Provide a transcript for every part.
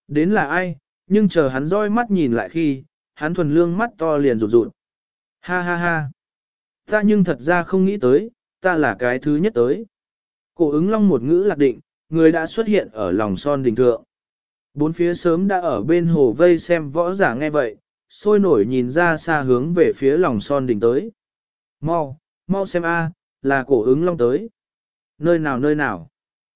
Đến là ai, nhưng chờ hắn roi mắt nhìn lại khi, hắn thuần lương mắt to liền rụt rụt. Ha ha ha. Ta nhưng thật ra không nghĩ tới, ta là cái thứ nhất tới. Cổ ứng long một ngữ lạc định, người đã xuất hiện ở lòng son đình thượng. Bốn phía sớm đã ở bên hồ vây xem võ giả nghe vậy, sôi nổi nhìn ra xa hướng về phía lòng son đình tới. Mau, mau xem a, là cổ ứng long tới. Nơi nào nơi nào?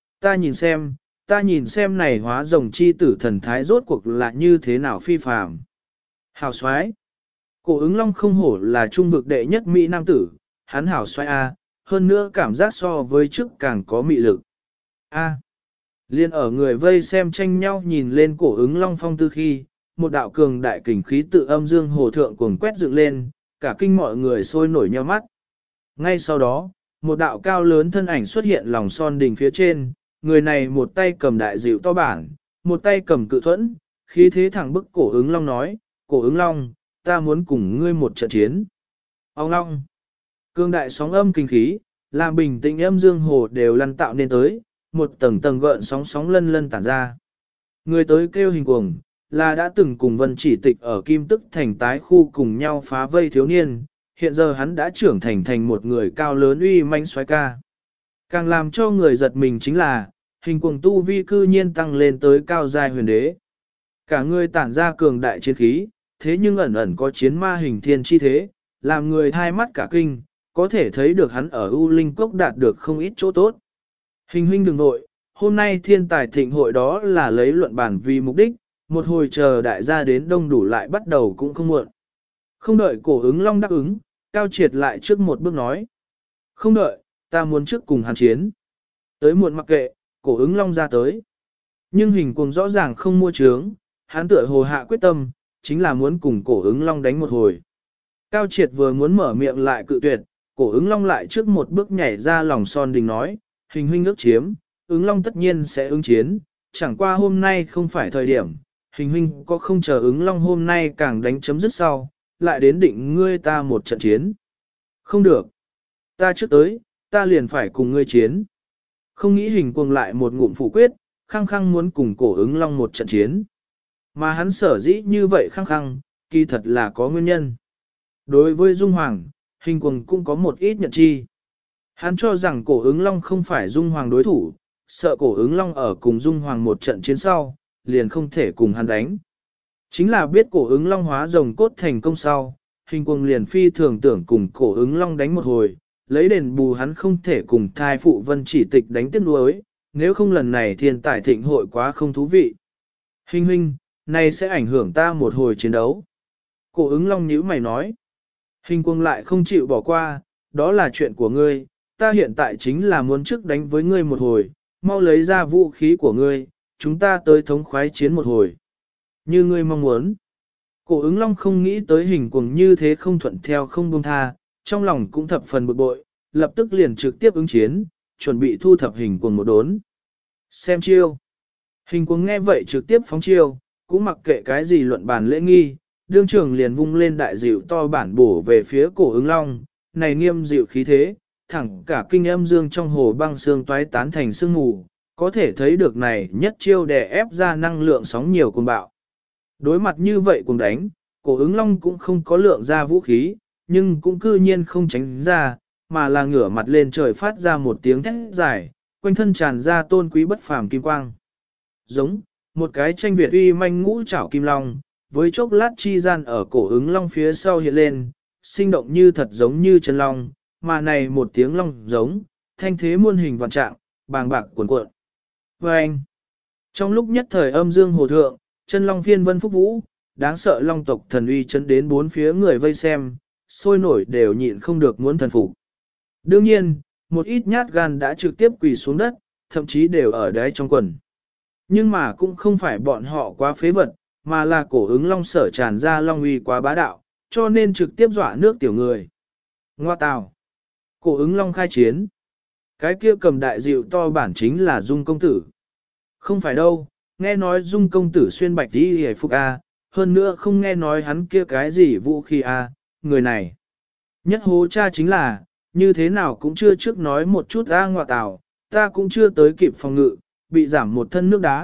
Ta nhìn xem này hóa rồng chi tử thần thái rốt cuộc là như thế nào phi phàm. Hào xoái. Cổ ứng long không hổ là trung vực đệ nhất Mỹ nam tử, hắn hào xoái a, hơn nữa cảm giác so với trước càng có mị lực. A. Liên ở người vây xem tranh nhau nhìn lên cổ ứng long phong tư khi, một đạo cường đại kình khí tự âm dương hồ thượng cuồng quét dựng lên, cả kinh mọi người sôi nổi nheo mắt. Ngay sau đó, một đạo cao lớn thân ảnh xuất hiện lòng son đỉnh phía trên, người này một tay cầm đại dịu to bản, một tay cầm cự thuẫn, khí thế thẳng bức cổ ứng long nói, cổ ứng long, ta muốn cùng ngươi một trận chiến. Ông long, cường đại sóng âm kinh khí, làm bình tĩnh âm dương hồ đều lăn tạo nên tới, một tầng tầng gợn sóng sóng lân lân tản ra. Người tới kêu hình cuồng, là đã từng cùng Vân Chỉ Tịch ở Kim Tức thành tái khu cùng nhau phá vây thiếu niên, hiện giờ hắn đã trưởng thành một người cao lớn uy manh xoái ca. Càng làm cho người giật mình chính là, hình cuồng tu vi cư nhiên tăng lên tới cao giai huyền đế. Cả người tản ra cường đại chiến khí, thế nhưng ẩn ẩn có chiến ma hình thiên chi thế, làm người thai mắt cả kinh, có thể thấy được hắn ở U Linh Cốc đạt được không ít chỗ tốt. Hình huynh đừng nội, hôm nay thiên tài thịnh hội đó là lấy luận bản vì mục đích, một hồi chờ đại gia đến đông đủ lại bắt đầu cũng không muộn. Không đợi cổ ứng long đáp ứng, Cao Triệt lại trước một bước nói. Không đợi, ta muốn trước cùng hắn chiến. Tới muộn mặc kệ, cổ ứng long ra tới. Nhưng hình cuồng rõ ràng không mua trướng, hắn tựa hồ hạ quyết tâm, chính là muốn cùng cổ ứng long đánh một hồi. Cao Triệt vừa muốn mở miệng lại cự tuyệt, cổ ứng long lại trước một bước nhảy ra lòng son đình nói, hình huynh ước chiếm, ứng long tất nhiên sẽ ứng chiến, chẳng qua hôm nay không phải thời điểm, hình huynh có không chờ ứng long hôm nay càng đánh chấm dứt sau, lại đến định ngươi ta một trận chiến. Không được. Ta trước tới, ta liền phải cùng ngươi chiến. Không nghĩ hình cuồng lại một ngụm phủ quyết, khăng khăng muốn cùng cổ ứng long một trận chiến. Mà hắn sở dĩ như vậy khăng khăng, kỳ thật là có nguyên nhân. Đối với Dung Hoàng, hình cuồng cũng có một ít nhận chi. Hắn cho rằng cổ ứng long không phải Dung Hoàng đối thủ, sợ cổ ứng long ở cùng Dung Hoàng một trận chiến sau, liền không thể cùng hắn đánh. Chính là biết cổ ứng long hóa rồng cốt thành công sau, hình cuồng liền phi thường tưởng cùng cổ ứng long đánh một hồi, lấy đền bù hắn không thể cùng thai phụ Vân Chỉ Tịch đánh tiếp nối, nếu không lần này thiên tài thịnh hội quá không thú vị. Hình huynh, này sẽ ảnh hưởng ta một hồi chiến đấu. Cổ ứng long nhíu mày nói. Hình cuồng lại không chịu bỏ qua, đó là chuyện của ngươi, ta hiện tại chính là muốn trước đánh với ngươi một hồi, mau lấy ra vũ khí của ngươi, chúng ta tới thống khoái chiến một hồi. Như ngươi mong muốn. Cổ ứng long không nghĩ tới hình cuồng như thế không thuận theo không buông tha, trong lòng cũng thập phần bực bội, lập tức liền trực tiếp ứng chiến, chuẩn bị thu thập hình cuồng một đốn. Xem chiêu. Hình cuồng nghe vậy trực tiếp phóng chiêu, cũng mặc kệ cái gì luận bàn lễ nghi, đương trường liền vung lên đại dịu to bản bổ về phía cổ ứng long, này nghiêm dịu khí thế, thẳng cả kinh âm dương trong hồ băng xương toái tán thành sương mù, có thể thấy được này nhất chiêu đè ép ra năng lượng sóng nhiều cuồng bạo. Đối mặt như vậy cùng đánh, cổ ứng long cũng không có lượng ra vũ khí, nhưng cũng cư nhiên không tránh ra, mà là ngửa mặt lên trời phát ra một tiếng thét dài, quanh thân tràn ra tôn quý bất phàm kim quang. Giống, một cái tranh Việt uy manh ngũ trảo kim long, với chốc lát chi gian ở cổ ứng long phía sau hiện lên, sinh động như thật giống như chân long, mà này một tiếng long giống, thanh thế muôn hình vạn trạng, bàng bạc cuồn cuộn. Và anh, trong lúc nhất thời âm dương hồ thượng, chân long phiên vân phúc vũ, đáng sợ long tộc thần uy chấn đến bốn phía người vây xem, sôi nổi đều nhịn không được muốn thần phục. Đương nhiên, một ít nhát gan đã trực tiếp quỳ xuống đất, thậm chí đều ở đáy trong quần. Nhưng mà cũng không phải bọn họ quá phế vật, mà là cổ ứng long sở tràn ra long uy quá bá đạo, cho nên trực tiếp dọa nước tiểu người. Ngoa tào. Cổ ứng long khai chiến. Cái kia cầm đại dịu to bản chính là Dung công tử. Không phải đâu, nghe nói Dung công tử xuyên bạch đi hề phục A, hơn nữa không nghe nói hắn kia cái gì vũ khí A, người này. Nhất hố cha chính là, như thế nào cũng chưa trước nói một chút A ngoa tào, ta cũng chưa tới kịp phòng ngự, bị giảm một thân nước đá,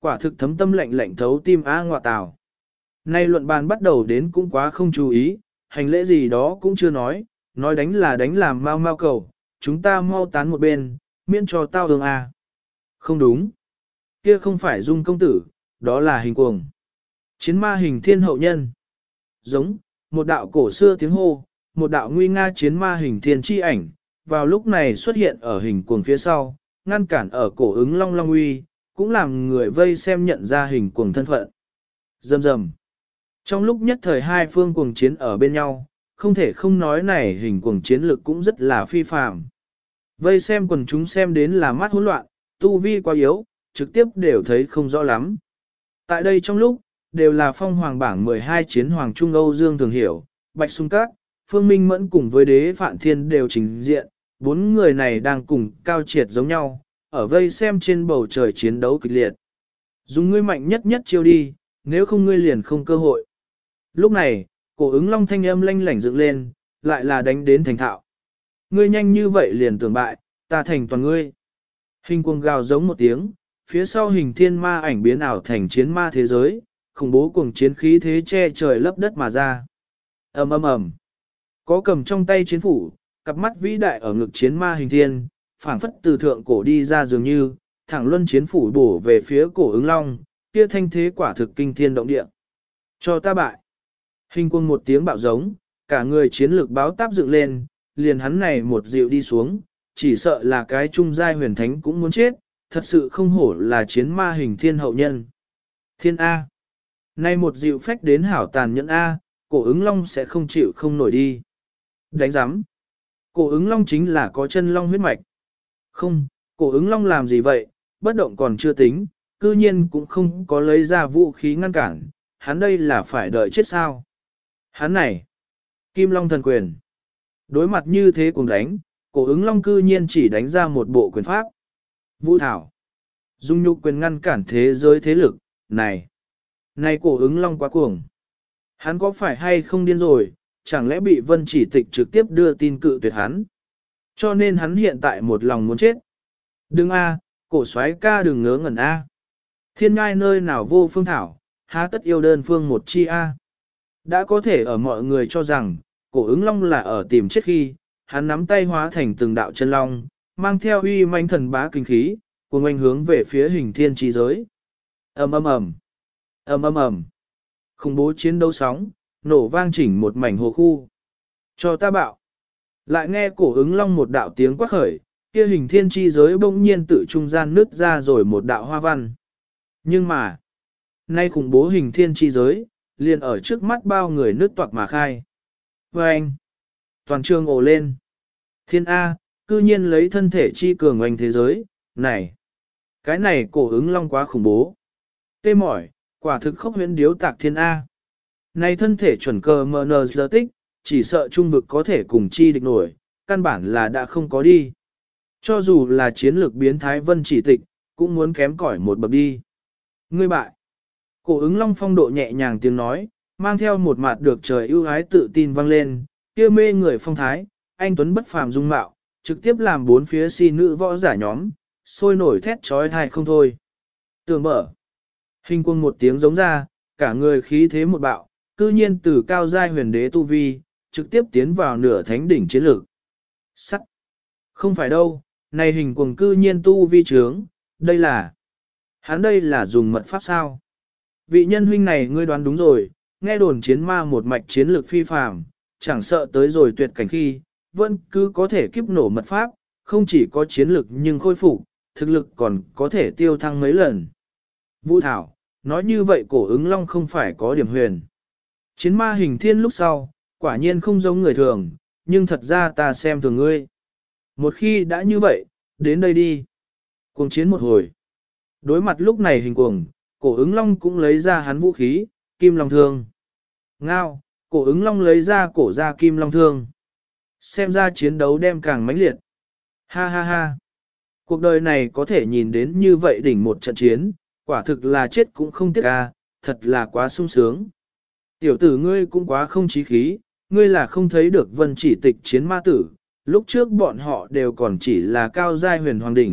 quả thực thấm tâm lạnh lạnh thấu tim á ngọa tào. Nay luận bàn bắt đầu đến cũng quá không chú ý, hành lễ gì đó cũng chưa nói đánh là đánh làm mau mau cầu, chúng ta mau tán một bên, miễn cho tao đường à. Không đúng. Kia không phải Dung công tử, đó là hình cuồng. Chiến ma hình thiên hậu nhân. Giống, một đạo cổ xưa tiếng hô, một đạo nguy nga chiến ma hình thiên chi ảnh, vào lúc này xuất hiện ở hình cuồng phía sau, ngăn cản ở cổ ứng long long uy, cũng làm người vây xem nhận ra hình cuồng thân phận. Rầm rầm. Trong lúc nhất thời hai phương cuồng chiến ở bên nhau, không thể không nói này hình cuồng chiến lực cũng rất là phi phàm. Vây xem quần chúng xem đến là mắt hỗn loạn, tu vi quá yếu, trực tiếp đều thấy không rõ lắm. Tại đây trong lúc, đều là phong hoàng bảng 12 chiến hoàng Trung Âu Dương Thường Hiểu, Bạch Xung Các, Phương Minh Mẫn cùng với đế Phạn Thiên đều trình diện, bốn người này đang cùng cao triệt giống nhau, ở vây xem trên bầu trời chiến đấu kịch liệt. Dùng ngươi mạnh nhất nhất chiêu đi, nếu không ngươi liền không cơ hội. Lúc này, cổ ứng long thanh âm lanh lảnh dựng lên, lại là đánh đến thành thạo. Ngươi nhanh như vậy liền tưởng bại, ta thành toàn ngươi. Hình cuồng gào giống một tiếng, phía sau hình thiên ma ảnh biến ảo thành chiến ma thế giới, khủng bố cuồng chiến khí thế che trời lấp đất mà ra. Ầm ầm ầm. Có cầm trong tay chiến phủ, cặp mắt vĩ đại ở ngực chiến ma hình thiên, phảng phất từ thượng cổ đi ra dường như, thẳng luân chiến phủ bổ về phía cổ ứng long, kia thanh thế quả thực kinh thiên động địa. Cho ta bại. Hình cuồng một tiếng bạo giống, cả người chiến lực báo táp dựng lên, liền hắn này một dịu đi xuống, chỉ sợ là cái trung giai huyền thánh cũng muốn chết, thật sự không hổ là chiến ma hình thiên hậu nhân. Thiên A. Nay một dịu phách đến hảo tàn nhẫn A, cổ ứng long sẽ không chịu không nổi đi. Đánh giám. Cổ ứng long chính là có chân long huyết mạch. Không, cổ ứng long làm gì vậy, bất động còn chưa tính, cư nhiên cũng không có lấy ra vũ khí ngăn cản, hắn đây là phải đợi chết sao. Hắn này, Kim Long thần quyền. Đối mặt như thế cùng đánh, cổ ứng long cư nhiên chỉ đánh ra một bộ quyền pháp. Vũ thảo. Dung nhục quyền ngăn cản thế giới thế lực, này. Này cổ ứng long quá cuồng. Hắn có phải hay không điên rồi, chẳng lẽ bị vân chỉ tịch trực tiếp đưa tin cự tuyệt hắn. Cho nên hắn hiện tại một lòng muốn chết. Đừng a, cổ soái ca đừng ngớ ngẩn a. Thiên ngai nơi nào vô phương thảo, há tất yêu đơn phương một chi a. Đã có thể ở mọi người cho rằng, cổ ứng long là ở tìm chết khi, hắn nắm tay hóa thành từng đạo chân long, mang theo uy manh thần bá kinh khí, cùng anh hướng về phía hình thiên trí giới. Ầm ầm ầm, ầm ầm ầm, khủng bố chiến đấu sóng, nổ vang chỉnh một mảnh hồ khu. Cho ta bạo. Lại nghe cổ ứng long một đạo tiếng quát khởi, kia hình thiên chi giới bỗng nhiên tự trung gian nứt ra rồi một đạo hoa văn. Nhưng mà, nay khủng bố hình thiên chi giới, liền ở trước mắt bao người nứt toạc mà khai. Và anh, toàn trường ồ lên. Thiên A, cư nhiên lấy thân thể chi cường oanh thế giới, này. Cái này cổ ứng long quá khủng bố. Tê mỏi, quả thực khốc huyễn điếu tạc thiên A. Này thân thể chuẩn cờ MN giờ tích, chỉ sợ trung vực có thể cùng chi địch nổi, căn bản là đã không có đi. Cho dù là chiến lược biến thái vân chỉ tịch, cũng muốn kém cỏi một bậc đi. Ngươi bại. Cổ ứng long phong độ nhẹ nhàng tiếng nói, mang theo một mặt được trời ưu ái tự tin vang lên, kia mê người phong thái, anh tuấn bất phàm dung mạo, trực tiếp làm bốn phía si nữ võ giả nhóm, sôi nổi thét trói thai không thôi. Tường mở. Hình quân một tiếng giống ra, cả người khí thế một bạo, cư nhiên từ cao giai huyền đế tu vi, trực tiếp tiến vào nửa thánh đỉnh chiến lược. Sắc. Không phải đâu, này hình quần cư nhiên tu vi trướng, đây là. Hắn đây là dùng mật pháp sao? Vị nhân huynh này ngươi đoán đúng rồi, nghe đồn chiến ma một mạch chiến lược phi phàm, chẳng sợ tới rồi tuyệt cảnh khi, vẫn cứ có thể kiếp nổ mật pháp, không chỉ có chiến lược nhưng khôi phục, thực lực còn có thể tiêu thăng mấy lần. Vũ Thảo, nói như vậy cổ ứng long không phải có điểm huyền. Chiến ma hình thiên lúc sau, quả nhiên không giống người thường, nhưng thật ra ta xem thường ngươi. Một khi đã như vậy, đến đây đi. Cuồng chiến một hồi. Đối mặt lúc này hình cuồng, cổ ứng long cũng lấy ra hắn vũ khí, kim long thương. Ngao, cổ ứng long lấy ra cổ ra kim long thương. Xem ra chiến đấu đem càng mãnh liệt. Ha ha ha. Cuộc đời này có thể nhìn đến như vậy đỉnh một trận chiến, quả thực là chết cũng không tiếc a, thật là quá sung sướng. Tiểu tử ngươi cũng quá không chí khí, ngươi là không thấy được vân chỉ tịch chiến ma tử, lúc trước bọn họ đều còn chỉ là cao giai huyền hoàng đỉnh,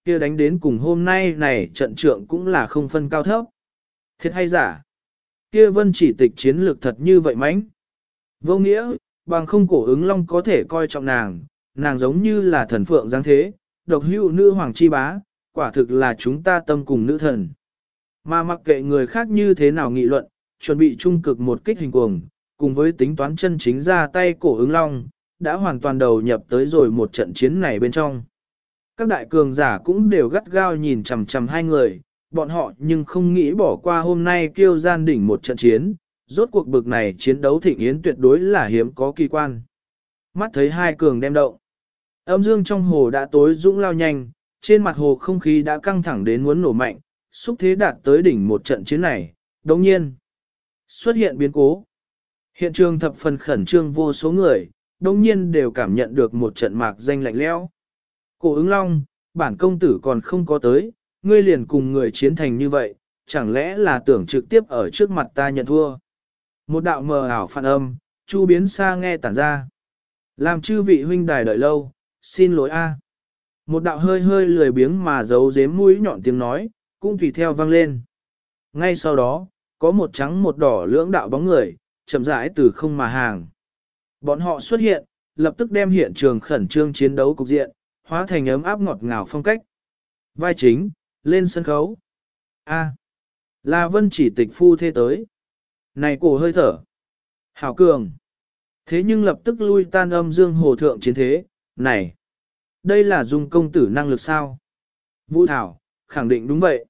kia đánh đến cùng hôm nay này trận trượng cũng là không phân cao thấp. Thiệt hay giả? Kia Vân Chỉ Tịch chiến lược thật như vậy mãnh. Vô nghĩa, bằng không Cổ Ứng Long có thể coi trọng nàng giống như là thần phượng giáng thế, độc hữu nữ hoàng chi bá, quả thực là chúng ta tâm cùng nữ thần. Mà mặc kệ người khác như thế nào nghị luận, chuẩn bị trung cực một kích hình cuồng, cùng với tính toán chân chính ra tay Cổ Ứng Long, đã hoàn toàn đầu nhập tới rồi một trận chiến này bên trong. Các đại cường giả cũng đều gắt gao nhìn chằm chằm hai người, bọn họ nhưng không nghĩ bỏ qua hôm nay kêu gian đỉnh một trận chiến, rốt cuộc bực này chiến đấu thịnh yến tuyệt đối là hiếm có kỳ quan. Mắt thấy hai cường đem động. Âm dương trong hồ đã tối dũng lao nhanh, trên mặt hồ không khí đã căng thẳng đến muốn nổ mạnh, xúc thế đạt tới đỉnh một trận chiến này, đồng nhiên. Xuất hiện biến cố. Hiện trường thập phần khẩn trương vô số người, đồng nhiên đều cảm nhận được một trận mạc danh lạnh lẽo. Cổ Ứng Long, bản công tử còn không có tới, ngươi liền cùng người chiến thành như vậy, chẳng lẽ là tưởng trực tiếp ở trước mặt ta nhận thua. Một đạo mờ ảo phản âm, Chu Biến xa nghe tản ra. Làm chư vị huynh đài đợi lâu, xin lỗi a. Một đạo hơi hơi lười biếng mà giấu giếm mũi nhọn tiếng nói, cũng tùy theo vang lên. Ngay sau đó, có một trắng một đỏ lưỡng đạo bóng người, chậm rãi từ không mà hàng. Bọn họ xuất hiện, lập tức đem hiện trường khẩn trương chiến đấu cục diện, hóa thành ấm áp ngọt ngào phong cách. Vai chính, lên sân khấu. A. Là Vân Chỉ Tịch phu thê tới. Này cổ hơi thở. Hảo cường. Thế nhưng lập tức lui tan âm dương hồ thượng chiến thế. Này. Đây là Dung công tử năng lực sao? Vũ Thảo, khẳng định đúng vậy.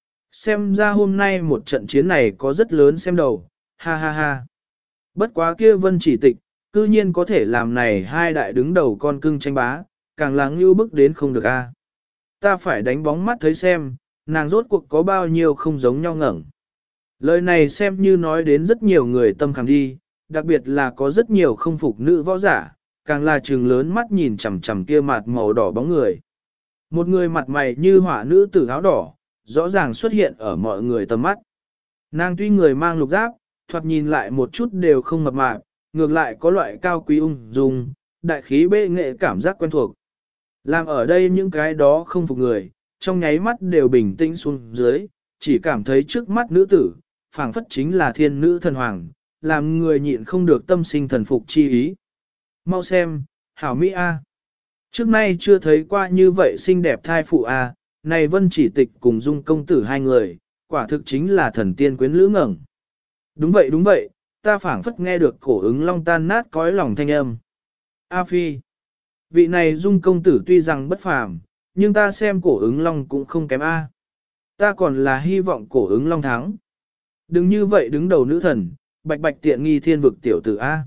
Xem ra hôm nay một trận chiến này có rất lớn xem đầu. Ha ha ha. Bất quá kia Vân Chỉ Tịch, cư nhiên có thể làm này hai đại đứng đầu con cưng tranh bá, càng là ngưu bức đến không được a. Ta phải đánh bóng mắt thấy xem, nàng rốt cuộc có bao nhiêu không giống nhau ngẩng. Lời này xem như nói đến rất nhiều người tâm khảm đi, đặc biệt là có rất nhiều không phục nữ võ giả, càng là trừng lớn mắt nhìn chằm chằm kia mặt màu đỏ bóng người. Một người mặt mày như họa nữ tử áo đỏ, rõ ràng xuất hiện ở mọi người tầm mắt. Nàng tuy người mang lục giáp, thoạt nhìn lại một chút đều không mập mạp, ngược lại có loại cao quý ung dung, đại khí bệ nghệ cảm giác quen thuộc. Làm ở đây những cái đó không phục người, trong nháy mắt đều bình tĩnh xuống dưới, chỉ cảm thấy trước mắt nữ tử, phảng phất chính là thiên nữ thần hoàng, làm người nhịn không được tâm sinh thần phục chi ý. Mau xem, hảo Mỹ A. Trước nay chưa thấy qua như vậy xinh đẹp thai phụ A, này Vân Chỉ Tịch cùng Dung công tử hai người, quả thực chính là thần tiên quyến lữ ngẩng. Đúng vậy, ta phảng phất nghe được Cổ Ứng Long tan nát cõi lòng thanh âm. A Phi. Vị này Dung công tử tuy rằng bất phàm, nhưng ta xem Cổ Ứng Long cũng không kém A. Ta còn là hy vọng Cổ Ứng Long thắng. Đừng như vậy đứng đầu nữ thần, bạch bạch tiện nghi thiên vực tiểu tử A.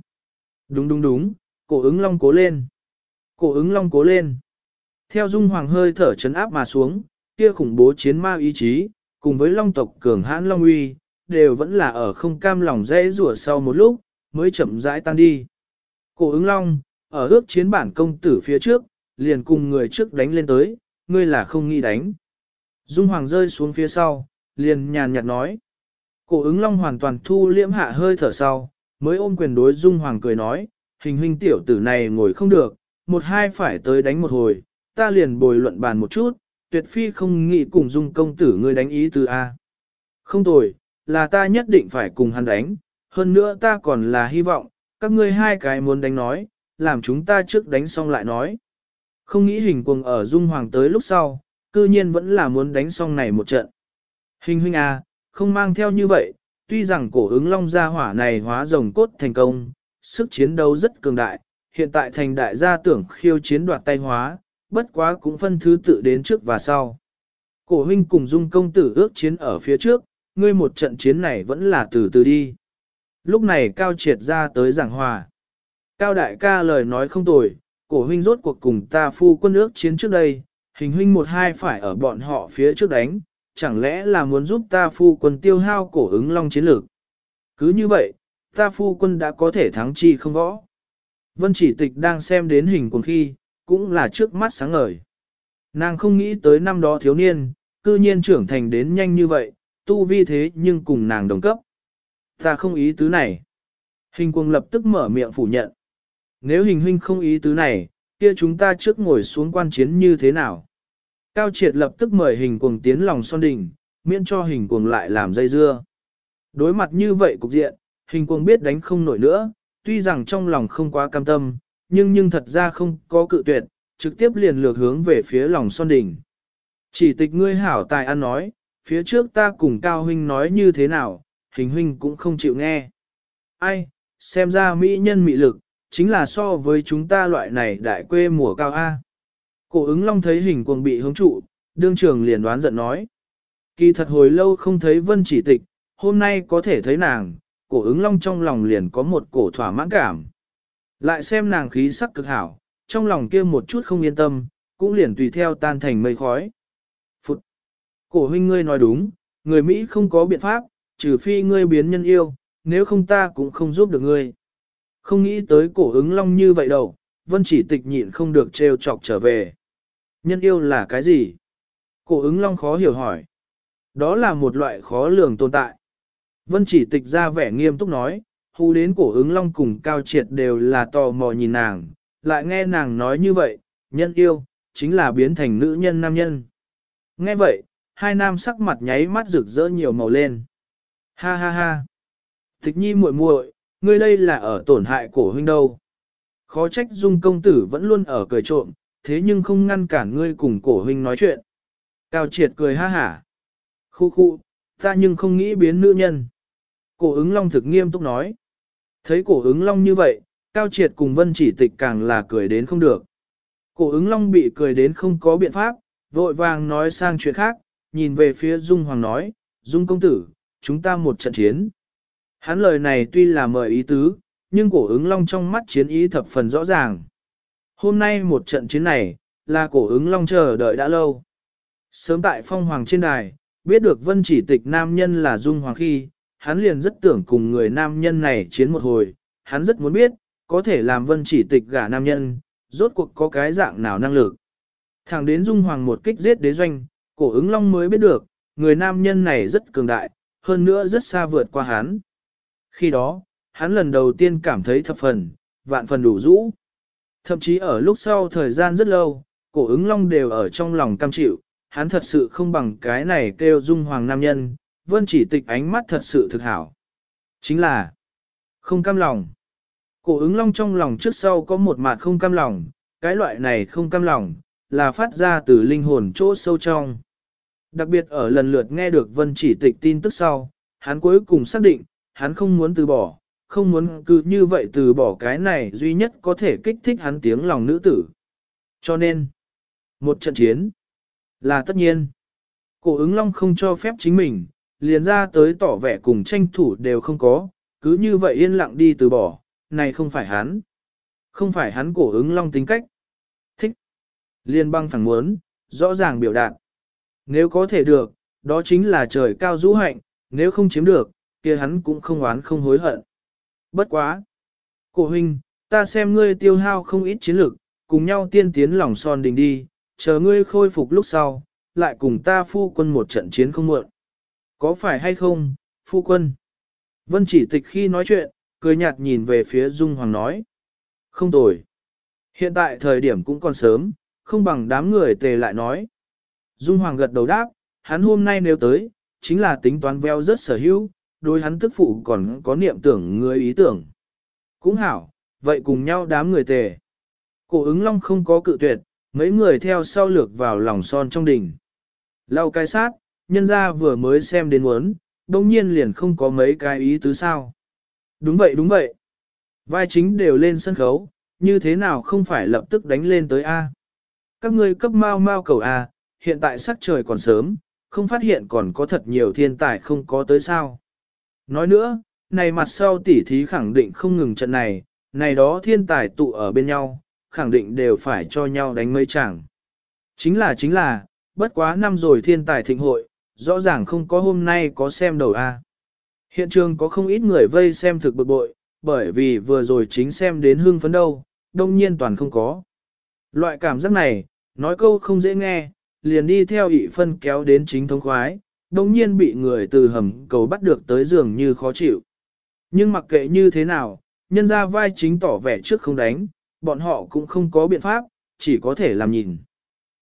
Đúng, Cổ Ứng Long cố lên. Cổ Ứng Long cố lên. Theo Dung Hoàng hơi thở chấn áp mà xuống, kia khủng bố chiến ma ý chí, cùng với Long tộc cường hãn Long uy, đều vẫn là ở không cam lòng dễ rủa sau một lúc, mới chậm rãi tan đi. Cổ Ứng Long, ở ước chiến bản công tử phía trước, liền cùng người trước đánh lên tới, ngươi là không nghĩ đánh. Dung Hoàng rơi xuống phía sau, liền nhàn nhạt nói. Cổ Ứng Long hoàn toàn thu liễm hạ hơi thở sau, mới ôm quyền đối Dung Hoàng cười nói, hình huynh tiểu tử này ngồi không được, một hai phải tới đánh một hồi, ta liền bồi luận bàn một chút, tuyệt phi không nghĩ cùng Dung công tử ngươi đánh ý từ A. Không tồi, là ta nhất định phải cùng hắn đánh, hơn nữa ta còn là hy vọng, các ngươi hai cái muốn đánh nói, làm chúng ta trước đánh xong lại nói. Không nghĩ hình cuồng ở Dung Hoàng tới lúc sau, cư nhiên vẫn là muốn đánh xong này một trận. Hình huynh à, không mang theo như vậy, tuy rằng Cổ Ứng Long gia hỏa này hóa rồng cốt thành công, sức chiến đấu rất cường đại, hiện tại thành đại gia tưởng khiêu chiến đoạt tay hóa, bất quá cũng phân thứ tự đến trước và sau. Cổ huynh cùng Dung công tử ước chiến ở phía trước, ngươi một trận chiến này vẫn là từ từ đi. Lúc này Cao Triệt ra tới giảng hòa. Cao đại ca lời nói không tồi, Cổ huynh rốt cuộc cùng ta phu quân ước chiến trước đây, hình huynh một hai phải ở bọn họ phía trước đánh, chẳng lẽ là muốn giúp ta phu quân tiêu hao Cổ Ứng Long chiến lược. Cứ như vậy, ta phu quân đã có thể thắng chi không võ. Vân Chỉ Tịch đang xem đến hình cuồng khi, cũng là trước mắt sáng ngời. Nàng không nghĩ tới năm đó thiếu niên, cư nhiên trưởng thành đến nhanh như vậy, tu vi thế nhưng cùng nàng đồng cấp. Ta không ý tứ này. Hình cuồng lập tức mở miệng phủ nhận. Nếu hình huynh không ý tứ này, kia chúng ta trước ngồi xuống quan chiến như thế nào? Cao Triệt lập tức mời hình cuồng tiến lòng son đỉnh, miễn cho hình cuồng lại làm dây dưa. Đối mặt như vậy cục diện, hình cuồng biết đánh không nổi nữa, tuy rằng trong lòng không quá cam tâm, nhưng thật ra không có cự tuyệt, trực tiếp liền lược hướng về phía lòng son đỉnh. Chỉ tịch ngươi hảo tài ăn nói, phía trước ta cùng Cao huynh nói như thế nào, hình huynh cũng không chịu nghe. Ai, xem ra mỹ nhân mị lực, chính là so với chúng ta loại này đại quê mùa cao A. Cổ ứng long thấy hình cuồng bị hướng trụ, đương trường liền đoán giận nói. Kỳ thật hồi lâu không thấy vân chỉ tịch, hôm nay có thể thấy nàng, cổ ứng long trong lòng liền có một cổ thỏa mãn cảm. Lại xem nàng khí sắc cực hảo, trong lòng kia một chút không yên tâm, cũng liền tùy theo tan thành mây khói. Phụt! Cổ huynh ngươi nói đúng, người Mỹ không có biện pháp, trừ phi ngươi biến nhân yêu, nếu không ta cũng không giúp được ngươi. Không nghĩ tới cổ ứng long như vậy đâu, vân chỉ tịch nhịn không được trêu chọc trở về. Nhân yêu là cái gì? Cổ ứng long khó hiểu hỏi. Đó là một loại khó lường tồn tại. Vân chỉ tịch ra vẻ nghiêm túc nói, hù đến cổ ứng long cùng Cao Triệt đều là tò mò nhìn nàng, lại nghe nàng nói như vậy, nhân yêu, chính là biến thành nữ nhân nam nhân. Nghe vậy, hai nam sắc mặt nháy mắt rực rỡ nhiều màu lên. Ha ha ha! Tịch nhi muội muội, ngươi đây là ở tổn hại cổ huynh đâu. Khó trách Dung công tử vẫn luôn ở cười trộm, thế nhưng không ngăn cản ngươi cùng cổ huynh nói chuyện. Cao Triệt cười ha hả. Khu khu, ta nhưng không nghĩ biến nữ nhân. Cổ ứng long thực nghiêm túc nói. Thấy cổ ứng long như vậy, Cao Triệt cùng Vân Chỉ Tịch càng là cười đến không được. Cổ ứng long bị cười đến không có biện pháp, vội vàng nói sang chuyện khác, nhìn về phía Dung Hoàng nói, Dung công tử, chúng ta một trận chiến. Hắn lời này tuy là mời ý tứ, nhưng cổ ứng long trong mắt chiến ý thập phần rõ ràng. Hôm nay một trận chiến này, là cổ ứng long chờ đợi đã lâu. Sớm tại phong hoàng trên đài, biết được Vân Chỉ Tịch nam nhân là Dung Hoàng khi, hắn liền rất tưởng cùng người nam nhân này chiến một hồi, hắn rất muốn biết, có thể làm Vân Chỉ Tịch gả nam nhân, rốt cuộc có cái dạng nào năng lực. Thẳng đến Dung Hoàng một kích giết đế doanh, cổ ứng long mới biết được, người nam nhân này rất cường đại, hơn nữa rất xa vượt qua hắn. Khi đó, hắn lần đầu tiên cảm thấy thập phần, vạn phần đủ rũ. Thậm chí ở lúc sau thời gian rất lâu, cổ ứng long đều ở trong lòng cam chịu, hắn thật sự không bằng cái này kêu Dung Hoàng nam nhân, Vân Chỉ Tịch ánh mắt thật sự thực hảo. Chính là không cam lòng. Cổ ứng long trong lòng trước sau có một mặt không cam lòng, cái loại này không cam lòng, là phát ra từ linh hồn chỗ sâu trong. Đặc biệt ở lần lượt nghe được Vân Chỉ Tịch tin tức sau, hắn cuối cùng xác định, hắn không muốn từ bỏ, không muốn cứ như vậy từ bỏ cái này duy nhất có thể kích thích hắn tiếng lòng nữ tử. Cho nên, một trận chiến là tất nhiên. Cổ ứng long không cho phép chính mình, liền ra tới tỏ vẻ cùng tranh thủ đều không có, cứ như vậy yên lặng đi từ bỏ, này không phải hắn. Không phải hắn cổ ứng long tính cách. Thích. Liên băng phẳng muốn, rõ ràng biểu đạt. Nếu có thể được, đó chính là trời cao rũ hạnh, nếu không chiếm được, kia hắn cũng không oán không hối hận. Bất quá. Cổ huynh, ta xem ngươi tiêu hao không ít chiến lực, cùng nhau tiên tiến lòng son đình đi, chờ ngươi khôi phục lúc sau, lại cùng ta phu quân một trận chiến không muộn. Có phải hay không, phu quân? Vân Chỉ Tịch khi nói chuyện, cười nhạt nhìn về phía Dung Hoàng nói. Không tồi. Hiện tại thời điểm cũng còn sớm, không bằng đám người tề lại nói. Dung Hoàng gật đầu đáp, hắn hôm nay nếu tới, chính là tính toán veo rất sở hữu, đối hắn tức phụ còn có niệm tưởng người ý tưởng. Cũng hảo, vậy cùng nhau đám người tề. Cổ ứng long không có cự tuyệt, mấy người theo sau lược vào lòng son trong đỉnh. Lau cái sát, nhân ra vừa mới xem đến muốn, đông nhiên liền không có mấy cái ý tứ sao. Đúng vậy đúng vậy. Vai chính đều lên sân khấu, như thế nào không phải lập tức đánh lên tới A. Các ngươi cấp mau mau cầu A, hiện tại sắc trời còn sớm, không phát hiện còn có thật nhiều thiên tài không có tới sao. Nói nữa, này mặt sau tỉ thí khẳng định không ngừng trận này, này đó thiên tài tụ ở bên nhau, khẳng định đều phải cho nhau đánh mấy chẳng. Chính là, bất quá năm rồi thiên tài thịnh hội, rõ ràng không có hôm nay có xem đầu A. Hiện trường có không ít người vây xem thực bực bội, bởi vì vừa rồi chính xem đến hưng phấn đâu, đông nhiên toàn không có. Loại cảm giác này, nói câu không dễ nghe, liền đi theo ị phân kéo đến chính thống khoái, đông nhiên bị người từ hầm cầu bắt được tới giường như khó chịu. Nhưng mặc kệ như thế nào, nhân ra vai chính tỏ vẻ trước không đánh, bọn họ cũng không có biện pháp, chỉ có thể làm nhìn.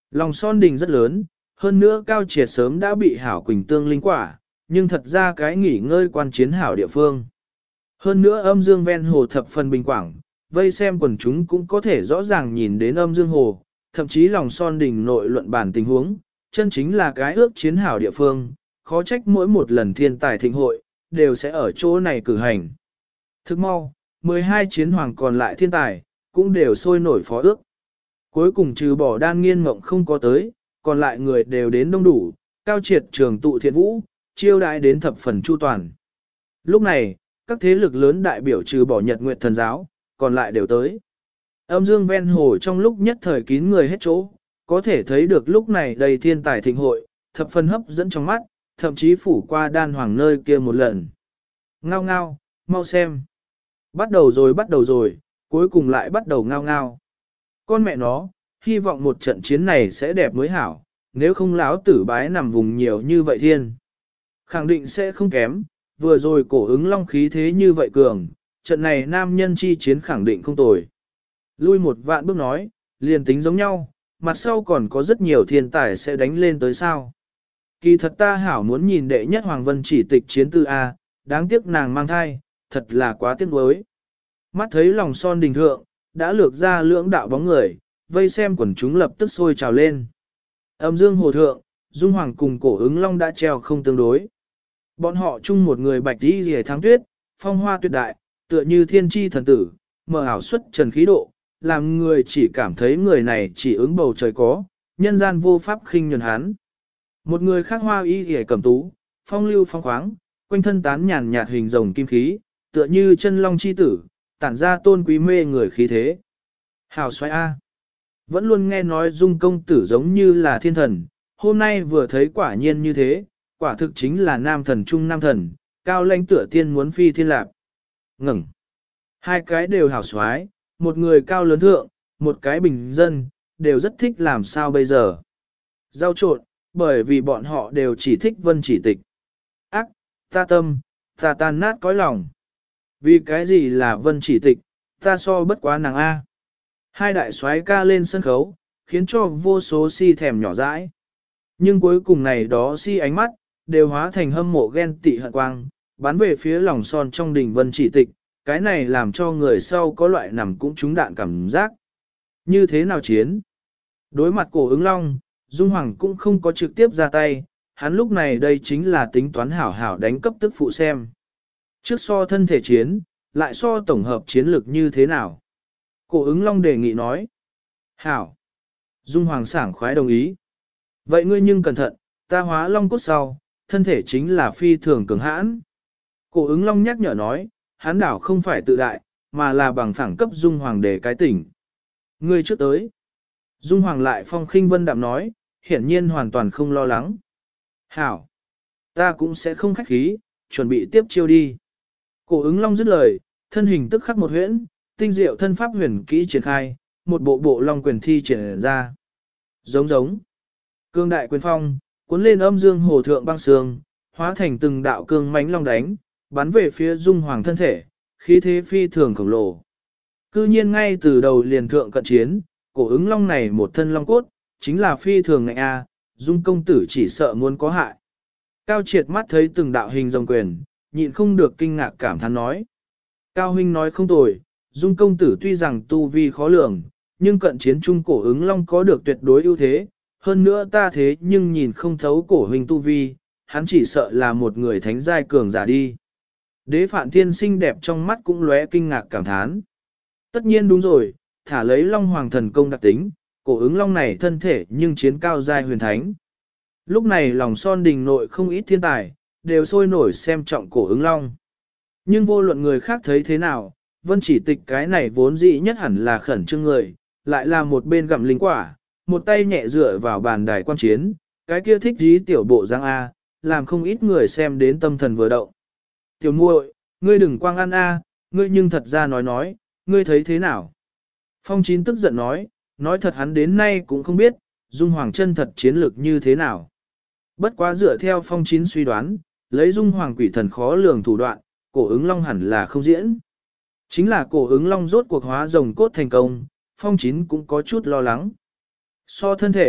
Lòng son đình rất lớn, hơn nữa Cao Triệt sớm đã bị Hảo Quỳnh tương linh quả, nhưng thật ra cái nghỉ ngơi quan chiến hảo địa phương. Hơn nữa âm dương ven hồ thập phần bình quảng, vây xem quần chúng cũng có thể rõ ràng nhìn đến âm dương hồ, thậm chí lòng son đình nội luận bản tình huống, chân chính là cái ước chiến hảo địa phương, khó trách mỗi một lần thiên tài thịnh hội, đều sẽ ở chỗ này cử hành. Thức mau, 12 chiến hoàng còn lại thiên tài, cũng đều sôi nổi phó ước. Cuối cùng trừ bỏ đan nghiên mộng không có tới, còn lại người đều đến đông đủ, Cao Triệt trường tụ thiện vũ, chiêu đãi đến thập phần chu toàn. Lúc này, các thế lực lớn đại biểu trừ bỏ Nhật Nguyệt Thần Giáo, còn lại đều tới. Âm dương ven hồ trong lúc nhất thời kín người hết chỗ, có thể thấy được lúc này đầy thiên tài thịnh hội, thập phần hấp dẫn trong mắt, thậm chí phủ qua đan hoàng nơi kia một lần. Ngao ngao, mau xem. Bắt đầu rồi, cuối cùng lại bắt đầu ngao ngao. Con mẹ nó, hy vọng một trận chiến này sẽ đẹp mới hảo, nếu không láo tử bái nằm vùng nhiều như vậy thiên. Khẳng định sẽ không kém, vừa rồi cổ ứng long khí thế như vậy cường, trận này nam nhân chi chiến khẳng định không tồi. Lui một vạn bước nói, liền tính giống nhau, mặt sau còn có rất nhiều thiên tài sẽ đánh lên tới sao. Kỳ thật ta hảo muốn nhìn đệ nhất Hoàng Vân Chỉ tịch chiến tư A, đáng tiếc nàng mang thai, thật là quá tiếc nuối. Mắt thấy lòng son đình thượng, đã lược ra lưỡng đạo bóng người, vây xem quần chúng lập tức sôi trào lên. Âm dương hồ thượng, Dung Hoàng cùng cổ ứng long đã treo không tương đối. Bọn họ chung một người bạch đi rìa tháng tuyết, phong hoa tuyệt đại, tựa như thiên tri thần tử, mở ảo xuất trần khí độ, làm người chỉ cảm thấy người này chỉ ứng bầu trời có, nhân gian vô pháp khinh nhường hắn. Một người khác hoa y rìa cẩm tú, phong lưu phong khoáng, quanh thân tán nhàn nhạt hình rồng kim khí, tựa như chân long chi tử, tản ra tôn quý mê người khí thế. Hào xoay A. Vẫn luôn nghe nói Dung công tử giống như là thiên thần, hôm nay vừa thấy quả nhiên như thế, quả thực chính là nam thần trung nam thần, cao lãnh tựa tiên muốn phi thiên lạc. Ngừng. Hai cái đều hảo xoái, một người cao lớn thượng, một cái bình dân, đều rất thích làm sao bây giờ. Giao trộn, bởi vì bọn họ đều chỉ thích Vân Chỉ Tịch. Ác, ta tâm, ta tan nát cõi lòng. Vì cái gì là Vân Chỉ Tịch, ta so bất quá nàng A. Hai đại soái ca lên sân khấu, khiến cho vô số si thèm nhỏ dãi. Nhưng cuối cùng này đó si ánh mắt, đều hóa thành hâm mộ ghen tị hận quang, bắn về phía lòng son trong đình Vân Chỉ Tịch, cái này làm cho người sau có loại nằm cũng trúng đạn cảm giác. Như thế nào chiến? Đối mặt cổ ứng long, Dung Hoàng cũng không có trực tiếp ra tay, hắn lúc này đây chính là tính toán hảo hảo đánh cấp tức phụ xem. Trước so thân thể chiến, lại so tổng hợp chiến lược như thế nào? Cổ ứng long đề nghị nói. Hảo. Dung Hoàng sảng khoái đồng ý. Vậy ngươi nhưng cẩn thận, ta hóa long cốt sau, thân thể chính là phi thường cường hãn. Cổ ứng long nhắc nhở nói, hắn đảo không phải tự đại, mà là bằng phẳng cấp Dung Hoàng để cái tỉnh. Ngươi trước tới. Dung Hoàng lại phong khinh vân đạm nói, hiển nhiên hoàn toàn không lo lắng. Hảo. Ta cũng sẽ không khách khí, chuẩn bị tiếp chiêu đi. Cổ ứng long dứt lời, thân hình tức khắc một huyễn, tinh diệu thân pháp huyền kỹ triển khai, một bộ bộ long quyền thi triển ra. Giống giống. Cương đại quyền phong, cuốn lên âm dương hồ thượng băng sương, hóa thành từng đạo cương mãnh long đánh, bắn về phía Dung Hoàng thân thể, khí thế phi thường khổng lồ. Cư nhiên ngay từ đầu liền thượng cận chiến, cổ ứng long này một thân long cốt, chính là phi thường ngạnh a, Dung công tử chỉ sợ muốn có hại. Cao Triệt mắt thấy từng đạo hình rồng quyền, nhịn không được kinh ngạc cảm thán nói. Cao huynh nói không tồi, Dung công tử tuy rằng tu vi khó lường, nhưng cận chiến trung cổ ứng long có được tuyệt đối ưu thế, hơn nữa ta thế nhưng nhìn không thấu cổ huynh tu vi, hắn chỉ sợ là một người thánh giai cường giả đi. Đế Phạn Thiên xinh đẹp trong mắt cũng lóe kinh ngạc cảm thán. Tất nhiên đúng rồi, thả lấy Long Hoàng thần công đặc tính, cổ ứng long này thân thể nhưng chiến cao giai huyền thánh. Lúc này lòng son đình nội không ít thiên tài, đều sôi nổi xem trọng cổ ứng long. Nhưng vô luận người khác thấy thế nào, Vân Chỉ Tịch cái này vốn dĩ nhất hẳn là khẩn trương người, lại là một bên gặm linh quả, một tay nhẹ dựa vào bàn đài quan chiến, cái kia thích dí tiểu bộ giang A, làm không ít người xem đến tâm thần vừa động. Tiểu muội, ngươi đừng quang ăn A, ngươi nhưng thật ra nói, ngươi thấy thế nào? Phong Chín tức giận nói thật hắn đến nay cũng không biết, Dung Hoàng chân thật chiến lược như thế nào. Bất quá dựa theo Phong Chín suy đoán, lấy Dung Hoàng quỷ thần khó lường thủ đoạn, cổ ứng long hẳn là không diễn. Chính là cổ ứng long rốt cuộc hóa rồng cốt thành công, Phong Chín cũng có chút lo lắng. So thân thể,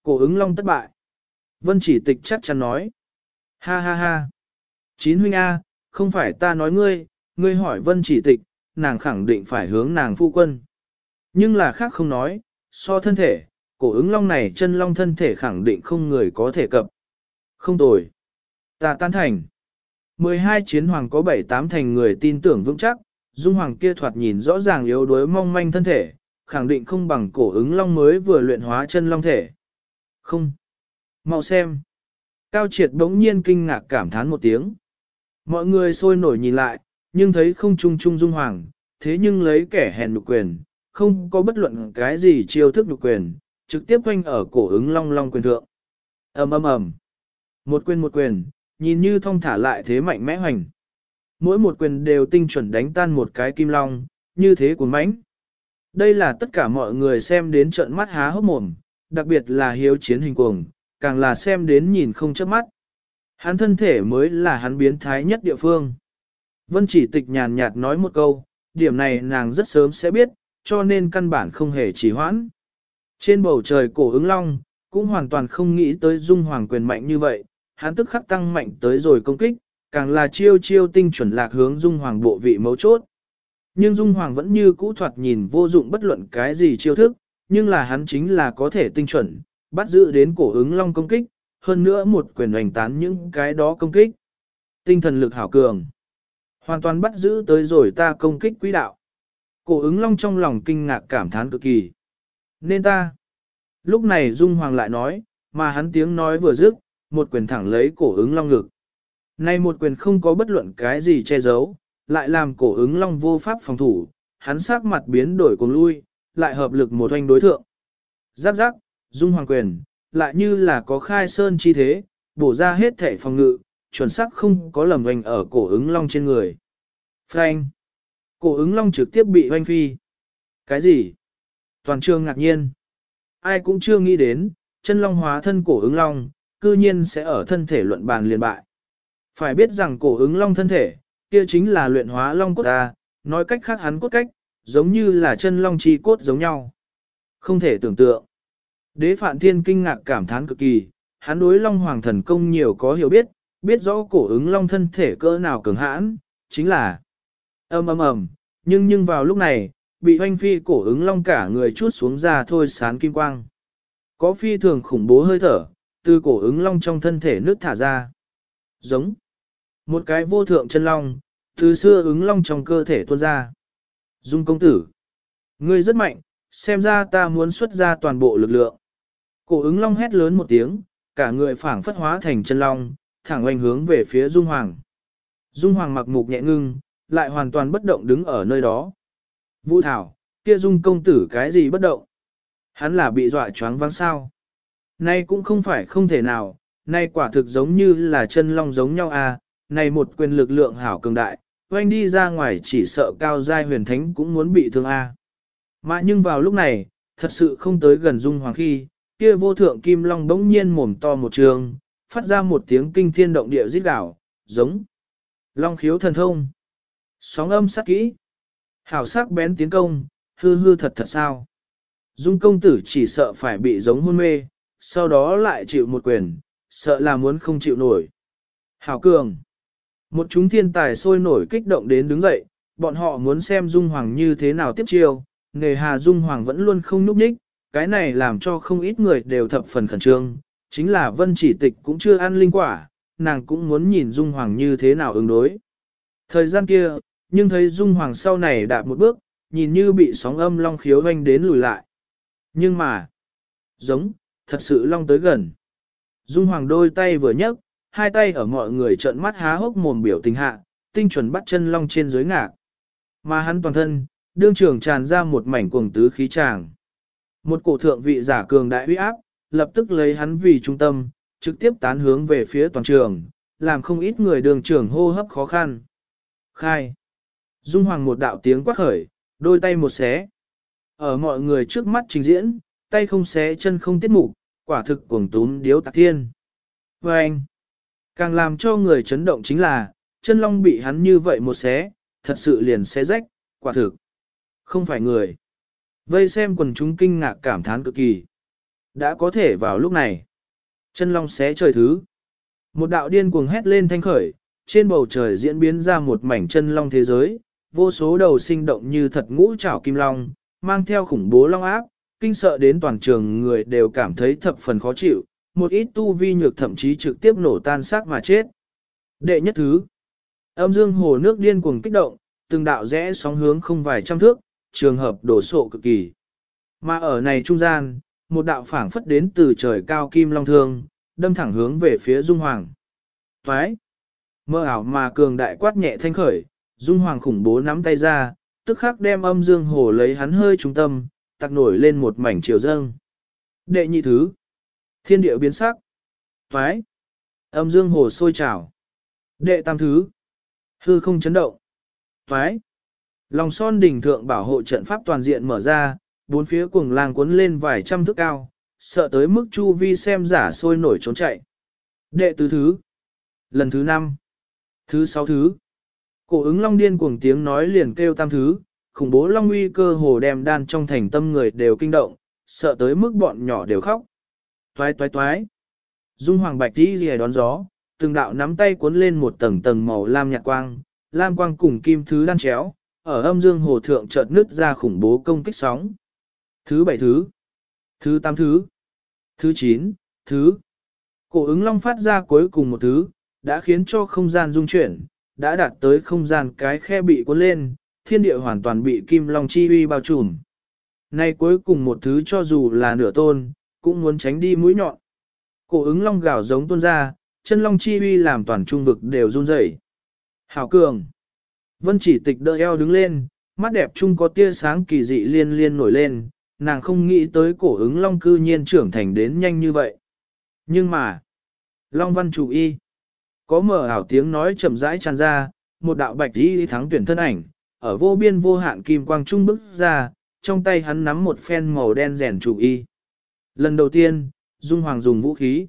Cổ ứng long thất bại. Vân Chỉ Tịch chắc chắn nói. Ha ha ha. Chín huynh A, không phải ta nói ngươi hỏi Vân Chỉ Tịch, nàng khẳng định phải hướng nàng phu quân. Nhưng là khác không nói, so thân thể, cổ ứng long này chân long thân thể khẳng định không người có thể cập. Không tồi. Ta tán thành. 12 chiến hoàng có 7-8 thành người tin tưởng vững chắc, dung hoàng kia thoạt nhìn rõ ràng yếu đuối mong manh thân thể, khẳng định không bằng cổ ứng long mới vừa luyện hóa chân long thể. Không. Mau xem. Cao Triệt bỗng nhiên kinh ngạc cảm thán một tiếng. Mọi người sôi nổi nhìn lại, nhưng thấy không trung trung dung hoàng, thế nhưng lấy kẻ hèn nhục quyền, không có bất luận cái gì chiêu thức nhục quyền, trực tiếp quanh ở cổ ứng long long quyền thượng. Ầm ầm ầm. Một quyền, nhìn như thong thả lại thế mạnh mẽ hoành. Mỗi một quyền đều tinh chuẩn đánh tan một cái kim long, như thế của mãnh. Đây là tất cả mọi người xem đến trợn mắt há hốc mồm, đặc biệt là hiếu chiến hình cuồng, càng là xem đến nhìn không chớp mắt. Hắn thân thể mới là hắn biến thái nhất địa phương. Vân Chỉ Tịch nhàn nhạt nói một câu, điểm này nàng rất sớm sẽ biết, cho nên căn bản không hề trì hoãn. Trên bầu trời cổ ứng long, cũng hoàn toàn không nghĩ tới dung hoàng quyền mạnh như vậy, hắn tức khắc tăng mạnh tới rồi công kích, càng là chiêu chiêu tinh chuẩn lạc hướng dung hoàng bộ vị mấu chốt. Nhưng dung hoàng vẫn như cũ thoạt nhìn vô dụng bất luận cái gì chiêu thức, nhưng là hắn chính là có thể tinh chuẩn, bắt giữ đến cổ ứng long công kích, hơn nữa một quyền hoành tán những cái đó công kích. Tinh thần lực hảo cường, hoàn toàn bắt giữ tới rồi ta công kích quỹ đạo. Cổ ứng long trong lòng kinh ngạc cảm thán cực kỳ. Nên ta. Lúc này dung hoàng lại nói, mà hắn tiếng nói vừa dứt, một quyền thẳng lấy cổ ứng long ngực. Nay một quyền không có bất luận cái gì che giấu, lại làm cổ ứng long vô pháp phòng thủ, hắn sắc mặt biến đổi cùng lui, lại hợp lực một hoành đối thượng. Giáp giáp, dung hoàng quyền, lại như là có khai sơn chi thế, bổ ra hết thể phòng ngự, chuẩn xác không có lầm hoành ở cổ ứng long trên người. Phanh! Cổ ứng long trực tiếp bị hoành phi. Cái gì? Toàn trường ngạc nhiên. Ai cũng chưa nghĩ đến, chân long hóa thân cổ ứng long, cư nhiên sẽ ở thân thể luận bàn liền bại. Phải biết rằng cổ ứng long thân thể, kia chính là luyện hóa long cốt ta, nói cách khác hắn cốt cách, giống như là chân long chi cốt giống nhau. Không thể tưởng tượng. Đế Phạn Thiên kinh ngạc cảm thán cực kỳ, hắn đối long hoàng thần công nhiều có hiểu biết, biết rõ cổ ứng long thân thể cỡ nào cường hãn, chính là ầm, nhưng vào lúc này, bị hoanh phi cổ ứng long cả người chút xuống ra thôi sán kim quang. Có phi thường khủng bố hơi thở, từ cổ ứng long trong thân thể nước thả ra. Giống một cái vô thượng chân long, từ xưa ứng long trong cơ thể tuôn ra. Dung công tử, ngươi rất mạnh, xem ra ta muốn xuất ra toàn bộ lực lượng. Cổ ứng long hét lớn một tiếng, cả người phảng phất hóa thành chân long, thẳng oanh hướng về phía Dung Hoàng. Dung Hoàng mặc mục nhẹ ngưng, lại hoàn toàn bất động đứng ở nơi đó. Vũ Thảo, kia Dung công tử cái gì bất động? Hắn là bị dọa choáng váng sao? Nay cũng không phải không thể nào, nay quả thực giống như là chân long giống nhau à, này một quyền lực lượng hảo cường đại, oanh đi ra ngoài chỉ sợ cao giai huyền thánh cũng muốn bị thương à. Mà nhưng vào lúc này, thật sự không tới gần Dung Hoàng khi, kia vô thượng kim long bỗng nhiên mồm to một trường, phát ra một tiếng kinh thiên động địa rít gào, giống long khiếu thần thông. Sóng âm sắc kỹ, hảo sắc bén tiến công, hư thật sao. Dung công tử chỉ sợ phải bị giống hôn mê, sau đó lại chịu một quyền, sợ là muốn không chịu nổi. Hảo cường. Một chúng thiên tài sôi nổi kích động đến đứng dậy, bọn họ muốn xem Dung Hoàng như thế nào tiếp chiêu, nghề hà Dung Hoàng vẫn luôn không núp nhích, cái này làm cho không ít người đều thập phần khẩn trương, chính là Vân Chỉ Tịch cũng chưa ăn linh quả, nàng cũng muốn nhìn Dung Hoàng như thế nào ứng đối. Thời gian kia, nhưng thấy Dung Hoàng sau này đạp một bước, nhìn như bị sóng âm long khiếu hoanh đến lùi lại. Nhưng mà, giống, thật sự long tới gần. Dung Hoàng đôi tay vừa nhấc, hai tay ở mọi người trợn mắt há hốc mồm biểu tình hạ, tinh chuẩn bắt chân long trên dưới ngạc. Mà hắn toàn thân, đương trường tràn ra một mảnh cuồng tứ khí tràng. Một cổ thượng vị giả cường đại uy áp, lập tức lấy hắn vì trung tâm, trực tiếp tán hướng về phía toàn trường, làm không ít người đường trường hô hấp khó khăn. Khai. Dung Hoàng một đạo tiếng quát khởi, đôi tay một xé. Ở mọi người trước mắt trình diễn, tay không xé chân không tiết mục, quả thực cuồng túm điếu tạc thiên. Và anh, càng làm cho người chấn động chính là, chân long bị hắn như vậy một xé, thật sự liền xé rách, quả thực. Không phải người. Vây xem quần chúng kinh ngạc cảm thán cực kỳ. Đã có thể vào lúc này. Chân long xé trời thứ. Một đạo điên cuồng hét lên thanh khởi, trên bầu trời diễn biến ra một mảnh chân long thế giới, vô số đầu sinh động như thật ngũ trảo kim long, mang theo khủng bố long áp, kinh sợ đến toàn trường người đều cảm thấy thập phần khó chịu, một ít tu vi nhược thậm chí trực tiếp nổ tan xác mà chết. Đệ nhất thứ. Âm dương hồ nước điên cuồng kích động, từng đạo rẽ sóng hướng không vài trăm thước, trường hợp đổ sộ cực kỳ. Mà ở này trung gian, một đạo phảng phất đến từ trời cao kim long thương, đâm thẳng hướng về phía Dung Hoàng. Toái! Mơ ảo mà cường đại quát nhẹ thanh khởi, Dung Hoàng khủng bố nắm tay ra, tức khắc đem âm dương hồ lấy hắn hơi trung tâm, tặc nổi lên một mảnh chiều dâng. Đệ nhị thứ. Thiên địa biến sắc. Toái! Âm dương hồ sôi trào. Đệ tam thứ. Hư không chấn động. Toái! Lòng son đỉnh thượng bảo hộ trận pháp toàn diện mở ra, bốn phía cuồng lang cuốn lên vài trăm thước cao, sợ tới mức chu vi xem giả sôi nổi trốn chạy. Đệ tứ thứ. Lần thứ 5. Thứ 6 thứ. Cổ ứng long điên cuồng tiếng nói liền kêu tam thứ, khủng bố long uy cơ hồ đem đan trong thành tâm người đều kinh động, sợ tới mức bọn nhỏ đều khóc. Toái toái toái. Dung Hoàng Bạch đi rìa đón gió, từng đạo nắm tay cuốn lên một tầng tầng màu lam nhạt quang, lam quang cùng kim thứ đan chéo, ở âm dương hồ thượng chợt nứt ra khủng bố công kích sóng. Thứ 7 thứ. Thứ 8 thứ. Thứ 9 thứ. Cổ ứng long phát ra cuối cùng một thứ, đã khiến cho không gian rung chuyển, đã đạt tới không gian cái khe bị cuốn lên, thiên địa hoàn toàn bị kim long chi uy bao trùm. Nay cuối cùng một thứ cho dù là nửa tôn, cũng muốn tránh đi mũi nhọn. Cổ ứng long gào giống tuôn ra, chân long chi uy làm toàn trung vực đều run rẩy. Hảo cường. Vân Chỉ Tịch đỡ eo đứng lên, mắt đẹp chung có tia sáng kỳ dị liên liên nổi lên, nàng không nghĩ tới cổ ứng long cư nhiên trưởng thành đến nhanh như vậy. Nhưng mà, Long Văn chủ y, có mở ảo tiếng nói chậm rãi tràn ra, một đạo bạch y thắng tuyển thân ảnh, ở vô biên vô hạn kim quang trung bức ra, trong tay hắn nắm một phen màu đen rèn chủ y. Lần đầu tiên, Dung Hoàng dùng vũ khí.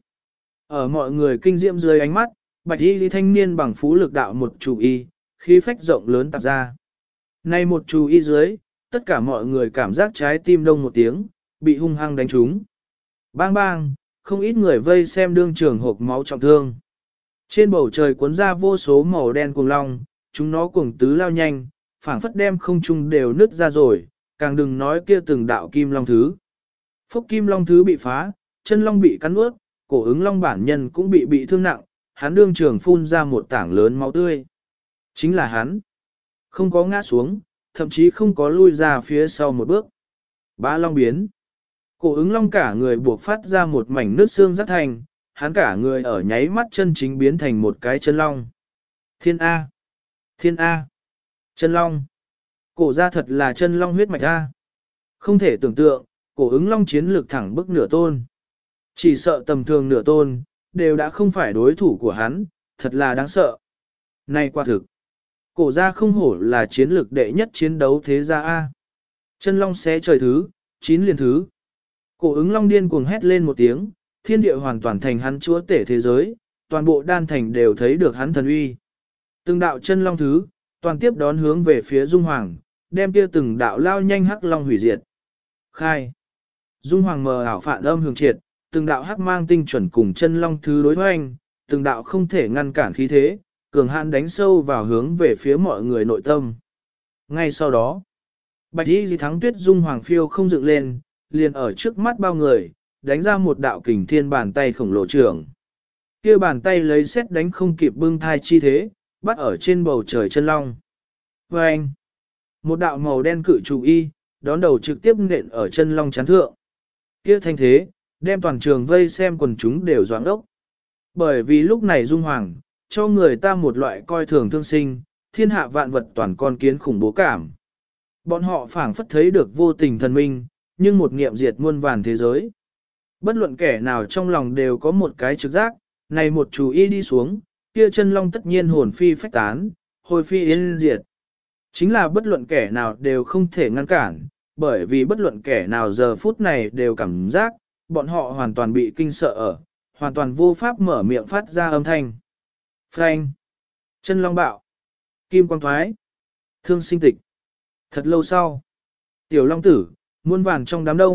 Ở mọi người kinh diễm dưới ánh mắt, bạch y thanh niên bằng phú lực đạo một chủ y, khí phách rộng lớn tạp ra. Nay một chủ y dưới, tất cả mọi người cảm giác trái tim đông một tiếng, bị hung hăng đánh trúng. Bang bang, không ít người vây xem đương trường hộp máu trọng thương. Trên bầu trời cuốn ra vô số màu đen cuồng long, chúng nó cuồng tứ lao nhanh, phảng phất đem không trung đều nứt ra rồi, càng đừng nói kia từng đạo kim long thứ. Phúc kim long thứ bị phá, chân long bị cắn ướt, cổ ứng long bản nhân cũng bị thương nặng, hắn đương trường phun ra một tảng lớn máu tươi. Chính là hắn. Không có ngã xuống, thậm chí không có lui ra phía sau một bước. Bá long biến. Cổ ứng long cả người buộc phát ra một mảnh nước xương rất thành, hắn cả người ở nháy mắt chân chính biến thành một cái chân long. Thiên A. Thiên A. Chân long. Cổ ra thật là chân long huyết mạch A. Không thể tưởng tượng, cổ ứng long chiến lược thẳng bức nửa tôn. Chỉ sợ tầm thường nửa tôn, đều đã không phải đối thủ của hắn, thật là đáng sợ. Này quả thực. Cổ ra không hổ là chiến lược đệ nhất chiến đấu thế gia A. Chân long xé trời thứ, 9 liền thứ. Cổ ứng long điên cuồng hét lên một tiếng, thiên địa hoàn toàn thành hắn chúa tể thế giới, toàn bộ đan thành đều thấy được hắn thần uy. Từng đạo chân long thứ, toàn tiếp đón hướng về phía Dung Hoàng, đem kia từng đạo lao nhanh hắc long hủy diệt. Khai. Dung Hoàng mờ ảo phản âm hưởng triệt, từng đạo hắc mang tinh chuẩn cùng chân long thứ đối hoành, từng đạo không thể ngăn cản khí thế, cường hãn đánh sâu vào hướng về phía mọi người nội tâm. Ngay sau đó, Bạch Y thắng tuyết Dung Hoàng phiêu không dựng lên, liền ở trước mắt bao người, đánh ra một đạo kình thiên bàn tay khổng lồ trưởng. Kia bàn tay lấy xét đánh không kịp bưng thai chi thế, bắt ở trên bầu trời chân long. Và anh, một đạo màu đen cự trụ y, đón đầu trực tiếp nện ở chân long chán thượng. Kia thanh thế, đem toàn trường vây xem quần chúng đều doãn ốc. Bởi vì lúc này Dung Hoàng, cho người ta một loại coi thường thương sinh, thiên hạ vạn vật toàn con kiến khủng bố cảm. Bọn họ phảng phất thấy được vô tình thần minh, nhưng một nghiệm diệt muôn vàn thế giới. Bất luận kẻ nào trong lòng đều có một cái trực giác, này một chú ý đi xuống, kia chân long tất nhiên hồn phi phách tán, hồi phi yên diệt. Chính là bất luận kẻ nào đều không thể ngăn cản, bởi vì bất luận kẻ nào giờ phút này đều cảm giác, bọn họ hoàn toàn bị kinh sợ ở, hoàn toàn vô pháp mở miệng phát ra âm thanh. Phanh, chân long bạo, kim quang thoái, thương sinh tịch. Thật lâu sau, tiểu long tử, muôn vàn trong đám đông,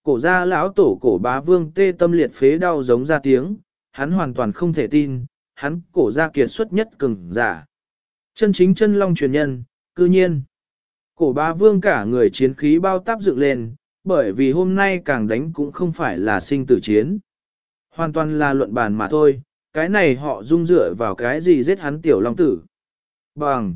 Cổ gia lão tổ Cổ Bá Vương tê tâm liệt phế đau giống ra tiếng, hắn hoàn toàn không thể tin, hắn Cổ gia kiệt xuất nhất cường giả. Chân chính chân long truyền nhân, cư nhiên. Cổ Bá Vương cả người chiến khí bao táp dựng lên, bởi vì hôm nay càng đánh cũng không phải là sinh tử chiến. Hoàn toàn là luận bàn mà thôi, cái này họ dung dựa vào cái gì giết hắn tiểu long tử. Bằng,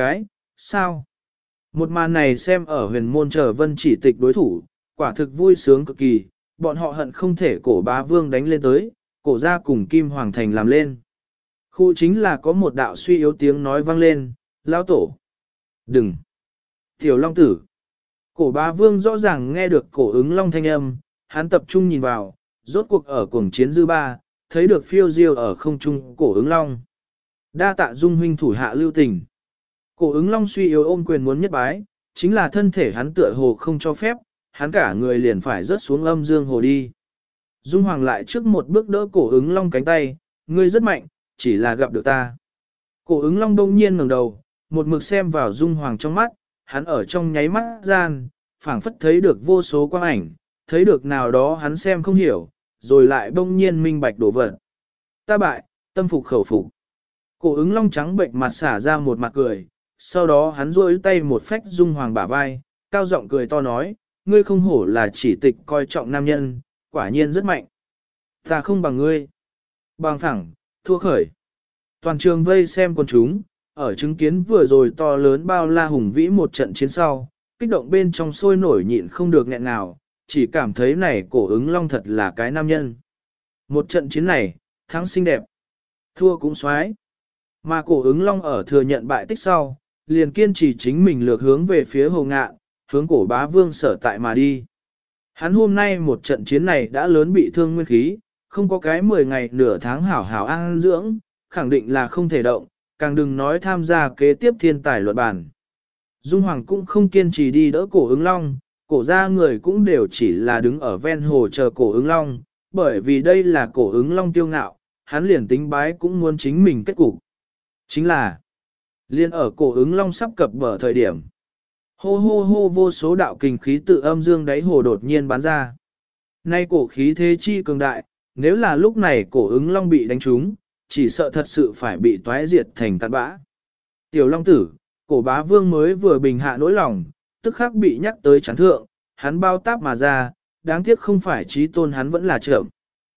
sao? Một màn này xem ở huyền môn chờ vân chỉ tịch đối thủ, quả thực vui sướng cực kỳ, bọn họ hận không thể Cổ Bá Vương đánh lên tới, cổ gia cùng Kim Hoàng Thành làm lên. Khu chính là có một đạo suy yếu tiếng nói vang lên, lão tổ. Đừng! Tiểu long tử! Cổ Bá Vương rõ ràng nghe được cổ ứng long thanh âm, hắn tập trung nhìn vào, rốt cuộc ở cuồng chiến dư ba, thấy được phiêu diêu ở không trung cổ ứng long. Đa tạ dung huynh thủ hạ lưu tình. Cổ ứng long suy yếu ôm quyền muốn nhất bái, chính là thân thể hắn tựa hồ không cho phép, hắn cả người liền phải rớt xuống âm dương hồ đi. Dung Hoàng lại trước một bước đỡ cổ ứng long cánh tay, ngươi rất mạnh, chỉ là gặp được ta. Cổ ứng long đông nhiên ngẩng đầu, một mực xem vào Dung Hoàng trong mắt, hắn ở trong nháy mắt gian, phảng phất thấy được vô số quang ảnh, thấy được nào đó hắn xem không hiểu, rồi lại đông nhiên minh bạch đổ vật. Ta bại, tâm phục khẩu phục. Cổ ứng long trắng bệnh mặt xả ra một mặt cười, sau đó hắn duỗi tay một phách Dung Hoàng bả vai, cao giọng cười to nói, ngươi không hổ là chỉ tịch coi trọng nam nhân, quả nhiên rất mạnh. Ta không bằng ngươi. Bằng thẳng, thua khởi. Toàn trường vây xem con chúng, ở chứng kiến vừa rồi to lớn bao la hùng vĩ một trận chiến sau, kích động bên trong sôi nổi nhịn không được nghẹn nào, chỉ cảm thấy này cổ ứng long thật là cái nam nhân. Một trận chiến này, thắng xinh đẹp, thua cũng xoái. Mà cổ ứng long ở thừa nhận bại tích sau, liền kiên trì chính mình lược hướng về phía Hồ Ngạn, hướng Cổ Bá Vương sở tại mà đi. Hắn hôm nay một trận chiến này đã lớn bị thương nguyên khí, không có cái 10 ngày nửa tháng hảo hảo an dưỡng, khẳng định là không thể động, càng đừng nói tham gia kế tiếp thiên tài luận bàn. Dung Hoàng cũng không kiên trì đi đỡ cổ ứng long, cổ ra người cũng đều chỉ là đứng ở ven hồ chờ cổ ứng long, bởi vì đây là cổ ứng long tiêu ngạo, hắn liền tính bái cũng muốn chính mình kết cục. Chính là, liên ở cổ ứng long sắp cập bờ thời điểm. Hô hô hô vô số đạo kình khí tự âm dương đáy hồ đột nhiên bắn ra. Nay cổ khí thế chi cường đại, nếu là lúc này cổ ứng long bị đánh trúng, chỉ sợ thật sự phải bị toái diệt thành tàn bã. Tiểu long tử, cổ bá vương mới vừa bình hạ nỗi lòng, tức khắc bị nhắc tới chán thượng, hắn bao táp mà ra, đáng tiếc không phải trí tôn hắn vẫn là chậm.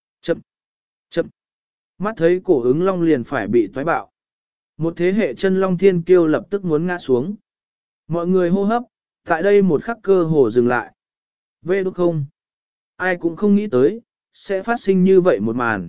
Chậm. Mắt thấy cổ ứng long liền phải bị toái bạo. Một thế hệ chân long thiên kiêu lập tức muốn ngã xuống. Mọi người hô hấp, tại đây một khắc cơ hồ dừng lại. Vê đúng không? Ai cũng không nghĩ tới, sẽ phát sinh như vậy một màn.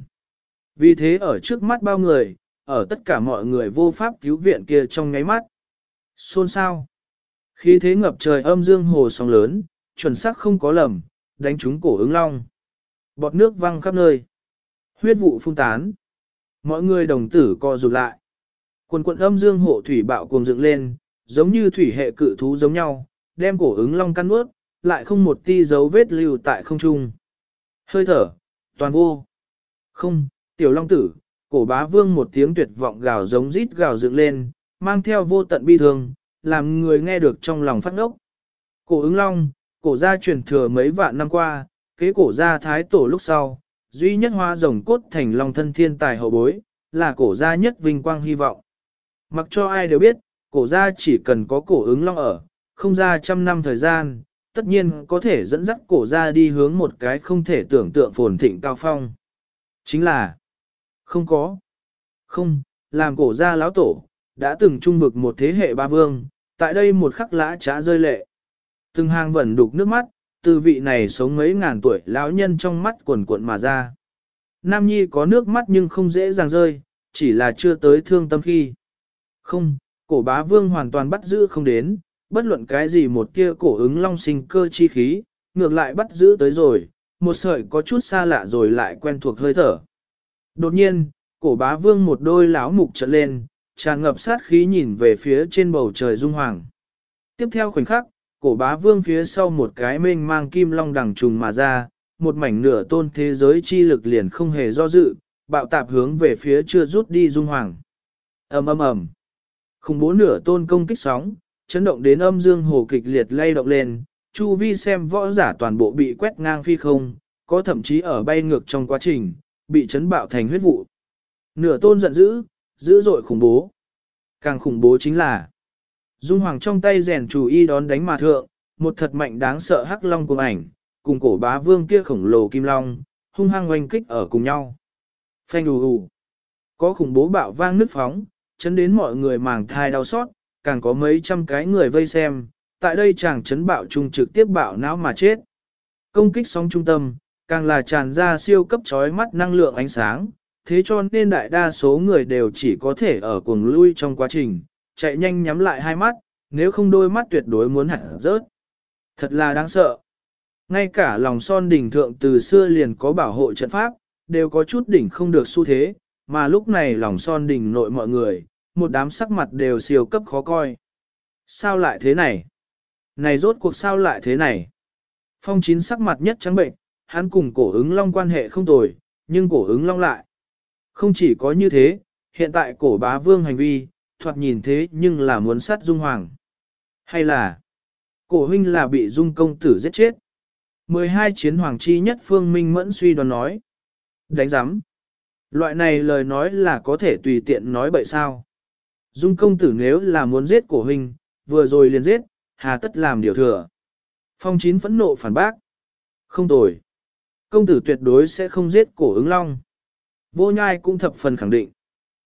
Vì thế ở trước mắt bao người, ở tất cả mọi người vô pháp cứu viện kia trong ngáy mắt. Xôn xao. Khi thế ngập trời âm dương hồ sóng lớn, chuẩn xác không có lầm, đánh trúng cổ ứng long. Bọt nước văng khắp nơi. Huyết vụ phun tán. Mọi người đồng tử co rụt lại. Quần quận âm dương hộ thủy bạo cuồng dựng lên, giống như thủy hệ cự thú giống nhau, đem cổ ứng long căn nuốt, lại không một ti dấu vết lưu tại không trung. Hơi thở, toàn vô. Không, tiểu long tử, cổ bá vương một tiếng tuyệt vọng gào giống rít gào dựng lên, mang theo vô tận bi thương, làm người nghe được trong lòng phát ngốc. Cổ ứng long, cổ gia truyền thừa mấy vạn năm qua, kế cổ gia thái tổ lúc sau, duy nhất hoa rồng cốt thành long thân thiên tài hậu bối, là cổ gia nhất vinh quang hy vọng. Mặc cho ai đều biết, cổ gia chỉ cần có cổ ứng long ở, không ra 100 năm thời gian, tất nhiên có thể dẫn dắt cổ gia đi hướng một cái không thể tưởng tượng phồn thịnh cao phong. Chính là, không có. Không, làm cổ gia lão tổ, đã từng trung vực một thế hệ ba vương, tại đây một khắc lã trá rơi lệ. Từng hàng vẩn đục nước mắt, từ vị này sống mấy ngàn tuổi lão nhân trong mắt quần cuộn mà ra. Nam Nhi có nước mắt nhưng không dễ dàng rơi, chỉ là chưa tới thương tâm khi. Không, cổ bá vương hoàn toàn bắt giữ không đến, bất luận cái gì một kia cổ ứng long sinh cơ chi khí, ngược lại bắt giữ tới rồi, một sợi có chút xa lạ rồi lại quen thuộc hơi thở. Đột nhiên, cổ bá vương một đôi láo mục trợn lên, tràn ngập sát khí nhìn về phía trên bầu trời Dung Hoàng. Tiếp theo khoảnh khắc, cổ bá vương phía sau một cái mênh mang kim long đằng trùng mà ra, một mảnh nửa tôn thế giới chi lực liền không hề do dự, bạo tạp hướng về phía chưa rút đi Dung Hoàng. Ầm ầm ầm. Khủng bố nửa tôn công kích sóng, chấn động đến âm dương hồ kịch liệt lay động lên, chu vi xem võ giả toàn bộ bị quét ngang phi không, có thậm chí ở bay ngược trong quá trình, bị chấn bạo thành huyết vụ. Nửa tôn giận dữ, dữ dội khủng bố. Càng khủng bố chính là, Dung Hoàng trong tay rèn chủ y đón đánh mà thượng, một thật mạnh đáng sợ hắc long cùng ảnh, cùng cổ bá vương kia khổng lồ kim long, hung hăng oanh kích ở cùng nhau. Phanh ù ù. Có khủng bố bạo vang nứt phóng, chấn đến mọi người màng thai đau xót, càng có mấy trăm cái người vây xem, tại đây chàng chấn bạo trung trực tiếp bạo não mà chết. Công kích sóng trung tâm, càng là tràn ra siêu cấp chói mắt năng lượng ánh sáng, thế cho nên đại đa số người đều chỉ có thể ở cuồng lui trong quá trình, chạy nhanh nhắm lại hai mắt, nếu không đôi mắt tuyệt đối muốn hẳn rớt. Thật là đáng sợ. Ngay cả lòng son đỉnh thượng từ xưa liền có bảo hộ trận pháp, đều có chút đỉnh không được xu thế, mà lúc này lòng son đỉnh nội mọi người, một đám sắc mặt đều siêu cấp khó coi. Sao lại thế này? Này rốt cuộc sao lại thế này? Phong Chín sắc mặt nhất trắng bệnh, hắn cùng cổ ứng long quan hệ không tồi, nhưng cổ ứng long lại. Không chỉ có như thế, hiện tại cổ bá vương hành vi, thoạt nhìn thế nhưng là muốn sát Dung Hoàng. Hay là, cổ huynh là bị Dung công tử giết chết. 12 chiến hoàng chi nhất Phương Minh Mẫn suy đoán nói. Đánh giám. Loại này lời nói là có thể tùy tiện nói bậy sao. Dung công tử nếu là muốn giết cổ huynh, vừa rồi liền giết, hà tất làm điều thừa. Phong Chín phẫn nộ phản bác. Không tồi. Công tử tuyệt đối sẽ không giết cổ ứng long. Vô Nhai cũng thập phần khẳng định.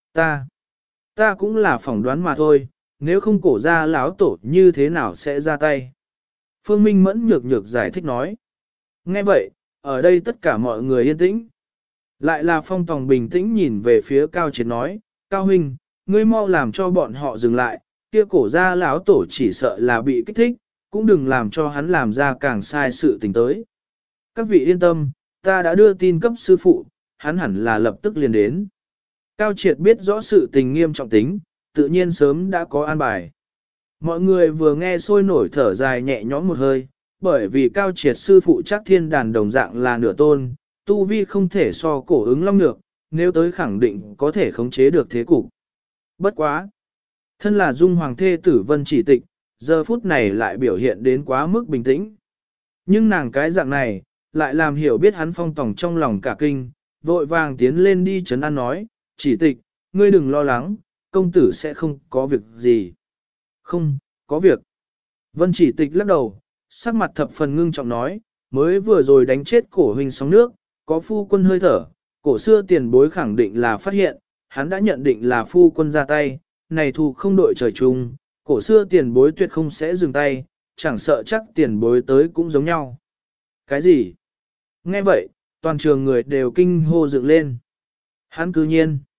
Ta cũng là phỏng đoán mà thôi, nếu không cổ ra láo tổ như thế nào sẽ ra tay. Phương Minh Mẫn nhược nhược giải thích nói. Nghe vậy, ở đây tất cả mọi người yên tĩnh. Lại là Phong Tòng bình tĩnh nhìn về phía Cao Triệt nói, Cao huynh, ngươi mau làm cho bọn họ dừng lại, kia cổ ra láo tổ chỉ sợ là bị kích thích, cũng đừng làm cho hắn làm ra càng sai sự tình tới. Các vị yên tâm, ta đã đưa tin cấp sư phụ, hắn hẳn là lập tức liền đến. Cao Triệt biết rõ sự tình nghiêm trọng tính, tự nhiên sớm đã có an bài. Mọi người vừa nghe sôi nổi thở dài nhẹ nhõm một hơi, bởi vì Cao Triệt sư phụ chắc thiên đàn đồng dạng là nửa tôn, tu vi không thể so cổ ứng long được, nếu tới khẳng định có thể khống chế được thế cục. Bất quá. Thân là Dung Hoàng thê tử Vân Chỉ Tịch, giờ phút này lại biểu hiện đến quá mức bình tĩnh. Nhưng nàng cái dạng này, lại làm hiểu biết hắn Phong Tòng trong lòng cả kinh, vội vàng tiến lên đi trấn an nói, Chỉ Tịch, ngươi đừng lo lắng, công tử sẽ không có việc gì. Không, có việc. Vân Chỉ Tịch lắc đầu, sắc mặt thập phần ngưng trọng nói, mới vừa rồi đánh chết cổ huynh sóng nước, có phu quân hơi thở, cổ xưa tiền bối khẳng định là phát hiện, hắn đã nhận định là phu quân ra tay, này thù không đội trời chung, cổ xưa tiền bối tuyệt không sẽ dừng tay, chẳng sợ chắc tiền bối tới cũng giống nhau. Cái gì? Nghe vậy, toàn trường người đều kinh hô dựng lên. Hắn cư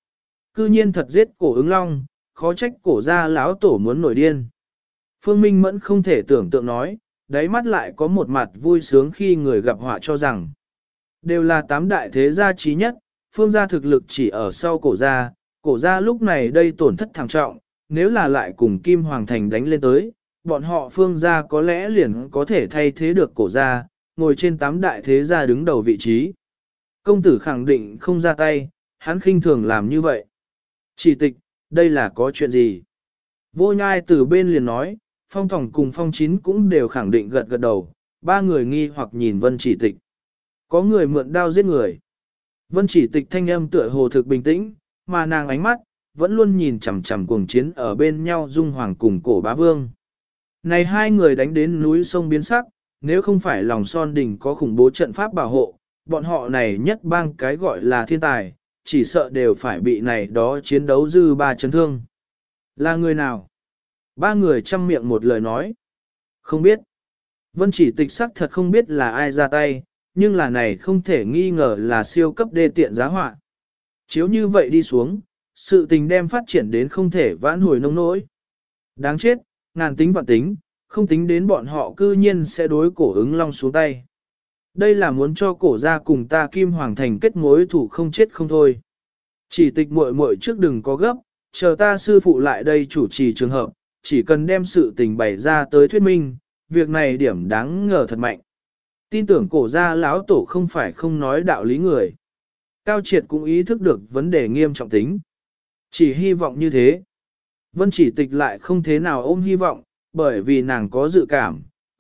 nhiên thật giết cổ ứng long, khó trách cổ ra lão tổ muốn nổi điên. Phương Minh Mẫn không thể tưởng tượng nói, đáy mắt lại có một mặt vui sướng khi người gặp họa cho rằng. Đều là tám đại thế gia trí nhất, phương gia thực lực chỉ ở sau cổ gia lúc này đây tổn thất thảm trọng, nếu là lại cùng Kim Hoàng Thành đánh lên tới, bọn họ phương gia có lẽ liền có thể thay thế được cổ gia, ngồi trên tám đại thế gia đứng đầu vị trí. Công tử khẳng định không ra tay, hắn khinh thường làm như vậy. Chỉ Tịch, đây là có chuyện gì? Vô Nhai từ bên liền nói, Phong Tòng cùng Phong Chín cũng đều khẳng định gật gật đầu, ba người nghi hoặc nhìn Vân Chỉ Tịch. Có người mượn đao giết người. Vân Chỉ Tịch thanh âm tựa hồ thực bình tĩnh, mà nàng ánh mắt, vẫn luôn nhìn chằm chằm cuồng chiến ở bên nhau Dung Hoàng cùng cổ bá vương. Này hai người đánh đến núi sông biến sắc, nếu không phải lòng son đỉnh có khủng bố trận pháp bảo hộ, bọn họ này nhất bang cái gọi là thiên tài, chỉ sợ đều phải bị này đó chiến đấu dư ba chấn thương. Là người nào? Ba người chăm miệng một lời nói. Không biết. Vân Chỉ Tịch sắc thật không biết là ai ra tay, nhưng là này không thể nghi ngờ là siêu cấp đê tiện giá họa. Chiếu như vậy đi xuống, sự tình đem phát triển đến không thể vãn hồi nông nỗi. Đáng chết, ngàn tính vạn tính, không tính đến bọn họ cư nhiên sẽ đối cổ ứng long xuống tay. Đây là muốn cho cổ gia cùng ta Kim Hoàng Thành kết mối thủ không chết không thôi. Chỉ Tịch muội muội trước đừng có gấp, chờ ta sư phụ lại đây chủ trì trường hợp, chỉ cần đem sự tình bày ra tới thuyết minh, việc này điểm đáng ngờ thật mạnh. Tin tưởng cổ gia lão tổ không phải không nói đạo lý người. Cao Triệt cũng ý thức được vấn đề nghiêm trọng tính. Chỉ hy vọng như thế. Vân Chỉ Tịch lại không thế nào ôm hy vọng, bởi vì nàng có dự cảm,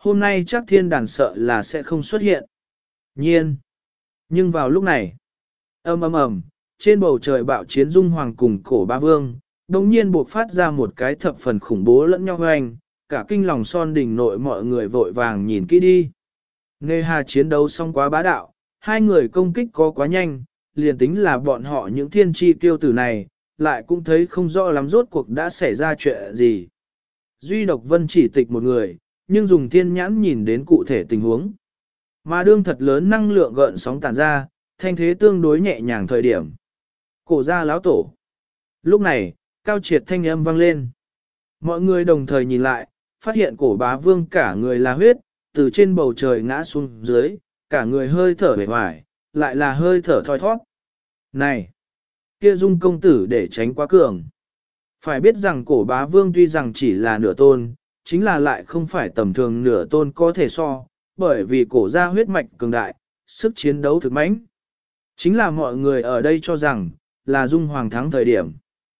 hôm nay chắc thiên đàn sợ là sẽ không xuất hiện. Nhiên. Nhưng vào lúc này, ầm, trên bầu trời bạo chiến Dung Hoàng cùng cổ ba vương, đồng nhiên buộc phát ra một cái thập phần khủng bố lẫn nhau hoành, cả kinh lòng son đỉnh nội mọi người vội vàng nhìn kỹ đi. Nề hà chiến đấu xong quá bá đạo, hai người công kích có quá nhanh, liền tính là bọn họ những thiên tri kiêu tử này, lại cũng thấy không rõ lắm rốt cuộc đã xảy ra chuyện gì. Duy độc Vân Chỉ Tịch một người, nhưng dùng thiên nhãn nhìn đến cụ thể tình huống. Mà đương thật lớn năng lượng gợn sóng tản ra, thanh thế tương đối nhẹ nhàng thời điểm. Cổ ra láo tổ. Lúc này, cao triệt thanh âm vang lên. Mọi người đồng thời nhìn lại, phát hiện cổ bá vương cả người là huyết, từ trên bầu trời ngã xuống dưới, cả người hơi thở bề hoài, lại là hơi thở thoi thoát. Này! Kia Dung công tử để tránh quá cường. Phải biết rằng cổ bá vương tuy rằng chỉ là nửa tôn, chính là lại không phải tầm thường nửa tôn có thể so, bởi vì cổ ra huyết mạch cường đại, sức chiến đấu thực mãnh. Chính là mọi người ở đây cho rằng, là Dung Hoàng thắng thời điểm.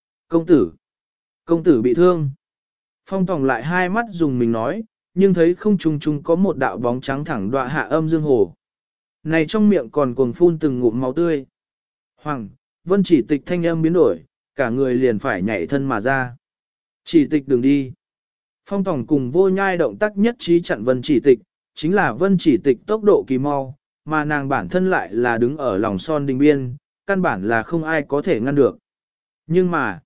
Công tử bị thương. Phong Tòng lại hai mắt dùng mình nói, nhưng thấy không trung trung có một đạo bóng trắng thẳng đọa hạ âm dương hồ. Này trong miệng còn cuồng phun từng ngụm máu tươi. Hoàng, Vân Chỉ Tịch thanh âm biến đổi, cả người liền phải nhảy thân mà ra. Chỉ Tịch đừng đi. Phong Tòng cùng Vô Nhai động tác nhất trí chặn Vân Chỉ Tịch, chính là Vân Chỉ Tịch tốc độ kỳ mau, mà nàng bản thân lại là đứng ở lòng son đình biên, căn bản là không ai có thể ngăn được. Nhưng mà,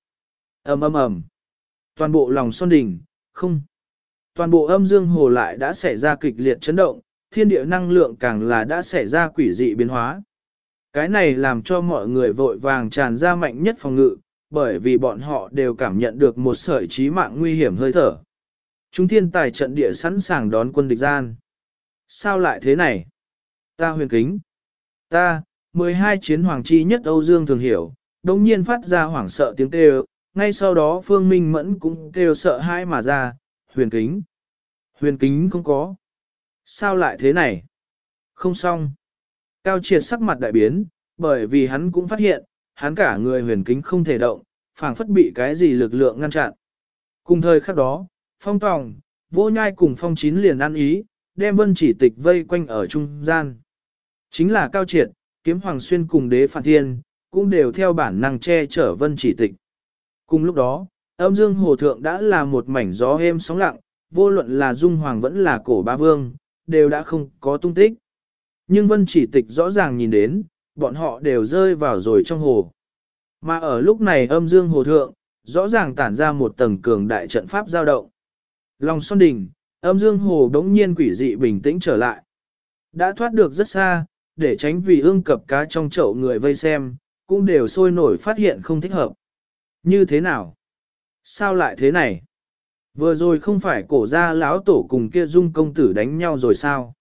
ầm, toàn bộ lòng son đình, không. Toàn bộ âm dương hồ lại đã xảy ra kịch liệt chấn động, thiên địa năng lượng càng là đã xảy ra quỷ dị biến hóa. Cái này làm cho mọi người vội vàng tràn ra mạnh nhất phòng ngự, bởi vì bọn họ đều cảm nhận được một sợi chí mạng nguy hiểm hơi thở. Chúng thiên tài trận địa sẵn sàng đón quân địch gian. Sao lại thế này? Ta huyền kính. Ta, 12 chiến hoàng chi nhất Âu Dương Thường Hiểu, đồng nhiên phát ra hoảng sợ tiếng kêu, ngay sau đó Phương Minh Mẫn cũng kêu sợ hãi mà ra, huyền kính. Huyền kính không có. Sao lại thế này? Không xong. Cao Triệt sắc mặt đại biến, bởi vì hắn cũng phát hiện, hắn cả người huyền kính không thể động, phảng phất bị cái gì lực lượng ngăn chặn. Cùng thời khắc đó, Phong Tòng, Vô Nhai cùng Phong Chín liền ăn ý, đem Vân Chỉ Tịch vây quanh ở trung gian. Chính là Cao Triệt, Kiếm Hoàng Xuyên cùng Đế Phản Thiên, cũng đều theo bản năng che chở Vân Chỉ Tịch. Cùng lúc đó, âm dương hồ thượng đã là một mảnh gió êm sóng lặng, vô luận là Dung Hoàng vẫn là cổ ba vương, đều đã không có tung tích. Nhưng Vân Chỉ Tịch rõ ràng nhìn đến, bọn họ đều rơi vào rồi trong hồ. Mà ở lúc này âm dương hồ thượng, rõ ràng tản ra một tầng cường đại trận pháp giao động. Lòng son đỉnh, âm dương hồ đống nhiên quỷ dị bình tĩnh trở lại. Đã thoát được rất xa, để tránh vì ương cập cá trong chậu người vây xem, cũng đều sôi nổi phát hiện không thích hợp. Như thế nào? Sao lại thế này? Vừa rồi không phải cổ gia lão tổ cùng kia Dung công tử đánh nhau rồi sao?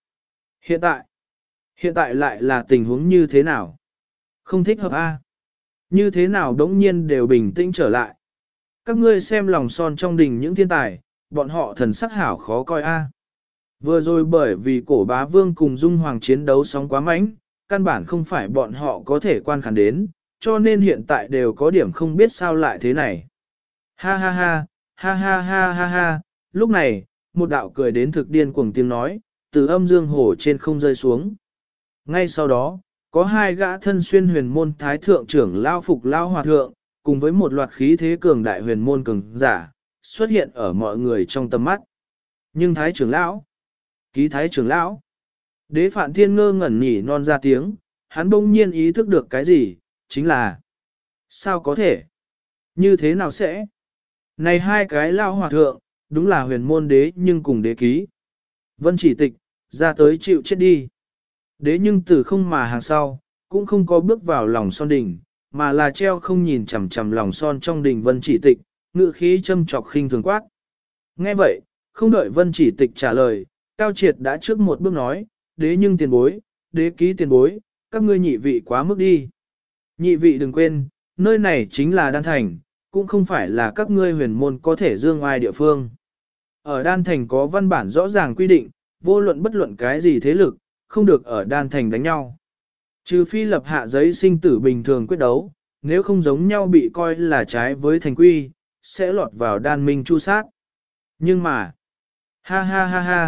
Hiện tại lại là tình huống như thế nào? Không thích hợp a? Như thế nào đống nhiên đều bình tĩnh trở lại? Các ngươi xem lòng son trong đình những thiên tài, bọn họ thần sắc hảo khó coi a. Vừa rồi bởi vì cổ bá vương cùng Dung Hoàng chiến đấu sóng quá mạnh, căn bản không phải bọn họ có thể quan khán đến, cho nên hiện tại đều có điểm không biết sao lại thế này. Ha ha ha, ha ha ha ha ha, lúc này, một đạo cười đến thực điên cuồng tiếng nói, từ âm dương hồ trên không rơi xuống. Ngay sau đó, có hai gã thân xuyên huyền môn thái thượng trưởng lao phục lao hòa thượng, cùng với một loạt khí thế cường đại huyền môn cường giả, xuất hiện ở mọi người trong tầm mắt. Nhưng thái trưởng lão, ký thái trưởng lão, Đế Phạn Thiên ngơ ngẩn nhỉ non ra tiếng, hắn bỗng nhiên ý thức được cái gì, chính là sao có thể? Như thế nào sẽ? Này hai cái lao hòa thượng, đúng là huyền môn đế nhưng cùng đế ký. Vân Chỉ Tịch, ra tới chịu chết đi. Đế nhưng từ không mà hàng sau, cũng không có bước vào lòng son đỉnh, mà là treo không nhìn chằm chằm lòng son trong đỉnh Vân Chỉ Tịch, ngự khí châm chọc khinh thường quát. Nghe vậy, không đợi Vân Chỉ Tịch trả lời, Cao Triệt đã trước một bước nói, đế nhưng tiền bối, đế ký tiền bối, các ngươi nhị vị quá mức đi. Nhị vị đừng quên, nơi này chính là Đan Thành, cũng không phải là các ngươi huyền môn có thể dương ai địa phương. Ở Đan Thành có văn bản rõ ràng quy định, vô luận bất luận cái gì thế lực, không được ở Đan Thành đánh nhau. Trừ phi lập hạ giấy sinh tử bình thường quyết đấu, nếu không giống nhau bị coi là trái với thành quy, sẽ lọt vào đan minh chu sát. Nhưng mà, ha ha ha ha,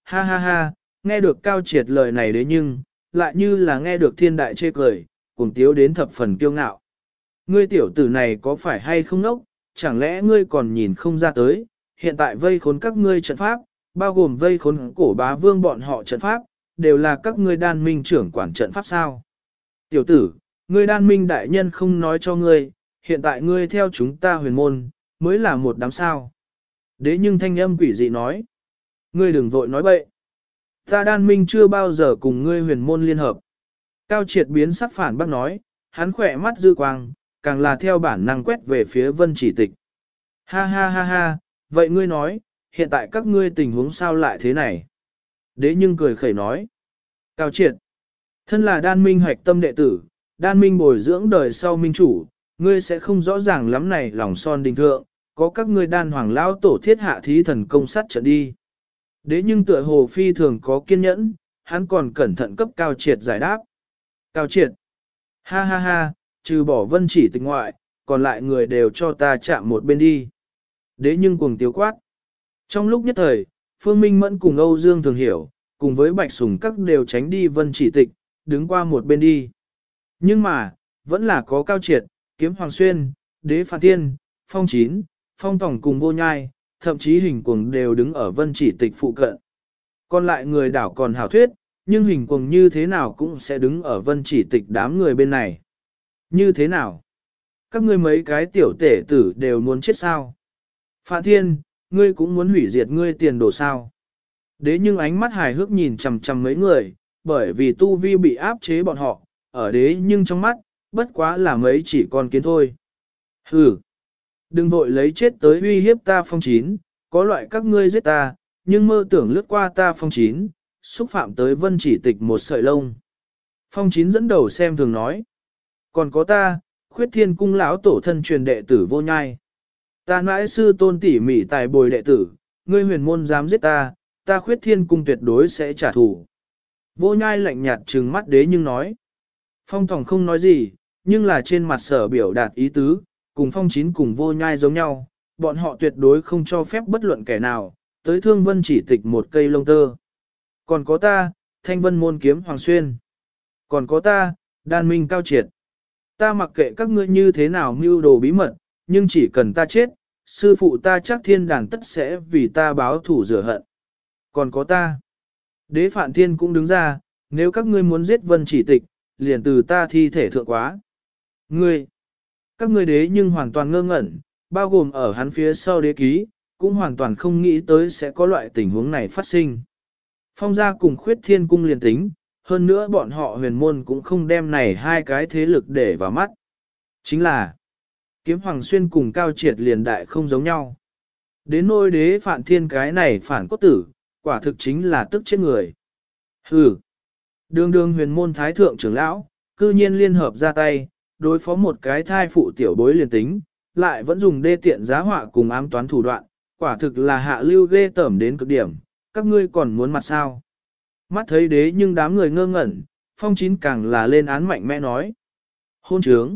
Ha ha ha, nghe được Cao Triệt lời này đấy nhưng, lại như là nghe được thiên đại chê cười, cùng tiếu đến thập phần kiêu ngạo. Ngươi tiểu tử này có phải hay không nốc, chẳng lẽ ngươi còn nhìn không ra tới, hiện tại vây khốn các ngươi trận pháp, bao gồm vây khốn cổ bá vương bọn họ trận pháp, đều là các ngươi đan minh trưởng quản trận pháp sao. Tiểu tử, ngươi đan minh đại nhân không nói cho ngươi, hiện tại ngươi theo chúng ta huyền môn, mới là một đám sao. Đế nhưng thanh âm quỷ dị nói, ngươi đừng vội nói bậy. Ta đan minh chưa bao giờ cùng ngươi huyền môn liên hợp. Cao Triệt biến sắc phản bác nói, hắn khỏe mắt dư quang, càng là theo bản năng quét về phía Vân Chỉ Tịch. Ha ha ha ha, vậy ngươi nói, hiện tại các ngươi tình huống sao lại thế này? Đế nhưng cười khẩy nói. Cao Triệt, thân là đan minh hoạch tâm đệ tử, đan minh bồi dưỡng đời sau minh chủ, ngươi sẽ không rõ ràng lắm này lòng son đình thượng, có các ngươi đan hoàng lão tổ thiết hạ thí thần công sát trận đi. Đế nhưng tựa hồ phi thường có kiên nhẫn, hắn còn cẩn thận cấp Cao Triệt giải đáp. Cao Triệt, ha ha ha, trừ bỏ Vân Chỉ Tịch ngoại, còn lại người đều cho ta chạm một bên đi. Đế nhưng cuồng tiếu quát. Trong lúc nhất thời, Phương Minh Mẫn cùng Âu Dương Thường Hiểu, cùng với Bạch Sùng các đều tránh đi Vân Chỉ Tịch, đứng qua một bên đi. Nhưng mà, vẫn là có Cao Triệt, Kiếm Hoàng Xuyên, Đế Phạt Thiên, Phong Chín, Phong Tổng cùng Vô Nhai, thậm chí hình cuồng đều đứng ở Vân Chỉ Tịch phụ cận. Còn lại người đảo còn hảo thuyết, nhưng hình cuồng như thế nào cũng sẽ đứng ở Vân Chỉ Tịch đám người bên này. Như thế nào? Các ngươi mấy cái tiểu tể tử đều muốn chết sao? Phạn Thiên, ngươi cũng muốn hủy diệt ngươi tiền đồ sao? Đế nhưng ánh mắt hài hước nhìn chằm chằm mấy người, bởi vì tu vi bị áp chế bọn họ, ở đế nhưng trong mắt, bất quá là mấy chỉ con kiến thôi. Hừ, đừng vội lấy chết tới uy hiếp ta Phong Chín, có loại các ngươi giết ta, nhưng mơ tưởng lướt qua ta Phong Chín, xúc phạm tới Vân Chỉ Tịch một sợi lông. Phong Chín dẫn đầu xem thường nói. Còn có ta, Khuyết Thiên cung lão tổ thân truyền đệ tử Vô Nhai. Ta nãi sư tôn tỉ mỉ tài bồi đệ tử, ngươi huyền môn dám giết ta, ta Khuyết Thiên cung tuyệt đối sẽ trả thù. Vô Nhai lạnh nhạt trừng mắt đế nhưng nói. Phong Thòng không nói gì, nhưng là trên mặt sở biểu đạt ý tứ, cùng Phong Chín cùng Vô Nhai giống nhau, bọn họ tuyệt đối không cho phép bất luận kẻ nào, tới thương Vân Chỉ Tịch một cây lông tơ. Còn có ta, Thanh Vân môn kiếm Hoàng Xuyên. Còn có ta, Đan Minh Cao Triệt. Ta mặc kệ các ngươi như thế nào mưu đồ bí mật, nhưng chỉ cần ta chết, sư phụ ta chắc thiên đàn tất sẽ vì ta báo thủ rửa hận. Còn có ta. Đế Phạn Thiên cũng đứng ra, nếu các ngươi muốn giết Vân Chỉ Tịch, liền từ ta thi thể thượng quá. Ngươi, các ngươi đế nhưng hoàn toàn ngơ ngẩn, bao gồm ở hắn phía sau đế ký, cũng hoàn toàn không nghĩ tới sẽ có loại tình huống này phát sinh. Phong gia cùng Khuyết Thiên cung liền tính, hơn nữa bọn họ huyền môn cũng không đem này hai cái thế lực để vào mắt. Chính là, Kiếm Hoàng Xuyên cùng Cao Triệt liền đại không giống nhau. Đến nôi đế Phạn Thiên cái này phản cốt tử, quả thực chính là tức chết người. Hừ, đường đường huyền môn thái thượng trưởng lão, cư nhiên liên hợp ra tay, đối phó một cái thai phụ tiểu bối liền tính, lại vẫn dùng đê tiện giá họa cùng ám toán thủ đoạn, quả thực là hạ lưu ghê tởm đến cực điểm, các ngươi còn muốn mặt sao? Mắt thấy đế nhưng đám người ngơ ngẩn, Phong Chín càng là lên án mạnh mẽ nói. Hôn trướng.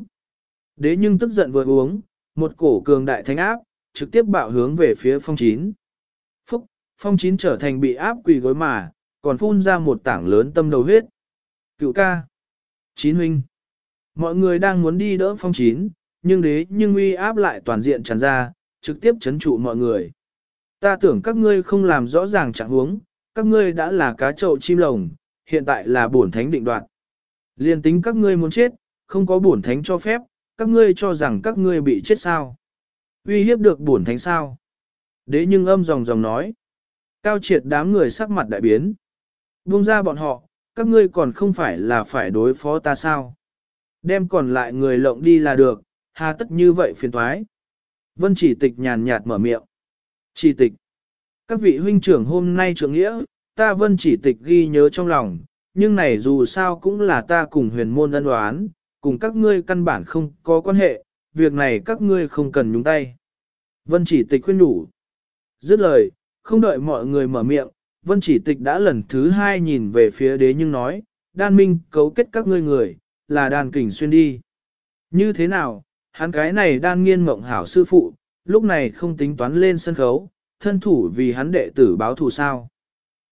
Đế nhưng tức giận vừa uống, một cổ cường đại thánh áp, trực tiếp bạo hướng về phía Phong Chín. Phúc, Phong Chín trở thành bị áp quỳ gối mà, còn phun ra một tảng lớn tâm đầu huyết. Cựu ca. Chín huynh. Mọi người đang muốn đi đỡ Phong Chín, nhưng đế nhưng uy áp lại toàn diện tràn ra, trực tiếp chấn trụ mọi người. Ta tưởng các ngươi không làm rõ ràng trạng huống, các ngươi đã là cá trậu chim lồng, hiện tại là bổn thánh định đoạt. Liên tính các ngươi muốn chết, không có bổn thánh cho phép, các ngươi cho rằng các ngươi bị chết sao? Uy hiếp được bổn thánh sao? Đế nhưng âm ròng ròng nói. Cao Triệt đám người sắc mặt đại biến. Buông ra bọn họ, các ngươi còn không phải là phải đối phó ta sao? Đem còn lại người lộng đi là được, hà tất như vậy phiền toái. Vân Chỉ Tịch nhàn nhạt mở miệng. Chỉ Tịch. Các vị huynh trưởng hôm nay trưởng nghĩa, ta Vân Chỉ Tịch ghi nhớ trong lòng, nhưng này dù sao cũng là ta cùng huyền môn ân oán, cùng các ngươi căn bản không có quan hệ, việc này các ngươi không cần nhúng tay. Vân Chỉ Tịch khuyên nhủ. Dứt lời, không đợi mọi người mở miệng, Vân Chỉ Tịch đã lần thứ hai nhìn về phía đế nhưng nói, đan minh cấu kết các ngươi người, là đan kình xuyên đi. Như thế nào, hắn cái này đan nghiên mộng hảo sư phụ, lúc này không tính toán lên sân khấu, thân thủ vì hắn đệ tử báo thù sao.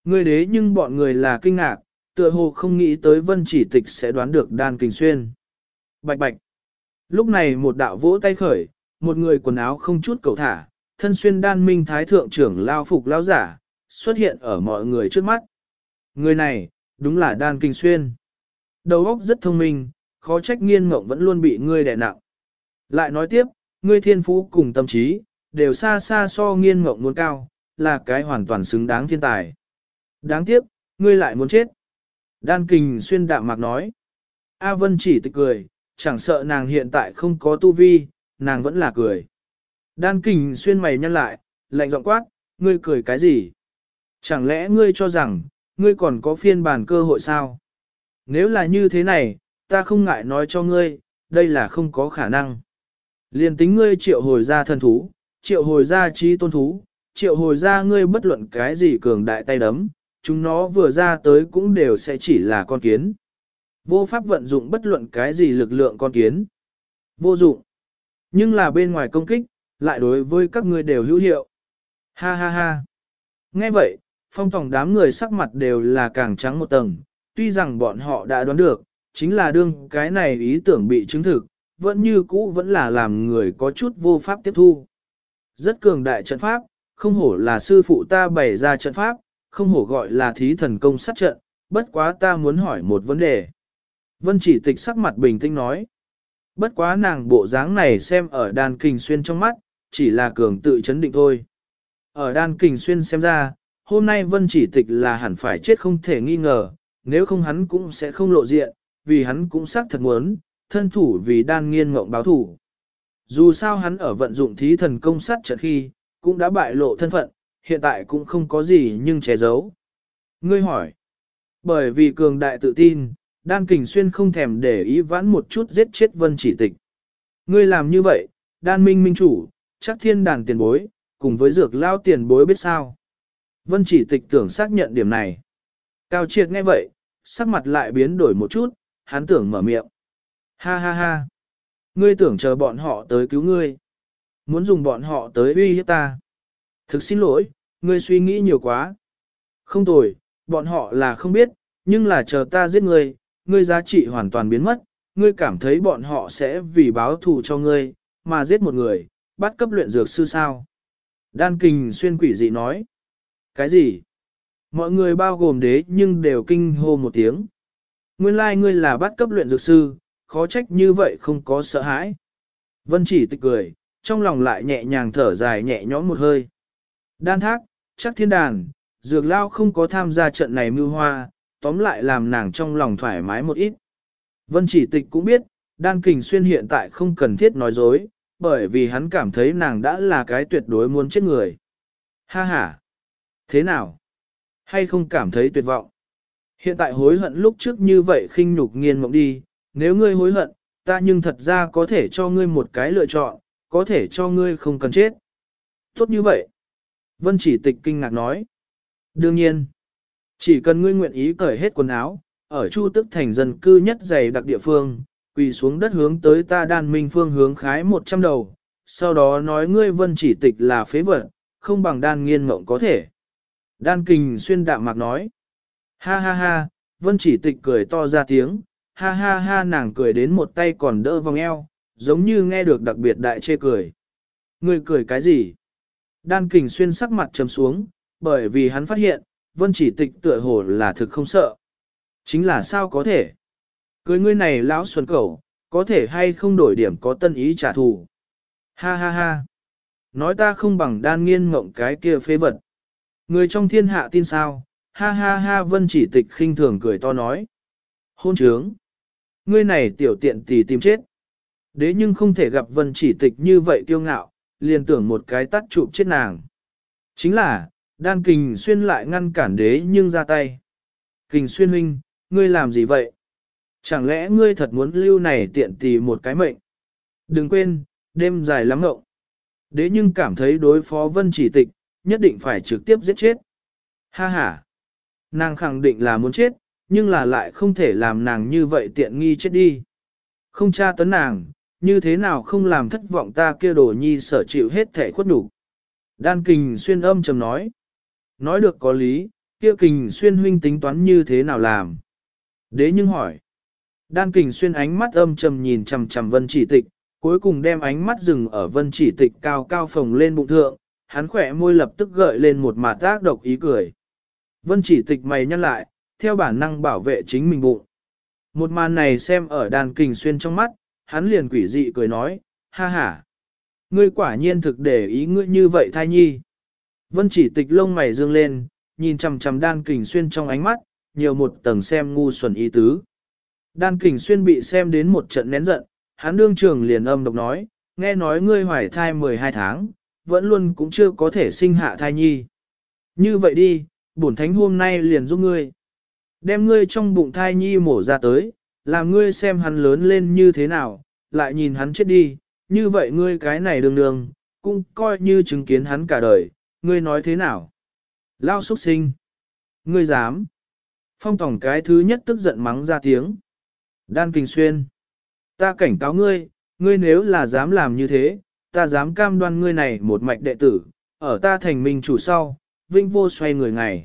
Ngươi đế nhưng bọn người là kinh ngạc, tựa hồ không nghĩ tới Vân Chỉ Tịch sẽ đoán được Đan Kình Xuyên. Bạch bạch. Lúc này một đạo vỗ tay khởi, một người quần áo không chút cầu thả, thân xuyên đan minh thái thượng trưởng lao phục lao giả, xuất hiện ở mọi người trước mắt. Người này, đúng là Đan Kình Xuyên. Đầu óc rất thông minh, khó trách Nghiên Mộng vẫn luôn bị ngươi đè nặng. Lại nói tiếp, ngươi thiên phú cùng tâm trí, đều xa xa so Nghiên Mộng muốn cao, là cái hoàn toàn xứng đáng thiên tài. Đáng tiếc, ngươi lại muốn chết. Đan Kình Xuyên đạm mạc nói. A Vân Chỉ Tịch cười, chẳng sợ nàng hiện tại không có tu vi, nàng vẫn là cười. Đan Kình Xuyên mày nhăn lại, lạnh giọng quát, ngươi cười cái gì? Chẳng lẽ ngươi cho rằng, ngươi còn có phiên bản cơ hội sao? Nếu là như thế này, ta không ngại nói cho ngươi, đây là không có khả năng. Liên tính ngươi triệu hồi ra thần thú, triệu hồi ra trí tôn thú, triệu hồi ra ngươi bất luận cái gì cường đại tay đấm, chúng nó vừa ra tới cũng đều sẽ chỉ là con kiến. Vô pháp vận dụng bất luận cái gì lực lượng con kiến. Vô dụng. Nhưng là bên ngoài công kích, lại đối với các ngươi đều hữu hiệu. Ha ha ha. Nghe vậy, phong tổng đám người sắc mặt đều là càng trắng một tầng, tuy rằng bọn họ đã đoán được, chính là đương cái này ý tưởng bị chứng thực, vẫn như cũ vẫn là làm người có chút vô pháp tiếp thu. Rất cường đại trận pháp, không hổ là sư phụ ta bày ra trận pháp, không hổ gọi là thí thần công sát trận, bất quá ta muốn hỏi một vấn đề. Vân Chỉ Tịch sắc mặt bình tĩnh nói. Bất quá nàng bộ dáng này xem ở Đan Kình Xuyên trong mắt, chỉ là cường tự chấn định thôi. Ở Đan Kình Xuyên xem ra, hôm nay Vân Chỉ Tịch là hẳn phải chết không thể nghi ngờ, nếu không hắn cũng sẽ không lộ diện, vì hắn cũng xác thật muốn, thân thủ vì Đan Nghiên Mộng báo thủ. Dù sao hắn ở vận dụng thí thần công sát trận khi, cũng đã bại lộ thân phận, hiện tại cũng không có gì nhưng che giấu. Ngươi hỏi, bởi vì cường đại tự tin, Đan Kình Xuyên không thèm để ý vãn một chút giết chết Vân Chỉ Tịch. Ngươi làm như vậy, Đan Minh Minh chủ, chắc thiên đàn tiền bối, cùng với dược lao tiền bối biết sao. Vân Chỉ Tịch tưởng xác nhận điểm này. Cao Triệt nghe vậy, sắc mặt lại biến đổi một chút, hắn tưởng mở miệng. Ha ha ha. Ngươi tưởng chờ bọn họ tới cứu ngươi. Muốn dùng bọn họ tới uy hiếp ta. Thực xin lỗi, ngươi suy nghĩ nhiều quá. Không tồi, bọn họ là không biết, nhưng là chờ ta giết ngươi, ngươi giá trị hoàn toàn biến mất, ngươi cảm thấy bọn họ sẽ vì báo thù cho ngươi, mà giết một người, bắt cấp luyện dược sư sao. Đan Kình Xuyên quỷ dị nói. Cái gì? Mọi người bao gồm đế nhưng đều kinh hô một tiếng. Nguyên lai ngươi là bắt cấp luyện dược sư, khó trách như vậy không có sợ hãi. Vân Chỉ Tịch cười, trong lòng lại nhẹ nhàng thở dài nhẹ nhõm một hơi. Đan Thác, chắc thiên đàn, dược lao không có tham gia trận này mưu hoa, tóm lại làm nàng trong lòng thoải mái một ít. Vân Chỉ Tịch cũng biết, Đan Kình Xuyên hiện tại không cần thiết nói dối, bởi vì hắn cảm thấy nàng đã là cái tuyệt đối muốn chết người. Ha ha! Thế nào? Hay không cảm thấy tuyệt vọng? Hiện tại hối hận lúc trước như vậy khinh nhục Nghiên Mộng đi, nếu ngươi hối hận, ta nhưng thật ra có thể cho ngươi một cái lựa chọn, có thể cho ngươi không cần chết. Tốt như vậy. Vân Chỉ Tịch kinh ngạc nói. Đương nhiên, chỉ cần ngươi nguyện ý cởi hết quần áo, ở Chu Tức thành dân cư nhất dày đặc địa phương, quỳ xuống đất hướng tới ta Đan Minh phương hướng khái 100 đầu, sau đó nói ngươi Vân Chỉ Tịch là phế vật, không bằng Đan Nghiên Mộng có thể. Đan Kình Xuyên đạm mạc nói. Ha ha ha, Vân Chỉ Tịch cười to ra tiếng, ha ha ha nàng cười đến một tay còn đỡ vòng eo, giống như nghe được đặc biệt đại chê cười. Ngươi cười cái gì? Đan Kình Xuyên sắc mặt trầm xuống, bởi vì hắn phát hiện, Vân Chỉ Tịch tựa hồ là thực không sợ. Chính là sao có thể? Cười ngươi này lão xuân cẩu, có thể hay không đổi điểm có tân ý trả thù? Ha ha ha! Nói ta không bằng Đan Nghiên Mộng cái kia phế vật. Người trong thiên hạ tin sao? Ha ha ha Vân Chỉ Tịch khinh thường cười to nói. Hôn trướng! Ngươi này tiểu tiện tỷ tìm chết. Đế nhưng không thể gặp Vân Chỉ Tịch như vậy kiêu ngạo, liền tưởng một cái tắt chụp chết nàng. Chính là, Đan Kình Xuyên lại ngăn cản đế nhưng ra tay. Kình Xuyên huynh, ngươi làm gì vậy? Chẳng lẽ ngươi thật muốn lưu này tiện tỷ một cái mệnh? Đừng quên, đêm dài lắm ngộng. Đế nhưng cảm thấy đối phó Vân Chỉ Tịch, nhất định phải trực tiếp giết chết. Ha ha! Nàng khẳng định là muốn chết, nhưng là lại không thể làm nàng như vậy tiện nghi chết đi. Không tra tấn nàng, như thế nào không làm thất vọng ta kia đồ nhi sở chịu hết thể khuất đủ. Đan Kình Xuyên âm trầm nói. Nói được có lý, Kia Kình Xuyên huynh tính toán như thế nào làm? Đế nhưng hỏi. Đan Kình Xuyên ánh mắt âm trầm nhìn chằm chằm Vân Chỉ Tịch, cuối cùng đem ánh mắt dừng ở Vân Chỉ Tịch cao cao phồng lên bụng thượng, hắn khỏe môi lập tức gợi lên một mạt ác độc ý cười. Vân Chỉ Tịch mày nhăn lại, theo bản năng bảo vệ chính mình bụng. Một màn này xem ở Đan Kình Xuyên trong mắt, hắn liền quỷ dị cười nói, ha ha. Ngươi quả nhiên thực để ý ngươi như vậy thai nhi. Vân Chỉ Tịch lông mày dương lên, nhìn chằm chằm Đan Kình Xuyên trong ánh mắt, nhiều một tầng xem ngu xuẩn ý tứ. Đan Kình Xuyên bị xem đến một trận nén giận, hắn đương trường liền âm độc nói, nghe nói ngươi hoài thai 12 tháng, vẫn luôn cũng chưa có thể sinh hạ thai nhi. Như vậy đi, bổn thánh hôm nay liền giúp ngươi. Đem ngươi trong bụng thai nhi mổ ra tới, làm ngươi xem hắn lớn lên như thế nào, lại nhìn hắn chết đi, như vậy ngươi cái này đường đường, cũng coi như chứng kiến hắn cả đời, ngươi nói thế nào? Lao xuất sinh. Ngươi dám. Phong tổng cái thứ nhất tức giận mắng ra tiếng. Đan Kình Xuyên. Ta cảnh cáo ngươi, ngươi nếu là dám làm như thế, ta dám cam đoan ngươi này một mạch đệ tử, ở ta thành minh chủ sau, vinh vô xoay người ngày.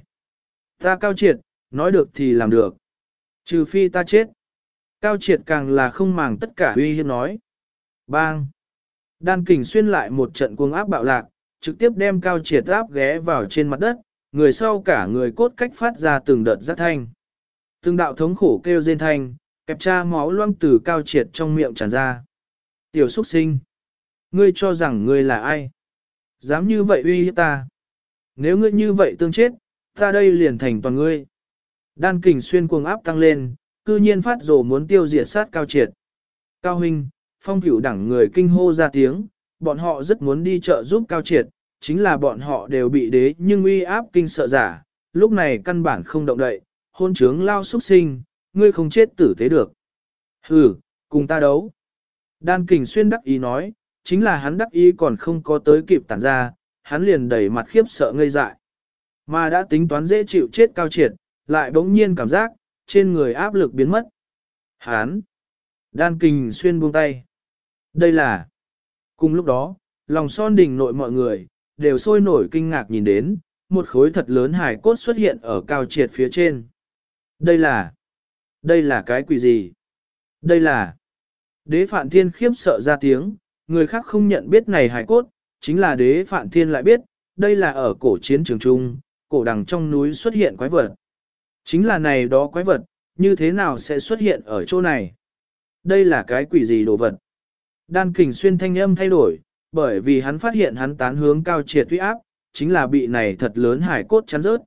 Ta Cao Triệt, nói được thì làm được. Trừ phi ta chết. Cao Triệt càng là không màng tất cả uy hiếp nói. Bang! Đan Kình Xuyên lại một trận cuồng áp bạo lạc, trực tiếp đem Cao Triệt áp ghé vào trên mặt đất, người sau cả người cốt cách phát ra từng đợt giác thanh. Từng đạo thống khổ kêu rên thanh, kẹp cha máu loang từ Cao Triệt trong miệng tràn ra. Tiểu xuất sinh! Ngươi cho rằng ngươi là ai? Dám như vậy uy hiếp ta? Nếu ngươi như vậy tương chết, ta đây liền thành toàn ngươi. Đan Kình Xuyên cuồng áp tăng lên, cư nhiên phát rồ muốn tiêu diệt sát Cao Triệt. Cao huynh, Phong Cửu đẳng người kinh hô ra tiếng, bọn họ rất muốn đi chợ giúp Cao Triệt, chính là bọn họ đều bị đế nhưng uy áp kinh sợ giả, lúc này căn bản không động đậy, hôn trướng lao xuất sinh, ngươi không chết tử tế được. Hừ, cùng ta đấu. Đan Kình Xuyên đắc ý nói, chính là hắn đắc ý còn không có tới kịp tản ra, hắn liền đẩy mặt khiếp sợ ngây dại. Mà đã tính toán dễ chịu chết Cao Triệt, lại bỗng nhiên cảm giác, trên người áp lực biến mất. Hắn! Đan Kình Xuyên buông tay. Đây là... Cùng lúc đó, lòng son đỉnh nội mọi người, đều sôi nổi kinh ngạc nhìn đến, một khối thật lớn hài cốt xuất hiện ở Cao Triệt phía trên. Đây là... Đây là cái quỷ gì? Đây là... Đế Phạn Thiên khiếp sợ ra tiếng, người khác không nhận biết này hài cốt, chính là Đế Phạn Thiên lại biết, đây là ở cổ chiến trường trung, cổ đằng trong núi xuất hiện quái vật. Chính là này đó quái vật, như thế nào sẽ xuất hiện ở chỗ này? Đây là cái quỷ gì đồ vật? Đan Kình Xuyên thanh âm thay đổi, bởi vì hắn phát hiện hắn tán hướng Cao Triệt uy áp, chính là bị này thật lớn hải cốt chắn rớt.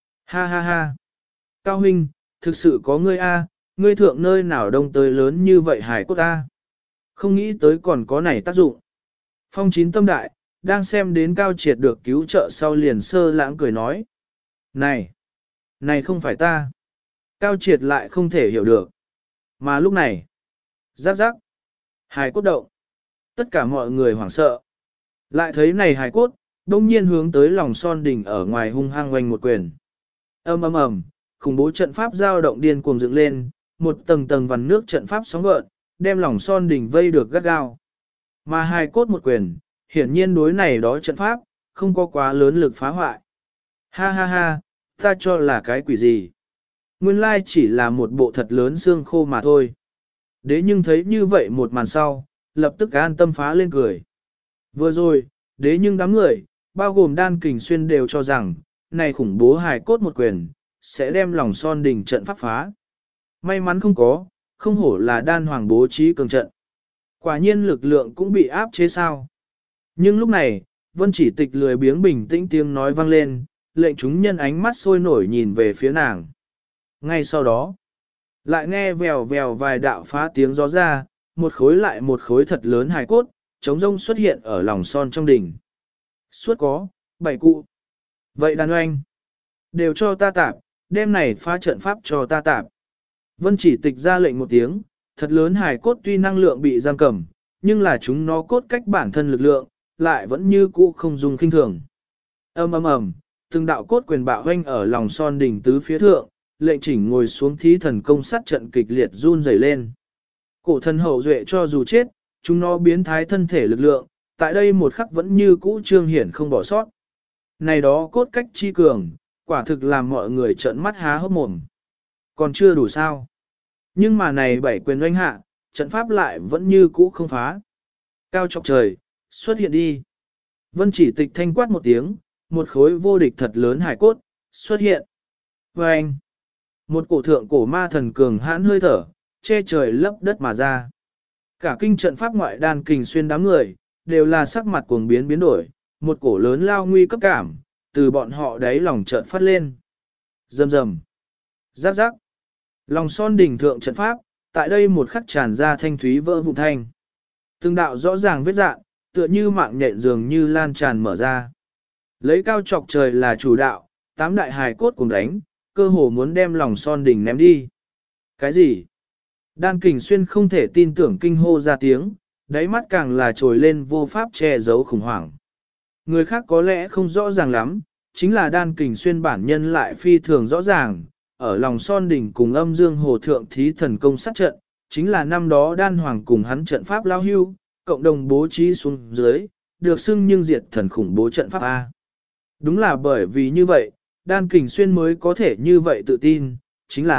Ha ha ha! Cao huynh, thực sự có ngươi a, ngươi thượng nơi nào đông tới lớn như vậy hải cốt a? Không nghĩ tới còn có này tác dụng. Phong Chín tâm đại, đang xem đến Cao Triệt được cứu trợ sau liền sơ lãng cười nói. Này! Này không phải ta. Cao Triệt lại không thể hiểu được. Mà lúc này, giáp giáp, hài cốt động. Tất cả mọi người hoảng sợ. Lại thấy này hài cốt, đông nhiên hướng tới lòng son đỉnh ở ngoài hung hăng oanh một quyền. Ầm ầm ầm, khủng bố trận pháp giao động điên cuồng dựng lên, một tầng tầng vằn nước trận pháp sóng gợn, đem lòng son đỉnh vây được gắt gao. Mà hài cốt một quyền, hiển nhiên đối này đó trận pháp, không có quá lớn lực phá hoại. Ha ha ha, ta cho là cái quỷ gì? Nguyên lai chỉ là một bộ thật lớn xương khô mà thôi. Đế nhưng thấy như vậy một màn sau, lập tức an tâm phá lên cười. Vừa rồi, đế nhưng đám người, bao gồm Đan Kình Xuyên đều cho rằng, này khủng bố hài cốt một quyền, sẽ đem lòng son đỉnh trận pháp phá. May mắn không có, không hổ là Đan Hoàng bố trí cường trận. Quả nhiên lực lượng cũng bị áp chế sao. Nhưng lúc này, Vân Chỉ Tịch lười biếng bình tĩnh tiếng nói vang lên, lệnh chúng nhân ánh mắt sôi nổi nhìn về phía nàng. Ngay sau đó, lại nghe vèo vèo vài đạo phá tiếng gió ra, một khối lại một khối thật lớn hài cốt, trống rông xuất hiện ở lòng son trong đỉnh. Suốt có, 7 cụ. Vậy đàn oanh, đều cho ta tạp, đêm này phá trận pháp cho ta tạp. Vân Chỉ Tịch ra lệnh một tiếng, thật lớn hài cốt tuy năng lượng bị giam cầm, nhưng là chúng nó cốt cách bản thân lực lượng, lại vẫn như cũ không dùng kinh thường. Ầm ầm ầm, từng đạo cốt quyền bạo hoanh ở lòng son đỉnh tứ phía thượng, lệnh chỉnh ngồi xuống thí thần công sát trận kịch liệt run rẩy lên. Cổ thần hậu duệ cho dù chết, chúng nó biến thái thân thể lực lượng, tại đây một khắc vẫn như cũ trương hiển không bỏ sót. Này đó cốt cách chi cường, Quả thực làm mọi người trợn mắt há hốc mồm. Còn chưa đủ sao. Nhưng mà này 7 quyền oanh hạ, trận pháp lại vẫn như cũ không phá. Cao chọc trời, xuất hiện đi. Vân Chỉ Tịch thanh quát một tiếng, một khối vô địch thật lớn hải cốt, xuất hiện. Và anh, một cổ thượng cổ ma thần cường hãn hơi thở, che trời lấp đất mà ra. Cả kinh trận pháp ngoại đan kình xuyên đám người, đều là sắc mặt cuồng biến biến đổi, một cổ lớn lao nguy cấp cảm, từ bọn họ đáy lòng chợt phát lên. Rầm rầm, giáp giáp, lòng son đỉnh thượng trận pháp, tại đây một khắc tràn ra thanh thúy vỡ vụn thanh. Từng đạo rõ ràng vết dạn, tựa như mạng nhện dường như lan tràn mở ra. Lấy cao chọc trời là chủ đạo, 8 đại hài cốt cùng đánh, cơ hồ muốn đem lòng son đỉnh ném đi. Cái gì? Đan Kình Xuyên không thể tin tưởng kinh hô ra tiếng, đáy mắt càng là trồi lên vô pháp che giấu khủng hoảng. Người khác có lẽ không rõ ràng lắm, chính là Đan Kình Xuyên bản nhân lại phi thường rõ ràng, ở lòng son đỉnh cùng âm dương hồ thượng thí thần công sát trận, chính là năm đó Đan Hoàng cùng hắn trận pháp lao hưu, cộng đồng bố trí xuống dưới, được xưng nhưng diệt thần khủng bố trận pháp A. Đúng là bởi vì như vậy, Đan Kình Xuyên mới có thể như vậy tự tin, chính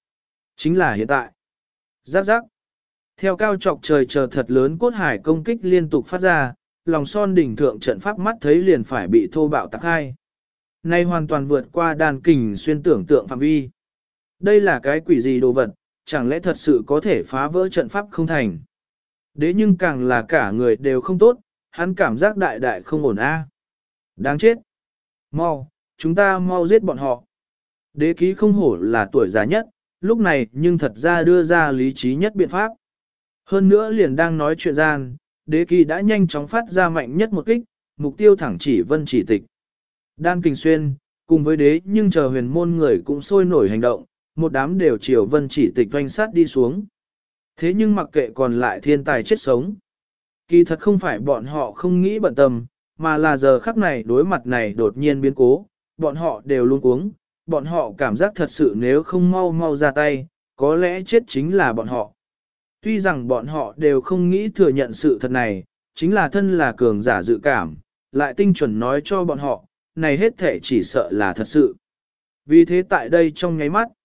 là hiện tại. Giáp giáp. Theo cao trọc trời chờ thật lớn cốt hải công kích liên tục phát ra, lòng son đỉnh thượng trận pháp mắt thấy liền phải bị thô bạo tạc hai. Nay hoàn toàn vượt qua Đan Kình Xuyên tưởng tượng phạm vi. Đây là cái quỷ gì đồ vật, chẳng lẽ thật sự có thể phá vỡ trận pháp không thành. Đế nhưng càng là cả người đều không tốt, hắn cảm giác đại đại không ổn a. Đáng chết. Mau, chúng ta mau giết bọn họ. Đế ký không hổ là tuổi già nhất, lúc này nhưng thật ra đưa ra lý trí nhất biện pháp. Hơn nữa liền đang nói chuyện gian, đế ký đã nhanh chóng phát ra mạnh nhất một kích, mục tiêu thẳng chỉ Vân Chỉ Tịch. Đan Kình Xuyên, cùng với đế nhưng chờ huyền môn người cũng sôi nổi hành động, một đám đều chiều Vân Chỉ Tịch doanh sát đi xuống. Thế nhưng mặc kệ còn lại thiên tài chết sống. Kỳ thật không phải bọn họ không nghĩ bận tâm, mà là giờ khắc này đối mặt này đột nhiên biến cố, bọn họ đều luôn cuống, bọn họ cảm giác thật sự nếu không mau mau ra tay, có lẽ chết chính là bọn họ. Tuy rằng bọn họ đều không nghĩ thừa nhận sự thật này, chính là thân là cường giả dự cảm, lại tinh chuẩn nói cho bọn họ, này hết thể chỉ sợ là thật sự. Vì thế tại đây trong nháy mắt,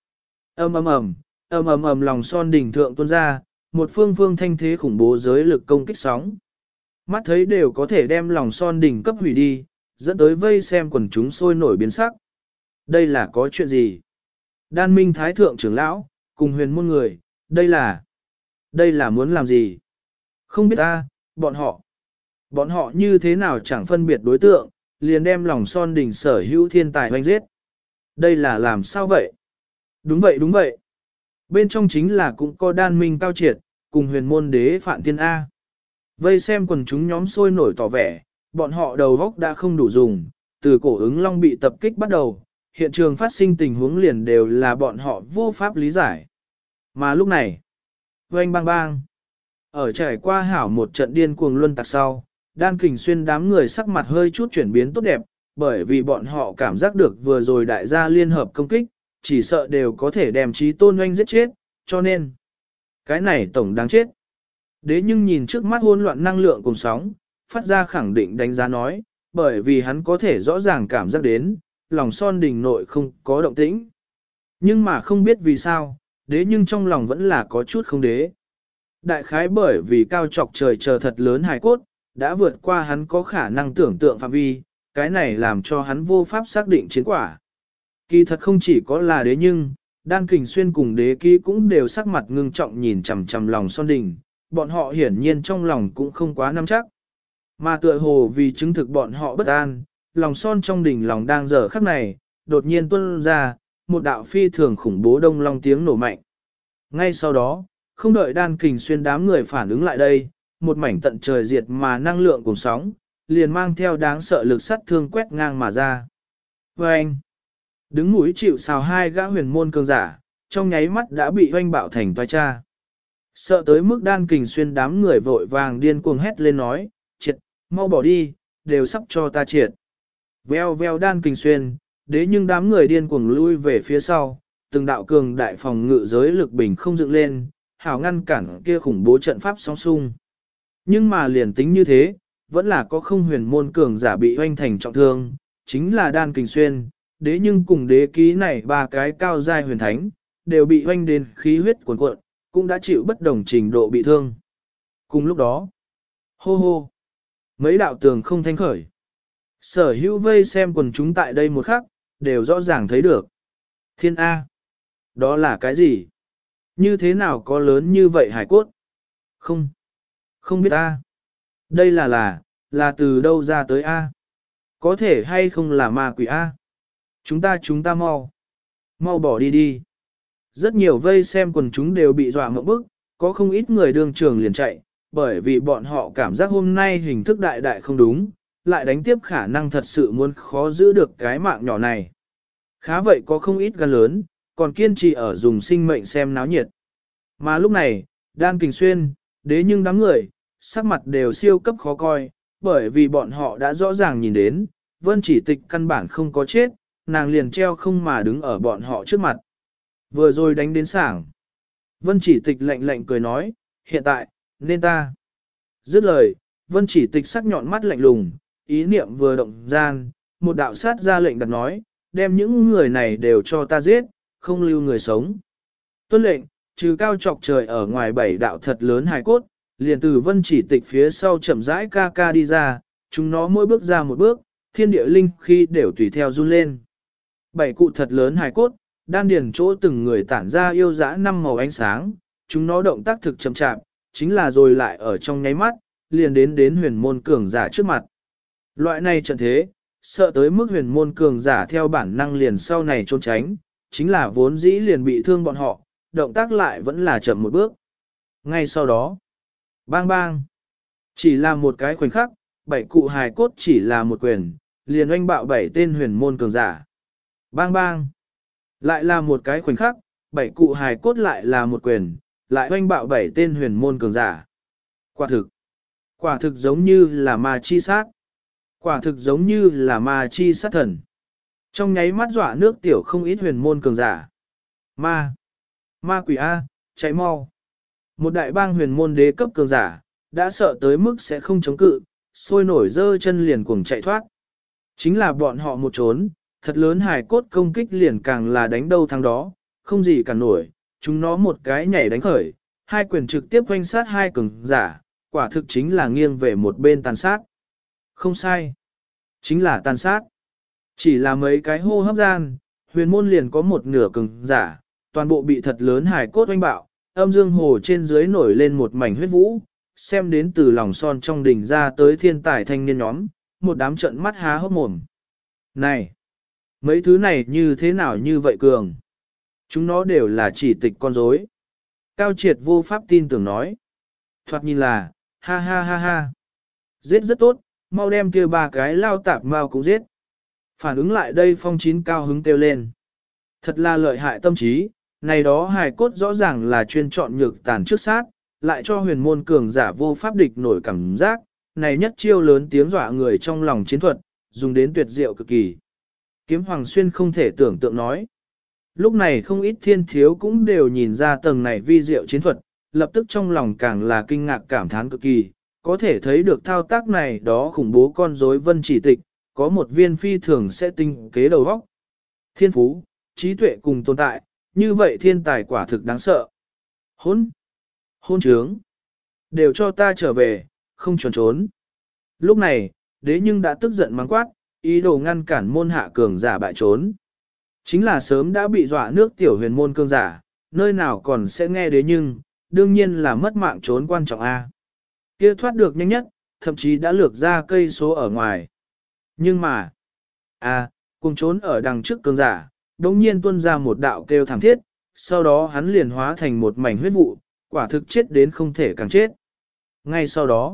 ầm lòng son đỉnh thượng tuôn ra, một phương phương thanh thế khủng bố giới lực công kích sóng. Mắt thấy đều có thể đem lòng son đỉnh cấp hủy đi, dẫn tới vây xem quần chúng sôi nổi biến sắc. Đây là có chuyện gì? Đan Minh Thái Thượng trưởng lão, cùng huyền môn người, đây là muốn làm gì? Không biết ta, bọn họ như thế nào chẳng phân biệt đối tượng, liền đem lòng son đỉnh sở hữu thiên tài hoành giết. Đây là làm sao vậy? Đúng vậy. Bên trong chính là cũng có Đan Minh Cao Triệt, cùng huyền môn đế Phạn Thiên A. Vây xem quần chúng nhóm sôi nổi tỏ vẻ, bọn họ đầu góc đã không đủ dùng, từ cổ ứng long bị tập kích bắt đầu, hiện trường phát sinh tình huống liền đều là bọn họ vô pháp lý giải. Mà lúc này, oanh bang bang, ở trải qua hảo một trận điên cuồng luân tạc sau, Đan Kình Xuyên đám người sắc mặt hơi chút chuyển biến tốt đẹp, bởi vì bọn họ cảm giác được vừa rồi đại gia liên hợp công kích, chỉ sợ đều có thể đem Chí Tôn oanh giết chết, cho nên, cái này tổng đáng chết. Đế nhưng nhìn trước mắt hỗn loạn năng lượng cùng sóng, phát ra khẳng định đánh giá nói, bởi vì hắn có thể rõ ràng cảm giác đến, lòng son đỉnh nội không có động tĩnh. Nhưng mà không biết vì sao, đế nhưng trong lòng vẫn là có chút không đế. Đại khái bởi vì cao trọc trời chờ thật lớn hài cốt, đã vượt qua hắn có khả năng tưởng tượng phạm vi, cái này làm cho hắn vô pháp xác định chiến quả. Kỳ thật không chỉ có là đế nhưng, Đan Kình Xuyên cùng đế ký cũng đều sắc mặt ngưng trọng nhìn chằm chằm lòng son đỉnh, bọn họ hiển nhiên trong lòng cũng không quá nắm chắc. Mà tựa hồ vì chứng thực bọn họ bất an, lòng son trong đỉnh lòng đang giờ khắc này, đột nhiên tuôn ra, một đạo phi thường khủng bố đông long tiếng nổ mạnh. Ngay sau đó, không đợi Đan Kình Xuyên đám người phản ứng lại đây, một mảnh tận trời diệt mà năng lượng cùng sóng, liền mang theo đáng sợ lực sát thương quét ngang mà ra. Và anh, đứng mũi chịu sào hai gã huyền môn cường giả, trong nháy mắt đã bị hoanh bạo thành toái cha. Sợ tới mức Đan Kình Xuyên đám người vội vàng điên cuồng hét lên nói, triệt, mau bỏ đi, đều sắp cho ta triệt. Veo veo Đan Kình Xuyên, đế nhưng đám người điên cuồng lui về phía sau, từng đạo cường đại phòng ngự giới lực bình không dựng lên, hảo ngăn cản kia khủng bố trận pháp sóng sung. Nhưng mà liền tính như thế, vẫn là có không huyền môn cường giả bị hoanh thành trọng thương, chính là Đan Kình Xuyên, đế nhưng cùng đế ký này ba cái cao giai huyền thánh, đều bị hoanh đến khí huyết cuồn cuộn, cũng đã chịu bất đồng trình độ bị thương. Cùng lúc đó, hô hô, mấy đạo tường không thanh khởi. Sở hữu vây xem quần chúng tại đây một khắc, đều rõ ràng thấy được. Thiên A. Đó là cái gì? Như thế nào có lớn như vậy hải cốt? Không biết A. Đây là từ đâu ra tới A? Có thể hay không là ma quỷ A? Chúng ta mau bỏ đi đi. Rất nhiều vây xem quần chúng đều bị dọa ngộp bức, có không ít người đương trường liền chạy, bởi vì bọn họ cảm giác hôm nay hình thức đại đại không đúng, lại đánh tiếp khả năng thật sự muốn khó giữ được cái mạng nhỏ này. Khá vậy có không ít gan lớn, còn kiên trì ở dùng sinh mệnh xem náo nhiệt. Mà lúc này, Đan Kình Xuyên, đế nhưng đám người, sắc mặt đều siêu cấp khó coi, bởi vì bọn họ đã rõ ràng nhìn đến, Vân Chỉ Tịch căn bản không có chết, nàng liền treo không mà đứng ở bọn họ trước mặt. Vừa rồi đánh đến sảng. Vân Chỉ Tịch lạnh lạnh cười nói, hiện tại, nên ta. Dứt lời, Vân Chỉ Tịch sắc nhọn mắt lạnh lùng, ý niệm vừa động gian, một đạo sát ra lệnh đặt nói, đem những người này đều cho ta giết, không lưu người sống. Tuân lệnh, trừ cao trọc trời ở ngoài 7 đạo thật lớn hài cốt, liền từ Vân Chỉ Tịch phía sau chậm rãi ca ca đi ra, chúng nó mỗi bước ra một bước, thiên địa linh khi đều tùy theo run lên. 7 cụ thật lớn hài cốt, đan điền chỗ từng người tản ra yêu dã 5 màu ánh sáng, chúng nó động tác thực chậm chạp, chính là rồi lại ở trong nháy mắt, liền đến huyền môn cường giả trước mặt. Loại này trận thế, sợ tới mức huyền môn cường giả theo bản năng liền sau này trốn tránh, chính là vốn dĩ liền bị thương bọn họ, động tác lại vẫn là chậm một bước. Ngay sau đó, bang bang, chỉ là một cái khoảnh khắc, 7 cụ hài cốt chỉ là một quyền, liền oanh bạo 7 tên huyền môn cường giả. Bang bang, lại là một cái khoảnh khắc, 7 cụ hài cốt lại là một quyền, lại oanh bạo 7 tên huyền môn cường giả. Quả thực giống như là ma chi sát. Quả thực giống như là ma chi sát thần. Trong nháy mắt dọa nước tiểu không ít huyền môn cường giả. Ma quỷ A, chạy mau. Một đại bang huyền môn đế cấp cường giả, đã sợ tới mức sẽ không chống cự, sôi nổi dơ chân liền cuồng chạy thoát. Chính là bọn họ một trốn, thật lớn hài cốt công kích liền càng là đánh đâu thắng đó, không gì cả nổi, chúng nó một cái nhảy đánh khởi, hai quyền trực tiếp quanh sát hai cường giả, quả thực chính là nghiêng về một bên tàn sát. Không sai, chính là tàn sát. Chỉ là mấy cái hô hấp gian, huyền môn liền có một nửa cường giả, toàn bộ bị thật lớn hài cốt oanh bạo, âm dương hồ trên dưới nổi lên một mảnh huyết vũ, xem đến từ lòng son trong đỉnh ra tới thiên tài thanh niên nhóm, một đám trận mắt há hốc mồm. Này, mấy thứ này như thế nào như vậy cường? Chúng nó đều là chỉ tịch con rối. Cao Triệt vô pháp tin tưởng nói. Thoạt nhìn là, ha ha ha ha. Giết rất tốt, mau đem kia ba cái lao tạp mau cũng giết. Phản ứng lại đây Phong Chín cao hứng kêu lên. Thật là lợi hại tâm trí, này đó hài cốt rõ ràng là chuyên chọn nhược tàn trước sát, lại cho huyền môn cường giả vô pháp địch nổi cảm giác, này nhất chiêu lớn tiếng dọa người trong lòng chiến thuật, dùng đến tuyệt diệu cực kỳ. Kiếm Hoàng Xuyên không thể tưởng tượng nói. Lúc này không ít thiên thiếu cũng đều nhìn ra tầng này vi diệu chiến thuật, lập tức trong lòng càng là kinh ngạc cảm thán cực kỳ, có thể thấy được thao tác này đó khủng bố con rối Vân Chỉ Tịch, có một viên phi thường sẽ tinh kế đầu óc. Thiên phú, trí tuệ cùng tồn tại, như vậy thiên tài quả thực đáng sợ. Hôn trướng, đều cho ta trở về, không trốn trốn. Lúc này, đế nhưng đã tức giận mắng quát, ý đồ ngăn cản môn hạ cường giả bại trốn. Chính là sớm đã bị dọa nước tiểu huyền môn cường giả, nơi nào còn sẽ nghe đế nhưng, đương nhiên là mất mạng trốn quan trọng A. Kia thoát được nhanh nhất, thậm chí đã lược ra cây số ở ngoài. Nhưng mà, cùng trốn ở đằng trước cường giả, đống nhiên tuôn ra một đạo kêu thảm thiết, sau đó hắn liền hóa thành một mảnh huyết vụ, quả thực chết đến không thể càng chết. Ngay sau đó,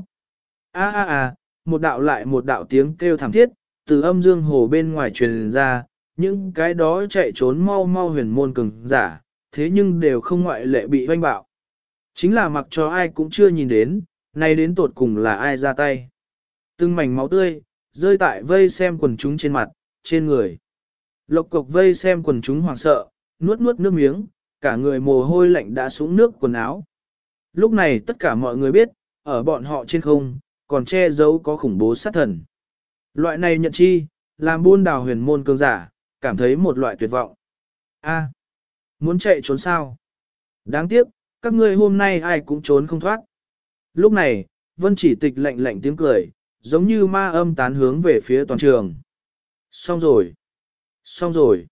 một đạo lại một đạo tiếng kêu thảm thiết, từ âm dương hồ bên ngoài truyền ra, những cái đó chạy trốn mau mau huyền môn cường giả, thế nhưng đều không ngoại lệ bị hoanh bạo. Chính là mặc cho ai cũng chưa nhìn đến, nay đến tột cùng là ai ra tay. Từng mảnh máu tươi, rơi tại vây xem quần chúng trên mặt, trên người. Lộc cộc vây xem quần chúng hoảng sợ, nuốt nước miếng, cả người mồ hôi lạnh đã xuống nước quần áo. Lúc này tất cả mọi người biết, ở bọn họ trên không, còn che giấu có khủng bố sát thần. Loại này nhận chi, làm buôn đào huyền môn cường giả, cảm thấy một loại tuyệt vọng. A, muốn chạy trốn sao? Đáng tiếc, các ngươi hôm nay ai cũng trốn không thoát. Lúc này, Vân Chỉ Tịch lạnh lạnh tiếng cười, giống như ma âm tán hướng về phía toàn trường. Xong rồi. Xong rồi.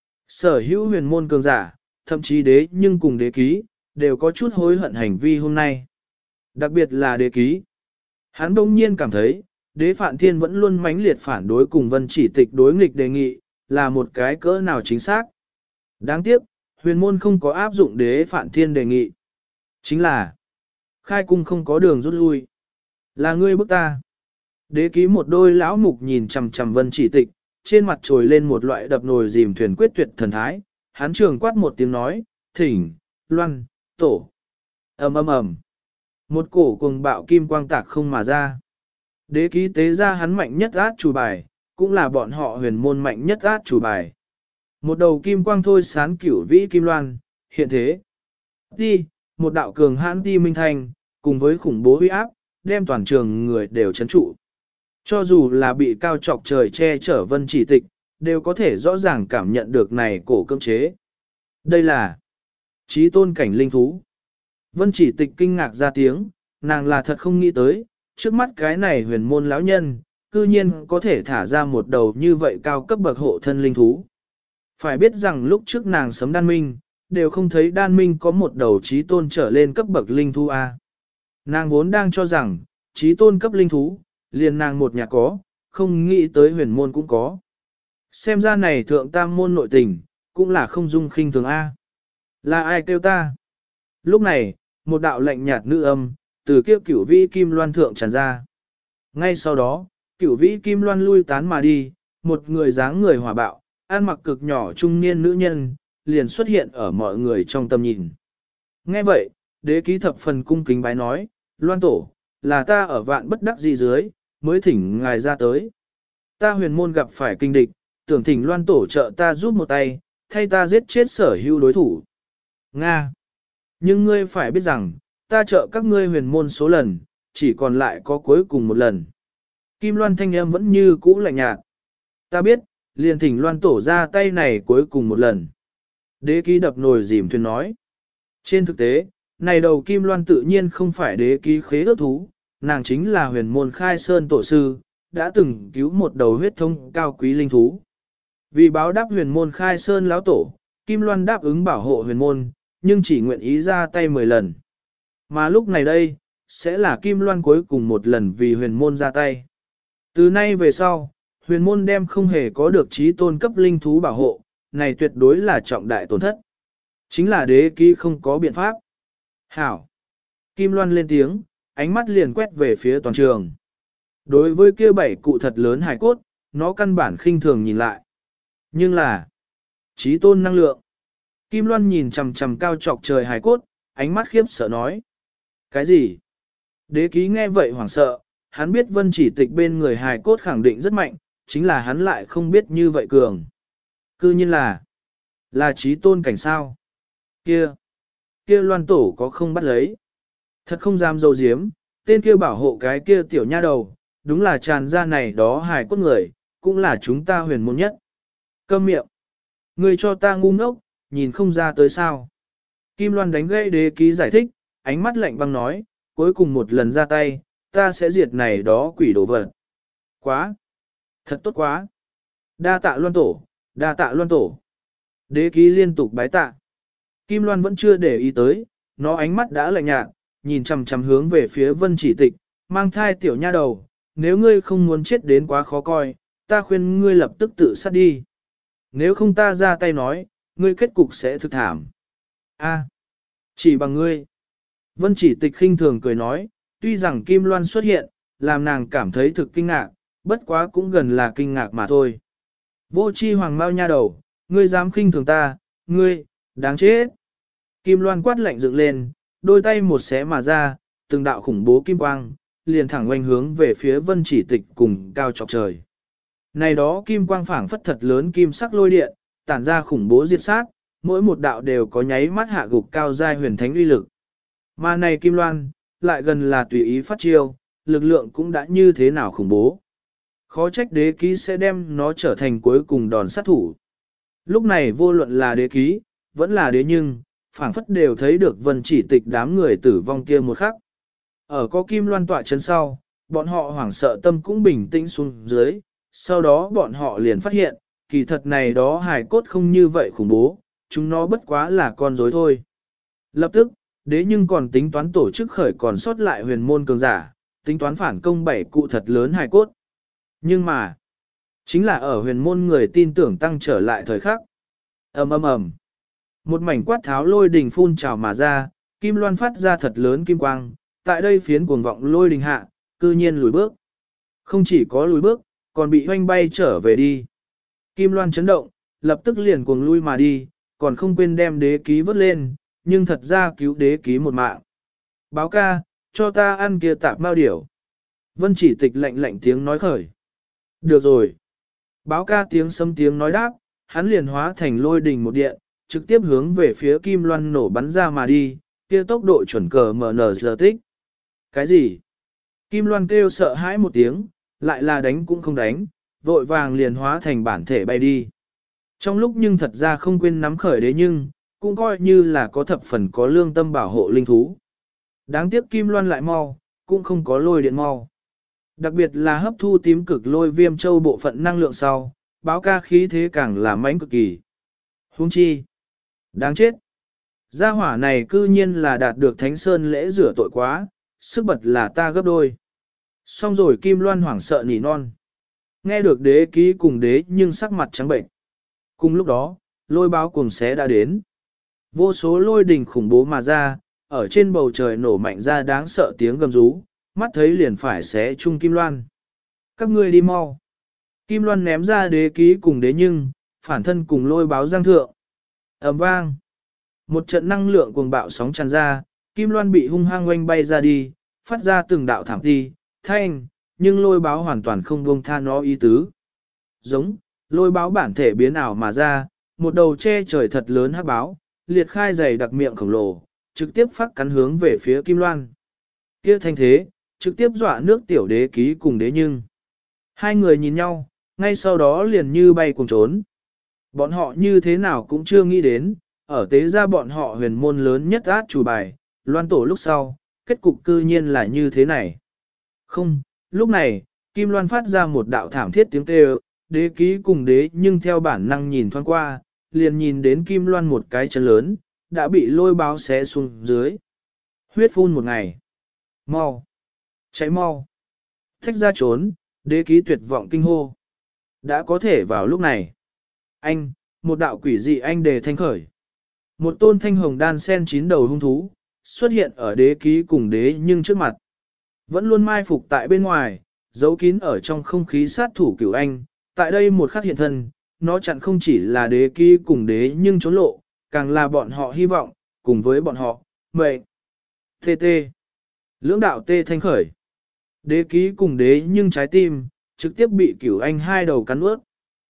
Sở hữu huyền môn cường giả, thậm chí đế nhưng cùng đế ký, đều có chút hối hận hành vi hôm nay. Đặc biệt là đế ký. Hắn đông nhiên cảm thấy, đế Phạn Thiên vẫn luôn mãnh liệt phản đối cùng Vân Chỉ Tịch đối nghịch đề nghị, là một cái cỡ nào chính xác. Đáng tiếc, huyền môn không có áp dụng đế Phạn Thiên đề nghị. Chính là, khai cung không có đường rút lui. Là ngươi bức ta. Đế ký một đôi lão mục nhìn chằm chằm Vân Chỉ Tịch, trên mặt trồi lên một loại đập nồi dìm thuyền quyết tuyệt thần thái. Hắn trường quát một tiếng nói, thỉnh, loan, tổ. Ầm ầm ầm. Một cổ cuồng bạo kim quang tạc không mà ra. Đế ký tế ra hắn mạnh nhất át chủ bài, cũng là bọn họ huyền môn mạnh nhất át chủ bài. Một đầu kim quang thôi sán cửu vĩ kim loan, hiện thế. Đi, một đạo cường hãn ti minh thanh, cùng với khủng bố uy áp, đem toàn trường người đều chấn trụ. Cho dù là bị cao trọc trời che chở Vân Chỉ Tịch, đều có thể rõ ràng cảm nhận được này cổ cưỡng chế. Đây là chí tôn cảnh linh thú. Vân Chỉ Tịch kinh ngạc ra tiếng, nàng là thật không nghĩ tới, trước mắt cái này huyền môn lão nhân, cư nhiên có thể thả ra một đầu như vậy cao cấp bậc hộ thân linh thú. Phải biết rằng lúc trước nàng sấm đan minh, đều không thấy đan minh có một đầu chí tôn trở lên cấp bậc linh thú A. Nàng vốn đang cho rằng, chí tôn cấp linh thú, liền nàng một nhà có, không nghĩ tới huyền môn cũng có. Xem ra này thượng tam môn nội tình, cũng là không dung khinh thường A. Là ai kêu ta? Lúc này, một đạo lạnh nhạt nữ âm, từ kia cửu vĩ kim loan thượng tràn ra. Ngay sau đó, cửu vĩ kim loan lui tán mà đi, một người dáng người hỏa bạo, ăn mặc cực nhỏ trung niên nữ nhân, liền xuất hiện ở mọi người trong tầm nhìn. Nghe vậy, đế ký thập phần cung kính bái nói, Loan tổ, là ta ở vạn bất đắc dĩ dưới, mới thỉnh ngài ra tới. Ta huyền môn gặp phải kinh địch, tưởng thỉnh Loan tổ trợ ta giúp một tay, thay ta giết chết sở hữu đối thủ. Nga! Nhưng ngươi phải biết rằng, ta trợ các ngươi huyền môn số lần, chỉ còn lại có cuối cùng một lần. Kim Loan thanh âm vẫn như cũ lạnh nhạt. Ta biết, liền thỉnh Loan tổ ra tay này cuối cùng một lần. Đế ký đập nồi dìm thuyền nói. Trên thực tế, này đầu Kim Loan tự nhiên không phải đế ký khế ước thú, nàng chính là huyền môn khai sơn tổ sư, đã từng cứu một đầu huyết thông cao quý linh thú. Vì báo đáp huyền môn khai sơn lão tổ, Kim Loan đáp ứng bảo hộ huyền môn, nhưng chỉ nguyện ý ra tay 10 lần. Mà lúc này đây, sẽ là Kim Loan cuối cùng một lần vì huyền môn ra tay. Từ nay về sau, huyền môn đem không hề có được trí tôn cấp linh thú bảo hộ, này tuyệt đối là trọng đại tổn thất. Chính là đế ký không có biện pháp. Hảo! Kim Loan lên tiếng, ánh mắt liền quét về phía toàn trường. Đối với kia 7 cụ thật lớn hài cốt, nó căn bản khinh thường nhìn lại. Nhưng là trí tôn năng lượng. Kim Loan nhìn chằm chằm cao trọc trời hài cốt, ánh mắt khiếp sợ nói. Cái gì? Đế ký nghe vậy hoảng sợ, hắn biết Vân Chỉ Tịch bên người hài cốt khẳng định rất mạnh, chính là hắn lại không biết như vậy cường. Cư nhiên là trí tôn cảnh sao? Kia Loan tổ có không bắt lấy? Thật không dám dâu diếm, tên kia bảo hộ cái kia tiểu nha đầu, đúng là tràn ra này đó hài cốt người, cũng là chúng ta huyền môn nhất. Câm miệng! Ngươi cho ta ngu ngốc, nhìn không ra tới sao? Kim Loan đánh gãy đế ký giải thích, ánh mắt lạnh băng nói, cuối cùng một lần ra tay, ta sẽ diệt này đó quỷ đồ vật. Quá! Thật tốt quá! Đa tạ Loan tổ, đa tạ Loan tổ. Đế ký liên tục bái tạ. Kim Loan vẫn chưa để ý tới, nó ánh mắt đã lạnh nhạt, nhìn chằm chằm hướng về phía Vân Chỉ Tịch, mang thai tiểu nha đầu, nếu ngươi không muốn chết đến quá khó coi, ta khuyên ngươi lập tức tự sát đi. Nếu không ta ra tay nói, ngươi kết cục sẽ thực thảm. A, chỉ bằng ngươi. Vân Chỉ Tịch khinh thường cười nói, tuy rằng Kim Loan xuất hiện, làm nàng cảm thấy thực kinh ngạc, bất quá cũng gần là kinh ngạc mà thôi. Vô chi hoàng mao nha đầu, ngươi dám khinh thường ta, ngươi, đáng chết. Kim Loan quát lạnh dựng lên, đôi tay một xé mà ra, từng đạo khủng bố kim quang, liền thẳng oanh hướng về phía Vân Chỉ Tịch cùng cao trọc trời. Này đó kim quang phảng phất thật lớn kim sắc lôi điện, tản ra khủng bố diệt sát, mỗi một đạo đều có nháy mắt hạ gục cao giai huyền thánh uy lực. Mà này Kim Loan, lại gần là tùy ý phát chiêu, lực lượng cũng đã như thế nào khủng bố. Khó trách đế ký sẽ đem nó trở thành cuối cùng đòn sát thủ. Lúc này vô luận là đế ký, vẫn là đế nhưng, phảng phất đều thấy được Vân Chỉ Tịch đám người tử vong kia một khắc. Ở có kim loan tọa chân sau, bọn họ hoảng sợ tâm cũng bình tĩnh xuống dưới, sau đó bọn họ liền phát hiện, kỳ thật này đó hài cốt không như vậy khủng bố, chúng nó bất quá là con rối thôi. Lập tức, đế nhưng còn tính toán tổ chức khởi còn sót lại huyền môn cường giả, tính toán phản công 7 cụ thật lớn hài cốt. Nhưng mà, chính là ở huyền môn người tin tưởng tăng trở lại thời khắc. Ầm ầm ầm. Một mảnh quát tháo lôi đình phun trào mà ra, kim loan phát ra thật lớn kim quang, tại đây phiến cuồng vọng lôi đình hạ, cư nhiên lùi bước. Không chỉ có lùi bước, còn bị hoanh bay trở về đi. Kim loan chấn động, lập tức liền cuồng lui mà đi, còn không quên đem đế ký vớt lên, nhưng thật ra cứu đế ký một mạng. Báo ca, cho ta ăn kia tạp mao điểu. Vân Chỉ Tịch lạnh tiếng nói khởi. Được rồi. Báo ca tiếng sấm tiếng nói đáp, hắn liền hóa thành lôi đình một điện, trực tiếp hướng về phía kim loan nổ bắn ra mà đi, kia tốc độ chuẩn cờ MN giờ tích. Cái gì? Kim loan kêu sợ hãi một tiếng, lại là đánh cũng không đánh, vội vàng liền hóa thành bản thể bay đi. Trong lúc nhưng thật ra không quên nắm khởi đế nhưng, cũng coi như là có thập phần có lương tâm bảo hộ linh thú. Đáng tiếc kim loan lại mau, cũng không có lôi điện mau. Đặc biệt là hấp thu tím cực lôi viêm châu bộ phận năng lượng sau, báo ca khí thế càng là mãnh cực kỳ. Huống chi. Đáng chết. Gia hỏa này cư nhiên là đạt được Thánh Sơn lễ rửa tội quá, sức bật là ta gấp đôi. Xong rồi Kim Loan hoảng sợ nỉ non. Nghe được đế ký cùng đế nhưng sắc mặt trắng bệnh. Cùng lúc đó, lôi báo cùng xé đã đến. Vô số lôi đình khủng bố mà ra, ở trên bầu trời nổ mạnh ra đáng sợ tiếng gầm rú, mắt thấy liền phải xé chung Kim Loan. Các ngươi đi mau. Kim Loan ném ra đế ký cùng đế nhưng, phản thân cùng lôi báo giang thượng. Ầm vang. Một trận năng lượng cuồng bạo sóng tràn ra, Kim Loan bị hung hăng oanh bay ra đi, phát ra từng đạo thảm ti, thanh, nhưng lôi báo hoàn toàn không buông tha nó ý tứ. Giống, lôi báo bản thể biến ảo mà ra, một đầu che trời thật lớn hắc báo, liệt khai dày đặc miệng khổng lồ, trực tiếp phát cắn hướng về phía Kim Loan. Kia thanh thế, trực tiếp dọa nước tiểu đế ký cùng đế nhưng. Hai người nhìn nhau, ngay sau đó liền như bay cùng trốn. Bọn họ như thế nào cũng chưa nghĩ đến, ở tế gia bọn họ huyền môn lớn nhất át chủ bài, loan tổ lúc sau, kết cục cư nhiên là như thế này. Không, lúc này, Kim Loan phát ra một đạo thảm thiết tiếng kêu, đế ký cùng đế nhưng theo bản năng nhìn thoáng qua, liền nhìn đến Kim Loan một cái chân lớn, đã bị lôi báo xé xuống dưới. Huyết phun một ngày. Mau! Cháy mau! Thách ra trốn, đế ký tuyệt vọng kinh hô. Đã có thể vào lúc này. Anh, một đạo quỷ dị anh đề thanh khởi. Một tôn thanh hồng đan sen chín đầu hung thú, xuất hiện ở đế ký cùng đế nhưng trước mặt. Vẫn luôn mai phục tại bên ngoài, giấu kín ở trong không khí sát thủ cửu anh. Tại đây một khắc hiện thân, nó chặn không chỉ là đế ký cùng đế nhưng trốn lộ, càng là bọn họ hy vọng, cùng với bọn họ, mệnh. TT. Lưỡng đạo tê thanh khởi. Đế ký cùng đế nhưng trái tim, trực tiếp bị cửu anh hai đầu cắn ướt.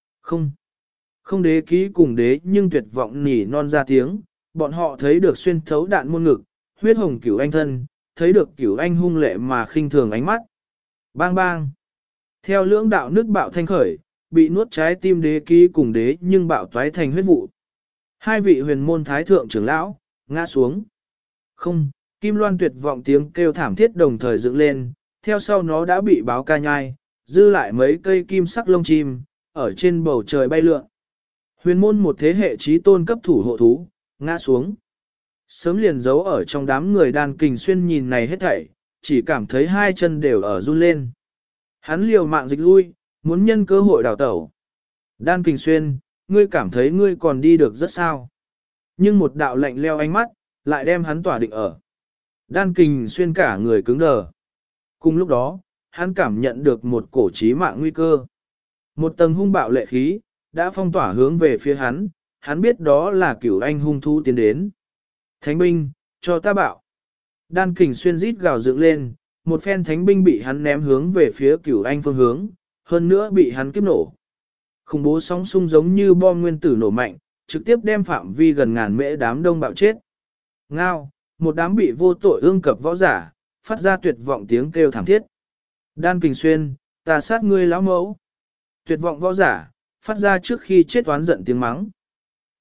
Không đế ký cùng đế nhưng tuyệt vọng nỉ non ra tiếng, bọn họ thấy được xuyên thấu đạn môn ngực, huyết hồng cửu anh thân, thấy được cửu anh hung lệ mà khinh thường ánh mắt. Bang bang. Theo lưỡng đạo nước bạo thanh khởi, bị nuốt trái tim đế ký cùng đế nhưng bạo toái thành huyết vụ. Hai vị huyền môn thái thượng trưởng lão, ngã xuống. Không, Kim Loan tuyệt vọng tiếng kêu thảm thiết đồng thời dựng lên, theo sau nó đã bị báo ca nhai, dư lại mấy cây kim sắc lông chim, ở trên bầu trời bay lượn. Huyền môn một thế hệ trí tôn cấp thủ hộ thú, ngã xuống. Sớm liền giấu ở trong đám người đan kình xuyên nhìn này hết thảy, chỉ cảm thấy hai chân đều ở run lên. Hắn liều mạng dịch lui, muốn nhân cơ hội đào tẩu. Đan kình xuyên, ngươi cảm thấy ngươi còn đi được rất sao. Nhưng một đạo lạnh leo ánh mắt, lại đem hắn tỏa định ở. Đan kình xuyên cả người cứng đờ. Cùng lúc đó, hắn cảm nhận được một cổ chí mạng nguy cơ. Một tầng hung bạo lệ khí, đã phong tỏa hướng về phía hắn biết đó là cửu anh hung thú tiến đến. Thánh binh, cho ta bạo. Đan kình xuyên rít gào dựng lên, một phen thánh binh bị hắn ném hướng về phía cửu anh phương hướng, hơn nữa bị hắn kiếp nổ. Khủng bố sóng xung giống như bom nguyên tử nổ mạnh, trực tiếp đem phạm vi gần ngàn mễ đám đông bạo chết. Ngao, một đám bị vô tội ương cập võ giả, phát ra tuyệt vọng tiếng kêu thảm thiết. Đan kình xuyên, ta sát ngươi lão mẫu. Tuyệt vọng võ giả, phát ra trước khi chết oán giận tiếng mắng.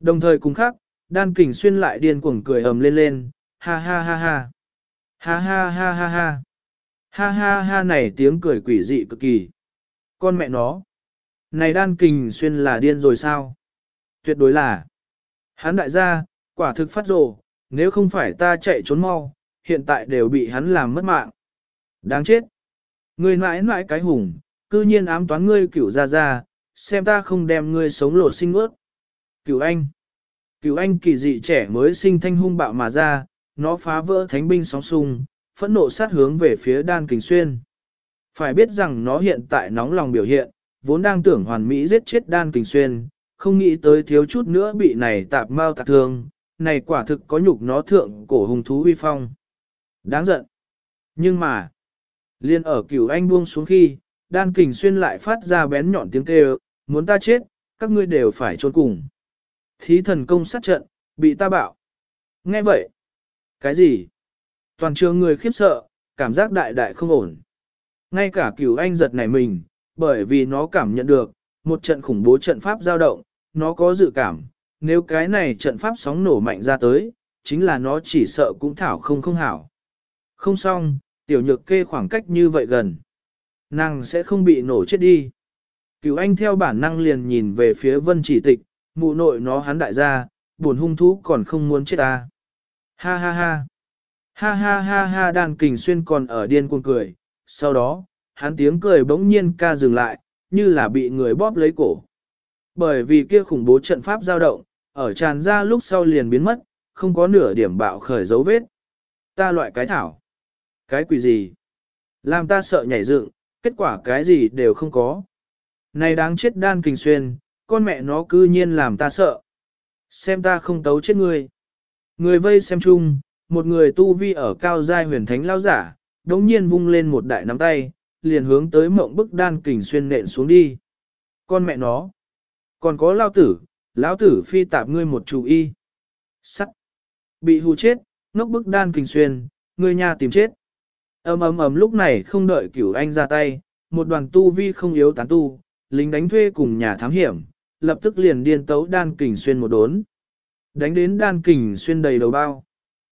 Đồng thời cùng khác, Đan Kình Xuyên lại điên cuồng cười ầm lên lên, ha ha ha ha, ha ha ha ha ha, ha ha ha này tiếng cười quỷ dị cực kỳ. Con mẹ nó, này Đan Kình Xuyên là điên rồi sao? Tuyệt đối là. Hắn đại gia, quả thực phát rồ, nếu không phải ta chạy trốn mau, hiện tại đều bị hắn làm mất mạng. Đáng chết. Ngươi mãi mãi cái hùng, cư nhiên ám toán ngươi cửu ra ra, xem ta không đem ngươi sống lột sinh ướt. Cửu anh kỳ dị trẻ mới sinh thanh hung bạo mà ra, nó phá vỡ thánh binh sóng sung, phẫn nộ sát hướng về phía Đan Kình Xuyên. Phải biết rằng nó hiện tại nóng lòng biểu hiện, vốn đang tưởng hoàn mỹ giết chết Đan Kình Xuyên, không nghĩ tới thiếu chút nữa bị này tạp mau tạc thương, này quả thực có nhục nó thượng cổ hung thú uy phong. Đáng giận. Nhưng mà, liên ở Cửu anh buông xuống khi, Đan Kình Xuyên lại phát ra bén nhọn tiếng kêu, muốn ta chết, các ngươi đều phải chôn cùng. Thí thần công sát trận, bị ta bạo. Nghe vậy. Cái gì? Toàn trường người khiếp sợ, cảm giác đại đại không ổn. Ngay cả Cửu anh giật nảy mình, bởi vì nó cảm nhận được, một trận khủng bố trận pháp dao động, nó có dự cảm, nếu cái này trận pháp sóng nổ mạnh ra tới, chính là nó chỉ sợ cũng thảo không hảo. Không xong, tiểu nhược kê khoảng cách như vậy gần. Nàng sẽ không bị nổ chết đi. Cửu anh theo bản năng liền nhìn về phía Vân Chỉ Tịch, mụ nội nó hắn đại gia, buồn hung thú còn không muốn chết ta. Ha ha ha. Ha ha ha ha. Đan Kình Xuyên còn ở điên cuồng cười, sau đó, hắn tiếng cười bỗng nhiên ca dừng lại, như là bị người bóp lấy cổ. Bởi vì kia khủng bố trận pháp dao động, ở tràn ra lúc sau liền biến mất, không có nửa điểm bạo khởi dấu vết. Ta loại cái thảo. Cái quỷ gì? Làm ta sợ nhảy dựng, kết quả cái gì đều không có. Này đáng chết Đan Kình Xuyên, con mẹ nó cư nhiên làm ta sợ. Xem ta không tấu chết ngươi. Người vây xem chung, một người tu vi ở cao giai huyền thánh lao giả, đống nhiên vung lên một đại nắm tay, liền hướng tới mộng bức Đan Kình Xuyên nện xuống đi. Con mẹ nó. Còn có lão tử phi tạp ngươi một chủ y. Sắt. Bị hù chết, ngốc bức Đan Kình Xuyên, ngươi nhà tìm chết. Ầm lúc này không đợi Cửu anh ra tay, một đoàn tu vi không yếu tán tu, lính đánh thuê cùng nhà thám hiểm, lập tức liền điên tấu Đan Kình Xuyên một đốn. Đánh đến Đan Kình Xuyên đầy đầu bao.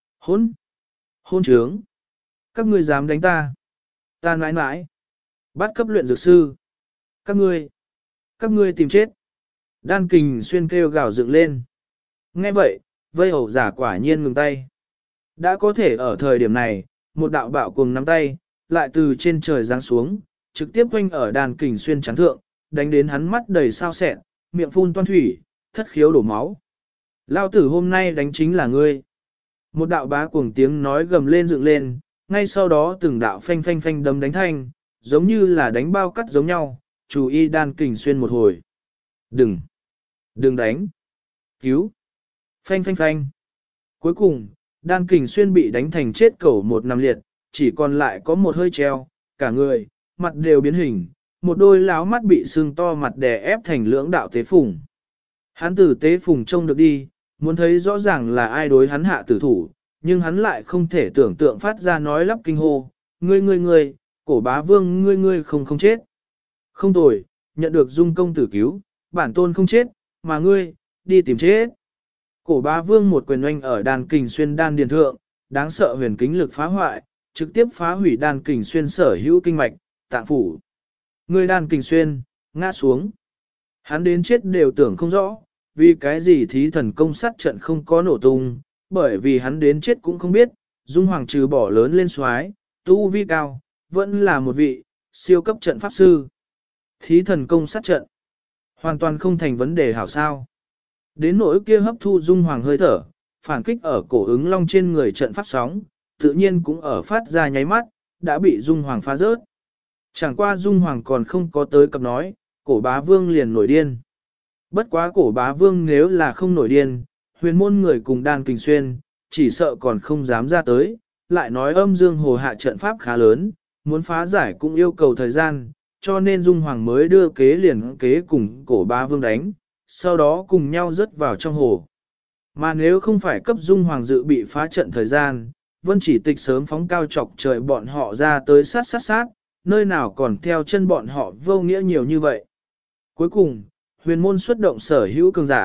Hôn trướng. Các ngươi dám đánh ta. Ta nãi nãi. Bắt cấp luyện dược sư. Các ngươi tìm chết. Đan Kình Xuyên kêu gào dựng lên. Nghe vậy, vây hầu giả quả nhiên ngừng tay. Đã có thể ở thời điểm này, một đạo bạo cùng nắm tay, lại từ trên trời giáng xuống, trực tiếp quanh ở Đan Kình Xuyên trắng thượng, đánh đến hắn mắt đầy sao sẹn, miệng phun toan thủy, thất khiếu đổ máu. Lao tử hôm nay đánh chính là ngươi. Một đạo bá cuồng tiếng nói gầm lên dựng lên, ngay sau đó từng đạo phanh phanh phanh đấm đánh thanh, giống như là đánh bao cắt giống nhau, chú y Đan Kình Xuyên một hồi. Đừng đánh. Cứu. Phanh phanh phanh. Cuối cùng, Đan Kình Xuyên bị đánh thành chết cẩu một nằm liệt, chỉ còn lại có một hơi treo, cả người, mặt đều biến hình, một đôi láo mắt bị sưng to mặt đè ép thành lưỡng đạo tế phùng. Hắn từ tế phùng trông được đi, muốn thấy rõ ràng là ai đối hắn hạ tử thủ, nhưng hắn lại không thể tưởng tượng phát ra nói lắp kinh hô, ngươi, cổ bá vương ngươi không chết. Không tồi, nhận được dung công tử cứu, bản tôn không chết, mà ngươi, đi tìm chết. Cổ bá vương một quyền oanh ở Đan Kình Xuyên đan điền thượng, đáng sợ huyền kính lực phá hoại, trực tiếp phá hủy Đan Kình Xuyên sở hữu kinh mạch, tạng phủ. Ngươi Đan Kình Xuyên, ngã xuống. Hắn đến chết đều tưởng không rõ, vì cái gì thí thần công sát trận không có nổ tung, bởi vì hắn đến chết cũng không biết, Dung Hoàng trừ bỏ lớn lên xoái, tu vi cao, vẫn là một vị, siêu cấp trận pháp sư. Thí thần công sát trận, hoàn toàn không thành vấn đề hảo sao. Đến nỗi kia hấp thu Dung Hoàng hơi thở, phản kích ở cổ ứng long trên người trận pháp sóng, tự nhiên cũng ở phát ra nháy mắt, đã bị Dung Hoàng phá rớt. Chẳng qua Dung Hoàng còn không có tới cập nói, cổ bá vương liền nổi điên. Bất quá cổ bá vương nếu là không nổi điên, huyền môn người cùng Đan Kình Xuyên, chỉ sợ còn không dám ra tới, lại nói âm dương hồ hạ trận pháp khá lớn, muốn phá giải cũng yêu cầu thời gian, cho nên Dung Hoàng mới đưa kế liền kế cùng cổ bá vương đánh, sau đó cùng nhau rớt vào trong hồ. Mà nếu không phải cấp Dung Hoàng dự bị phá trận thời gian, Vân Chỉ Tịch sớm phóng cao chọc trời bọn họ ra tới sát, nơi nào còn theo chân bọn họ vô nghĩa nhiều như vậy. Cuối cùng, huyền môn xuất động sở hữu cường giả,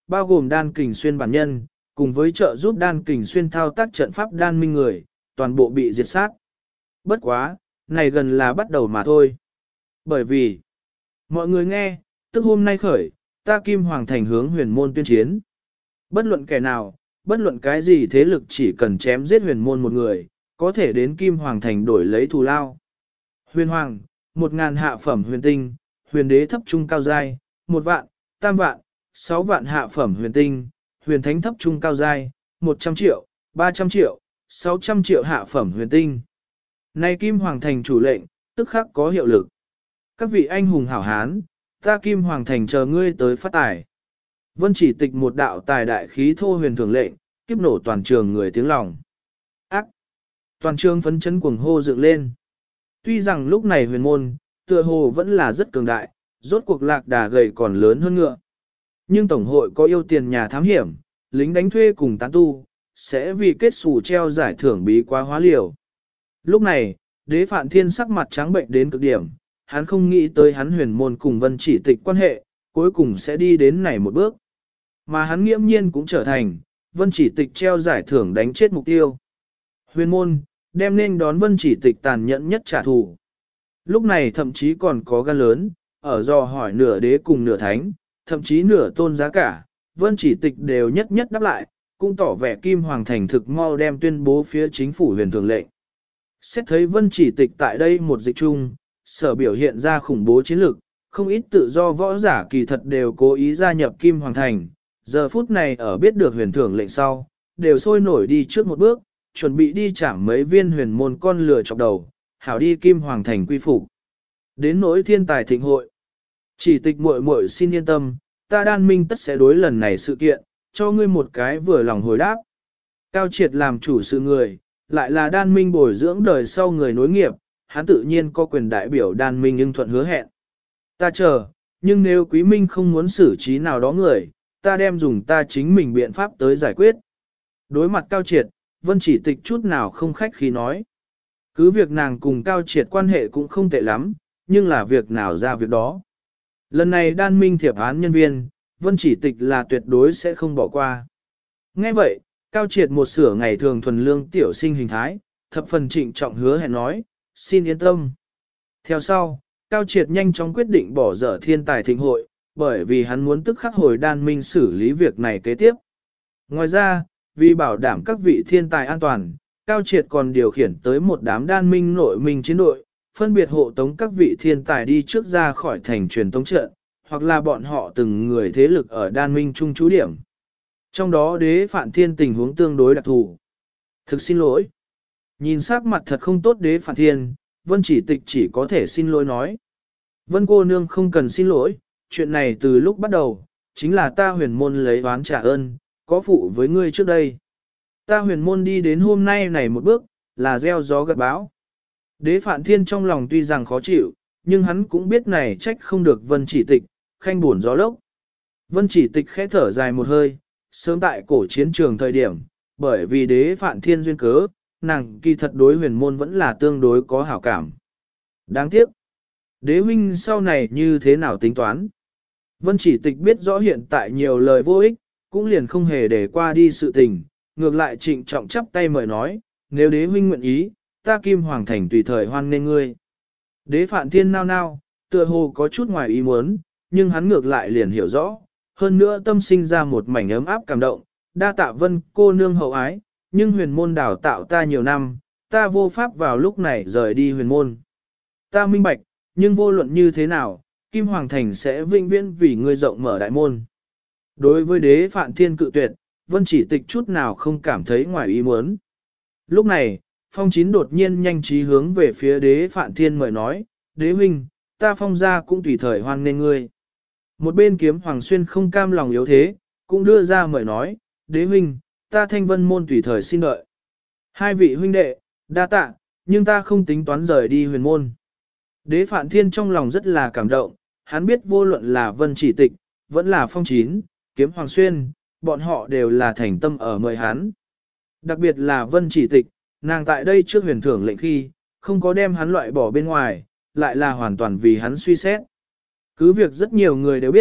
bao gồm đan kình xuyên bản nhân, cùng với trợ giúp đan kình xuyên thao tác trận pháp đan minh người, toàn bộ bị diệt sát. Bất quá, này gần là bắt đầu mà thôi. Bởi vì, mọi người nghe, tức hôm nay khởi, ta Kim Hoàng Thành hướng huyền môn tuyên chiến. Bất luận kẻ nào, bất luận cái gì thế lực chỉ cần chém giết huyền môn một người, có thể đến Kim Hoàng Thành đổi lấy thù lao. Huyền Hoàng, 1.000 hạ phẩm huyền tinh, huyền đế thấp trung cao giai, 1 vạn, tam vạn, 6 vạn hạ phẩm huyền tinh, huyền thánh thấp trung cao giai, 100 triệu, 300 triệu, 600 triệu hạ phẩm huyền tinh. Nay Kim Hoàng Thành chủ lệnh, tức khắc có hiệu lực. Các vị anh hùng hảo hán, ta Kim Hoàng Thành chờ ngươi tới phát tài. Vân Chỉ Tịch một đạo tài đại khí thô huyền thường lệnh, kiếp nổ toàn trường người tiếng lòng. Ác! Toàn trường phấn chấn cuồng hô dựng lên. Tuy rằng lúc này huyền môn, tựa hồ vẫn là rất cường đại, rốt cuộc lạc đà gầy còn lớn hơn ngựa. Nhưng Tổng hội có yêu tiền nhà thám hiểm, lính đánh thuê cùng tán tu, sẽ vì kết xù treo giải thưởng bí quá hóa liều. Lúc này, đế Phạn Thiên sắc mặt trắng bệnh đến cực điểm, hắn không nghĩ tới hắn huyền môn cùng Vân Chỉ Tịch quan hệ, cuối cùng sẽ đi đến này một bước. Mà hắn nghiễm nhiên cũng trở thành, Vân Chỉ Tịch treo giải thưởng đánh chết mục tiêu. Huyền môn, đem nên đón Vân Chỉ Tịch tàn nhẫn nhất trả thù. Lúc này thậm chí còn có gan lớn, ở do hỏi nửa đế cùng nửa thánh, thậm chí nửa tôn giá cả, Vân Chỉ Tịch đều nhất nhất đáp lại, cũng tỏ vẻ Kim Hoàng Thành thực mau đem tuyên bố phía chính phủ huyền thường lệnh. Xét thấy Vân Chỉ Tịch tại đây một dịch chung, sở biểu hiện ra khủng bố chiến lược, không ít tự do võ giả kỳ thật đều cố ý gia nhập Kim Hoàng Thành, giờ phút này ở biết được huyền thưởng lệnh sau, đều sôi nổi đi trước một bước, chuẩn bị đi chạm mấy viên huyền môn con lửa chọc đầu, hảo đi Kim Hoàng Thành quy phục. Đến nỗi thiên tài thịnh hội, Chỉ Tịch muội muội xin yên tâm, ta Đan Minh tất sẽ đối lần này sự kiện, cho ngươi một cái vừa lòng hồi đáp. Cao Triệt làm chủ sự người, lại là Đan Minh bồi dưỡng đời sau người nối nghiệp, hắn tự nhiên có quyền đại biểu Đan Minh nhưng thuận hứa hẹn. Ta chờ, nhưng nếu Quý Minh không muốn xử trí nào đó người, ta đem dùng ta chính mình biện pháp tới giải quyết. Đối mặt Cao Triệt, Vân Chỉ Tịch chút nào không khách khí nói. Cứ việc nàng cùng Cao Triệt quan hệ cũng không tệ lắm, nhưng là việc nào ra việc đó. Lần này Đan Minh thiệp án nhân viên, Vân Chỉ Tịch là tuyệt đối sẽ không bỏ qua. Nghe vậy, Cao Triệt một sửa ngày thường thuần lương tiểu sinh hình thái, thập phần trịnh trọng hứa hẹn nói, xin yên tâm. Theo sau, Cao Triệt nhanh chóng quyết định bỏ dở thiên tài thịnh hội, bởi vì hắn muốn tức khắc hồi Đan Minh xử lý việc này kế tiếp. Ngoài ra, vì bảo đảm các vị thiên tài an toàn, Cao Triệt còn điều khiển tới một đám Đan Minh nội minh chiến đội, phân biệt hộ tống các vị thiên tài đi trước ra khỏi thành truyền tống trận, hoặc là bọn họ từng người thế lực ở Đan Minh trung trú điểm. Trong đó đế Phạn Thiên tình huống tương đối đặc thù. Thực xin lỗi. Nhìn sắc mặt thật không tốt đế Phạn Thiên, Vân Chỉ Tịch chỉ có thể xin lỗi nói. Vân cô nương không cần xin lỗi, chuyện này từ lúc bắt đầu, chính là ta huyền môn lấy oán trả ơn, có phụ với ngươi trước đây. Ta huyền môn đi đến hôm nay này một bước, là gieo gió gặt bão. Đế Phạn Thiên trong lòng tuy rằng khó chịu, nhưng hắn cũng biết này trách không được Vân Chỉ Tịch, khanh buồn gió lốc. Vân Chỉ Tịch khẽ thở dài một hơi, sớm tại cổ chiến trường thời điểm, bởi vì đế Phạn Thiên duyên cớ, nàng kỳ thật đối huyền môn vẫn là tương đối có hảo cảm. Đáng tiếc, đế huynh sau này như thế nào tính toán? Vân Chỉ Tịch biết rõ hiện tại nhiều lời vô ích, cũng liền không hề để qua đi sự tình, ngược lại trịnh trọng chắp tay mời nói, nếu đế huynh nguyện ý, ta Kim Hoàng Thành tùy thời hoan nghênh ngươi. Đế Phạn Thiên nao nao, tựa hồ có chút ngoài ý muốn, nhưng hắn ngược lại liền hiểu rõ, hơn nữa tâm sinh ra một mảnh ấm áp cảm động, đa tạ Vân cô nương hậu ái, nhưng huyền môn đào tạo ta nhiều năm, ta vô pháp vào lúc này rời đi huyền môn. Ta minh bạch, nhưng vô luận như thế nào, Kim Hoàng Thành sẽ vinh viễn vì ngươi rộng mở đại môn. Đối với đế Phạn Thiên cự tuyệt, Vân Chỉ Tịch chút nào không cảm thấy ngoài ý muốn. Lúc này, Phong Chín đột nhiên nhanh trí hướng về phía đế Phạn Thiên mời nói, đế huynh, ta Phong gia cũng tùy thời hoan nghênh ngươi. Một bên Kiếm Hoàng Xuyên không cam lòng yếu thế, cũng đưa ra mời nói, đế huynh, ta Thanh Vân môn tùy thời xin đợi. Hai vị huynh đệ, đa tạ, nhưng ta không tính toán rời đi huyền môn. Đế Phạn Thiên trong lòng rất là cảm động, hắn biết vô luận là Vân Chỉ Tịch, vẫn là Phong Chín, Kiếm Hoàng Xuyên, bọn họ đều là thành tâm ở mời hắn. Đặc biệt là Vân Chỉ Tịch, nàng tại đây trước huyền thưởng lệnh khi, không có đem hắn loại bỏ bên ngoài, lại là hoàn toàn vì hắn suy xét. Cứ việc rất nhiều người đều biết,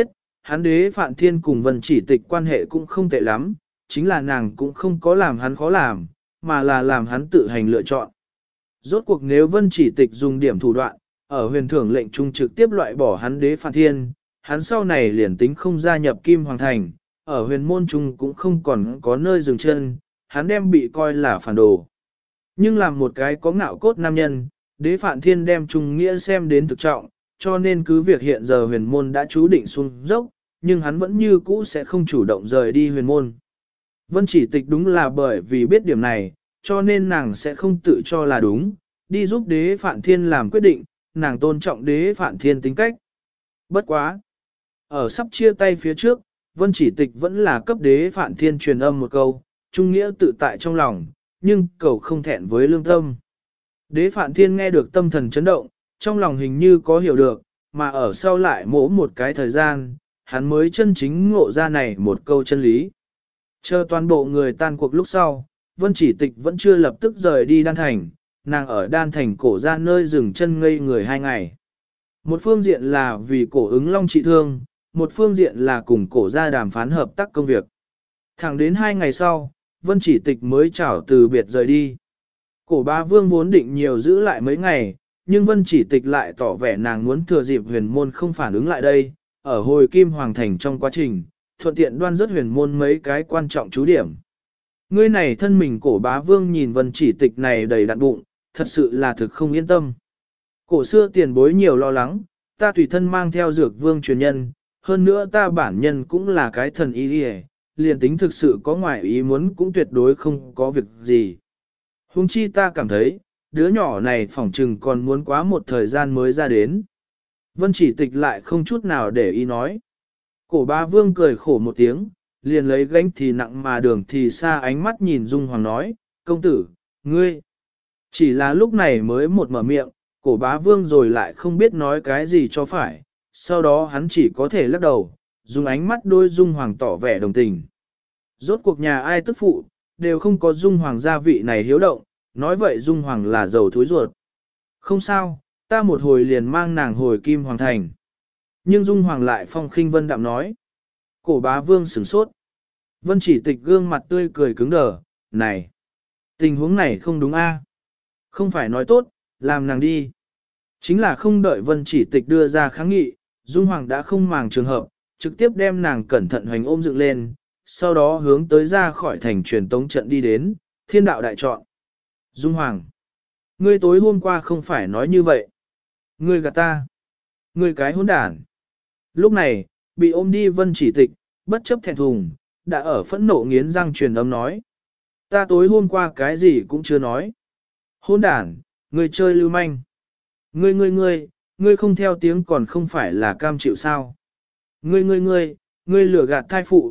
hắn đế Phạn Thiên cùng Vân Chỉ Tịch quan hệ cũng không tệ lắm, chính là nàng cũng không có làm hắn khó làm, mà là làm hắn tự hành lựa chọn. Rốt cuộc nếu Vân Chỉ Tịch dùng điểm thủ đoạn, ở huyền thưởng lệnh trung trực tiếp loại bỏ hắn đế Phạn Thiên, hắn sau này liền tính không gia nhập Kim Hoàng Thành, ở huyền môn trung cũng không còn có nơi dừng chân, hắn đem bị coi là phản đồ. Nhưng làm một cái có ngạo cốt nam nhân, đế Phạn Thiên đem trung nghĩa xem đến thực trọng, cho nên cứ việc hiện giờ huyền môn đã chú định xuống dốc, nhưng hắn vẫn như cũ sẽ không chủ động rời đi huyền môn. Vân Chỉ Tịch đúng là bởi vì biết điểm này, cho nên nàng sẽ không tự cho là đúng, đi giúp đế Phạn Thiên làm quyết định, nàng tôn trọng đế Phạn Thiên tính cách. Bất quá! Ở sắp chia tay phía trước, Vân Chỉ Tịch vẫn là cấp đế Phạn Thiên truyền âm một câu, trung nghĩa tự tại trong lòng, nhưng cầu không thẹn với lương tâm. Đế Phạn Thiên nghe được tâm thần chấn động, trong lòng hình như có hiểu được, mà ở sau lại mỗ một cái thời gian, hắn mới chân chính ngộ ra này một câu chân lý. Chờ toàn bộ người tan cuộc lúc sau, Vân Chỉ Tịch vẫn chưa lập tức rời đi Đan Thành, nàng ở Đan Thành cổ ra nơi dừng chân ngây người 2 ngày. Một phương diện là vì cổ ứng long trị thương, một phương diện là cùng cổ ra đàm phán hợp tác công việc. Thẳng đến 2 ngày sau, Vân Chỉ Tịch mới chào từ biệt rời đi. Cổ bá vương vốn định nhiều giữ lại mấy ngày, nhưng Vân Chỉ Tịch lại tỏ vẻ nàng muốn thừa dịp huyền môn không phản ứng lại đây, ở hồi Kim Hoàng Thành trong quá trình, thuận tiện đoan rất huyền môn mấy cái quan trọng chú điểm. Ngươi này thân mình cổ bá vương nhìn Vân Chỉ Tịch này đầy đặn bụng, thật sự là thực không yên tâm. Cổ xưa tiền bối nhiều lo lắng, ta tùy thân mang theo dược vương truyền nhân, hơn nữa ta bản nhân cũng là cái thần y đi, liền tính thực sự có ngoại ý muốn cũng tuyệt đối không có việc gì. Huống chi ta cảm thấy, đứa nhỏ này phỏng chừng còn muốn quá một thời gian mới ra đến. Vân Chỉ Tịch lại không chút nào để ý nói. Cổ bá vương cười khổ một tiếng, liền lấy gánh thì nặng mà đường thì xa ánh mắt nhìn Dung Hoàng nói, công tử, ngươi. Chỉ là lúc này mới một mở miệng, cổ bá vương rồi lại không biết nói cái gì cho phải, sau đó hắn chỉ có thể lắc đầu, dùng ánh mắt đôi Dung Hoàng tỏ vẻ đồng tình. Rốt cuộc nhà ai tức phụ, đều không có Dung Hoàng gia vị này hiếu động, nói vậy Dung Hoàng là giàu thối ruột. Không sao, ta một hồi liền mang nàng hồi Kim Hoàng Thành. Nhưng Dung Hoàng lại phong khinh vân đạm nói. Cổ bá vương sửng sốt. Vân Chỉ Tịch gương mặt tươi cười cứng đờ, này, tình huống này không đúng a? Không phải nói tốt, làm nàng đi. Chính là không đợi Vân Chỉ Tịch đưa ra kháng nghị, Dung Hoàng đã không màng trường hợp, trực tiếp đem nàng cẩn thận hoành ôm dựng lên, sau đó hướng tới ra khỏi thành truyền tống trận đi đến, thiên đạo đại chọn. Dung Hoàng, ngươi tối hôm qua không phải nói như vậy. Ngươi gạt ta. Ngươi cái hỗn đản. Lúc này, bị ôm đi Vân Chỉ Tịch, bất chấp thẹn thùng, đã ở phẫn nộ nghiến răng truyền âm nói. Ta tối hôm qua cái gì cũng chưa nói. Hỗn đản, ngươi chơi lưu manh. Ngươi không theo tiếng còn không phải là cam chịu sao. Ngươi lừa gạt thai phụ,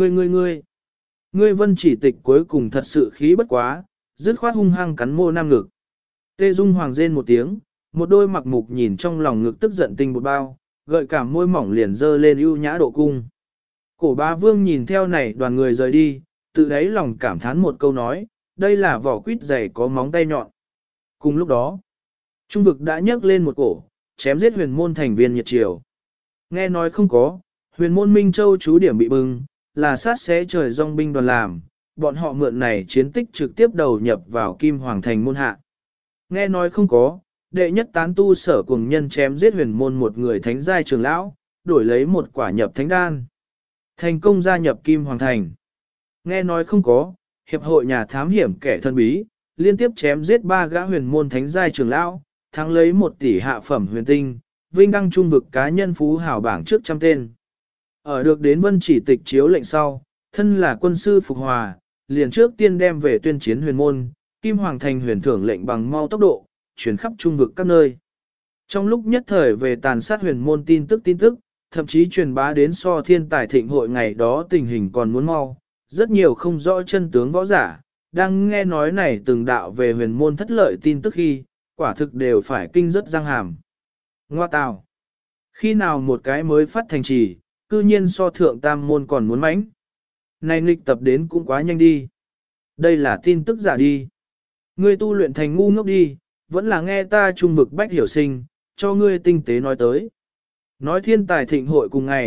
ngươi Vân Chỉ Tịch cuối cùng thật sự khí bất quá, dứt khoát hung hăng cắn môi nam ngực. Tê Dung Hoàng rên một tiếng, một đôi mặc mục nhìn trong lòng ngực tức giận tinh một bao, gợi cảm môi mỏng liền dơ lên ưu nhã độ cung. Cổ bá vương nhìn theo này đoàn người rời đi, tự đáy lòng cảm thán một câu nói, đây là vỏ quýt dày có móng tay nhọn. Cùng lúc đó, trung vực đã nhấc lên một cổ, chém giết huyền môn thành viên nhiệt triều. Nghe nói không có, huyền môn Minh Châu chú điểm bị bưng, là sát xé trời dòng binh đoàn làm, bọn họ mượn này chiến tích trực tiếp đầu nhập vào Kim Hoàng Thành môn hạ. Nghe nói không có, đệ nhất tán tu sở cùng nhân chém giết huyền môn một người thánh giai trưởng lão, đổi lấy một quả nhập thánh đan. Thành công gia nhập Kim Hoàng Thành. Nghe nói không có, hiệp hội nhà thám hiểm kẻ thân bí, liên tiếp chém giết 3 gã huyền môn thánh giai trưởng lão, thắng lấy 1 tỷ hạ phẩm huyền tinh, vinh đăng trung vực cá nhân phú hào bảng trước trăm tên. Ở được đến Vân Chỉ Tịch chiếu lệnh sau, thân là quân sư Phục Hòa, liền trước tiên đem về tuyên chiến huyền môn, Kim Hoàng Thành huyền thưởng lệnh bằng mau tốc độ, chuyển khắp trung vực các nơi. Trong lúc nhất thời về tàn sát huyền môn tin tức, thậm chí truyền bá đến so thiên tài thịnh hội ngày đó tình hình còn muốn mau, rất nhiều không rõ chân tướng võ giả, đang nghe nói này từng đạo về huyền môn thất lợi tin tức khi, quả thực đều phải kinh rất răng hàm. Ngoa tào! Khi nào một cái mới phát thành trì, cư nhiên so thượng tam môn còn muốn mãnh. Này nghịch tập đến cũng quá nhanh đi. Đây là tin tức giả đi. Ngươi tu luyện thành ngu ngốc đi, vẫn là nghe ta trung vực bách hiểu sinh, cho ngươi tinh tế nói tới. Nói thiên tài thịnh hội cùng ngày,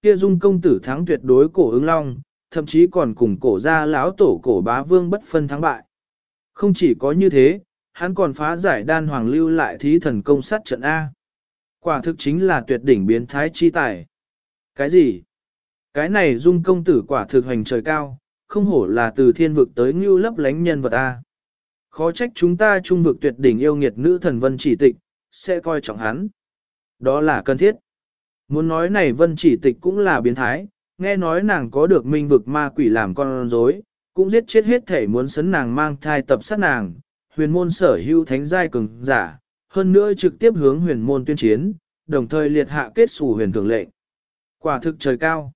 kia Dung công tử thắng tuyệt đối cổ ứng long, thậm chí còn cùng cổ gia lão tổ cổ bá vương bất phân thắng bại. Không chỉ có như thế, hắn còn phá giải đan hoàng lưu lại thí thần công sát trận A. Quả thực chính là tuyệt đỉnh biến thái chi tài. Cái gì? Cái này Dung công tử quả thực hành trời cao, không hổ là từ thiên vực tới ngưu lấp lánh nhân vật A. Khó trách chúng ta trung vực tuyệt đỉnh yêu nghiệt nữ thần Vân Chỉ Tịch, sẽ coi trọng hắn. Đó là cần thiết. Muốn nói này Vân Chỉ Tịch cũng là biến thái, nghe nói nàng có được minh vực ma quỷ làm con rối, cũng giết chết hết thể muốn sấn nàng mang thai tập sát nàng, huyền môn sở hữu thánh giai cường giả, hơn nữa trực tiếp hướng huyền môn tuyên chiến, đồng thời liệt hạ kết sủ huyền thường lệnh. Quả thực trời cao.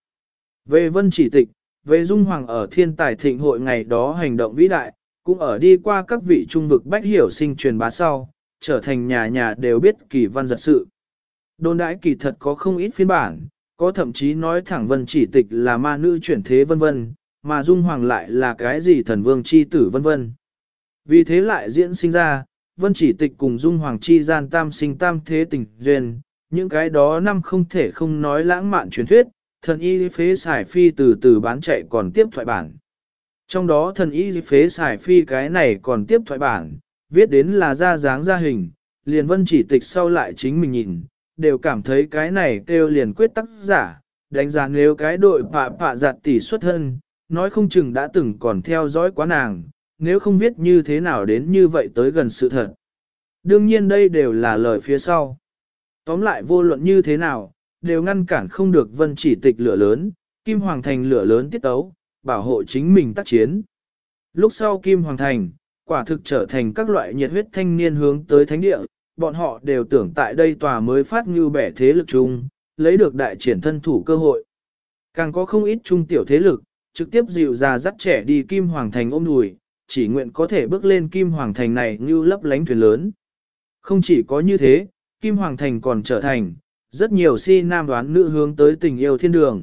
Về Vân Chỉ Tịch, về Dung Hoàng ở thiên tài thịnh hội ngày đó hành động vĩ đại, cũng ở đi qua các vị trung vực bách hiểu sinh truyền bá sau, trở thành nhà nhà đều biết kỳ văn giật sự. Đồn đãi kỳ thật có không ít phiên bản, có thậm chí nói thẳng Vân Chỉ Tịch là ma nữ chuyển thế vân vân, mà Dung Hoàng lại là cái gì thần vương chi tử vân vân. Vì thế lại diễn sinh ra, Vân Chỉ Tịch cùng Dung Hoàng chi gian tam sinh tam thế tình duyên, những cái đó năm không thể không nói lãng mạn truyền thuyết, thần y phế xài phi từ từ bán chạy còn tiếp thoại bản. Trong đó thần y phế xài phi cái này còn tiếp thoại bản, viết đến là ra dáng ra hình, liền Vân Chỉ Tịch sau lại chính mình nhìn, đều cảm thấy cái này kêu liền quyết tác giả, đánh giá nếu cái đội phạ giặt tỷ xuất thân, nói không chừng đã từng còn theo dõi quá nàng, nếu không biết như thế nào đến như vậy tới gần sự thật. Đương nhiên đây đều là lời phía sau. Tóm lại vô luận như thế nào, đều ngăn cản không được Vân Chỉ Tịch lửa lớn, Kim Hoàng Thành lửa lớn tiết tấu, bảo hộ chính mình tác chiến. Lúc sau Kim Hoàng Thành, quả thực trở thành các loại nhiệt huyết thanh niên hướng tới thánh địa, bọn họ đều tưởng tại đây tòa mới phát như bẻ thế lực chung, lấy được đại triển thân thủ cơ hội. Càng có không ít trung tiểu thế lực, trực tiếp dịu ra dắt trẻ đi Kim Hoàng Thành ôm đùi, chỉ nguyện có thể bước lên Kim Hoàng Thành này như lấp lánh thuyền lớn. Không chỉ có như thế, Kim Hoàng Thành còn trở thành, rất nhiều si nam đoán nữ hướng tới tình yêu thiên đường.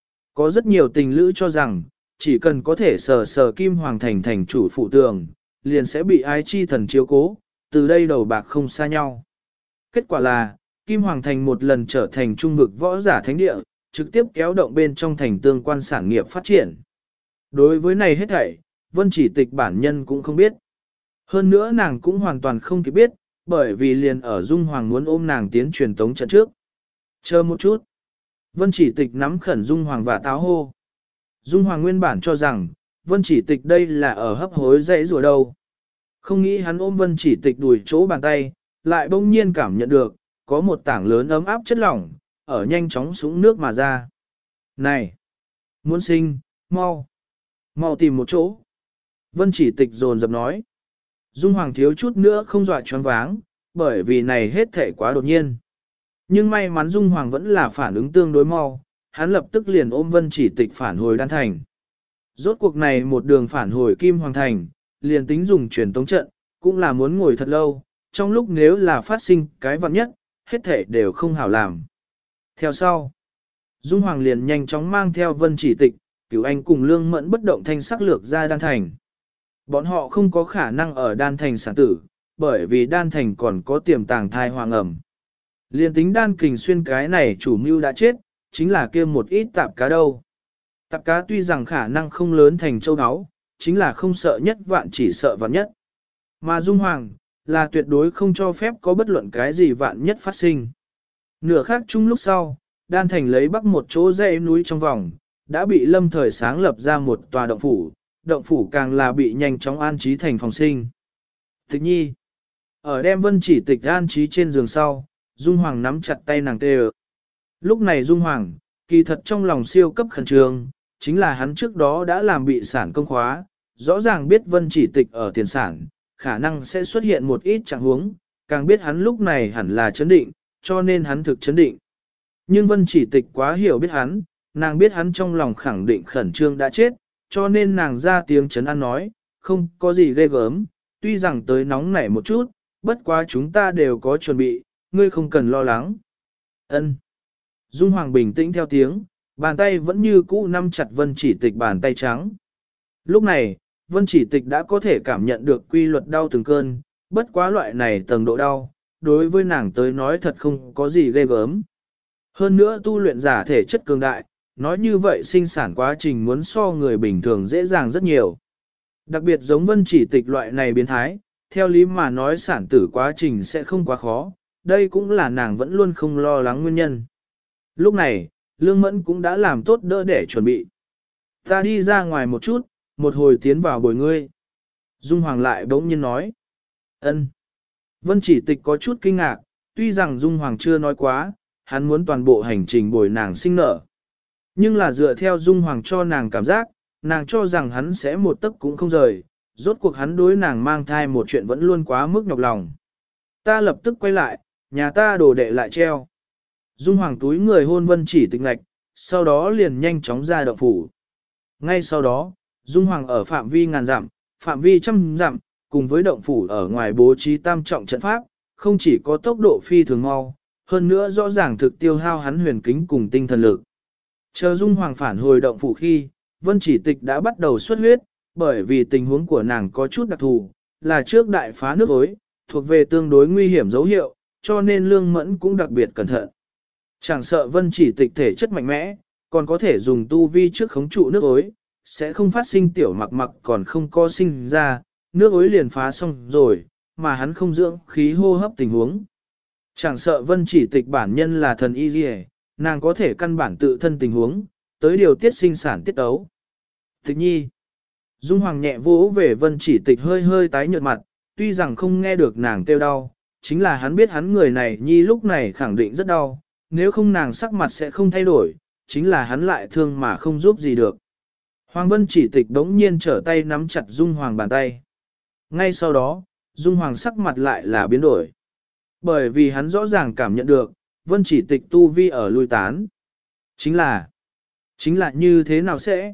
Có rất nhiều tình lữ cho rằng, chỉ cần có thể sờ sờ Kim Hoàng Thành thành chủ phụ tường, liền sẽ bị ái chi thần chiếu cố, từ đây đầu bạc không xa nhau. Kết quả là, Kim Hoàng Thành một lần trở thành trung vực võ giả thánh địa, trực tiếp kéo động bên trong thành tương quan sản nghiệp phát triển. Đối với này hết thảy, Vân Chỉ Tịch bản nhân cũng không biết. Hơn nữa nàng cũng hoàn toàn không kịp biết, bởi vì liền ở Dung Hoàng muốn ôm nàng tiến truyền tống trận trước. Chờ một chút. Vân Chỉ Tịch nắm khẩn Dung Hoàng và táo hô. Dung Hoàng nguyên bản cho rằng, Vân Chỉ Tịch đây là ở hấp hối dãy rùa đâu. Không nghĩ hắn ôm Vân Chỉ Tịch đùi chỗ bàn tay, lại bỗng nhiên cảm nhận được, có một tảng lớn ấm áp chất lỏng, ở nhanh chóng sũng nước mà ra. Này! Muốn sinh, mau! Mau tìm một chỗ! Vân Chỉ Tịch dồn dập nói. Dung Hoàng thiếu chút nữa không dọa choáng váng, bởi vì này hết thể quá đột nhiên. Nhưng may mắn Dung Hoàng vẫn là phản ứng tương đối mau, hắn lập tức liền ôm Vân Chỉ Tịch phản hồi đan thành. Rốt cuộc này một đường phản hồi Kim Hoàng Thành, liền tính dùng truyền tống trận, cũng là muốn ngồi thật lâu, trong lúc nếu là phát sinh cái vặn nhất, hết thể đều không hảo làm. Theo sau, Dung Hoàng liền nhanh chóng mang theo Vân Chỉ Tịch, Cửu Anh cùng Lương Mẫn bất động thanh sắc lược ra đan thành. Bọn họ không có khả năng ở đan thành sản tử, bởi vì đan thành còn có tiềm tàng thai hoàng ẩm. Liên tính đan kình xuyên cái này chủ mưu đã chết, chính là kia một ít tạp cá đâu. Tạp cá tuy rằng khả năng không lớn thành châu áo, chính là không sợ nhất vạn chỉ sợ vạn nhất. Mà Dung Hoàng, là tuyệt đối không cho phép có bất luận cái gì vạn nhất phát sinh. Nửa khác chung lúc sau, đan thành lấy bắc một chỗ dãy núi trong vòng, đã bị lâm thời sáng lập ra một tòa động phủ càng là bị nhanh chóng an trí thành phòng sinh. Tịch nhi, ở đem Vân Chỉ Tịch an trí trên giường sau, Dung Hoàng nắm chặt tay nàng tê. Lúc này Dung Hoàng, kỳ thật trong lòng siêu cấp khẩn trương, chính là hắn trước đó đã làm bị sản công khóa, rõ ràng biết Vân Chỉ Tịch ở tiền sản, khả năng sẽ xuất hiện một ít trạng huống, càng biết hắn lúc này hẳn là chấn định, cho nên hắn thực chấn định. Nhưng Vân Chỉ Tịch quá hiểu biết hắn, nàng biết hắn trong lòng khẳng định khẩn trương đã chết, cho nên nàng ra tiếng chấn an nói, không có gì ghê gớm, tuy rằng tới nóng nảy một chút, bất quá chúng ta đều có chuẩn bị, ngươi không cần lo lắng. Ân. Dung Hoàng bình tĩnh theo tiếng, bàn tay vẫn như cũ nắm chặt Vân Chỉ Tịch bàn tay trắng. Lúc này, Vân Chỉ Tịch đã có thể cảm nhận được quy luật đau từng cơn, bất quá loại này tầng độ đau, đối với nàng tới nói thật không có gì ghê gớm. Hơn nữa tu luyện giả thể chất cường đại, nói như vậy sinh sản quá trình muốn so người bình thường dễ dàng rất nhiều. Đặc biệt giống Vân Chỉ Tịch loại này biến thái, theo lý mà nói sản tử quá trình sẽ không quá khó, đây cũng là nàng vẫn luôn không lo lắng nguyên nhân. Lúc này, Lương Mẫn cũng đã làm tốt đỡ để chuẩn bị. Ta đi ra ngoài một chút, một hồi tiến vào bồi ngươi. Dung Hoàng lại bỗng nhiên nói. Ân. Vân Chỉ Tịch có chút kinh ngạc, tuy rằng Dung Hoàng chưa nói quá, hắn muốn toàn bộ hành trình bồi nàng sinh nở. Nhưng là dựa theo Dung Hoàng cho nàng cảm giác, nàng cho rằng hắn sẽ một tấc cũng không rời, rốt cuộc hắn đối nàng mang thai một chuyện vẫn luôn quá mức nhọc lòng. Ta lập tức quay lại, nhà ta đồ đệ lại treo. Dung Hoàng túi người hôn Vân Chỉ Tịch ngạch, sau đó liền nhanh chóng ra động phủ. Ngay sau đó, Dung Hoàng ở phạm vi ngàn dặm, phạm vi trăm dặm, cùng với động phủ ở ngoài bố trí tam trọng trận pháp, không chỉ có tốc độ phi thường mau, hơn nữa rõ ràng thực tiêu hao hắn huyền kính cùng tinh thần lực. Chờ Dung Hoàng phản hồi động phủ khi, Vân Chỉ Tịch đã bắt đầu xuất huyết, bởi vì tình huống của nàng có chút đặc thù, là trước đại phá nước ối, thuộc về tương đối nguy hiểm dấu hiệu, cho nên Lương Mẫn cũng đặc biệt cẩn thận. Chẳng sợ Vân Chỉ Tịch thể chất mạnh mẽ, còn có thể dùng tu vi trước khống trụ nước ối, sẽ không phát sinh tiểu mặc mặc còn không có sinh ra, nước ối liền phá xong rồi, mà hắn không dưỡng khí hô hấp tình huống. Chẳng sợ Vân Chỉ Tịch bản nhân là thần y liề, nàng có thể căn bản tự thân tình huống, tới điều tiết sinh sản tiết ấu. Tịch nhi. Dung Hoàng nhẹ vỗ về Vân Chỉ Tịch hơi hơi tái nhợt mặt, tuy rằng không nghe được nàng kêu đau, chính là hắn biết hắn người này nhi lúc này khẳng định rất đau, nếu không nàng sắc mặt sẽ không thay đổi, chính là hắn lại thương mà không giúp gì được. Hoàng Vân Chỉ Tịch đống nhiên trở tay nắm chặt Dung Hoàng bàn tay. Ngay sau đó, Dung Hoàng sắc mặt lại là biến đổi. Bởi vì hắn rõ ràng cảm nhận được, Vân Chỉ Tịch tu vi ở lui tán. Chính là như thế nào sẽ?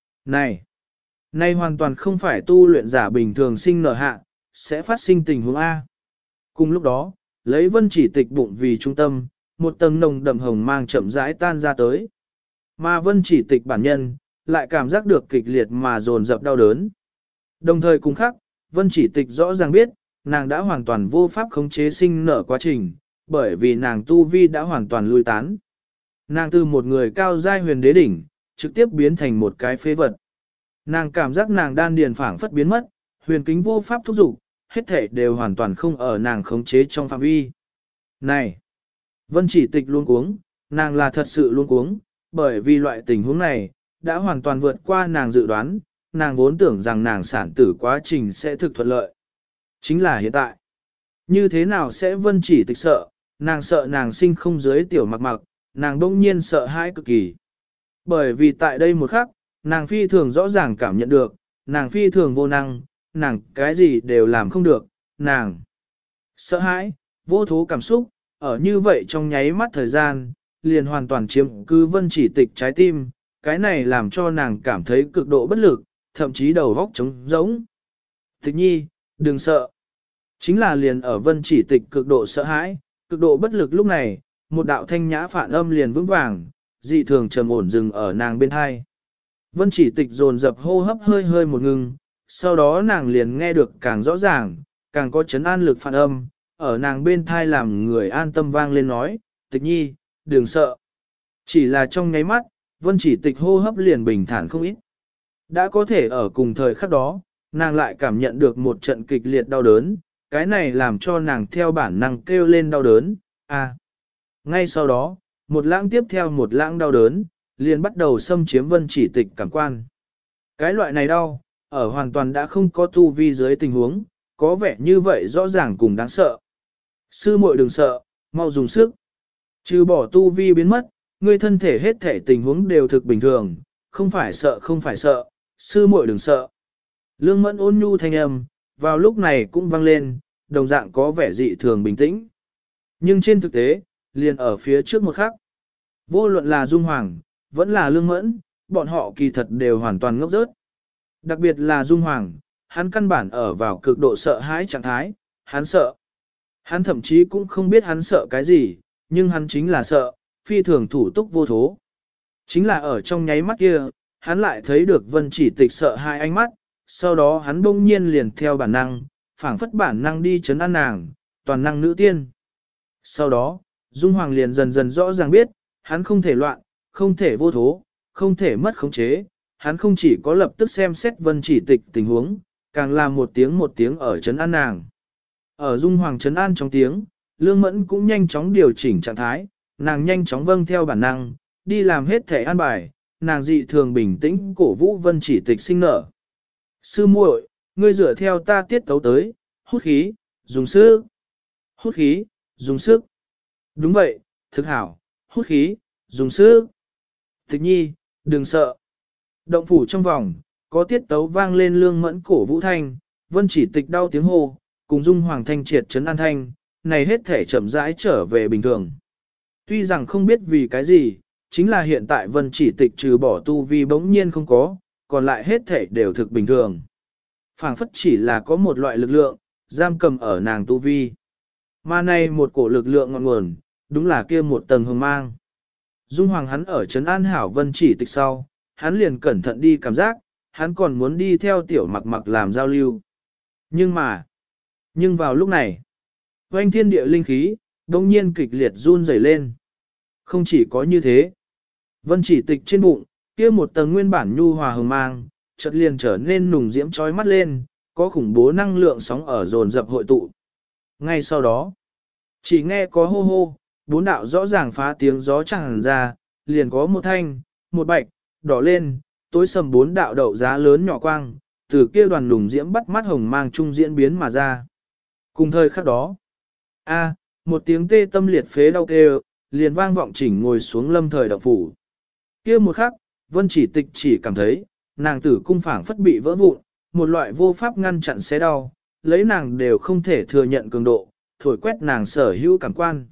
Này hoàn toàn không phải tu luyện giả bình thường sinh nở hạ, sẽ phát sinh tình huống A. Cùng lúc đó, lấy Vân Chỉ Tịch bụng vì trung tâm, một tầng nồng đậm hồng mang chậm rãi tan ra tới. Mà Vân Chỉ Tịch bản nhân, lại cảm giác được kịch liệt mà dồn dập đau đớn. Đồng thời cùng khác, Vân Chỉ Tịch rõ ràng biết, nàng đã hoàn toàn vô pháp khống chế sinh nở quá trình, bởi vì nàng tu vi đã hoàn toàn lui tán. Nàng từ một người cao giai huyền đế đỉnh, trực tiếp biến thành một cái phế vật. Nàng cảm giác nàng đan điền phảng phất biến mất, huyền kính vô pháp thúc dục, hết thể đều hoàn toàn không ở nàng khống chế trong phạm vi. Này! Vân Chỉ Tịch luôn cuống, nàng là thật sự luôn cuống, bởi vì loại tình huống này, đã hoàn toàn vượt qua nàng dự đoán, nàng vốn tưởng rằng nàng sản tử quá trình sẽ thực thuận lợi. Chính là hiện tại. Như thế nào sẽ Vân Chỉ Tịch sợ nàng sinh không dưới tiểu mặc mặc, nàng đông nhiên sợ hãi cực kỳ. Bởi vì tại đây một khắc, nàng phi thường rõ ràng cảm nhận được, nàng phi thường vô năng, nàng cái gì đều làm không được, nàng sợ hãi, vô thố cảm xúc, ở như vậy trong nháy mắt thời gian, liền hoàn toàn chiếm cứ Vân Chỉ Tịch trái tim, cái này làm cho nàng cảm thấy cực độ bất lực, thậm chí đầu óc trống rỗng. Tịch nhi, đừng sợ. Chính là liền ở Vân Chỉ Tịch cực độ sợ hãi, cực độ bất lực lúc này, một đạo thanh nhã phản âm liền vững vàng, dị thường trầm ổn dừng ở nàng bên hai. Vân Chỉ Tịch dồn dập hô hấp hơi hơi một ngừng, sau đó nàng liền nghe được càng rõ ràng, càng có chấn an lực phản âm, ở nàng bên thai làm người an tâm vang lên nói, Tịch nhi, đừng sợ. Chỉ là trong nháy mắt, Vân Chỉ Tịch hô hấp liền bình thản không ít. Đã có thể ở cùng thời khắc đó, nàng lại cảm nhận được một trận kịch liệt đau đớn, cái này làm cho nàng theo bản năng kêu lên đau đớn, Ngay sau đó, một lãng tiếp theo một lãng đau đớn, liền bắt đầu xâm chiếm Vân Chỉ Tịch cảm quan. Cái loại này đau, ở hoàn toàn đã không có tu vi dưới tình huống, có vẻ như vậy rõ ràng cùng đáng sợ. Sư muội đừng sợ, mau dùng sức. Trừ bỏ tu vi biến mất, ngươi thân thể hết thể tình huống đều thực bình thường, không phải sợ, sư muội đừng sợ. Lương Mẫn ôn nhu thanh âm, vào lúc này cũng vang lên, đồng dạng có vẻ dị thường bình tĩnh. Nhưng trên thực tế, liền ở phía trước một khắc. Vô luận là Dung Hoàng, vẫn là Lương Mẫn, bọn họ kỳ thật đều hoàn toàn ngốc rớt. Đặc biệt là Dung Hoàng, hắn căn bản ở vào cực độ sợ hãi trạng thái, hắn sợ. Hắn thậm chí cũng không biết hắn sợ cái gì, nhưng hắn chính là sợ, phi thường thủ túc vô thố. Chính là ở trong nháy mắt kia, hắn lại thấy được Vân Chỉ Tịch sợ hai ánh mắt, sau đó hắn bỗng nhiên liền theo bản năng, phảng phất bản năng đi chấn an nàng, toàn năng nữ tiên. Sau đó, Dung Hoàng liền dần dần rõ ràng biết, hắn không thể loạn, không thể vô thố, không thể mất khống chế, hắn không chỉ có lập tức xem xét Vân Chỉ Tịch tình huống, càng làm một tiếng ở trấn an nàng. Ở Dung Hoàng trấn an trong tiếng, Lương Mẫn cũng nhanh chóng điều chỉnh trạng thái, nàng nhanh chóng vâng theo bản năng, đi làm hết thể an bài, nàng dị thường bình tĩnh cổ vũ Vân Chỉ Tịch sinh nở. Sư muội, ngươi dựa theo ta tiết tấu tới, hút khí, dùng sức. Hút khí, dùng sức. Đúng vậy, thực hảo, hút khí, dùng sức. Tịch nhi, đừng sợ. Động phủ trong vòng, có tiết tấu vang lên Lương Mẫn cổ vũ thanh, Vân Chỉ Tịch đau tiếng hô, cùng Dung Hoàng thanh triệt trấn an thanh, này hết thể chậm rãi trở về bình thường. Tuy rằng không biết vì cái gì, chính là hiện tại Vân Chỉ Tịch trừ bỏ tu vi bỗng nhiên không có, còn lại hết thể đều thực bình thường. Phảng phất chỉ là có một loại lực lượng, giam cầm ở nàng tu vi. Mà này một cổ lực lượng ngọn nguồn, đúng là kia một tầng hồng mang. Dung Hoàng hắn ở trấn an hảo Vân Chỉ Tịch sau, hắn liền cẩn thận đi cảm giác, hắn còn muốn đi theo tiểu mặc mặc làm giao lưu. Nhưng vào lúc này, oanh thiên địa linh khí, đông nhiên kịch liệt run rẩy lên. Không chỉ có như thế, Vân Chỉ Tịch trên bụng, kia một tầng nguyên bản nhu hòa hồng mang, chợt liền trở nên nùng diễm chói mắt lên, có khủng bố năng lượng sóng ở dồn dập hội tụ. Ngay sau đó, chỉ nghe có hô hô, bốn đạo rõ ràng phá tiếng gió tràn ra, liền có một thanh, một bạch, đỏ lên, tối sầm bốn đạo đậu giá lớn nhỏ quang, từ kia đoàn nùng diễm bắt mắt hồng mang trung diễn biến mà ra. Cùng thời khắc đó, một tiếng tê tâm liệt phế đau kêu, liền vang vọng chỉnh ngồi xuống Lâm Thời động phủ. Kia một khắc, Vân Chỉ Tịch chỉ cảm thấy, nàng tử cung phảng phất bị vỡ vụn, một loại vô pháp ngăn chặn xé đau, lấy nàng đều không thể thừa nhận cường độ, thổi quét nàng sở hữu cảm quan.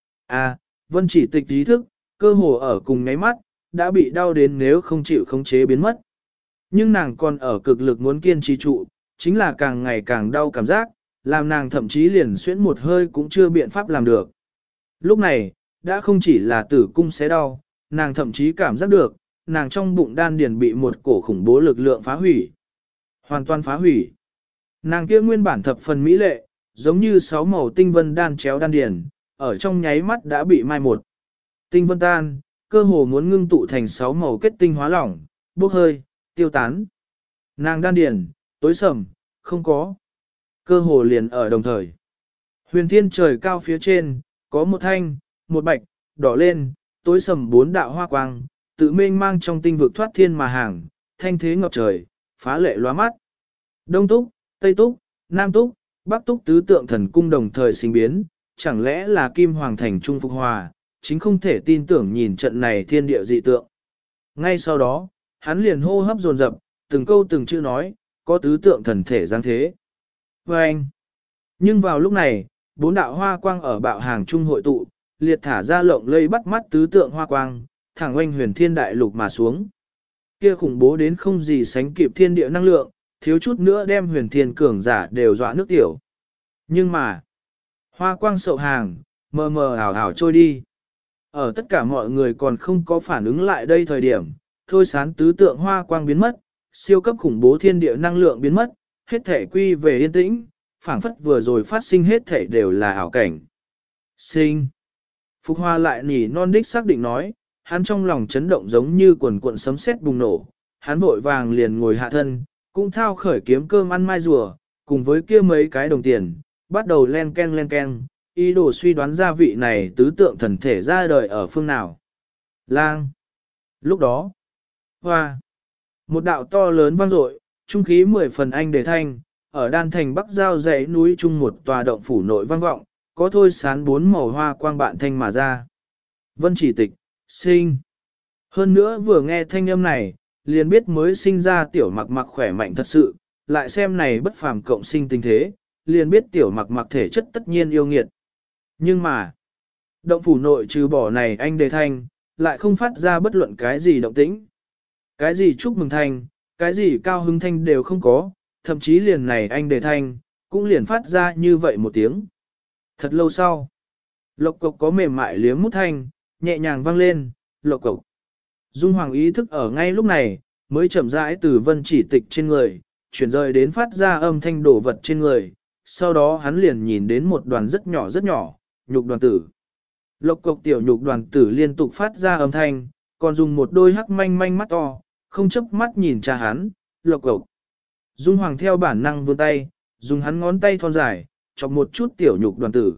Vân Chỉ Tịch ý thức, cơ hồ ở cùng nháy mắt, đã bị đau đến nếu không chịu khống chế biến mất. Nhưng nàng còn ở cực lực muốn kiên trì trụ, chính là càng ngày càng đau cảm giác, làm nàng thậm chí liền xuyễn một hơi cũng chưa biện pháp làm được. Lúc này, đã không chỉ là tử cung xé đau, nàng thậm chí cảm giác được, nàng trong bụng đan điền bị một cổ khủng bố lực lượng phá hủy. Hoàn toàn phá hủy. Nàng kia nguyên bản thập phần mỹ lệ, giống như sáu màu tinh vân đan chéo đan điền, ở trong nháy mắt đã bị mai một. Tinh vân tan, cơ hồ muốn ngưng tụ thành sáu màu kết tinh hóa lỏng, bốc hơi, tiêu tán. Nàng đan điền, tối sầm, không có. Cơ hồ liền ở đồng thời. Huyền thiên trời cao phía trên, có một thanh, một bạch, đỏ lên, tối sầm bốn đạo hoa quang, tự mênh mang trong tinh vực thoát thiên mà hàng, thanh thế ngập trời, phá lệ lóa mắt. Đông túc, Tây túc, Nam túc, Bắc túc tứ tượng thần cung đồng thời sinh biến, chẳng lẽ là Kim Hoàng thành trung phục hòa, chính không thể tin tưởng nhìn trận này thiên địa dị tượng. Ngay sau đó, hắn liền hô hấp dồn dập, từng câu từng chữ nói, có tứ tượng thần thể giáng thế. Và anh. Nhưng vào lúc này, bốn đạo hoa quang ở bạo hàng trung hội tụ, liệt thả ra lộng lây bắt mắt tứ tượng hoa quang, thẳng oanh huyền thiên đại lục mà xuống. Kia khủng bố đến không gì sánh kịp thiên địa năng lượng, thiếu chút nữa đem huyền thiên cường giả đều dọa nước tiểu. Nhưng mà, hoa quang sậu hàng, mờ mờ ảo ảo trôi đi. Ở tất cả mọi người còn không có phản ứng lại đây thời điểm, thôi sán tứ tượng hoa quang biến mất, siêu cấp khủng bố thiên địa năng lượng biến mất, hết thể quy về yên tĩnh, phảng phất vừa rồi phát sinh hết thể đều là ảo cảnh. Sinh. Phục Hoa lại nỉ non đích xác định nói, hắn trong lòng chấn động giống như quần cuộn sấm sét bùng nổ, hắn vội vàng liền ngồi hạ thân, cũng thao khởi kiếm cơm ăn mai rùa, cùng với kia mấy cái đồng tiền, bắt đầu len ken, ý đồ suy đoán ra vị này tứ tượng thần thể ra đời ở phương nào. Lang. Lúc đó, hoa. Một đạo to lớn vang dội, trung khí 10 phần anh đề thanh, ở đan thành bắc giao dãy núi trung một tòa động phủ nội vang vọng, có thôi sán bốn màu hoa quang bạn thanh mà ra. Vân Chỉ Tịch, sinh. Hơn nữa vừa nghe thanh âm này, liền biết mới sinh ra tiểu mặc mặc khỏe mạnh thật sự, lại xem này bất phàm cộng sinh tình thế, liền biết tiểu mặc mặc thể chất tất nhiên yêu nghiệt. Nhưng mà, động phủ nội trừ bỏ này anh đề thanh, lại không phát ra bất luận cái gì động tĩnh. Cái gì chúc mừng thanh, cái gì cao hứng thanh đều không có, thậm chí liền này anh đề thanh, cũng liền phát ra như vậy một tiếng. Thật lâu sau, lộc cộc có mềm mại liếm mút thanh, nhẹ nhàng vang lên, lộc cộc. Dung Hoàng ý thức ở ngay lúc này, mới chậm rãi từ Vân Chỉ Tịch trên người, chuyển rời đến phát ra âm thanh đổ vật trên người, sau đó hắn liền nhìn đến một đoàn rất nhỏ, nhục đoàn tử. Lộc cộc tiểu nhục đoàn tử liên tục phát ra âm thanh, còn dùng một đôi hắc manh manh mắt to, không chớp mắt nhìn cha hắn, lộc cộc. Dung Hoàng theo bản năng vươn tay, dùng hắn ngón tay thon dài, chọc một chút tiểu nhục đoàn tử.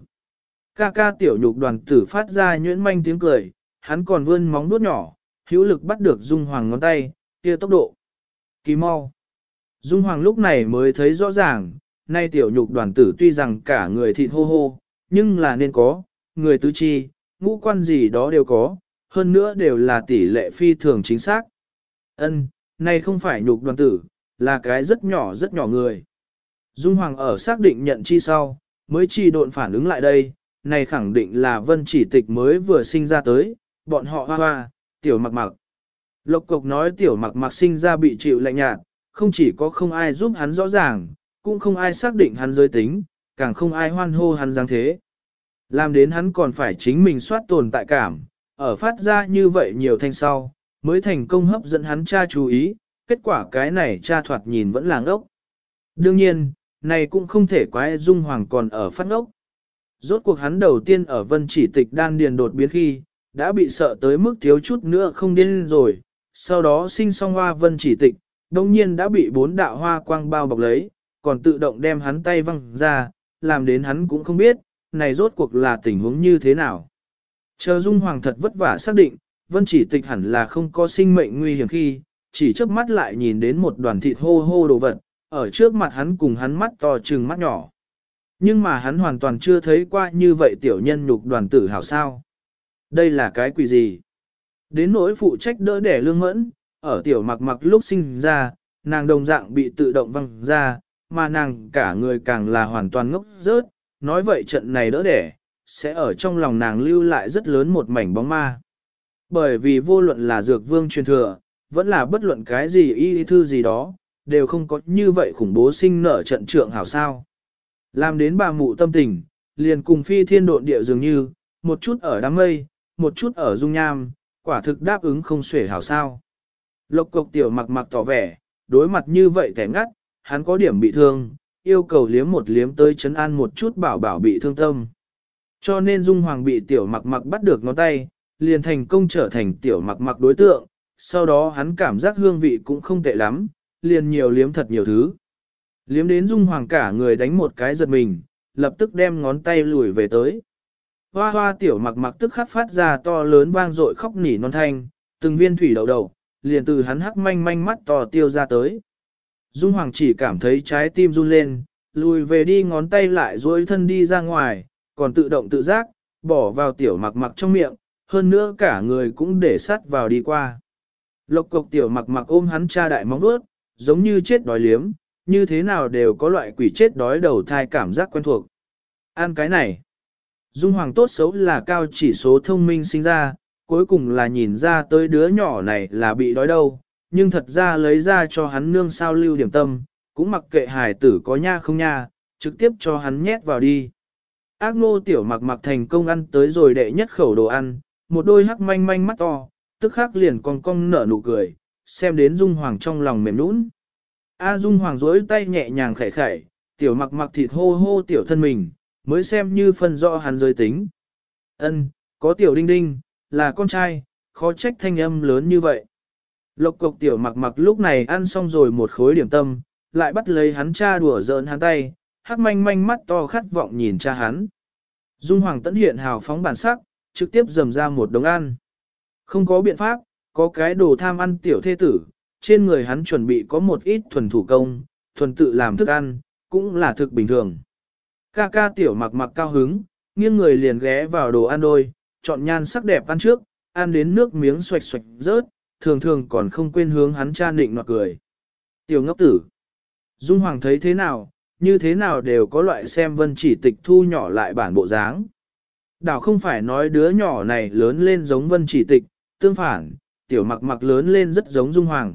Ca ca tiểu nhục đoàn tử phát ra nhuyễn manh tiếng cười, hắn còn vươn móng vuốt nhỏ, hữu lực bắt được Dung Hoàng ngón tay, kia tốc độ. Kỳ mau. Dung Hoàng lúc này mới thấy rõ ràng, nay tiểu nhục đoàn tử tuy rằng cả người thịt hô hô, nhưng là nên có, người tứ chi, ngũ quan gì đó đều có, hơn nữa đều là tỷ lệ phi thường chính xác. Ân, nay không phải nhục đoàn tử, là cái rất nhỏ người. Dung Hoàng ở xác định nhận chi sau, mới chỉ độn phản ứng lại đây, này khẳng định là Vân Chỉ Tịch mới vừa sinh ra tới, bọn họ hoa hoa, tiểu mặc mặc. Lộc cộc nói tiểu mặc mặc sinh ra bị chịu lạnh nhạt, không chỉ có không ai giúp hắn rõ ràng, cũng không ai xác định hắn giới tính, càng không ai hoan hô hắn dáng thế. Làm đến hắn còn phải chính mình soát tồn tại cảm, ở phát ra như vậy nhiều thanh sau, mới thành công hấp dẫn hắn cha chú ý, kết quả cái này cha thoạt nhìn vẫn là ngốc. Đương nhiên, này cũng không thể quái Dung Hoàng còn ở phát ngốc. Rốt cuộc hắn đầu tiên ở Vân Chỉ Tịch đan điền đột biến khi, đã bị sợ tới mức thiếu chút nữa không điên rồi, sau đó sinh xong hoa Vân Chỉ Tịch, đồng nhiên đã bị 4 đạo hoa quang bao bọc lấy, còn tự động đem hắn tay văng ra, làm đến hắn cũng không biết, này rốt cuộc là tình huống như thế nào. Chờ Dung Hoàng thật vất vả xác định, Vân Chỉ Tịch hẳn là không có sinh mệnh nguy hiểm khi, chỉ chớp mắt lại nhìn đến một đoàn thịt hô hô đồ vật, ở trước mặt hắn cùng hắn mắt to trừng mắt nhỏ. Nhưng mà hắn hoàn toàn chưa thấy qua như vậy tiểu nhân nhục đoàn tử hảo sao. Đây là cái quỷ gì? Đến nỗi phụ trách đỡ đẻ lương mẫn, ở tiểu mặc mặc lúc sinh ra, nàng đồng dạng bị tự động văng ra, mà nàng cả người càng là hoàn toàn ngốc rớt, nói vậy trận này đỡ đẻ, sẽ ở trong lòng nàng lưu lại rất lớn một mảnh bóng ma. Bởi vì vô luận là dược vương truyền thừa, vẫn là bất luận cái gì y thư gì đó, đều không có như vậy khủng bố sinh nở trận trượng hảo sao. Làm đến bà mụ tâm tình, liền cùng phi thiên độn địa dường như, một chút ở đám mây, một chút ở dung nham, quả thực đáp ứng không xuể hảo sao. Lộc cộc tiểu mặc mặc tỏ vẻ, đối mặt như vậy kẻ ngắt, hắn có điểm bị thương, yêu cầu liếm một liếm tới chấn an một chút bảo bảo bị thương tâm. Cho nên Dung Hoàng bị tiểu mặc mặc bắt được ngón tay, liền thành công trở thành tiểu mặc mặc đối tượng, sau đó hắn cảm giác hương vị cũng không tệ lắm, liền nhiều liếm thật nhiều thứ. Liếm đến Dung Hoàng cả người đánh một cái giật mình, lập tức đem ngón tay lùi về tới. Hoa hoa tiểu mặc mặc tức khắc phát ra to lớn vang dội khóc nỉ non thanh, từng viên thủy đậu đậu, liền từ hắn hắc manh manh mắt to tiêu ra tới. Dung Hoàng chỉ cảm thấy trái tim run lên, lùi về đi ngón tay lại duỗi thân đi ra ngoài, còn tự động tự giác, bỏ vào tiểu mặc mặc trong miệng, hơn nữa cả người cũng để sát vào đi qua. Lộc cộc tiểu mặc mặc ôm hắn cha đại móng vuốt, giống như chết đói liếm, như thế nào đều có loại quỷ chết đói đầu thai cảm giác quen thuộc. Ăn cái này. Dung Hoàng tốt xấu là cao chỉ số thông minh sinh ra, cuối cùng là nhìn ra tới đứa nhỏ này là bị đói đâu, nhưng thật ra lấy ra cho hắn nương sao lưu điểm tâm, cũng mặc kệ hài tử có nha không nha, trực tiếp cho hắn nhét vào đi. Ác nô tiểu mặc mặc thành công ăn tới rồi đệ nhất khẩu đồ ăn, một đôi hắc manh manh mắt to, tức khắc liền cong cong nở nụ cười, xem đến Dung Hoàng trong lòng mềm nũng. Dung Hoàng duỗi tay nhẹ nhàng khẽ khẽ, tiểu mặc mặc thịt hô hô tiểu thân mình, mới xem như phân rõ hắn giới tính. Ân, có tiểu đinh đinh, là con trai, khó trách thanh âm lớn như vậy. Lộc cộc tiểu mặc mặc lúc này ăn xong rồi một khối điểm tâm, lại bắt lấy hắn cha đùa giỡn hắn tay, hắc manh manh mắt to khát vọng nhìn cha hắn. Dung Hoàng tẫn hiện hào phóng bản sắc, trực tiếp dầm ra một đống ăn. Không có biện pháp, có cái đồ tham ăn tiểu thê tử, trên người hắn chuẩn bị có một ít thuần thủ công, thuần tự làm thức ăn, cũng là thực bình thường. Ca ca tiểu mặc mặc cao hứng, nghiêng người liền ghé vào đồ ăn đôi, chọn nhan sắc đẹp ăn trước, ăn đến nước miếng xoạch xoạch rớt, thường thường còn không quên hướng hắn cha nịnh nọt cười. Tiểu ngốc tử. Dung Hoàng thấy thế nào, như thế nào đều có loại xem Vân Chỉ Tịch thu nhỏ lại bản bộ dáng. Đảo không phải nói đứa nhỏ này lớn lên giống Vân Chỉ Tịch, tương phản, tiểu mặc mặc lớn lên rất giống Dung Hoàng.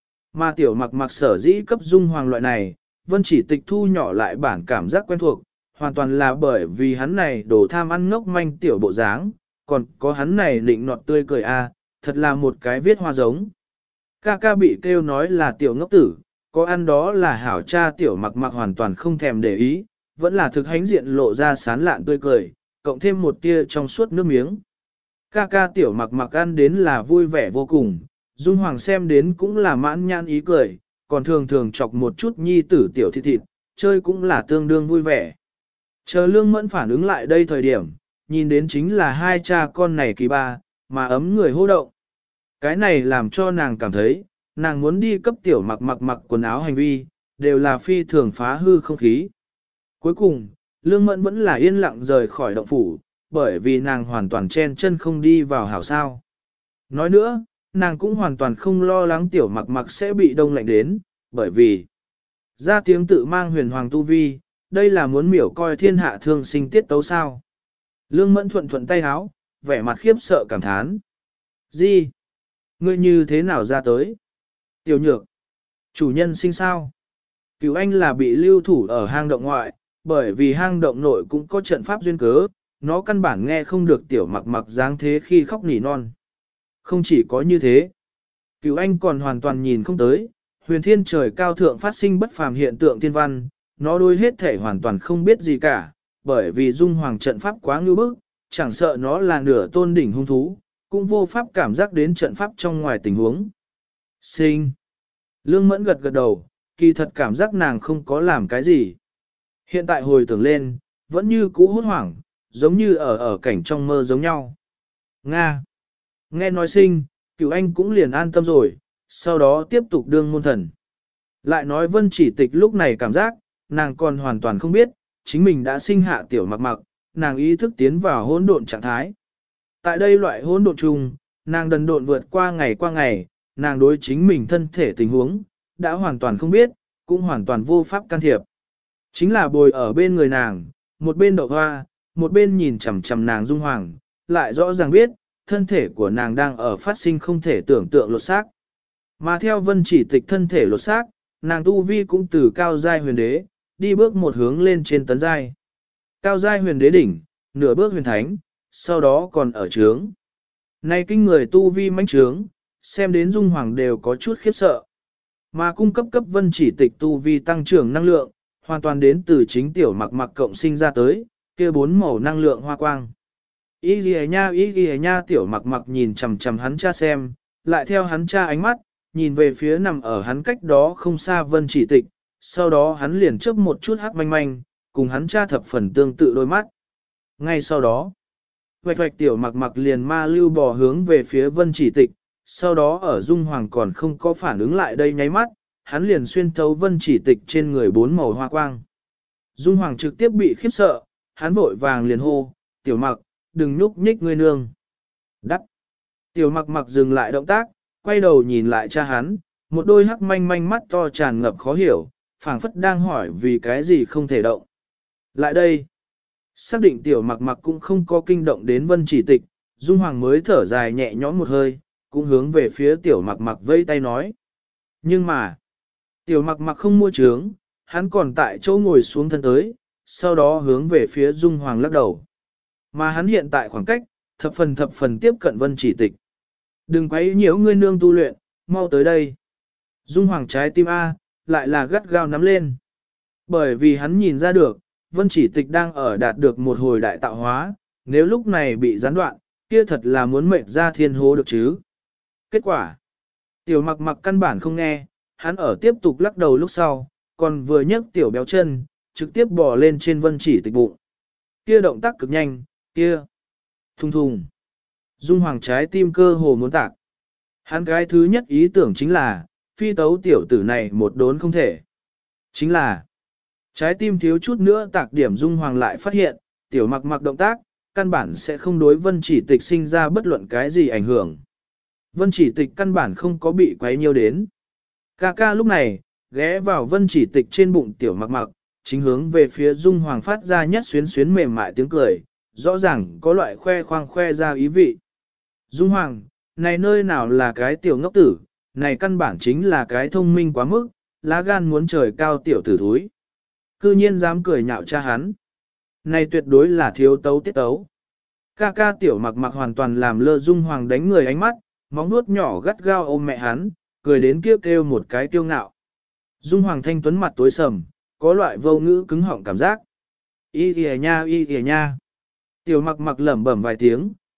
Mà tiểu mặc mặc sở dĩ cấp Dung Hoàng loại này, Vân Chỉ Tịch thu nhỏ lại bản cảm giác quen thuộc, hoàn toàn là bởi vì hắn này đồ tham ăn ngốc manh tiểu bộ dáng, còn có hắn này định nọt tươi cười thật là một cái viết hoa giống. Ca ca bị kêu nói là tiểu ngốc tử, có ăn đó là hảo cha tiểu mặc mặc hoàn toàn không thèm để ý, vẫn là thực hánh diện lộ ra sán lạn tươi cười, cộng thêm một tia trong suốt nước miếng. Ca ca tiểu mặc mặc ăn đến là vui vẻ vô cùng, Dung Hoàng xem đến cũng là mãn nhãn ý cười, còn thường thường chọc một chút nhi tử tiểu thịt thịt, chơi cũng là tương đương vui vẻ. Chờ Lương Mẫn phản ứng lại đây thời điểm, nhìn đến chính là hai cha con này kỳ ba, mà ấm người hô động. Cái này làm cho nàng cảm thấy, nàng muốn đi cấp tiểu mặc mặc mặc quần áo hành vi, đều là phi thường phá hư không khí. Cuối cùng, Lương Mẫn vẫn là yên lặng rời khỏi động phủ, bởi vì nàng hoàn toàn chen chân không đi vào hảo sao. Nói nữa, nàng cũng hoàn toàn không lo lắng tiểu mặc mặc sẽ bị đông lạnh đến, bởi vì ra tiếng tự mang huyền hoàng tu vi, đây là muốn miểu coi thiên hạ thương sinh tiết tấu sao. Lương Mẫn thuận thuận tay háo, vẻ mặt khiếp sợ cảm thán. Gì? Ngươi như thế nào ra tới? Tiểu nhược, chủ nhân sinh sao? Cửu anh là bị lưu thủ ở hang động ngoại, bởi vì hang động nội cũng có trận pháp duyên cớ, nó căn bản nghe không được tiểu mặc mặc dáng thế khi khóc nỉ non. Không chỉ có như thế, Cửu anh còn hoàn toàn nhìn không tới, huyền thiên trời cao thượng phát sinh bất phàm hiện tượng thiên văn, nó đối hết thể hoàn toàn không biết gì cả, bởi vì dung hoàng trận pháp quá ngưu bức, chẳng sợ nó là nửa tôn đỉnh hung thú, cũng vô pháp cảm giác đến trận pháp trong ngoài tình huống. Sinh. Lương Mẫn gật gật đầu, kỳ thật cảm giác nàng không có làm cái gì. Hiện tại hồi tưởng lên, vẫn như cũ hốt hoảng, giống như ở cảnh trong mơ giống nhau. Nga. Nghe nói sinh, Cửu anh cũng liền an tâm rồi, sau đó tiếp tục đương môn thần. Lại nói Vân Chỉ Tịch lúc này cảm giác, nàng còn hoàn toàn không biết, chính mình đã sinh hạ tiểu mặc mặc, nàng ý thức tiến vào hỗn độn trạng thái. Tại đây loại hỗn độn chung, nàng đần độn vượt qua ngày, nàng đối chính mình thân thể tình huống, đã hoàn toàn không biết, cũng hoàn toàn vô pháp can thiệp. Chính là bồi ở bên người nàng, một bên đậu hoa, một bên nhìn chằm chằm nàng Dung Hoàng, lại rõ ràng biết, thân thể của nàng đang ở phát sinh không thể tưởng tượng lột xác. Mà theo Vân Chỉ Tịch thân thể lột xác, nàng tu vi cũng từ cao giai huyền đế, đi bước một hướng lên trên tấn giai. Cao giai huyền đế đỉnh, nửa bước huyền thánh, sau đó còn ở trướng. Này kinh người tu vi mãnh trướng, xem đến Dung Hoàng đều có chút khiếp sợ. Mà cung cấp cấp Vân Chỉ Tịch tu vi tăng trưởng năng lượng, hoàn toàn đến từ chính tiểu mặc mặc cộng sinh ra tới, kia bốn màu năng lượng hoa quang. Ý ghi nha tiểu mặc mặc nhìn chằm chằm hắn cha xem, lại theo hắn cha ánh mắt, nhìn về phía nằm ở hắn cách đó không xa Vân Chỉ Tịch, sau đó hắn liền chớp một chút hắc manh manh, cùng hắn cha thập phần tương tự đôi mắt. Ngay sau đó, hoạch tiểu mặc mặc liền ma lưu bò hướng về phía Vân Chỉ Tịch, sau đó ở Dung Hoàng còn không có phản ứng lại đây nháy mắt, hắn liền xuyên thấu Vân Chỉ Tịch trên người bốn màu hoa quang. Dung Hoàng trực tiếp bị khiếp sợ, hắn vội vàng liền hô, tiểu mặc, đừng nhúc nhích ngươi nương. Đắc. Tiểu mặc mặc dừng lại động tác, quay đầu nhìn lại cha hắn, một đôi hắc manh manh mắt to tràn ngập khó hiểu, phảng phất đang hỏi vì cái gì không thể động. Lại đây. Xác định tiểu mặc mặc cũng không có kinh động đến Vân Chỉ Tịch, Dung Hoàng mới thở dài nhẹ nhõm một hơi, cũng hướng về phía tiểu mặc mặc vây tay nói. Nhưng mà, tiểu mặc mặc không mua trướng, hắn còn tại chỗ ngồi xuống thân tới, sau đó hướng về phía Dung Hoàng lắc đầu. Mà hắn hiện tại khoảng cách, thập phần tiếp cận Vân Chỉ Tịch. Đừng quấy nhiễu ngươi nương tu luyện, mau tới đây. Dung Hoàng trái tim A, lại là gắt gao nắm lên. Bởi vì hắn nhìn ra được, Vân Chỉ Tịch đang ở đạt được một hồi đại tạo hóa, nếu lúc này bị gián đoạn, kia thật là muốn mệt ra thiên hố được chứ. Kết quả, tiểu mặc mặc căn bản không nghe, hắn ở tiếp tục lắc đầu lúc sau, còn vừa nhấc tiểu béo chân, trực tiếp bò lên trên Vân Chỉ Tịch bụng. Kia động tác cực nhanh, kia. Thùng thùng. Dung Hoàng trái tim cơ hồ muốn tạc. Hắn cái thứ nhất ý tưởng chính là, phi tấu tiểu tử này một đốn không thể. Chính là, trái tim thiếu chút nữa tạc điểm Dung Hoàng lại phát hiện, tiểu mặc mặc động tác, căn bản sẽ không đối Vân Chỉ Tịch sinh ra bất luận cái gì ảnh hưởng. Vân Chỉ Tịch căn bản không có bị quấy nhiêu đến. Ca ca lúc này, ghé vào Vân Chỉ Tịch trên bụng tiểu mặc mặc, chính hướng về phía Dung Hoàng phát ra nhất xuyến xuyến mềm mại tiếng cười, rõ ràng có loại khoe khoang khoe ra ý vị. Dung Hoàng, này nơi nào là cái tiểu ngốc tử, này căn bản chính là cái thông minh quá mức, lá gan muốn trời cao tiểu tử thúi. Cư nhiên dám cười nhạo cha hắn. Này tuyệt đối là thiếu tấu tiết tấu. Ca ca tiểu mặc mặc hoàn toàn làm lơ Dung Hoàng đánh người ánh mắt, móng nuốt nhỏ gắt gao ôm mẹ hắn, cười đến kêu một cái kiêu ngạo. Dung Hoàng thanh tuấn mặt tối sầm, có loại vô ngữ cứng họng cảm giác. Y kìa nha. Tiểu mặc mặc lẩm bẩm vài tiếng,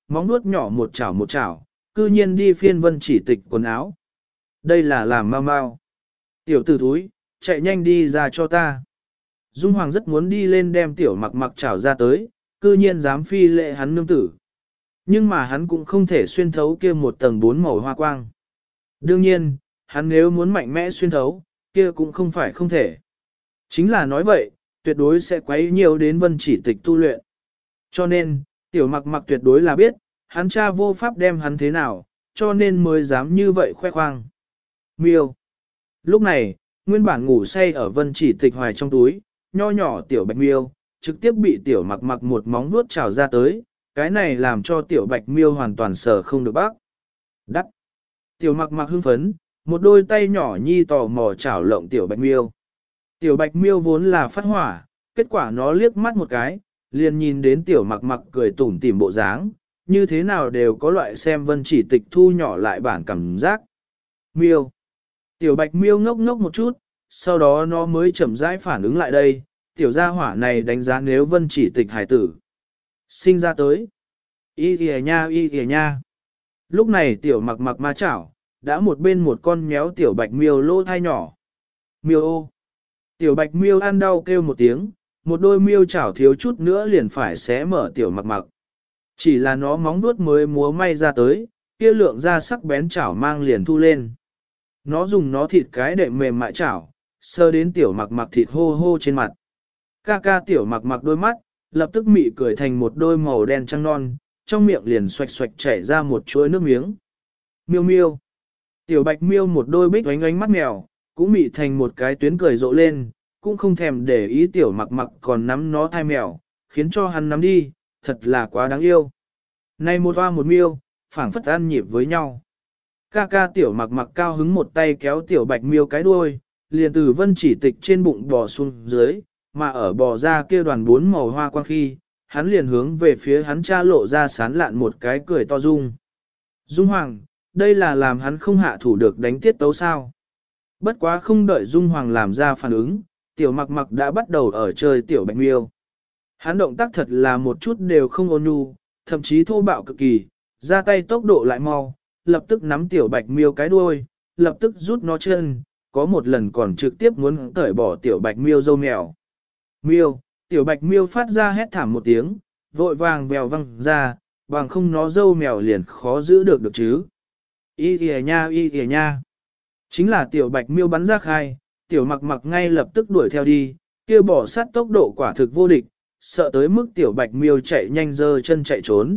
móng nuốt nhỏ một chảo, cư nhiên đi phiên vân chỉ tịch quần áo. Đây là làm mau mau. Tiểu tử thúi, chạy nhanh đi ra cho ta. Dung Hoàng rất muốn đi lên đem tiểu mặc mặc chảo ra tới, cư nhiên dám phi lệ hắn nương tử. Nhưng mà hắn cũng không thể xuyên thấu kia một tầng 4 màu hoa quang. Đương nhiên, hắn nếu muốn mạnh mẽ xuyên thấu, kia cũng không phải không thể. Chính là nói vậy, tuyệt đối sẽ quấy nhiều đến vân chỉ tịch tu luyện. Cho nên, tiểu mặc mặc tuyệt đối là biết, hắn cha vô pháp đem hắn thế nào, cho nên mới dám như vậy khoe khoang. Miêu. Lúc này, nguyên bản ngủ say ở vân chỉ tịch hoài trong túi, nho nhỏ tiểu bạch miêu, trực tiếp bị tiểu mặc mặc một móng vuốt trào ra tới, cái này làm cho tiểu bạch miêu hoàn toàn sở không được bác. Đắc. Tiểu mặc mặc hưng phấn, một đôi tay nhỏ nhi tò mò chảo lộng tiểu bạch miêu. Tiểu bạch miêu vốn là phát hỏa, kết quả nó liếc mắt một cái, liền nhìn đến tiểu mặc mặc cười tủm tỉm bộ dáng, như thế nào đều có loại xem vân chỉ tịch thu nhỏ lại bản cảm giác. Miêu. Tiểu bạch miêu ngốc ngốc một chút, sau đó nó mới chậm rãi phản ứng lại đây, tiểu gia hỏa này đánh giá nếu vân chỉ tịch hải tử. Sinh ra tới. Y kìa nha. Lúc này tiểu mặc mặc ma chảo, đã một bên một con méo tiểu bạch miêu lỗ thai nhỏ. Miêu ô. Tiểu bạch miêu ăn đau kêu một tiếng, một đôi miêu chảo thiếu chút nữa liền phải xé mở tiểu mặc mặc. Chỉ là nó móng vuốt mới múa may ra tới, kia lượng ra sắc bén chảo mang liền thu lên. Nó dùng nó thịt cái đệm mềm mại chảo, sơ đến tiểu mặc mặc thịt hô hô trên mặt. Ca ca tiểu mặc mặc đôi mắt, lập tức mị cười thành một đôi màu đen trắng non, trong miệng liền xoạch xoạch chảy ra một chuỗi nước miếng. Miêu miêu. Tiểu bạch miêu một đôi bích oánh oánh mắt mèo, cũng mị thành một cái tuyến cười rộ lên, cũng không thèm để ý tiểu mặc mặc còn nắm nó thai mèo, khiến cho hắn nắm đi, thật là quá đáng yêu. Này một hoa một miêu, phảng phất ăn nhịp với nhau. Ca ca tiểu mặc mặc cao hứng một tay kéo tiểu bạch miêu cái đuôi, liền từ vân chỉ tịch trên bụng bò xuống dưới, mà ở bò ra kia đoàn 4 màu hoa quang khi, hắn liền hướng về phía hắn cha lộ ra sán lạn một cái cười to dung. Dung Hoàng, đây là làm hắn không hạ thủ được đánh tiết tấu sao. Bất quá không đợi Dung Hoàng làm ra phản ứng, tiểu mặc mặc đã bắt đầu ở chơi tiểu bạch miêu. Hắn động tác thật là một chút đều không ôn nhu, thậm chí thô bạo cực kỳ, ra tay tốc độ lại mau, lập tức nắm tiểu bạch miêu cái đuôi, lập tức rút nó chân, có một lần còn trực tiếp muốn cởi bỏ tiểu bạch miêu râu mèo. Miêu, tiểu bạch miêu phát ra hét thảm một tiếng, vội vàng vèo văng ra, bằng không nó râu mèo liền khó giữ được chứ. Y kìa nha. Chính là tiểu bạch miêu bắn ra khai, tiểu mặc mặc ngay lập tức đuổi theo đi, kia bỏ sát tốc độ quả thực vô địch, sợ tới mức tiểu bạch miêu chạy nhanh giơ chân chạy trốn.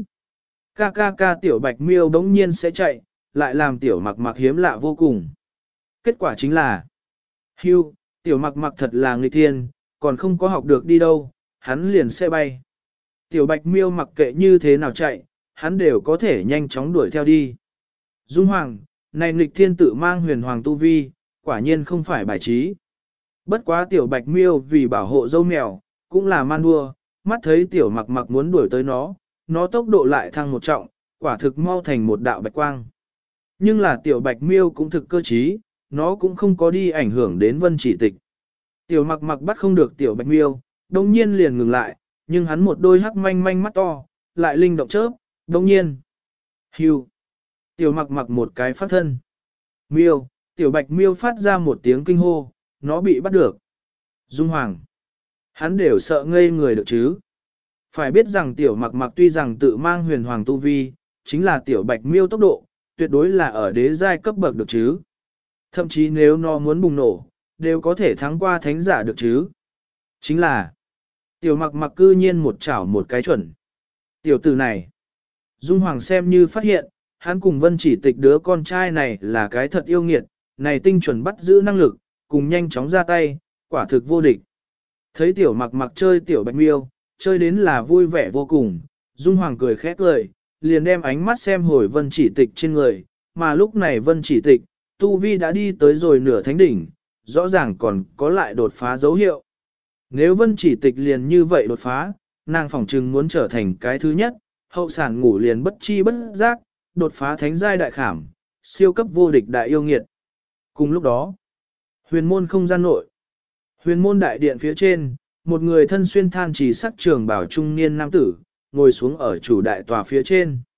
Ca tiểu bạch miêu bỗng nhiên sẽ chạy, lại làm tiểu mặc mặc hiếm lạ vô cùng. Kết quả chính là, hưu, tiểu mặc mặc thật là nghịch thiên, còn không có học được đi đâu, hắn liền sẽ bay. Tiểu bạch miêu mặc kệ như thế nào chạy, hắn đều có thể nhanh chóng đuổi theo đi. Dung Hoàng, này nghịch thiên tự mang huyền hoàng tu vi, quả nhiên không phải bài trí. Bất quá tiểu bạch miêu vì bảo hộ dâu mèo, cũng là man đua, mắt thấy tiểu mặc mặc muốn đuổi tới nó tốc độ lại thăng một trọng, quả thực mau thành một đạo bạch quang. Nhưng là tiểu bạch miêu cũng thực cơ trí, nó cũng không có đi ảnh hưởng đến vân chỉ tịch. Tiểu mặc mặc bắt không được tiểu bạch miêu, đồng nhiên liền ngừng lại, nhưng hắn một đôi hắc manh manh mắt to, lại linh động chớp, đồng nhiên. Hưu. Tiểu mặc mặc một cái phát thân. Miêu, tiểu bạch miêu phát ra một tiếng kinh hô, nó bị bắt được. Dung Hoàng. Hắn đều sợ ngây người được chứ. Phải biết rằng tiểu mặc mặc tuy rằng tự mang huyền hoàng tu vi, chính là tiểu bạch miêu tốc độ, tuyệt đối là ở đế giai cấp bậc được chứ. Thậm chí nếu nó muốn bùng nổ, đều có thể thắng qua thánh giả được chứ. Chính là, tiểu mặc mặc cư nhiên một chảo một cái chuẩn. Tiểu tử này, Dung Hoàng xem như phát hiện, hắn cùng vân chỉ tịch đứa con trai này là cái thật yêu nghiệt, này tinh chuẩn bắt giữ năng lực, cùng nhanh chóng ra tay, quả thực vô địch. Thấy tiểu mặc mặc chơi tiểu bạch miêu, chơi đến là vui vẻ vô cùng, Dung Hoàng cười khẽ cười, liền đem ánh mắt xem hồi vân chỉ tịch trên người, mà lúc này vân chỉ tịch, tu vi đã đi tới rồi nửa thánh đỉnh, rõ ràng còn có lại đột phá dấu hiệu. Nếu vân chỉ tịch liền như vậy đột phá, nàng phỏng chừng muốn trở thành cái thứ nhất, hậu sản ngủ liền bất chi bất giác, đột phá thánh giai đại khảm, siêu cấp vô địch đại yêu nghiệt. Cùng lúc đó, huyền môn không gian nội, huyền môn đại điện phía trên, một người thân xuyên than chỉ sắc trường bảo trung niên nam tử, ngồi xuống ở chủ đại tòa phía trên.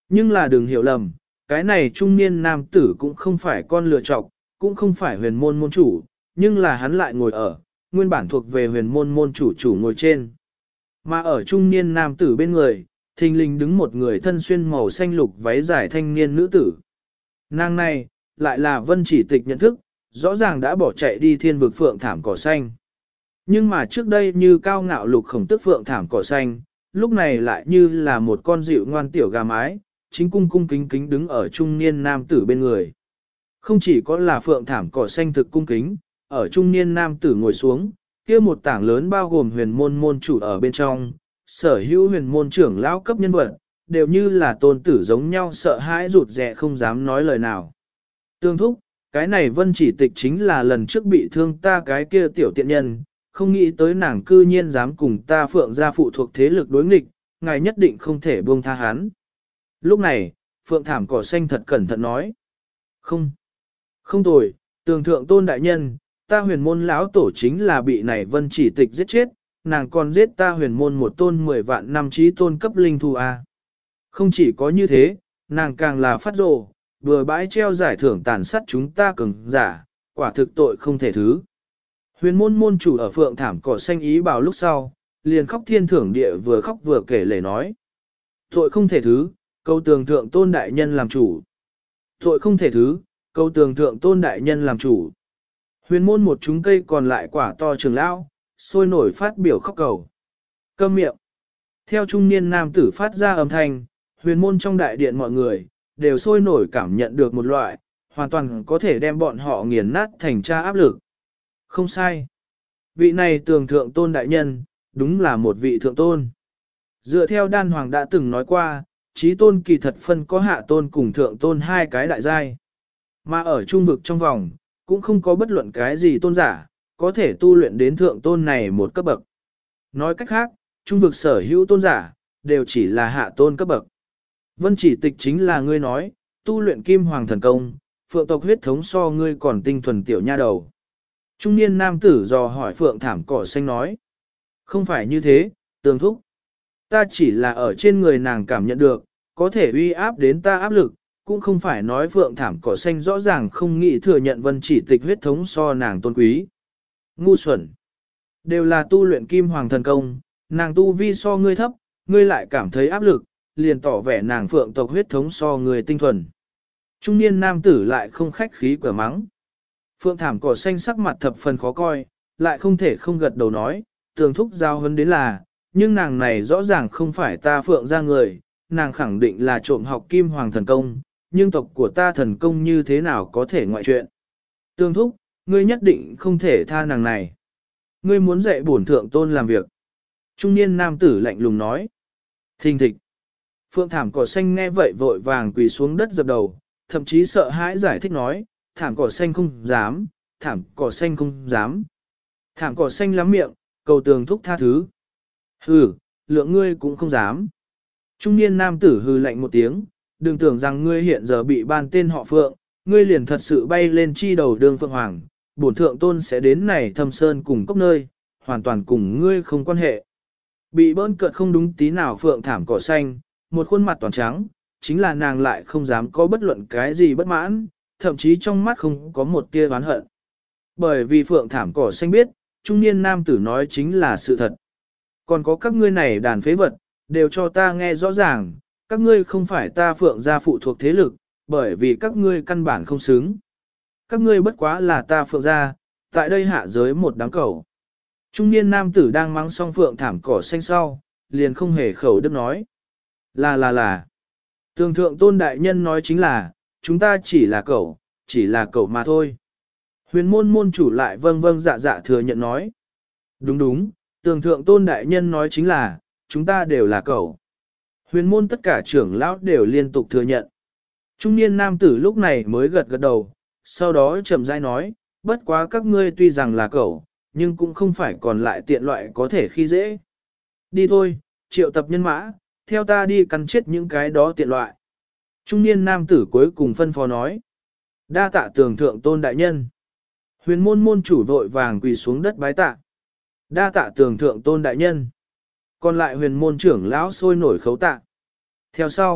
Nhưng là đừng hiểu lầm, cái này trung niên nam tử cũng không phải con lựa chọc, cũng không phải huyền môn môn chủ, nhưng là hắn lại ngồi ở, nguyên bản thuộc về huyền môn môn chủ ngồi trên. Mà ở trung niên nam tử bên người, thình lình đứng một người thân xuyên màu xanh lục váy dài thanh niên nữ tử. Nàng này, lại là Vân Chỉ Tịch nhận thức, rõ ràng đã bỏ chạy đi thiên vực phượng thảm cỏ xanh. Nhưng mà trước đây như cao ngạo lục khổng tức phượng thảm cỏ xanh, lúc này lại như là một con dịu ngoan tiểu gà mái, chính cung cung kính kính đứng ở trung niên nam tử bên người. Không chỉ có là phượng thảm cỏ xanh thực cung kính, ở trung niên nam tử ngồi xuống, kia một tảng lớn bao gồm huyền môn môn chủ ở bên trong, sở hữu huyền môn trưởng lão cấp nhân vật, đều như là tôn tử giống nhau sợ hãi rụt rè không dám nói lời nào. Tương thúc, cái này Vân Chỉ Tịch chính là lần trước bị thương ta cái kia tiểu tiện nhân, không nghĩ tới nàng cư nhiên dám cùng ta Phượng gia phụ thuộc thế lực đối nghịch, ngài nhất định không thể buông tha hắn. Lúc này, Phượng thảm cỏ xanh thật cẩn thận nói. Không tồi, tường thượng tôn đại nhân, ta huyền môn lão tổ chính là bị này Vân Chỉ Tịch giết chết, nàng còn giết ta huyền môn một tôn 10 vạn năm trí tôn cấp linh thu a. Không chỉ có như thế, nàng càng là phát rồ, vừa bãi treo giải thưởng tàn sát chúng ta cường giả, quả thực tội không thể thứ. Huyền môn môn chủ ở phượng thảm cỏ xanh ý bảo lúc sau, liền khóc thiên thưởng địa vừa khóc vừa kể lể nói. Tội không thể thứ, cầu tường thượng tôn đại nhân làm chủ. Tội không thể thứ, cầu tường thượng tôn đại nhân làm chủ. Huyền môn một chúng cây còn lại quả to trường lão, sôi nổi phát biểu khóc cầu. Câm miệng. Theo trung niên nam tử phát ra âm thanh, huyền môn trong đại điện mọi người, đều sôi nổi cảm nhận được một loại, hoàn toàn có thể đem bọn họ nghiền nát thành tra áp lực. Không sai. Vị này tường thượng tôn đại nhân, đúng là một vị thượng tôn. Dựa theo đan hoàng đã từng nói qua, trí tôn kỳ thật phân có hạ tôn cùng thượng tôn hai cái đại giai. Mà ở trung vực trong vòng, cũng không có bất luận cái gì tôn giả, có thể tu luyện đến thượng tôn này một cấp bậc. Nói cách khác, trung vực sở hữu tôn giả, đều chỉ là hạ tôn cấp bậc. Vân Chỉ Tịch chính là ngươi nói, tu luyện kim hoàng thần công, phượng tộc huyết thống so ngươi còn tinh thuần tiểu nha đầu. Trung niên nam tử dò hỏi phượng thảm cỏ xanh nói. Không phải như thế, tường thúc. Ta chỉ là ở trên người nàng cảm nhận được, có thể uy áp đến ta áp lực, cũng không phải nói phượng thảm cỏ xanh rõ ràng không nghĩ thừa nhận Vân Chỉ Tịch huyết thống so nàng tôn quý. Ngu xuẩn. Đều là tu luyện kim hoàng thần công, nàng tu vi so ngươi thấp, ngươi lại cảm thấy áp lực, liền tỏ vẻ nàng phượng tộc huyết thống so người tinh thuần. Trung niên nam tử lại không khách khí cửa mắng. Phượng thảm cỏ xanh sắc mặt thập phần khó coi, lại không thể không gật đầu nói, tường thúc giao hấn đến là, nhưng nàng này rõ ràng không phải ta phượng ra người, nàng khẳng định là trộm học kim hoàng thần công, nhưng tộc của ta thần công như thế nào có thể ngoại chuyện. Tường thúc, ngươi nhất định không thể tha nàng này. Ngươi muốn dạy bổn thượng tôn làm việc. Trung niên nam tử lạnh lùng nói. Thình thịch. Phượng thảm cỏ xanh nghe vậy vội vàng quỳ xuống đất dập đầu, thậm chí sợ hãi giải thích nói, thảm cỏ xanh không dám, thảm cỏ xanh không dám. Thảm cỏ xanh lắm miệng, cầu tường thúc tha thứ. Hừ, lượng ngươi cũng không dám. Trung niên nam tử hừ lạnh một tiếng, đừng tưởng rằng ngươi hiện giờ bị ban tên họ Phượng, ngươi liền thật sự bay lên chi đầu đường Phượng Hoàng, bổn thượng tôn sẽ đến này thâm sơn cùng cốc nơi, hoàn toàn cùng ngươi không quan hệ. Bị bỡn cợt không đúng tí nào Phượng thảm cỏ xanh, một khuôn mặt toàn trắng, chính là nàng lại không dám có bất luận cái gì bất mãn, thậm chí trong mắt không có một tia oán hận. Bởi vì Phượng thảm cỏ xanh biết, trung niên nam tử nói chính là sự thật. Còn có các ngươi này đàn phế vật, đều cho ta nghe rõ ràng, các ngươi không phải ta Phượng gia phụ thuộc thế lực, bởi vì các ngươi căn bản không xứng. Các ngươi bất quá là ta Phượng gia, tại đây hạ giới một đám cẩu. Trung niên nam tử đang mắng xong Phượng thảm cỏ xanh sau, liền không hề khẩu đức nói. Là. Tường thượng tôn đại nhân nói chính là, chúng ta chỉ là cẩu mà thôi. Huyền môn môn chủ lại vâng dạ thừa nhận nói. Đúng, tường thượng tôn đại nhân nói chính là, chúng ta đều là cẩu. Huyền môn tất cả trưởng lão đều liên tục thừa nhận. Trung niên nam tử lúc này mới gật đầu, sau đó chậm rãi nói, bất quá các ngươi tuy rằng là cẩu, nhưng cũng không phải còn lại tiện loại có thể khi dễ. Đi thôi, triệu tập nhân mã, theo ta đi cắn chết những cái đó tiện loại. Trung niên nam tử cuối cùng phân phó nói. Đa tạ tường thượng tôn đại nhân. Huyền môn môn chủ vội vàng quỳ xuống đất bái tạ. Đa tạ tường thượng tôn đại nhân. Còn lại huyền môn trưởng lão sôi nổi khấu tạ. Theo sau,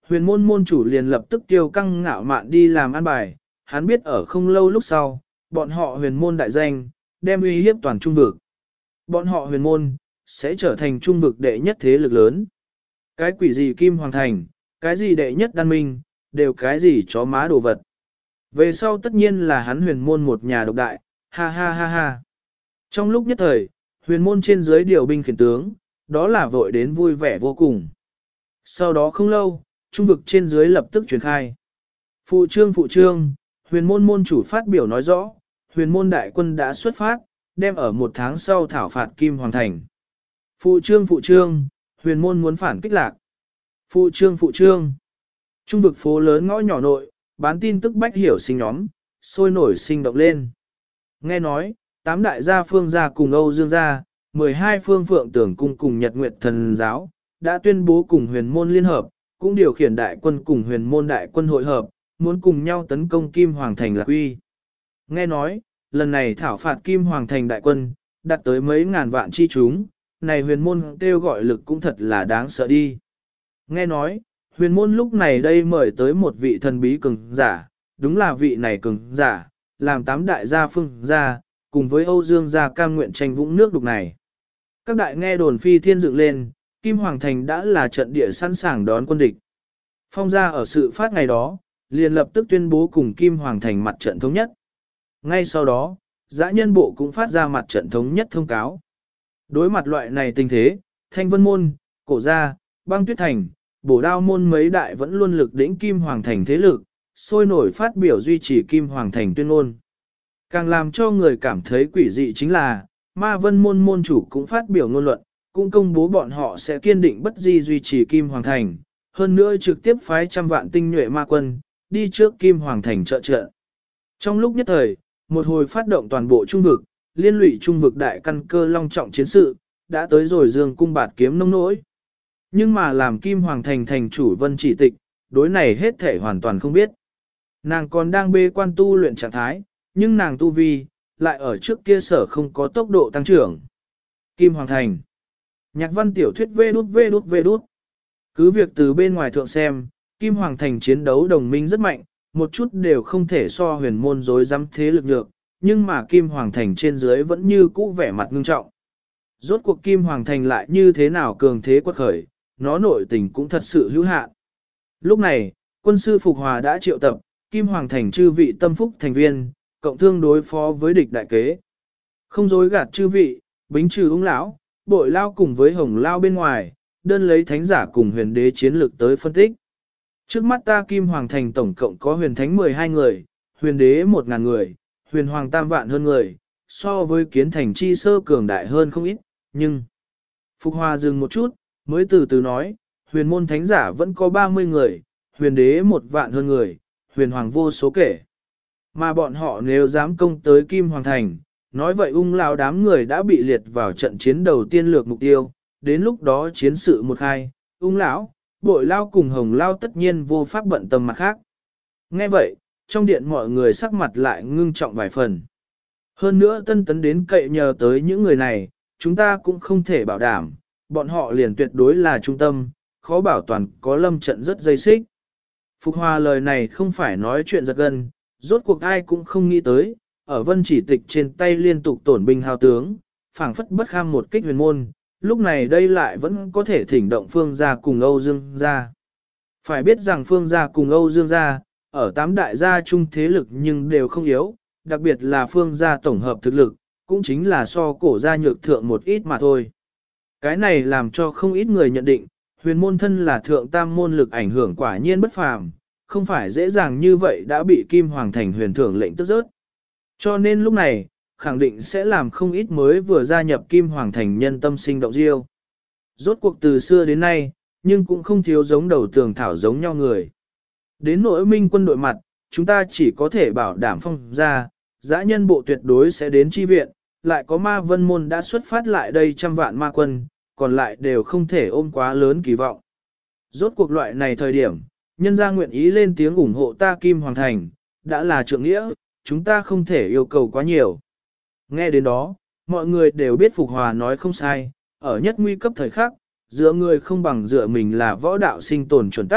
Huyền môn môn chủ liền lập tức tiêu căng ngạo mạn đi làm an bài, hắn biết ở không lâu lúc sau, bọn họ huyền môn đại danh, đem uy hiếp toàn trung vực. Bọn họ huyền môn, sẽ trở thành trung vực đệ nhất thế lực lớn. Cái quỷ gì Kim Hoàng Thành, cái gì đệ nhất đan minh, đều cái gì chó má đồ vật. Về sau tất nhiên là hắn huyền môn một nhà độc đại, ha ha ha ha. Trong lúc nhất thời, huyền môn trên dưới điều binh khiển tướng, đó là vội đến vui vẻ vô cùng. Sau đó không lâu, trung vực trên dưới lập tức truyền khai. Phụ trương, huyền môn môn chủ phát biểu nói rõ, huyền môn đại quân đã xuất phát, đem ở một tháng sau thảo phạt Kim Hoàng Thành. Phụ trương, huyền môn muốn phản kích lạc. Phụ trương. Trung vực phố lớn ngõ nhỏ nội, bán tin tức bách hiểu sinh nhóm, sôi nổi sinh động lên. Nghe nói, 8 đại gia phương gia cùng Âu Dương gia, 12 phương phượng tưởng cung cùng Nhật Nguyệt thần giáo, đã tuyên bố cùng huyền môn liên hợp, cũng điều khiển đại quân cùng huyền môn đại quân hội hợp, muốn cùng nhau tấn công Kim Hoàng Thành Lạc Uy. Nghe nói, lần này thảo phạt Kim Hoàng Thành đại quân, đạt tới mấy ngàn vạn chi chúng, này huyền môn kêu gọi lực cũng thật là đáng sợ đi. Nghe nói, huyền môn lúc này đây mời tới một vị thần bí cường giả, đúng là vị này cường giả, làm 8 đại gia phương gia, cùng với Âu Dương gia cam nguyện tranh vũng nước đục này. Các đại nghe đồn phi thiên dựng lên, Kim Hoàng Thành đã là trận địa sẵn sàng đón quân địch. Phong gia ở sự phát ngày đó, liền lập tức tuyên bố cùng Kim Hoàng Thành mặt trận thống nhất. Ngay sau đó, dã nhân bộ cũng phát ra mặt trận thống nhất thông cáo. Đối mặt loại này tình thế, Thanh Vân Môn, Cổ Gia, Băng Tuyết Thành, Bổ Đao Môn mấy đại vẫn luôn lực đỉnh Kim Hoàng Thành thế lực, sôi nổi phát biểu duy trì Kim Hoàng Thành tuyên ngôn. Càng làm cho người cảm thấy quỷ dị chính là, Ma Vân Môn môn chủ cũng phát biểu ngôn luận, cũng công bố bọn họ sẽ kiên định bất di duy trì Kim Hoàng Thành, hơn nữa trực tiếp phái trăm vạn tinh nhuệ ma quân, đi trước Kim Hoàng Thành trợ trận. Trong lúc nhất thời, một hồi phát động toàn bộ trung vực, liên lụy trung vực đại căn cơ long trọng chiến sự, đã tới rồi Dương cung bạt kiếm nông nỗi. Nhưng mà làm Kim Hoàng Thành thành chủ Vân Chỉ Tịch, đối này hết thể hoàn toàn không biết. Nàng còn đang bê quan tu luyện trạng thái, nhưng nàng tu vi, lại ở trước kia sở không có tốc độ tăng trưởng. Kim Hoàng Thành. Nhạc văn tiểu thuyết vê đút. Cứ việc từ bên ngoài thượng xem, Kim Hoàng Thành chiến đấu đồng minh rất mạnh, một chút đều không thể so huyền môn dối dám thế lực nhược, nhưng mà Kim Hoàng Thành trên dưới vẫn như cũ vẻ mặt ngưng trọng. Rốt cuộc Kim Hoàng Thành lại như thế nào cường thế quật khởi, nó nội tình cũng thật sự hữu hạn. Lúc này, quân sư Phục Hòa đã triệu tập, Kim Hoàng Thành chư vị tâm phúc thành viên, cộng thương đối phó với địch đại kế. Không dối gạt chư vị, bính trừ ung lão, bội lao cùng với hồng lao bên ngoài, đơn lấy thánh giả cùng huyền đế chiến lược tới phân tích. Trước mắt ta Kim Hoàng Thành tổng cộng có huyền thánh 12 người, huyền đế 1.000 người, huyền hoàng tam vạn hơn người, so với kiến thành chi sơ cường đại hơn không ít, nhưng... Phục Hòa dừng một chút, mới từ từ nói, huyền môn thánh giả vẫn có 30 người, huyền đế 1 vạn hơn người, huyền hoàng vô số kể. Mà bọn họ nếu dám công tới Kim Hoàng Thành, nói vậy ung lao đám người đã bị liệt vào trận chiến đầu tiên lược mục tiêu, đến lúc đó chiến sự một khai, ung lão, bội lao cùng hồng lao tất nhiên vô pháp bận tâm mặt khác. Nghe vậy, trong điện mọi người sắc mặt lại ngưng trọng vài phần. Hơn nữa tân tấn đến cậy nhờ tới những người này, chúng ta cũng không thể bảo đảm, bọn họ liền tuyệt đối là trung tâm, khó bảo toàn có lâm trận rất dây xích. Phục Hòa lời này không phải nói chuyện giật gân, rốt cuộc ai cũng không nghĩ tới, ở Vân Chỉ Tịch trên tay liên tục tổn binh hao tướng, phảng phất bất kham một kích huyền môn, lúc này đây lại vẫn có thể thỉnh động Phương gia cùng Âu Dương gia. Phải biết rằng Phương gia cùng Âu Dương gia, ở 8 đại gia chung thế lực nhưng đều không yếu, đặc biệt là Phương gia tổng hợp thực lực, cũng chính là so cổ gia nhược thượng một ít mà thôi. Cái này làm cho không ít người nhận định, huyền môn thân là thượng tam môn lực ảnh hưởng quả nhiên bất phàm, không phải dễ dàng như vậy đã bị Kim Hoàng Thành huyền thưởng lệnh tức rớt. Cho nên lúc này, khẳng định sẽ làm không ít mới vừa gia nhập Kim Hoàng Thành nhân tâm sinh động diêu. Rốt cuộc từ xưa đến nay, nhưng cũng không thiếu giống đầu tường thảo giống nhau người. Đến nỗi minh quân đội mặt, chúng ta chỉ có thể bảo đảm phong ra, dã nhân bộ tuyệt đối sẽ đến chi viện, lại có ma vân môn đã xuất phát lại đây trăm vạn ma quân, còn lại đều không thể ôm quá lớn kỳ vọng. Rốt cuộc loại này thời điểm, nhân gia nguyện ý lên tiếng ủng hộ ta Kim Hoàng Thành, đã là trượng nghĩa, chúng ta không thể yêu cầu quá nhiều. Nghe đến đó, mọi người đều biết Phục Hòa nói không sai, ở nhất nguy cấp thời khắc, dựa người không bằng dựa mình là võ đạo sinh tồn chuẩn tắc,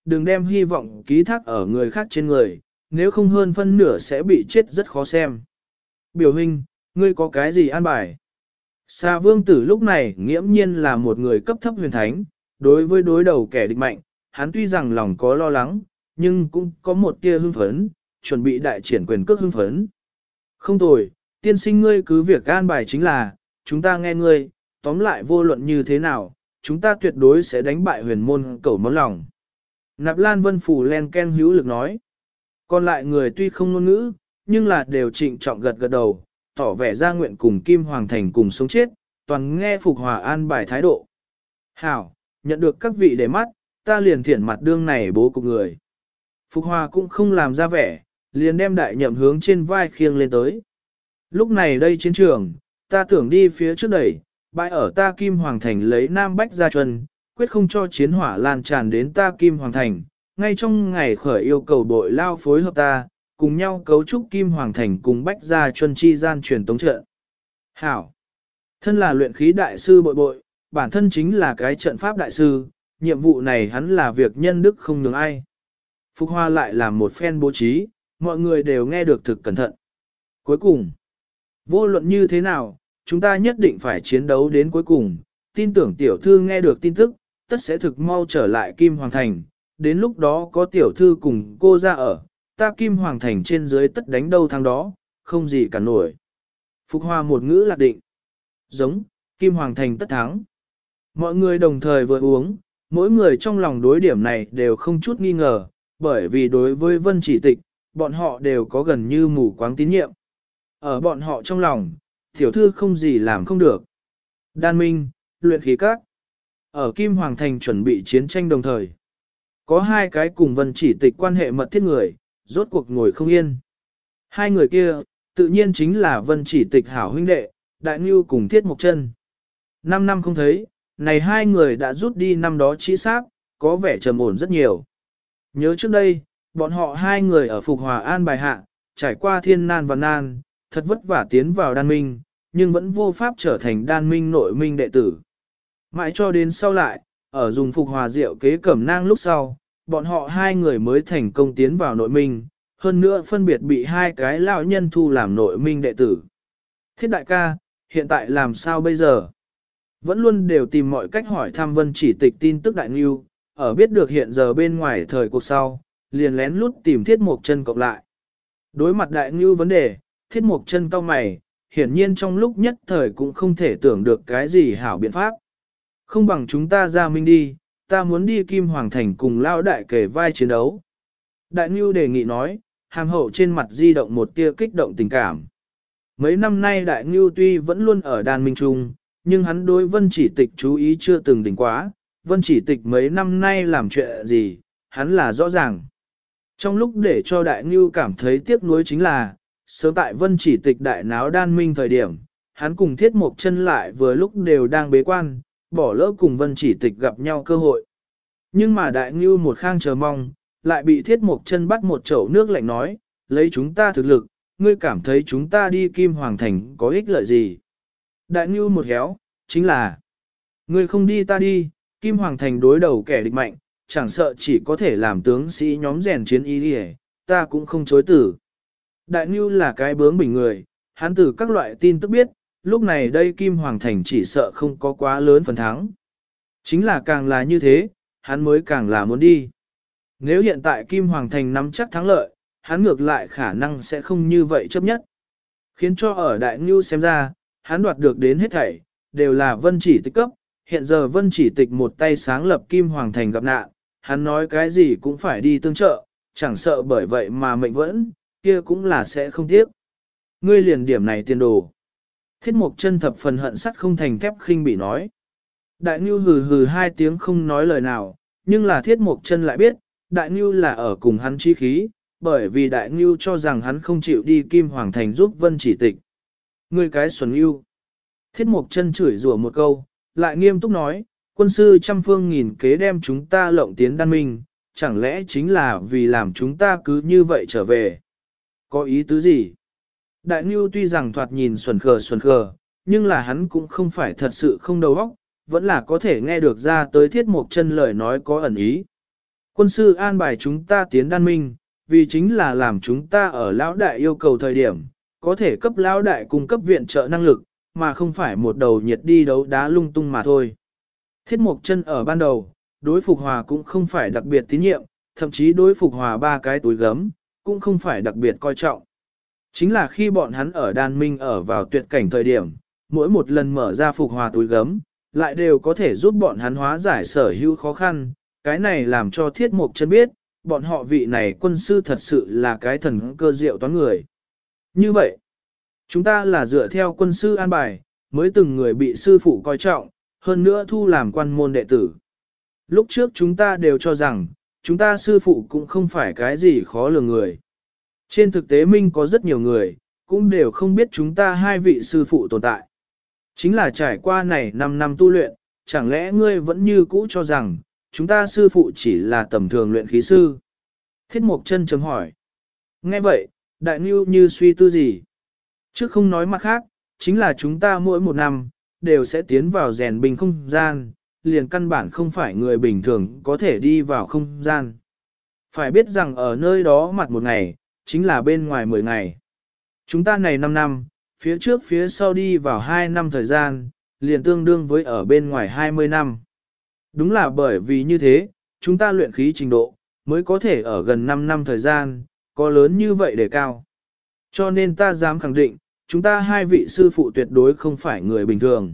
đừng đem hy vọng ký thác ở người khác trên người, nếu không hơn phân nửa sẽ bị chết rất khó xem. Biểu hình, ngươi có cái gì an bài? Xà vương tử lúc này nghiễm nhiên là một người cấp thấp huyền thánh, đối với đối đầu kẻ địch mạnh, hắn tuy rằng lòng có lo lắng, nhưng cũng có một tia hưng phấn, chuẩn bị đại triển quyền cước hưng phấn. Không tồi, tiên sinh ngươi cứ việc an bài chính là, chúng ta nghe ngươi, tóm lại vô luận như thế nào, chúng ta tuyệt đối sẽ đánh bại huyền môn cẩu món lòng. Nạp Lan Vân Phủ len ken hữu lực nói. Còn lại người tuy không ngôn ngữ, nhưng là đều trịnh trọng gật gật đầu, tỏ vẻ ra nguyện cùng Kim Hoàng Thành cùng sống chết, toàn nghe Phục Hòa an bài thái độ. Hảo, nhận được các vị để mắt, ta liền thiển mặt đương này bố cục người. Phục Hòa cũng không làm ra vẻ, liền đem đại nhậm hướng trên vai khiêng lên tới. Lúc này đây chiến trường, ta tưởng đi phía trước đẩy, bãi ở ta Kim Hoàng Thành lấy Nam Bách ra chân, quyết không cho chiến hỏa lan tràn đến ta Kim Hoàng Thành. Ngay trong ngày khởi yêu cầu đội lao phối hợp ta, cùng nhau cấu trúc Kim Hoàng Thành cùng Bách gia chuân chi gian truyền tống trận. Hảo! Thân là luyện khí đại sư bội bội, bản thân chính là cái trận pháp đại sư, nhiệm vụ này hắn là việc nhân đức không nhường ai. Phục Hoa lại làm một phen bố trí, mọi người đều nghe được thực cẩn thận. Cuối cùng, vô luận như thế nào, chúng ta nhất định phải chiến đấu đến cuối cùng, tin tưởng tiểu thư nghe được tin tức, tất sẽ thực mau trở lại Kim Hoàng Thành, đến lúc đó có tiểu thư cùng cô ra ở, ta Kim Hoàng Thành trên dưới tất đánh đâu thằng đó, không gì cả nổi. Phục Hoa một ngữ lạc định. Giống, Kim Hoàng Thành tất thắng. Mọi người đồng thời vừa uống, mỗi người trong lòng đối điểm này đều không chút nghi ngờ, bởi vì đối với Vân Chỉ Tịch, bọn họ đều có gần như mù quáng tín nhiệm. Ở bọn họ trong lòng, tiểu thư không gì làm không được. Đan Minh, luyện khí các. Ở Kim Hoàng Thành chuẩn bị chiến tranh đồng thời. Có hai cái cùng Vân Chỉ Tịch quan hệ mật thiết người, rốt cuộc ngồi không yên. Hai người kia, tự nhiên chính là Vân Chỉ Tịch hảo huynh đệ, Đại Ngưu cùng Thiết Mộc Chân. 5 năm không thấy, này hai người đã rút đi năm đó trí sáp, có vẻ trầm ổn rất nhiều. Nhớ trước đây, bọn họ hai người ở Phục Hòa An bài hạ, trải qua thiên nan và nan, thật vất vả tiến vào đan minh, nhưng vẫn vô pháp trở thành đan minh nội minh đệ tử. Mãi cho đến sau lại, ở dùng Phục Hòa Diệu kế cẩm nang lúc sau, bọn họ hai người mới thành công tiến vào nội minh, hơn nữa phân biệt bị hai cái lão nhân thu làm nội minh đệ tử. Thiết đại ca, hiện tại làm sao bây giờ? Vẫn luôn đều tìm mọi cách hỏi thăm Vân Chỉ Tịch tin tức Đại Ngưu, ở biết được hiện giờ bên ngoài thời cuộc sau, liền lén lút tìm Thiết Mộc Chân cộng lại. Đối mặt Đại Ngưu vấn đề, Thiết Mộc Chân cau mày, hiển nhiên trong lúc nhất thời cũng không thể tưởng được cái gì hảo biện pháp. Không bằng chúng ta ra minh đi, ta muốn đi Kim Hoàng Thành cùng lao đại kể vai chiến đấu. Đại Ngưu đề nghị nói, hàm hậu trên mặt di động một tia kích động tình cảm. Mấy năm nay Đại Ngưu tuy vẫn luôn ở đàn minh trung, nhưng hắn đối Vân Chỉ Tịch chú ý chưa từng đỉnh quá, Vân Chỉ Tịch mấy năm nay làm chuyện gì, hắn là rõ ràng. Trong lúc để cho Đại Ngưu cảm thấy tiếc nuối chính là, sớm tại Vân Chỉ Tịch đại náo đan minh thời điểm, hắn cùng Thiết Mộc Chân lại vừa lúc đều đang bế quan, bỏ lỡ cùng Vân Chỉ Tịch gặp nhau cơ hội. Nhưng mà Đại Ngưu một khang chờ mong, lại bị Thiết Mộc Chân bắt một chậu nước lạnh nói, lấy chúng ta thực lực, ngươi cảm thấy chúng ta đi Kim Hoàng Thành có ích lợi gì? Đại Ngưu một héo, chính là, ngươi không đi ta đi, Kim Hoàng Thành đối đầu kẻ địch mạnh, chẳng sợ chỉ có thể làm tướng sĩ nhóm rèn chiến y đi ta cũng không chối tử. Đại Ngưu là cái bướng bỉnh người, hắn từ các loại tin tức biết, lúc này đây Kim Hoàng Thành chỉ sợ không có quá lớn phần thắng. Chính là càng là như thế, hắn mới càng là muốn đi. Nếu hiện tại Kim Hoàng Thành nắm chắc thắng lợi, hắn ngược lại khả năng sẽ không như vậy chấp nhất. Khiến cho ở Đại Ngưu xem ra, hắn đoạt được đến hết thảy, đều là Vân Chỉ Tịch cấp, hiện giờ Vân Chỉ Tịch một tay sáng lập Kim Hoàng Thành gặp nạn, hắn nói cái gì cũng phải đi tương trợ, chẳng sợ bởi vậy mà mệnh vẫn, kia cũng là sẽ không tiếc. Ngươi liền điểm này tiền đồ. Thiết Mộc Chân thập phần hận sắt không thành thép khinh bị nói. Đại Ngưu hừ hừ hai tiếng không nói lời nào, nhưng là Thiết Mộc Chân lại biết, Đại Ngưu là ở cùng hắn chi khí, bởi vì Đại Ngưu cho rằng hắn không chịu đi Kim Hoàng Thành giúp Vân Chỉ Tịch. Ngươi cái xuẩn ngưu. Thiết Mộc Chân chửi rủa một câu, lại nghiêm túc nói, quân sư trăm phương nghìn kế đem chúng ta lộng tiến đan minh, chẳng lẽ chính là vì làm chúng ta cứ như vậy trở về? Có ý tứ gì? Đại Ngưu tuy rằng thoạt nhìn xuẩn khờ, nhưng là hắn cũng không phải thật sự không đầu óc, vẫn là có thể nghe được ra tới Thiết Mộc Chân lời nói có ẩn ý. Quân sư an bài chúng ta tiến đan minh, vì chính là làm chúng ta ở lão đại yêu cầu thời điểm, có thể cấp lão đại cung cấp viện trợ năng lực, mà không phải một đầu nhiệt đi đấu đá lung tung mà thôi. Thiết Mộc Chân ở ban đầu, đối Phục Hòa cũng không phải đặc biệt tín nhiệm, thậm chí đối Phục Hòa 3 cái túi gấm, cũng không phải đặc biệt coi trọng. Chính là khi bọn hắn ở đan minh ở vào tuyệt cảnh thời điểm, mỗi một lần mở ra Phục Hòa túi gấm, lại đều có thể giúp bọn hắn hóa giải sở hữu khó khăn, cái này làm cho Thiết Mộc Chân biết, bọn họ vị này quân sư thật sự là cái thần cơ diệu toán người. Như vậy, chúng ta là dựa theo quân sư an bài, mới từng người bị sư phụ coi trọng, hơn nữa thu làm quan môn đệ tử. Lúc trước chúng ta đều cho rằng, chúng ta sư phụ cũng không phải cái gì khó lường người. Trên thực tế minh có rất nhiều người, cũng đều không biết chúng ta hai vị sư phụ tồn tại. Chính là trải qua này 5 năm tu luyện, chẳng lẽ ngươi vẫn như cũ cho rằng, chúng ta sư phụ chỉ là tầm thường luyện khí sư? Thiết Mộc Chân chấm hỏi. Nghe vậy, Đại Nưu như suy tư gì? Chứ không nói mặt khác, chính là chúng ta mỗi một năm, đều sẽ tiến vào rèn bình không gian, liền căn bản không phải người bình thường có thể đi vào không gian. Phải biết rằng ở nơi đó mặt một ngày, chính là bên ngoài 10 ngày. Chúng ta này 5 năm, phía trước phía sau đi vào 2 năm thời gian, liền tương đương với ở bên ngoài 20 năm. Đúng là bởi vì như thế, chúng ta luyện khí trình độ, mới có thể ở gần 5 năm thời gian, có lớn như vậy để cao. Cho nên ta dám khẳng định, chúng ta hai vị sư phụ tuyệt đối không phải người bình thường.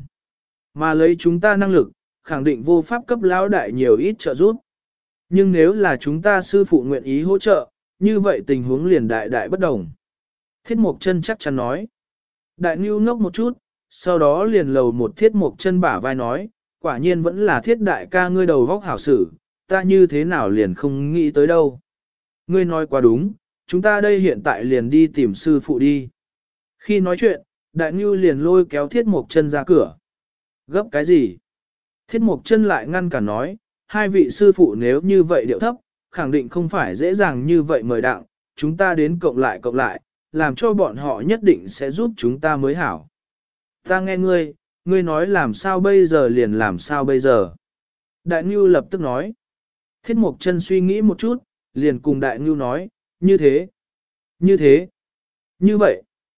Mà lấy chúng ta năng lực, khẳng định vô pháp cấp lão đại nhiều ít trợ giúp. Nhưng nếu là chúng ta sư phụ nguyện ý hỗ trợ, như vậy tình huống liền đại đại bất đồng. Thiết Mộc Chân chắc chắn nói. Đại Nưu ngốc một chút, sau đó liền lầu một Thiết Mộc Chân bả vai nói, quả nhiên vẫn là Thiết đại ca ngươi đầu vóc hảo sử, ta như thế nào liền không nghĩ tới đâu. Ngươi nói quá đúng, chúng ta đây hiện tại liền đi tìm sư phụ đi. Khi nói chuyện, Đại Nưu liền lôi kéo Thiết Mộc Chân ra cửa. Gấp cái gì? Thiết Mộc Chân lại ngăn cản nói, hai vị sư phụ nếu như vậy điệu thấp, khẳng định không phải dễ dàng như vậy mời đặng, chúng ta đến cộng lại, làm cho bọn họ nhất định sẽ giúp chúng ta mới hảo. Ta nghe ngươi nói làm sao bây giờ liền làm sao bây giờ. Đại Nưu lập tức nói. Thiết Mộc Chân suy nghĩ một chút, liền cùng Đại Nưu nói, như thế, như vậy.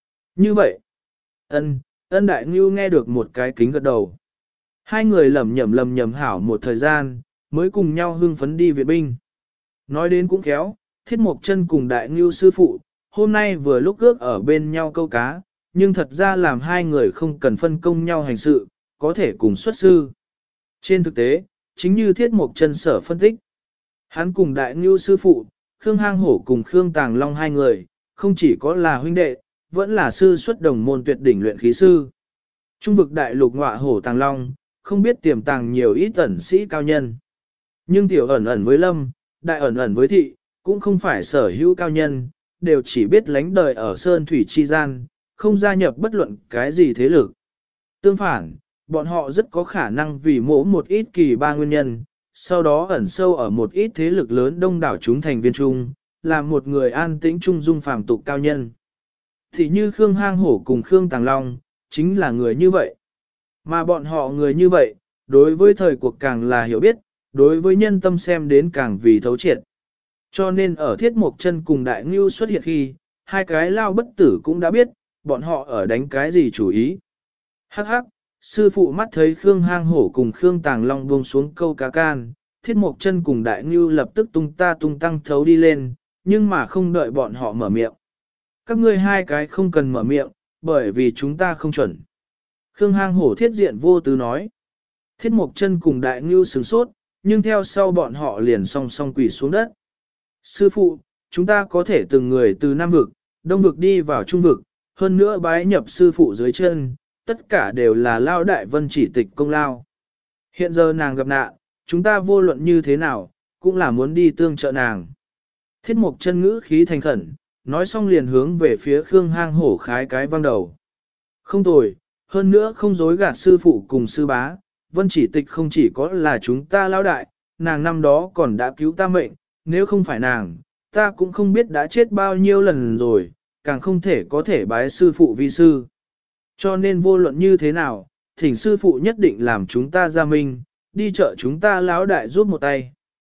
Ân Đại Nưu nghe được một cái kính gật đầu. Hai người lầm nhầm hảo một thời gian, mới cùng nhau hưng phấn đi viện binh. Nói đến cũng khéo, Thiết Mộc Chân cùng Đại Nưu sư phụ, hôm nay vừa lúc ước ở bên nhau câu cá, nhưng thật ra làm hai người không cần phân công nhau hành sự, có thể cùng xuất sư. Trên thực tế, chính như Thiết Mộc Chân sở phân tích, hắn cùng Đại Nưu sư phụ, Khương Hang Hổ cùng Khương Tàng Long hai người, không chỉ có là huynh đệ, vẫn là sư xuất đồng môn tuyệt đỉnh luyện khí sư. Trung vực đại lục ngọa hổ Tàng Long, không biết tiềm tàng nhiều ít ẩn sĩ cao nhân. Nhưng tiểu ẩn với lâm, đại ẩn với thị, cũng không phải sở hữu cao nhân, đều chỉ biết lánh đời ở sơn thủy chi gian, không gia nhập bất luận cái gì thế lực. Tương phản, bọn họ rất có khả năng vì mỗ một ít kỳ ba nguyên nhân, sau đó ẩn sâu ở một ít thế lực lớn đông đảo chúng thành viên chung, làm một người an tĩnh trung dung phàm tục cao nhân. Thì như Khương Hang Hổ cùng Khương Tàng Long, chính là người như vậy. Mà bọn họ người như vậy, đối với thời cuộc càng là hiểu biết, đối với nhân tâm xem đến càng vì thấu triệt. Cho nên ở Thiết Mộc Chân cùng Đại Nưu xuất hiện khi, hai cái lao bất tử cũng đã biết, bọn họ ở đánh cái gì chủ ý. Hắc hắc, sư phụ mắt thấy Khương Hang Hổ cùng Khương Tàng Long buông xuống câu cá can, Thiết Mộc Chân cùng Đại Nưu lập tức tung tăng thấu đi lên, nhưng mà không đợi bọn họ mở miệng. Các ngươi hai cái không cần mở miệng, bởi vì chúng ta không chuẩn. Khương Hang Hổ thiết diện vô tư nói. Thiết Mộc Chân cùng Đại Nưu sửng sốt, nhưng theo sau bọn họ liền song song quỳ xuống đất. Sư phụ, chúng ta có thể từng người từ Nam vực, Đông vực đi vào Trung vực, hơn nữa bái nhập sư phụ dưới chân, tất cả đều là lao đại Vân Chỉ Tịch công lao. Hiện giờ nàng gặp nạn, chúng ta vô luận như thế nào, cũng là muốn đi tương trợ nàng. Thiết Mộc Chân ngữ khí thành khẩn, nói xong liền hướng về phía Khương Hang Hổ khái cái văng đầu. Không tồi, hơn nữa không dối gạt sư phụ cùng sư bá, Vân Chỉ Tịch không chỉ có là chúng ta lao đại, nàng năm đó còn đã cứu ta mệnh, nếu không phải nàng, ta cũng không biết đã chết bao nhiêu lần rồi, càng không thể có thể bái sư phụ vi sư. Cho nên vô luận như thế nào, thỉnh sư phụ nhất định làm chúng ta ra minh, đi chợ chúng ta lão đại giúp một tay.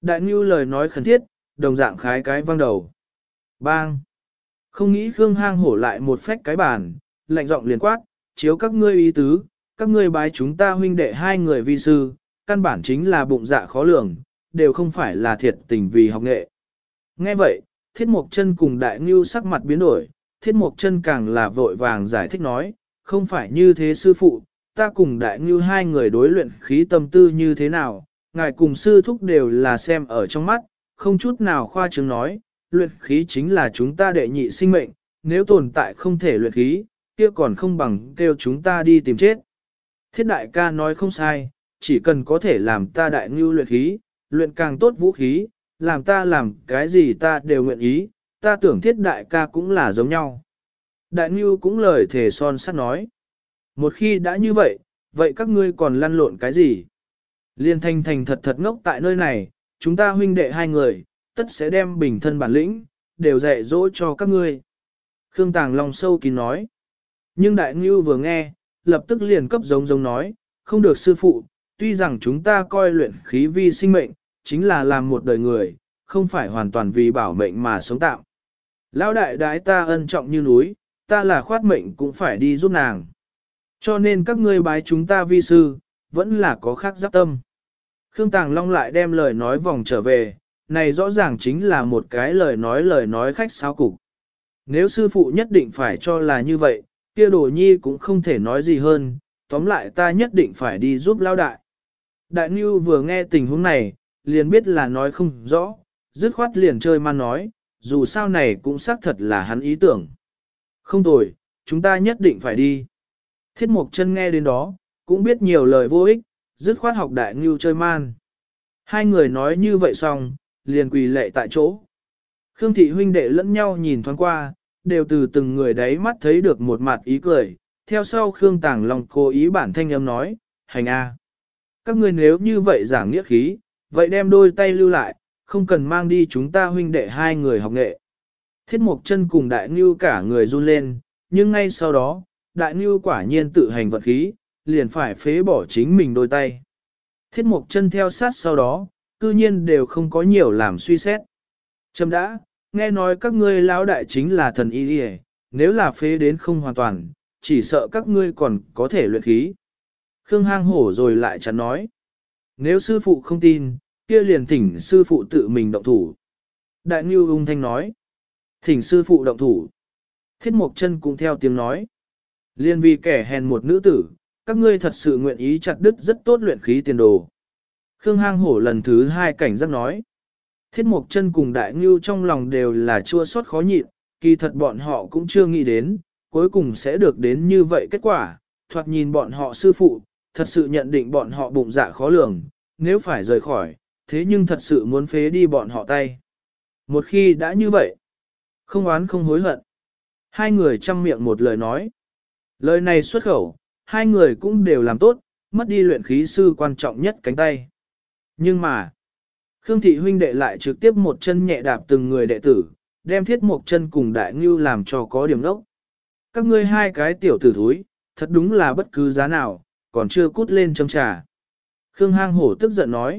Đại Ngưu lời nói khẩn thiết, đồng dạng khái cái vang đầu. Bang! Không nghĩ Khương Hang hổ lại một phách cái bàn, lạnh giọng liền quát, chiếu các ngươi ý tứ, các ngươi bái chúng ta huynh đệ hai người vi sư, căn bản chính là bụng dạ khó lường, đều không phải là thiệt tình vì học nghệ. Nghe vậy, Thiết Mộc Chân cùng Đại Ngưu sắc mặt biến đổi, Thiết Mộc Chân càng là vội vàng giải thích nói, không phải như thế sư phụ, ta cùng Đại Ngưu hai người đối luyện khí tâm tư như thế nào, ngài cùng sư thúc đều là xem ở trong mắt, không chút nào khoa trương nói, luyện khí chính là chúng ta đệ nhị sinh mệnh, nếu tồn tại không thể luyện khí, kia còn không bằng kêu chúng ta đi tìm chết. Thiết đại ca nói không sai, chỉ cần có thể làm ta Đại Ngưu luyện khí, luyện càng tốt vũ khí, làm ta làm cái gì ta đều nguyện ý, ta tưởng thiết đại ca cũng là giống nhau. Đại Ngưu cũng lời thề son sắt nói. Một khi đã như vậy, vậy các ngươi còn lăn lộn cái gì? Liên thành thành thật thật ngốc tại nơi này, chúng ta huynh đệ hai người, tất sẽ đem bình thân bản lĩnh, đều dạy dỗ cho các ngươi. Khương Tàng Long sâu kín nói. Nhưng Đại Ngưu vừa nghe, lập tức liền cấp giống nói, không được sư phụ, tuy rằng chúng ta coi luyện khí vi sinh mệnh, chính là làm một đời người, không phải hoàn toàn vì bảo mệnh mà sống tạm. Lão đại đái ta ân trọng như núi, ta là khoát mệnh cũng phải đi giúp nàng. Cho nên các ngươi bái chúng ta vi sư, vẫn là có khác giáp tâm. Khương Tàng Long lại đem lời nói vòng trở về, này rõ ràng chính là một cái lời nói khách sáo cục. Nếu sư phụ nhất định phải cho là như vậy, kia đồ nhi cũng không thể nói gì hơn, tóm lại ta nhất định phải đi giúp lão đại. Đại Ngưu vừa nghe tình huống này, liền biết là nói không rõ, dứt khoát liền chơi man nói, dù sao này cũng xác thật là hắn ý tưởng. Không tồi, chúng ta nhất định phải đi. Thiết Mộc Chân nghe đến đó, cũng biết nhiều lời vô ích, dứt khoát học Đại Ngưu chơi man. Hai người nói như vậy xong, liền quỳ lệ tại chỗ. Khương thị huynh đệ lẫn nhau nhìn thoáng qua, đều từ từng người đấy mắt thấy được một mặt ý cười, theo sau Khương Tàng Long cố ý bản thanh âm nói, hành a. Các ngươi nếu như vậy giảng nghĩa khí, vậy đem đôi tay lưu lại, không cần mang đi chúng ta huynh đệ hai người học nghệ. Thiết Mộc Chân cùng Đại Ngưu cả người run lên, nhưng ngay sau đó, Đại Ngưu quả nhiên tự hành vận khí, liền phải phế bỏ chính mình đôi tay. Thiết Mộc Chân theo sát sau đó, cư nhiên đều không có nhiều làm suy xét. Chấm đã, nghe nói các ngươi lão đại chính là thần y y, nếu là phế đến không hoàn toàn, chỉ sợ các ngươi còn có thể luyện khí. Khương Hang hổ rồi lại chắn nói. Nếu sư phụ không tin, kia liền thỉnh sư phụ tự mình động thủ. Đại Ngưu ung thanh nói. Thỉnh sư phụ động thủ. Thiết Mộc Chân cũng theo tiếng nói. Liên vì kẻ hèn một nữ tử, các ngươi thật sự nguyện ý chặt đứt rất tốt luyện khí tiền đồ. Khương Hang hổ lần thứ hai cảnh giác nói. Thiết Mộc Chân cùng Đại Ngưu trong lòng đều là chua xót khó nhịn, kỳ thật bọn họ cũng chưa nghĩ đến, cuối cùng sẽ được đến như vậy kết quả, thoạt nhìn bọn họ sư phụ, thật sự nhận định bọn họ bụng dạ khó lường, nếu phải rời khỏi, thế nhưng thật sự muốn phế đi bọn họ tay. Một khi đã như vậy, không oán không hối hận. Hai người chăm miệng một lời nói. Lời này xuất khẩu, hai người cũng đều làm tốt, mất đi luyện khí sư quan trọng nhất cánh tay. Nhưng mà, Khương thị huynh đệ lại trực tiếp một chân nhẹ đạp từng người đệ tử, đem Thiết Mộc Chân cùng Đại Ngưu làm cho có điểm đốc. Các ngươi hai cái tiểu tử thúi, thật đúng là bất cứ giá nào, còn chưa cút lên châm trà. Khương Hang hổ tức giận nói.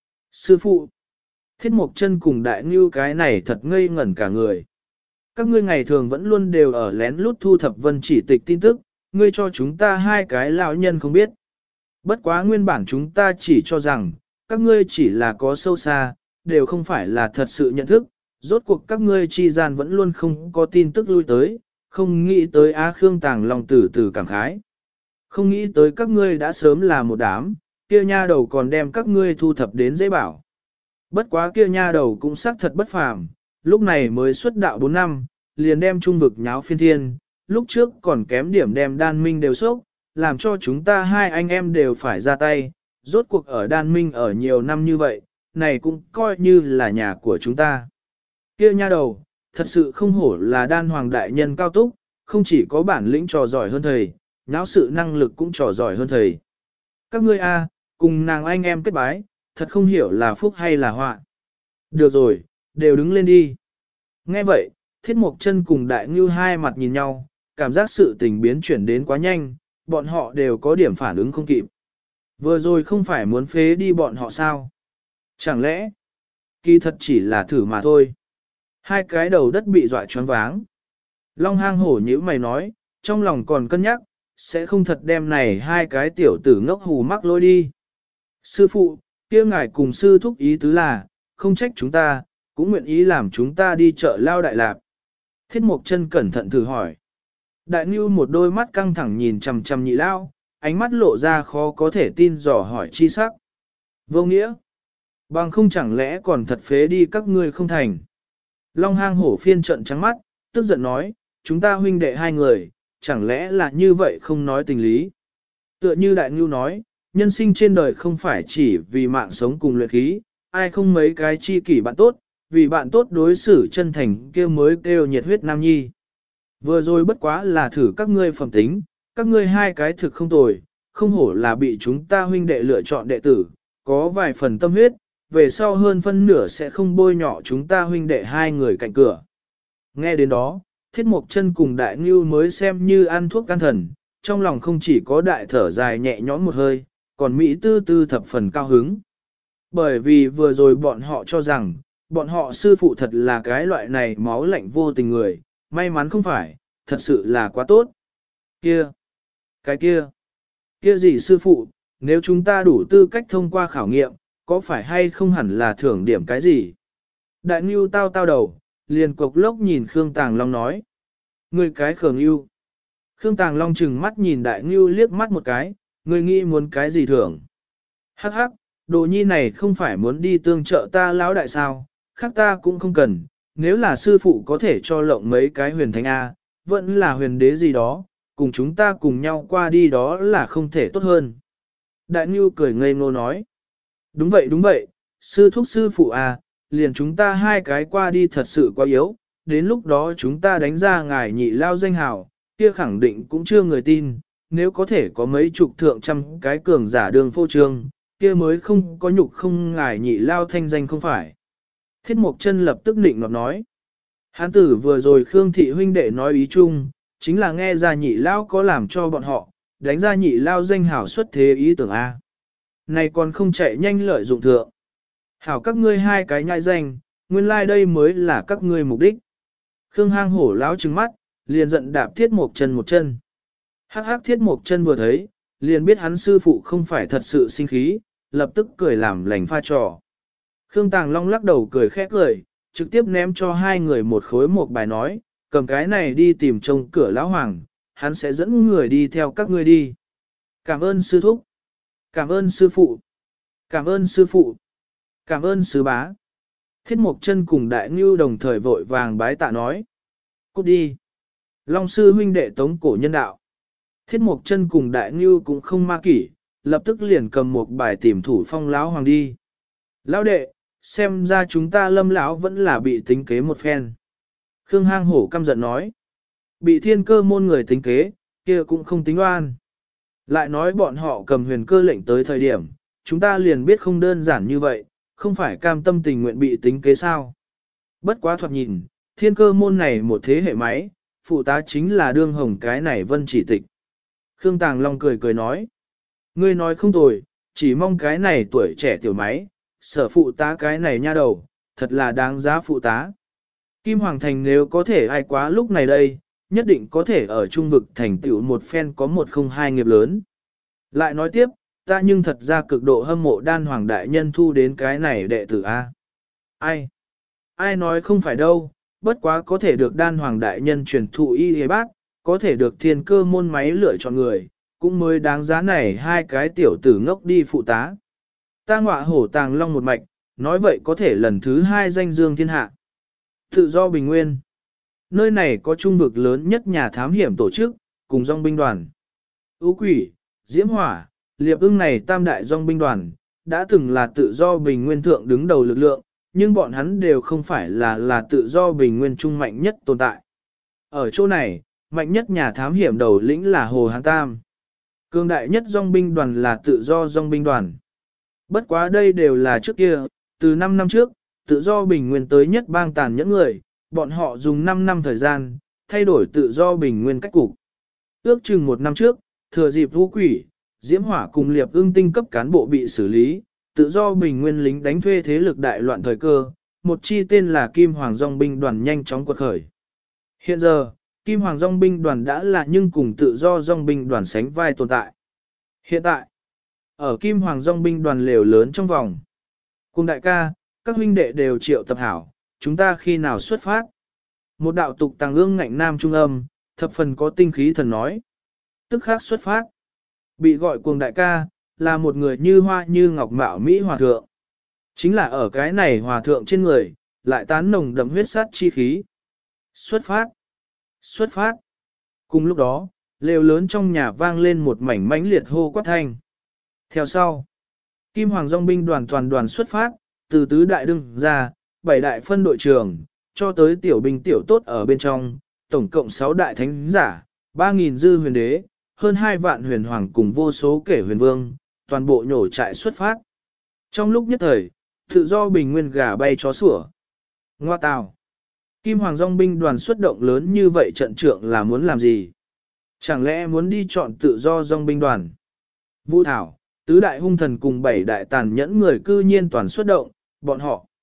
Sư phụ, Thiết Mộc Chân cùng Đại Ngưu cái này thật ngây ngẩn cả người. Các ngươi ngày thường vẫn luôn đều ở lén lút thu thập Vân Chỉ Tịch tin tức, ngươi cho chúng ta hai cái lão nhân không biết. Bất quá nguyên bản chúng ta chỉ cho rằng, các ngươi chỉ là có sâu xa, đều không phải là thật sự nhận thức, rốt cuộc các ngươi chi gian vẫn luôn không có tin tức lui tới, không nghĩ tới Á Khương Tàng Long từ từ cảm khái. Không nghĩ tới các ngươi đã sớm là một đám, kia nha đầu còn đem các ngươi thu thập đến dễ bảo. Bất quá kia nha đầu cũng xác thật bất phàm, lúc này mới xuất đạo 4 năm, liền đem trung vực nháo phiên thiên, lúc trước còn kém điểm đem đan minh đều sốc, làm cho chúng ta hai anh em đều phải ra tay, rốt cuộc ở đan minh ở nhiều năm như vậy, này cũng coi như là nhà của chúng ta. Kia nha đầu, thật sự không hổ là đan hoàng đại nhân cao túc, không chỉ có bản lĩnh trò giỏi hơn thầy, nháo sự năng lực cũng trò giỏi hơn thầy. Các ngươi a, cùng nàng anh em kết bái, thật không hiểu là phúc hay là họa. Được rồi, đều đứng lên đi. Nghe vậy, Thiết Mộc Chân cùng Đại Ngưu hai mặt nhìn nhau, cảm giác sự tình biến chuyển đến quá nhanh, bọn họ đều có điểm phản ứng không kịp. Vừa rồi không phải muốn phế đi bọn họ sao? Chẳng lẽ, kỳ thật chỉ là thử mà thôi. Hai cái đầu đất bị dọa choáng váng. Long hang hổ nhíu mày nói, trong lòng còn cân nhắc, sẽ không thật đem này hai cái tiểu tử ngốc hù mắc lôi đi. Sư phụ, kia ngài cùng sư thúc ý tứ là, không trách chúng ta, cũng nguyện ý làm chúng ta đi chợ Lao Đại Lạp. Thiết Mộc Chân cẩn thận thử hỏi. Đại Nưu một đôi mắt căng thẳng nhìn chằm chằm Nhị Lao, ánh mắt lộ ra khó có thể tin dò hỏi chi sắc. Vô nghĩa. Bằng không chẳng lẽ còn thật phế đi các ngươi không thành. Long hang hổ phiên trận trắng mắt, tức giận nói, chúng ta huynh đệ hai người, chẳng lẽ là như vậy không nói tình lý. Tựa như Đại Ngưu nói, nhân sinh trên đời không phải chỉ vì mạng sống cùng luyện khí, ai không mấy cái chi kỷ bạn tốt, vì bạn tốt đối xử chân thành kia mới kêu nhiệt huyết nam nhi. Vừa rồi bất quá là thử các ngươi phẩm tính, các ngươi hai cái thực không tồi, không hổ là bị chúng ta huynh đệ lựa chọn đệ tử, có vài phần tâm huyết, về sau hơn phân nửa sẽ không bôi nhọ chúng ta huynh đệ hai người cạnh cửa. Nghe đến đó, Thiết Mộc Chân cùng Đại Ngưu mới xem như ăn thuốc can thần, trong lòng không chỉ có đại thở dài nhẹ nhõm một hơi, còn Mỹ tư tư thập phần cao hứng. Bởi vì vừa rồi bọn họ cho rằng, bọn họ sư phụ thật là cái loại này máu lạnh vô tình người, may mắn không phải, thật sự là quá tốt. Kia, cái kia gì sư phụ, nếu chúng ta đủ tư cách thông qua khảo nghiệm, có phải hay không hẳn là thưởng điểm cái gì? Đại Ngưu tao tao đầu, liền cục lốc nhìn Khương Tàng Long nói. Ngươi cái khờ Ngưu. Khương Tàng Long chừng mắt nhìn Đại Ngưu liếc mắt một cái, ngươi nghĩ muốn cái gì thưởng? Hắc hắc, đồ nhi này không phải muốn đi tương trợ ta lão đại sao, khác ta cũng không cần, nếu là sư phụ có thể cho lộng mấy cái huyền thánh A, vẫn là huyền đế gì đó, cùng chúng ta cùng nhau qua đi đó là không thể tốt hơn. Đại Ngưu cười ngây ngô nói. Đúng vậy, sư thúc sư phụ à, liền chúng ta hai cái qua đi thật sự quá yếu, đến lúc đó chúng ta đánh ra ngài Nhị Lao danh hào, kia khẳng định cũng chưa người tin, nếu có thể có mấy chục thượng trăm cái cường giả đường phô trương, kia mới không có nhục không ngài Nhị Lao thanh danh không phải. Thiết Mộc Chân lập tức định nọt nói. Hán tử vừa rồi Khương Thị huynh đệ nói ý chung, chính là nghe ra Nhị Lao có làm cho bọn họ, đánh ra Nhị Lao danh hào xuất thế ý tưởng A. Này còn không chạy nhanh lợi dụng thượng. Hảo các ngươi hai cái nhại danh, nguyên lai like đây mới là các ngươi mục đích. Khương hang hổ láo trừng mắt, liền giận đạp Thiết Mộc Chân một chân. Hắc hắc Thiết Mộc Chân vừa thấy, liền biết hắn sư phụ không phải thật sự sinh khí, lập tức cười làm lành pha trò. Khương Tàng Long lắc đầu cười khẽ cười, trực tiếp ném cho hai người một khối một bài nói, cầm cái này đi tìm trông cửa lão hoàng, hắn sẽ dẫn người đi theo các ngươi đi. Cảm ơn sư thúc. Cảm ơn sư phụ. Cảm ơn sư phụ. Cảm ơn sư bá. Thiết Mộc Chân cùng Đại Ngưu đồng thời vội vàng bái tạ nói. Cút đi. Long sư huynh đệ tống cổ nhân đạo. Thiết Mộc Chân cùng Đại Ngưu cũng không ma kỷ, lập tức liền cầm một bài tìm thủ phong lão hoàng đi. Lão đệ, xem ra chúng ta Lâm lão vẫn là bị tính kế một phen. Khương hang hổ căm giận nói. Bị thiên cơ môn người tính kế, kia cũng không tính oan. Lại nói bọn họ cầm huyền cơ lệnh tới thời điểm, chúng ta liền biết không đơn giản như vậy, không phải cam tâm tình nguyện bị tính kế sao. Bất quá thoạt nhìn, thiên cơ môn này một thế hệ máy, phụ tá chính là đương hồng cái này vân chỉ tịch. Khương Tàng Long cười cười nói, ngươi nói không tồi, chỉ mong cái này tuổi trẻ tiểu máy, sở phụ tá cái này nha đầu, thật là đáng giá phụ tá. Kim Hoàng Thành nếu có thể ai quá lúc này đây, nhất định có thể ở trung vực thành tựu một phen có 102 nghiệp lớn. Lại nói tiếp, ta nhưng thật ra cực độ hâm mộ đan hoàng đại nhân thu đến cái này đệ tử A. Ai nói không phải đâu, bất quá có thể được đan hoàng đại nhân truyền thụ y hề bác, có thể được thiên cơ môn máy lựa chọn người, cũng mới đáng giá này hai cái tiểu tử ngốc đi phụ tá. Ta ngọa hổ tàng long một mạch, nói vậy có thể lần thứ hai danh dương thiên hạ. Tự do bình nguyên. Nơi này có trung vực lớn nhất nhà thám hiểm tổ chức, cùng dòng binh đoàn. Ú quỷ, diễm hỏa, liệp ưng này tam đại dòng binh đoàn, đã từng là tự do bình nguyên thượng đứng đầu lực lượng, nhưng bọn hắn đều không phải là tự do bình nguyên trung mạnh nhất tồn tại. Ở chỗ này, mạnh nhất nhà thám hiểm đầu lĩnh là Hồ Hán Tam. Cường đại nhất dòng binh đoàn là tự do dòng binh đoàn. Bất quá đây đều là trước kia, từ 5 năm trước, tự do bình nguyên tới nhất bang tàn nhẫn người, bọn họ dùng 5 năm thời gian, thay đổi tự do bình nguyên cách cục. Ước chừng 1 năm trước, thừa dịp vũ quỷ, diễm hỏa cùng liệp ưng tinh cấp cán bộ bị xử lý, tự do bình nguyên lính đánh thuê thế lực đại loạn thời cơ, một chi tên là Kim Hoàng Dòng binh đoàn nhanh chóng quật khởi. Hiện giờ, Kim Hoàng Dòng binh đoàn đã là nhưng cùng tự do dòng binh đoàn sánh vai tồn tại. Hiện tại, ở Kim Hoàng Dòng binh đoàn lều lớn trong vòng, cùng đại ca, các huynh đệ đều triệu tập hảo, chúng ta khi nào xuất phát? Một đạo tục tàng ương ngạnh nam trung âm, thập phần có tinh khí thần nói. Tức khắc xuất phát. Bị gọi cuồng đại ca, là một người như hoa như ngọc mạo Mỹ hòa thượng. Chính là ở cái này hòa thượng trên người, lại tán nồng đậm huyết sát chi khí. Xuất phát. Xuất phát. Cùng lúc đó, lều lớn trong nhà vang lên một mảnh mãnh liệt hô quát thanh. Theo sau, Kim Hoàng Dòng binh đoàn toàn đoàn xuất phát, từ tứ đại đương ra, 7 đại phân đội trưởng, cho tới tiểu binh tiểu tốt ở bên trong, tổng cộng 6 đại thánh giả, 3.000 dư huyền đế, hơn 2 vạn huyền hoàng cùng vô số kể huyền vương, toàn bộ nhổ trại xuất phát. Trong lúc nhất thời, tự do bình nguyên gà bay chó sủa. Ngoa tào. Kim Hoàng Dòng binh đoàn xuất động lớn như vậy trận trưởng là muốn làm gì? Chẳng lẽ muốn đi chọn tự do dòng binh đoàn? Vũ Thảo, tứ đại hung thần cùng 7 đại tàn nhẫn người cư nhiên toàn xuất động, bọn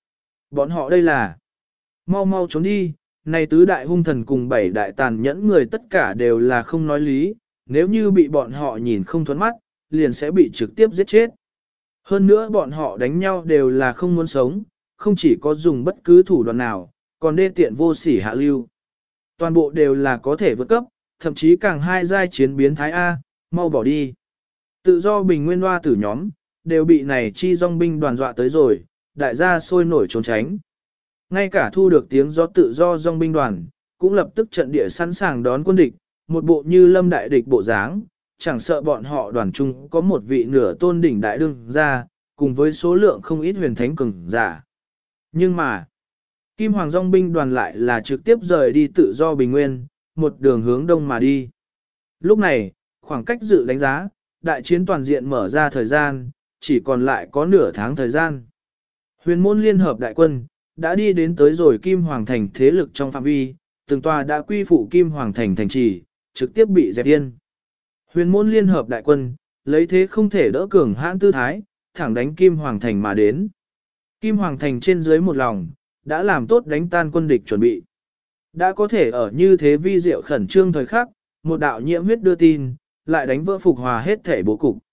họ đây là mau mau trốn đi, này tứ đại hung thần cùng 7 đại tàn nhẫn người tất cả đều là không nói lý, nếu như bị bọn họ nhìn không thuẫn mắt, liền sẽ bị trực tiếp giết chết. Hơn nữa bọn họ đánh nhau đều là không muốn sống, không chỉ có dùng bất cứ thủ đoạn nào, còn đê tiện vô sỉ hạ lưu. Toàn bộ đều là có thể vượt cấp, thậm chí càng hai giai chiến biến thái A, mau bỏ đi. Tự do bình nguyên hoa tử nhóm, đều bị này chi dòng binh đoàn dọa tới rồi, đại gia sôi nổi trốn tránh. Ngay cả thu được tiếng gió tự do dòng binh đoàn, cũng lập tức trận địa sẵn sàng đón quân địch, một bộ như lâm đại địch bộ dáng, chẳng sợ bọn họ đoàn chung có một vị nửa tôn đỉnh đại đương ra, cùng với số lượng không ít huyền thánh cường giả. Nhưng mà, Kim Hoàng Dòng binh đoàn lại là trực tiếp rời đi tự do bình nguyên, một đường hướng đông mà đi. Lúc này, khoảng cách dự đánh giá, đại chiến toàn diện mở ra thời gian, chỉ còn lại có nửa tháng thời gian. Huyền môn liên hợp đại quân, đã đi đến tới rồi Kim Hoàng thành thế lực trong phạm vi, từng tòa đã quy phụ Kim Hoàng thành thành trì, trực tiếp bị dẹp yên. Huyền môn liên hợp đại quân, lấy thế không thể đỡ cường hãn tư thái, thẳng đánh Kim Hoàng thành mà đến. Kim Hoàng thành trên dưới một lòng, đã làm tốt đánh tan quân địch chuẩn bị. Đã có thể ở như thế vi diệu khẩn trương thời khắc, một đạo nhiễm huyết đưa tin, lại đánh vỡ phục hòa hết thể bố cục.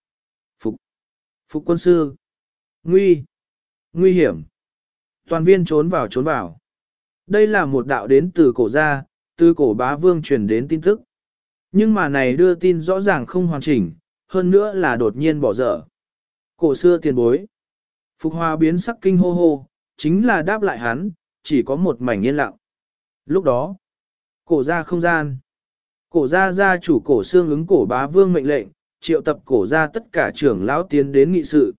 Phục quân sư. Nguy hiểm. Toàn viên trốn vào. Đây là một đạo đến từ cổ gia, từ cổ bá vương truyền đến tin tức. Nhưng mà này đưa tin rõ ràng không hoàn chỉnh, hơn nữa là đột nhiên bỏ dở. Cổ xưa tiền bối. Phục hòa biến sắc kinh hô hô, chính là đáp lại hắn, chỉ có một mảnh yên lặng. Lúc đó, cổ gia không gian. Cổ gia gia chủ cổ xương ứng cổ bá vương mệnh lệnh, triệu tập cổ gia tất cả trưởng lão tiến đến nghị sự.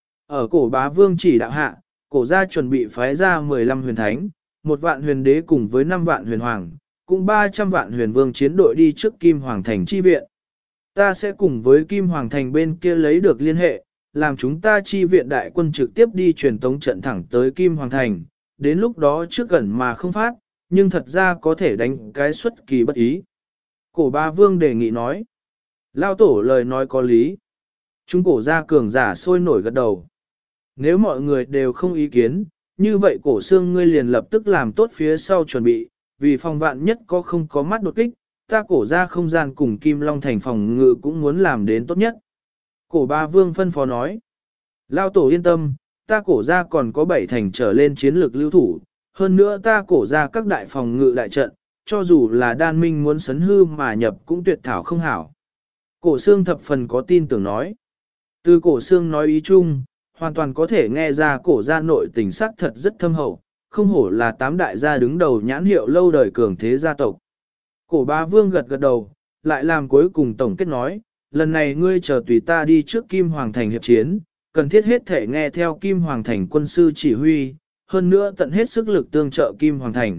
Ở cổ bá vương chỉ đạo hạ, cổ gia chuẩn bị phái ra 15 huyền thánh, 1 vạn huyền đế cùng với 5 vạn huyền hoàng, cùng 300 vạn huyền vương chiến đội đi trước Kim Hoàng thành chi viện. Ta sẽ cùng với Kim Hoàng thành bên kia lấy được liên hệ, làm chúng ta chi viện đại quân trực tiếp đi truyền tống trận thẳng tới Kim Hoàng thành, đến lúc đó trước gần mà không phát, nhưng thật ra có thể đánh cái xuất kỳ bất ý. Cổ bá vương đề nghị nói. Lao tổ lời nói có lý. Chúng cổ gia cường giả sôi nổi gật đầu. Nếu mọi người đều không ý kiến, như vậy cổ xương ngươi liền lập tức làm tốt phía sau chuẩn bị, vì phòng vạn nhất có không có mắt đột kích, ta cổ gia không gian cùng Kim Long thành phòng ngự cũng muốn làm đến tốt nhất. Cổ bá vương phân phó nói. Lao tổ yên tâm, ta cổ gia còn có 7 thành trở lên chiến lược lưu thủ, hơn nữa ta cổ gia các đại phòng ngự đại trận, cho dù là đan minh muốn sấn hư mà nhập cũng tuyệt thảo không hảo. Cổ xương thập phần có tin tưởng nói. Từ cổ xương nói ý chung, hoàn toàn có thể nghe ra cổ gia nội tình sắc thật rất thâm hậu, không hổ là 8 đại gia đứng đầu nhãn hiệu lâu đời cường thế gia tộc. Cổ bá vương gật gật đầu, lại làm cuối cùng tổng kết nói, lần này ngươi chờ tùy ta đi trước Kim Hoàng thành hiệp chiến, cần thiết hết thể nghe theo Kim Hoàng thành quân sư chỉ huy, hơn nữa tận hết sức lực tương trợ Kim Hoàng thành.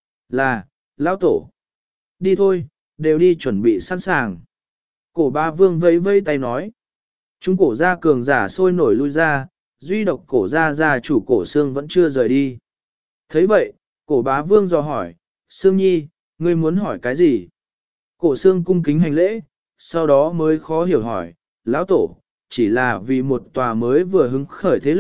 Là, lão tổ. Đi thôi, đều đi chuẩn bị sẵn sàng. Cổ bá vương vẫy vẫy tay nói. Chúng cổ gia cường giả sôi nổi lui ra, duy độc cổ gia gia chủ cổ xương vẫn chưa rời đi. Thấy vậy, cổ bá vương dò hỏi, Sương Nhi, ngươi muốn hỏi cái gì? Cổ xương cung kính hành lễ, sau đó mới khó hiểu hỏi, lão tổ, chỉ là vì một tòa mới vừa hứng khởi thế lực,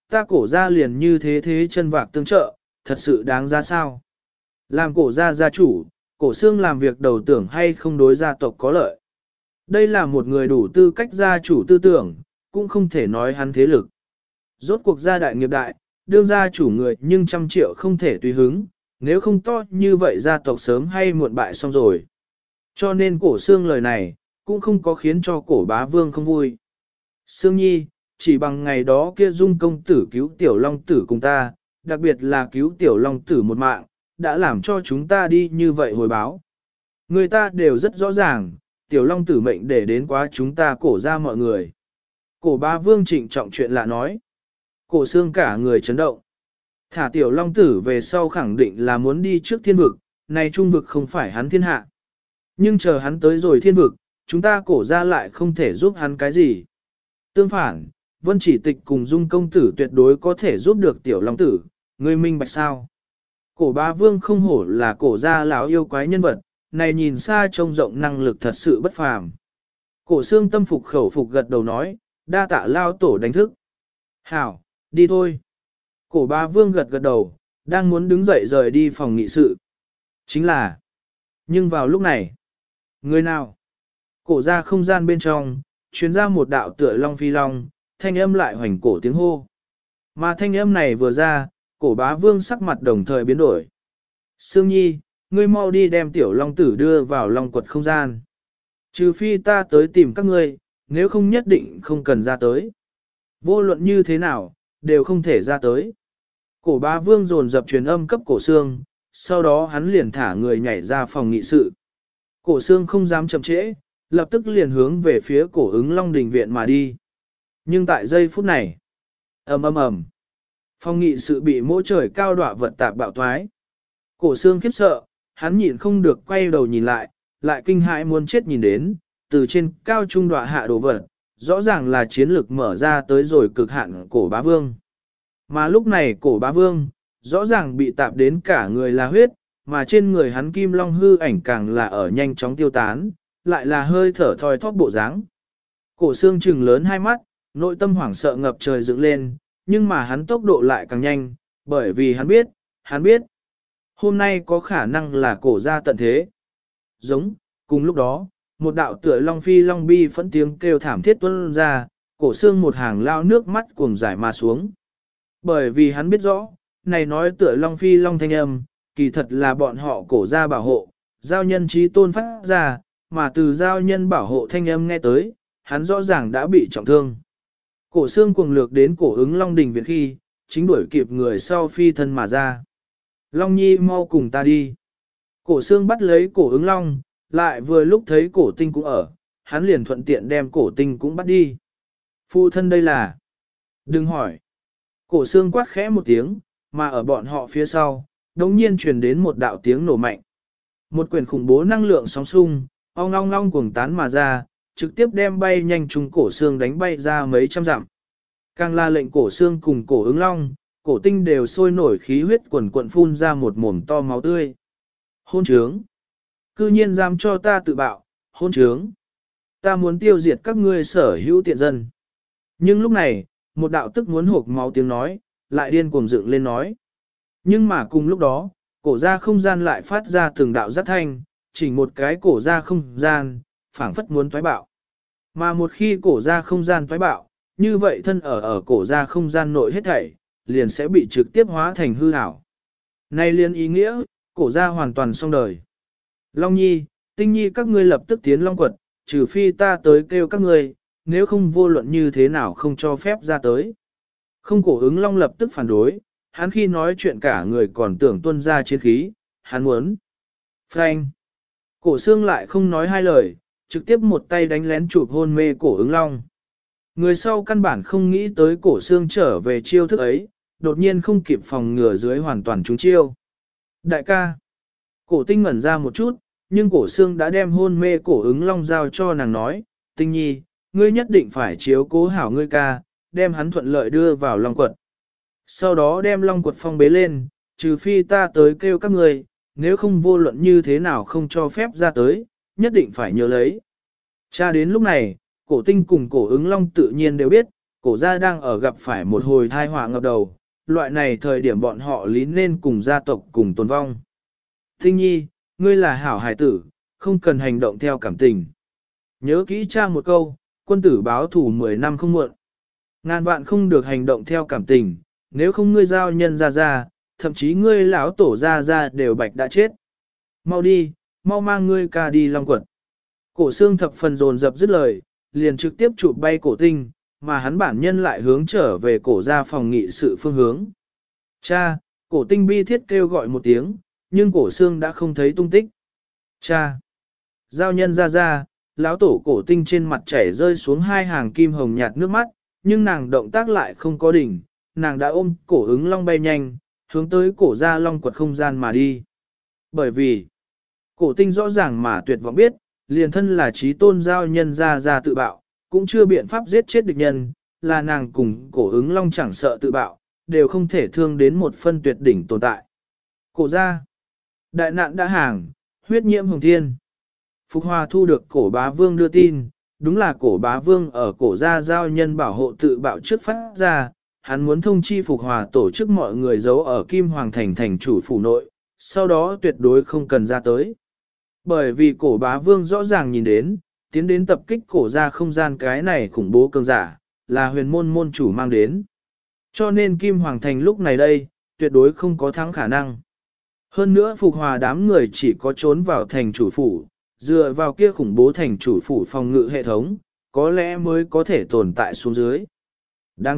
ta cổ gia liền như thế thế chân vạc tương trợ, thật sự đáng giá sao. Làm cổ gia gia chủ, cổ xương làm việc đầu tưởng hay không đối gia tộc có lợi. Đây là một người đủ tư cách gia chủ tư tưởng, cũng không thể nói hắn thế lực. Rốt cuộc gia đại nghiệp đại, đương gia chủ người nhưng trăm triệu không thể tùy hứng, nếu không to như vậy gia tộc sớm hay muộn bại xong rồi. Cho nên cổ xương lời này, cũng không có khiến cho cổ bá vương không vui. Sương Nhi, chỉ bằng ngày đó kia dung công tử cứu tiểu long tử cùng ta, đặc biệt là cứu tiểu long tử một mạng, đã làm cho chúng ta đi như vậy hồi báo. Người ta đều rất rõ ràng, tiểu long tử mệnh để đến quá chúng ta cổ ra mọi người. Cổ bá vương trịnh trọng chuyện lạ nói. Cổ xương cả người chấn động. Thả tiểu long tử về sau khẳng định là muốn đi trước thiên vực, này trung vực không phải hắn thiên hạ. Nhưng chờ hắn tới rồi thiên vực, chúng ta cổ ra lại không thể giúp hắn cái gì. Tương phản, Vân Chỉ Tịch cùng Dung công tử tuyệt đối có thể giúp được tiểu long tử, ngươi minh bạch sao. Cổ bá vương không hổ là cổ gia lão yêu quái nhân vật, này nhìn xa trông rộng năng lực thật sự bất phàm. Cổ xương tâm phục khẩu phục gật đầu nói, đa tạ lao tổ đánh thức. Hảo, đi thôi. Cổ bá vương gật gật đầu, đang muốn đứng dậy rời đi phòng nghị sự. Chính là, nhưng vào lúc này, người nào? Cổ ra không gian bên trong, chuyến ra một đạo tựa long phi long, thanh âm lại hoành cổ tiếng hô. Mà thanh âm này vừa ra, cổ bá vương sắc mặt đồng thời biến đổi. Sương Nhi, ngươi mau đi đem tiểu long tử đưa vào long quật không gian. Trừ phi ta tới tìm các ngươi, nếu không nhất định không cần ra tới. Vô luận như thế nào, đều không thể ra tới. Cổ bá vương dồn dập truyền âm cấp cổ xương, sau đó hắn liền thả người nhảy ra phòng nghị sự. Cổ xương không dám chậm trễ, lập tức liền hướng về phía cổ ứng long đình viện mà đi. Nhưng tại giây phút này, ầm ầm ầm, phòng nghị sự bị mỗi trời cao đọa vật tạp bạo thoái. Cổ xương khiếp sợ, hắn nhịn không được quay đầu nhìn lại kinh hãi muốn chết nhìn đến, từ trên cao trung đọa hạ đồ vật, rõ ràng là chiến lực mở ra tới rồi cực hạn cổ bá vương. Mà lúc này cổ bá vương, rõ ràng bị tạp đến cả người là huyết, mà trên người hắn kim long hư ảnh càng là ở nhanh chóng tiêu tán, lại là hơi thở thoi thóp bộ dáng. Cổ xương trừng lớn hai mắt, nội tâm hoảng sợ ngập trời dựng lên, nhưng mà hắn tốc độ lại càng nhanh, bởi vì hắn biết, hôm nay có khả năng là cổ ra tận thế. Giống, cùng lúc đó, một đạo tựa long phi long bi phẫn tiếng kêu thảm thiết tuôn ra, cổ xương một hàng lao nước mắt cuồng giải mà xuống. Bởi vì hắn biết rõ, này nói tựa long phi long thanh âm, kỳ thật là bọn họ cổ ra bảo hộ, giao nhân trí tôn phát ra, mà từ giao nhân bảo hộ thanh âm nghe tới, hắn rõ ràng đã bị trọng thương. Cổ xương cuồng lược đến cổ ứng long đình viện khi, chính đuổi kịp người sau phi thân mà ra. Long nhi mau cùng ta đi. Cổ xương bắt lấy cổ ứng long, lại vừa lúc thấy cổ tinh cũng ở, hắn liền thuận tiện đem cổ tinh cũng bắt đi. Phụ thân đây là... Đừng hỏi. Cổ xương quát khẽ một tiếng, mà ở bọn họ phía sau, đống nhiên truyền đến một đạo tiếng nổ mạnh. Một quyển khủng bố năng lượng sóng xung, ong long long cuồng tán mà ra, trực tiếp đem bay nhanh trùng cổ xương đánh bay ra mấy trăm dặm. Càng là lệnh cổ xương cùng cổ ứng long, cổ tinh đều sôi nổi khí huyết quần quận phun ra một mồm to máu tươi. Hôn trướng! Cư nhiên dám cho ta tự bạo, hôn trướng! Ta muốn tiêu diệt các ngươi sở hữu tiện dân. Nhưng lúc này, một đạo tức muốn hộp máu tiếng nói, lại điên cuồng dựng lên nói. Nhưng mà cùng lúc đó, cổ ra không gian lại phát ra từng đạo rất thanh, chỉ một cái cổ ra không gian, phảng phất muốn toái bạo. Mà một khi cổ ra không gian toái bạo, như vậy thân ở cổ ra không gian nội hết thảy, liền sẽ bị trực tiếp hóa thành hư ảo. Này liền ý nghĩa, cổ ra hoàn toàn xong đời. Long Nhi, Tinh Nhi các ngươi lập tức tiến Long quật, trừ phi ta tới kêu các ngươi, nếu không vô luận như thế nào không cho phép ra tới. Không cổ ứng Long lập tức phản đối, hắn khi nói chuyện cả người còn tưởng tuân ra chiến khí, hắn muốn. Frank. Cổ xương lại không nói hai lời, trực tiếp một tay đánh lén chụp hôn mê cổ ứng Long. Người sau căn bản không nghĩ tới cổ xương trở về chiêu thức ấy, đột nhiên không kịp phòng ngừa dưới hoàn toàn trúng chiêu. Đại ca. Cổ tinh ngẩn ra một chút, nhưng cổ xương đã đem hôn mê cổ ứng Long giao cho nàng nói, Tinh Nhi, ngươi nhất định phải chiếu cố hảo ngươi ca, đem hắn thuận lợi đưa vào Long quật. Sau đó đem Long quật phong bế lên, trừ phi ta tới kêu các ngươi, nếu không vô luận như thế nào không cho phép ra tới, nhất định phải nhớ lấy. Cha đến lúc này, cổ tinh cùng cổ ứng Long tự nhiên đều biết, cổ gia đang ở gặp phải một hồi thai họa ngập đầu, loại này thời điểm bọn họ lý nên cùng gia tộc cùng tồn vong. Tinh nhi, ngươi là hảo hài tử, không cần hành động theo cảm tình. Nhớ kỹ cha một câu, quân tử báo thủ 10 năm không muộn. Ngàn vạn không được hành động theo cảm tình, nếu không ngươi giao nhân ra, thậm chí ngươi lão tổ ra đều bạch đã chết. Mau đi, mau mang ngươi ca đi long quật. Cổ xương thập phần dồn dập dứt lời, liền trực tiếp chụp bay cổ tinh, mà hắn bản nhân lại hướng trở về cổ ra phòng nghị sự phương hướng. Cha, cổ tinh bi thiết kêu gọi một tiếng, nhưng cổ xương đã không thấy tung tích. Cha, giao nhân ra, lão tổ cổ tinh trên mặt chảy rơi xuống hai hàng kim hồng nhạt nước mắt, nhưng nàng động tác lại không có đỉnh, nàng đã ôm cổ ứng long bay nhanh, hướng tới cổ ra long quật không gian mà đi. Bởi vì, cổ tinh rõ ràng mà tuyệt vọng biết, liền thân là trí tôn giao nhân ra tự bạo, cũng chưa biện pháp giết chết địch nhân, là nàng cùng cổ ứng long chẳng sợ tự bạo, đều không thể thương đến một phân tuyệt đỉnh tồn tại. Cổ ra, đại nạn đã hàng, huyết nhiễm hồng thiên. Phục Hòa thu được cổ bá vương đưa tin, đúng là cổ bá vương ở cổ gia giao nhân bảo hộ tự bạo trước phát ra, hắn muốn thông chi Phục Hòa tổ chức mọi người giấu ở Kim Hoàng Thành thành chủ phủ nội, sau đó tuyệt đối không cần ra tới. Bởi vì cổ bá vương rõ ràng nhìn đến, tiến đến tập kích cổ gia không gian cái này khủng bố cường giả, là huyền môn môn chủ mang đến. Cho nên Kim Hoàng Thành lúc này đây, tuyệt đối không có thắng khả năng. Hơn nữa Phục Hòa đám người chỉ có trốn vào thành chủ phủ, dựa vào kia khủng bố thành chủ phủ phòng ngự hệ thống, có lẽ mới có thể tồn tại xuống dưới. Đáng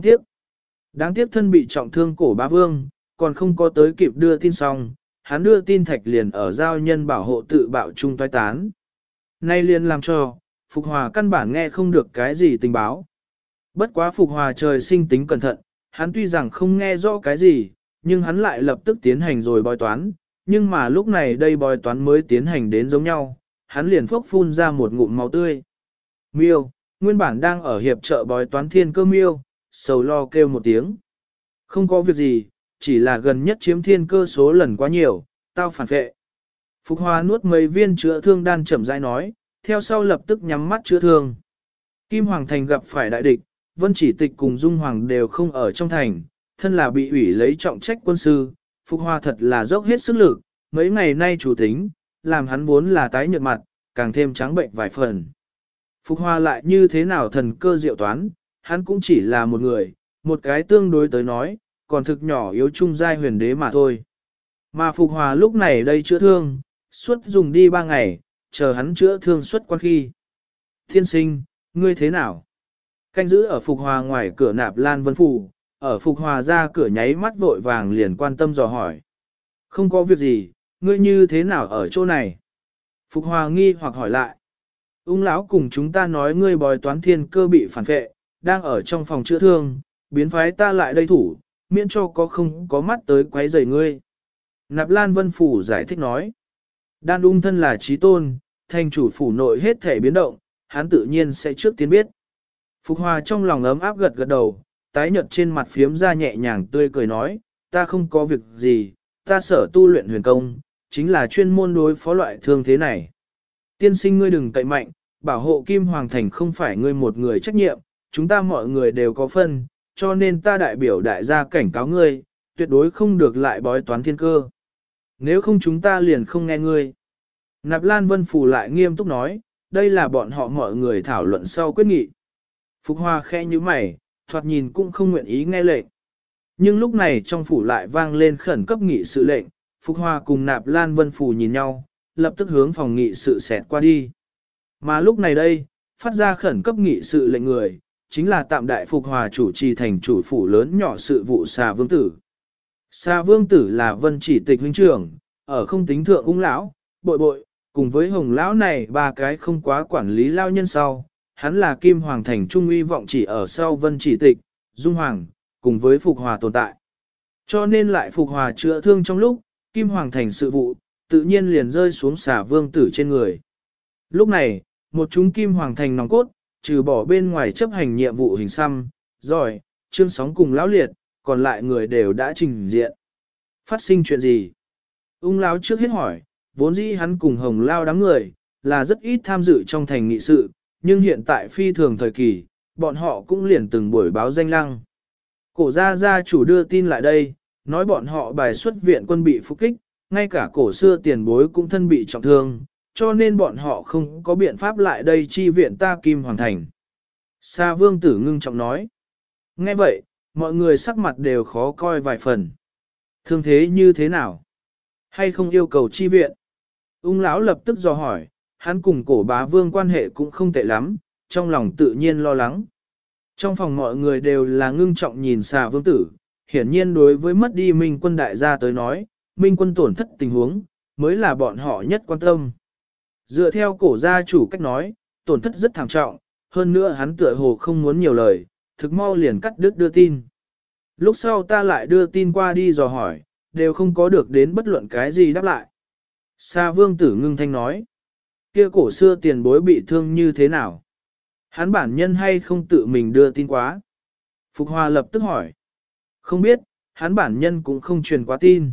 tiếc thân bị trọng thương cổ bá vương, còn không có tới kịp đưa tin xong, hắn đưa tin thạch liền ở giao nhân bảo hộ tự bạo chung toái tán. Nay liền làm cho, Phục Hòa căn bản nghe không được cái gì tình báo. Bất quá Phục Hòa trời sinh tính cẩn thận, hắn tuy rằng không nghe rõ cái gì, nhưng hắn lại lập tức tiến hành rồi bói toán, nhưng mà lúc này đây bói toán mới tiến hành đến giống nhau, hắn liền phốc phun ra một ngụm máu tươi. Miêu, nguyên bản đang ở hiệp trợ bói toán thiên cơ miêu, sầu lo kêu một tiếng. Không có việc gì, chỉ là gần nhất chiếm thiên cơ số lần quá nhiều, tao phản vệ. Phục Hòa nuốt mấy viên chữa thương đan chậm rãi nói, theo sau lập tức nhắm mắt chữa thương. Kim Hoàng Thành gặp phải đại địch, Vân Chỉ Tịch cùng Dung Hoàng đều không ở trong thành, thân là bị ủy lấy trọng trách quân sư, Phục Hòa thật là dốc hết sức lực, mấy ngày nay chủ tính, làm hắn vốn là tái nhợt mặt, càng thêm trắng bệnh vài phần. Phục Hòa lại như thế nào thần cơ diệu toán, hắn cũng chỉ là một người, một cái tương đối tới nói, còn thực nhỏ yếu trung giai huyền đế mà thôi. Mà Phục Hòa lúc này đây chữa thương, suốt dùng đi 3 ngày, chờ hắn chữa thương xuất quan khi. Thiên sinh, ngươi thế nào? Canh giữ ở Phục Hòa ngoài cửa Nạp Lan Vân Phủ, ở Phục Hòa ra cửa nháy mắt vội vàng liền quan tâm dò hỏi. Không có việc gì, ngươi như thế nào ở chỗ này? Phục Hòa nghi hoặc hỏi lại. Ung lão cùng chúng ta nói ngươi bói toán thiên cơ bị phản vệ, đang ở trong phòng chữa thương, biến phái ta lại đây thủ, miễn cho không có mắt tới quấy rầy ngươi. Nạp Lan Vân Phủ giải thích nói. Đan ung thân là trí tôn, thành chủ phủ nội hết thể biến động, hắn tự nhiên sẽ trước tiên biết. Phục Hòa trong lòng ấm áp gật gật đầu, tái nhợt trên mặt phiếm ra nhẹ nhàng tươi cười nói, ta không có việc gì, ta sở tu luyện huyền công, chính là chuyên môn đối phó loại thương thế này. Tiên sinh ngươi đừng cậy mạnh, bảo hộ Kim Hoàng Thành không phải ngươi một người trách nhiệm, chúng ta mọi người đều có phân, cho nên ta đại biểu đại gia cảnh cáo ngươi, tuyệt đối không được lại bói toán thiên cơ. Nếu không chúng ta liền không nghe ngươi. Nạp Lan Vân Phủ lại nghiêm túc nói, đây là bọn họ mọi người thảo luận sau quyết nghị. Phục Hòa khẽ như mày, thoạt nhìn cũng không nguyện ý nghe lệnh. Nhưng lúc này trong phủ lại vang lên khẩn cấp nghị sự lệnh, Phục Hòa cùng Nạp Lan Vân Phủ nhìn nhau, lập tức hướng phòng nghị sự xẹt qua đi. Mà lúc này đây, phát ra khẩn cấp nghị sự lệnh người, chính là tạm đại Phục Hòa chủ trì thành chủ phủ lớn nhỏ sự vụ Xà Vương Tử. Xà Vương Tử là Vân Chỉ Tịch huynh trưởng, ở không tính thượng ung lão, bội bội, cùng với hồng lão này 3 cái không quá quản lý lao nhân sau, hắn là Kim Hoàng Thành trung uy vọng chỉ ở sau Vân Chỉ Tịch, Dung Hoàng, cùng với Phục Hòa tồn tại. Cho nên lại Phục Hòa chữa thương trong lúc, Kim Hoàng Thành sự vụ, tự nhiên liền rơi xuống Xà Vương Tử trên người. Lúc này, một chúng Kim Hoàng Thành nòng cốt, trừ bỏ bên ngoài chấp hành nhiệm vụ hình xăm, rồi, Trương Sóng cùng lão liệt, còn lại người đều đã trình diện. Phát sinh chuyện gì? Ung lão trước hết hỏi, vốn dĩ hắn cùng hồng lao đám người, là rất ít tham dự trong thành nghị sự, nhưng hiện tại phi thường thời kỳ, bọn họ cũng liền từng buổi báo danh lăng. Cổ gia gia chủ đưa tin lại đây, nói bọn họ bài xuất viện quân bị phục kích, ngay cả cổ xưa tiền bối cũng thân bị trọng thương, cho nên bọn họ không có biện pháp lại đây chi viện ta Kim Hoàng Thành. Sa Vương Tử ngưng trọng nói. Nghe vậy, mọi người sắc mặt đều khó coi vài phần. Thương thế như thế nào? Hay không yêu cầu chi viện? Ung lão lập tức dò hỏi, hắn cùng cổ bá vương quan hệ cũng không tệ lắm, trong lòng tự nhiên lo lắng. Trong phòng mọi người đều là ngưng trọng nhìn Sa Vương Tử, hiển nhiên đối với mất đi Minh quân đại gia tới nói, Minh quân tổn thất tình huống, mới là bọn họ nhất quan tâm. Dựa theo cổ gia chủ cách nói, tổn thất rất thảm trọng, hơn nữa hắn tựa hồ không muốn nhiều lời, thực mau liền cắt đứt đưa tin. Lúc sau ta lại đưa tin qua đi dò hỏi, đều không có được đến bất luận cái gì đáp lại. Sa Vương Tử ngưng thanh nói, kia cổ xưa tiền bối bị thương như thế nào? Hắn bản nhân hay không tự mình đưa tin quá? Phục Hòa lập tức hỏi, không biết, hắn bản nhân cũng không truyền quá tin.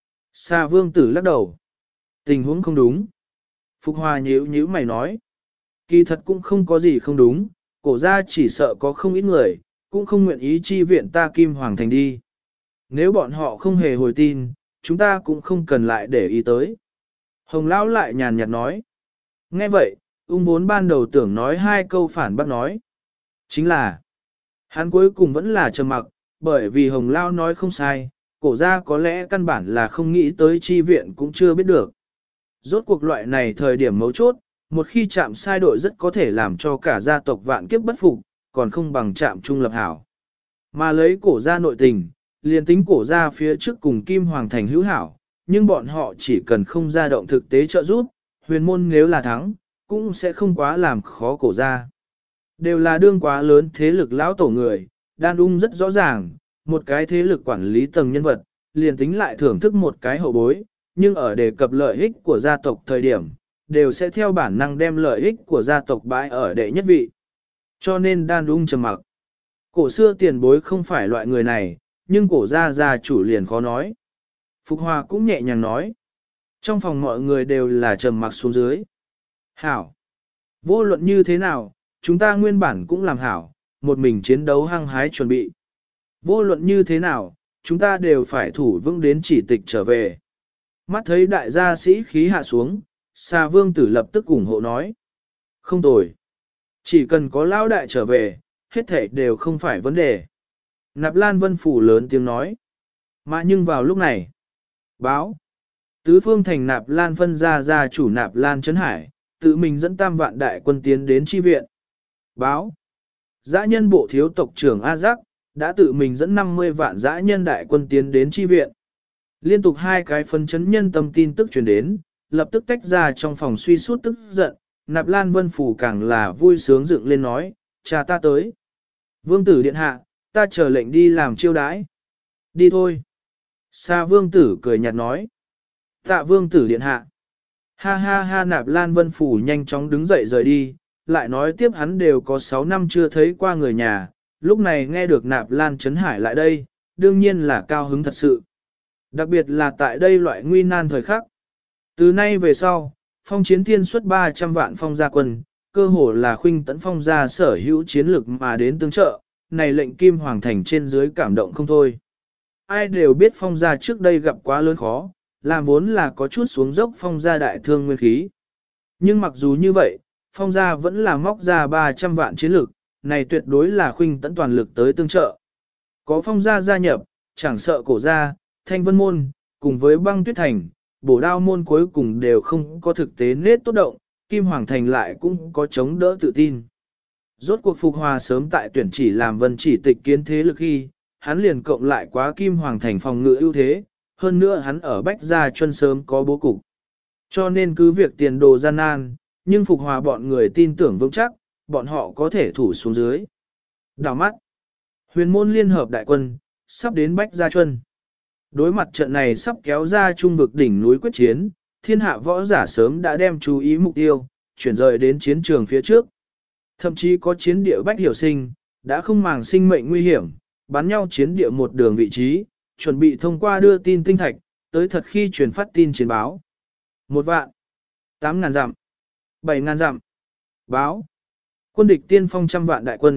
Sa Vương Tử lắc đầu, tình huống không đúng. Phục Hòa nhíu mày nói, kỳ thật cũng không có gì không đúng, cổ gia chỉ sợ có không ít người, cũng không nguyện ý chi viện ta Kim Hoàng Thành đi. Nếu bọn họ không hề hồi tin, chúng ta cũng không cần lại để ý tới. Hồng Lão lại nhàn nhạt nói. Nghe vậy, ung vốn ban đầu tưởng nói hai câu phản bác nói. Chính là, hắn cuối cùng vẫn là trầm mặc, bởi vì Hồng Lão nói không sai, cổ gia có lẽ căn bản là không nghĩ tới chi viện cũng chưa biết được. Rốt cuộc loại này thời điểm mấu chốt, một khi chạm sai đội rất có thể làm cho cả gia tộc vạn kiếp bất phục, còn không bằng chạm trung lập hảo. Mà lấy cổ gia nội tình, liền tính cổ gia phía trước cùng Kim Hoàng Thành hữu hảo, nhưng bọn họ chỉ cần không ra động thực tế trợ giúp, huyền môn nếu là thắng, cũng sẽ không quá làm khó cổ gia. Đều là đương quá lớn thế lực lão tổ người, đan ung rất rõ ràng, một cái thế lực quản lý tầng nhân vật, liền tính lại thưởng thức một cái hậu bối, nhưng ở đề cập lợi ích của gia tộc thời điểm, đều sẽ theo bản năng đem lợi ích của gia tộc bãi ở đệ nhất vị. Cho nên đan ung trầm mặc. Cổ xưa tiền bối không phải loại người này, nhưng cổ gia chủ liền khó nói. Phục Hòa cũng nhẹ nhàng nói. Trong phòng mọi người đều là trầm mặc xuống dưới. Hảo. Vô luận như thế nào, chúng ta nguyên bản cũng làm hảo, một mình chiến đấu hăng hái chuẩn bị. Vô luận như thế nào, chúng ta đều phải thủ vững đến chỉ tịch trở về. Mắt thấy đại gia sĩ khí hạ xuống, Sa Vương Tử lập tức ủng hộ nói. Không tồi. Chỉ cần có lão đại trở về, hết thảy đều không phải vấn đề. Nạp Lan Vân Phủ lớn tiếng nói. Mà nhưng vào lúc này, báo. Tứ phương thành Nạp Lan phân gia chủ Nạp Lan Trấn Hải, tự mình dẫn tam vạn đại quân tiến đến chi viện. Báo. Dã nhân bộ thiếu tộc trưởng A Giác, đã tự mình dẫn 50 vạn dã nhân đại quân tiến đến chi viện. Liên tục hai cái phân chấn nhân tâm tin tức truyền đến, lập tức tách ra trong phòng suy sút tức giận, Nạp Lan Vân Phủ càng là vui sướng dựng lên nói, cha ta tới. Vương tử điện hạ, ta chờ lệnh đi làm chiêu đãi. Đi thôi. Sa Vương tử cười nhạt nói. Tạ Vương tử điện hạ. Ha ha ha Nạp Lan Vân Phủ nhanh chóng đứng dậy rời đi, lại nói tiếp hắn đều có 6 năm chưa thấy qua người nhà, lúc này nghe được Nạp Lan Trấn Hải lại đây, đương nhiên là cao hứng thật sự. Đặc biệt là tại đây loại nguy nan thời khắc. Từ nay về sau, phong chiến thiên xuất 300 vạn phong gia quân, cơ hồ là khuynh tấn phong gia sở hữu chiến lực mà đến tương trợ, này lệnh Kim Hoàng Thành trên dưới cảm động không thôi. Ai đều biết phong gia trước đây gặp quá lớn khó, làm vốn là có chút xuống dốc phong gia đại thương nguyên khí. Nhưng mặc dù như vậy, phong gia vẫn là móc ra 300 vạn chiến lực, này tuyệt đối là khuynh tấn toàn lực tới tương trợ. Có phong gia gia nhập, chẳng sợ cổ gia, thanh vân môn, cùng với băng tuyết thành, bổ đao môn cuối cùng đều không có thực tế nết tốt động, Kim Hoàng Thành lại cũng có chống đỡ tự tin. Rốt cuộc Phục Hòa sớm tại tuyển chỉ làm vân chỉ tịch kiến thế lực khi, hắn liền cộng lại quá Kim Hoàng Thành phòng ngự ưu thế, hơn nữa hắn ở Bách Gia Chuân sớm có bố cục. Cho nên cứ việc tiền đồ gian nan, nhưng Phục Hòa bọn người tin tưởng vững chắc, bọn họ có thể thủ xuống dưới. Đào mắt, huyền môn liên hợp đại quân, sắp đến Bách Gia Chuân. Đối mặt trận này sắp kéo ra trung vực đỉnh núi quyết chiến, thiên hạ võ giả sớm đã đem chú ý mục tiêu, chuyển rời đến chiến trường phía trước. Thậm chí có chiến địa Bách Hiểu Sinh, đã không màng sinh mệnh nguy hiểm, bắn nhau chiến địa một đường vị trí, chuẩn bị thông qua đưa tin tinh thạch, tới thật khi truyền phát tin chiến báo. 1 vạn, 8.000 dặm, 7.000 dặm, báo. Quân địch tiên phong trăm vạn đại quân,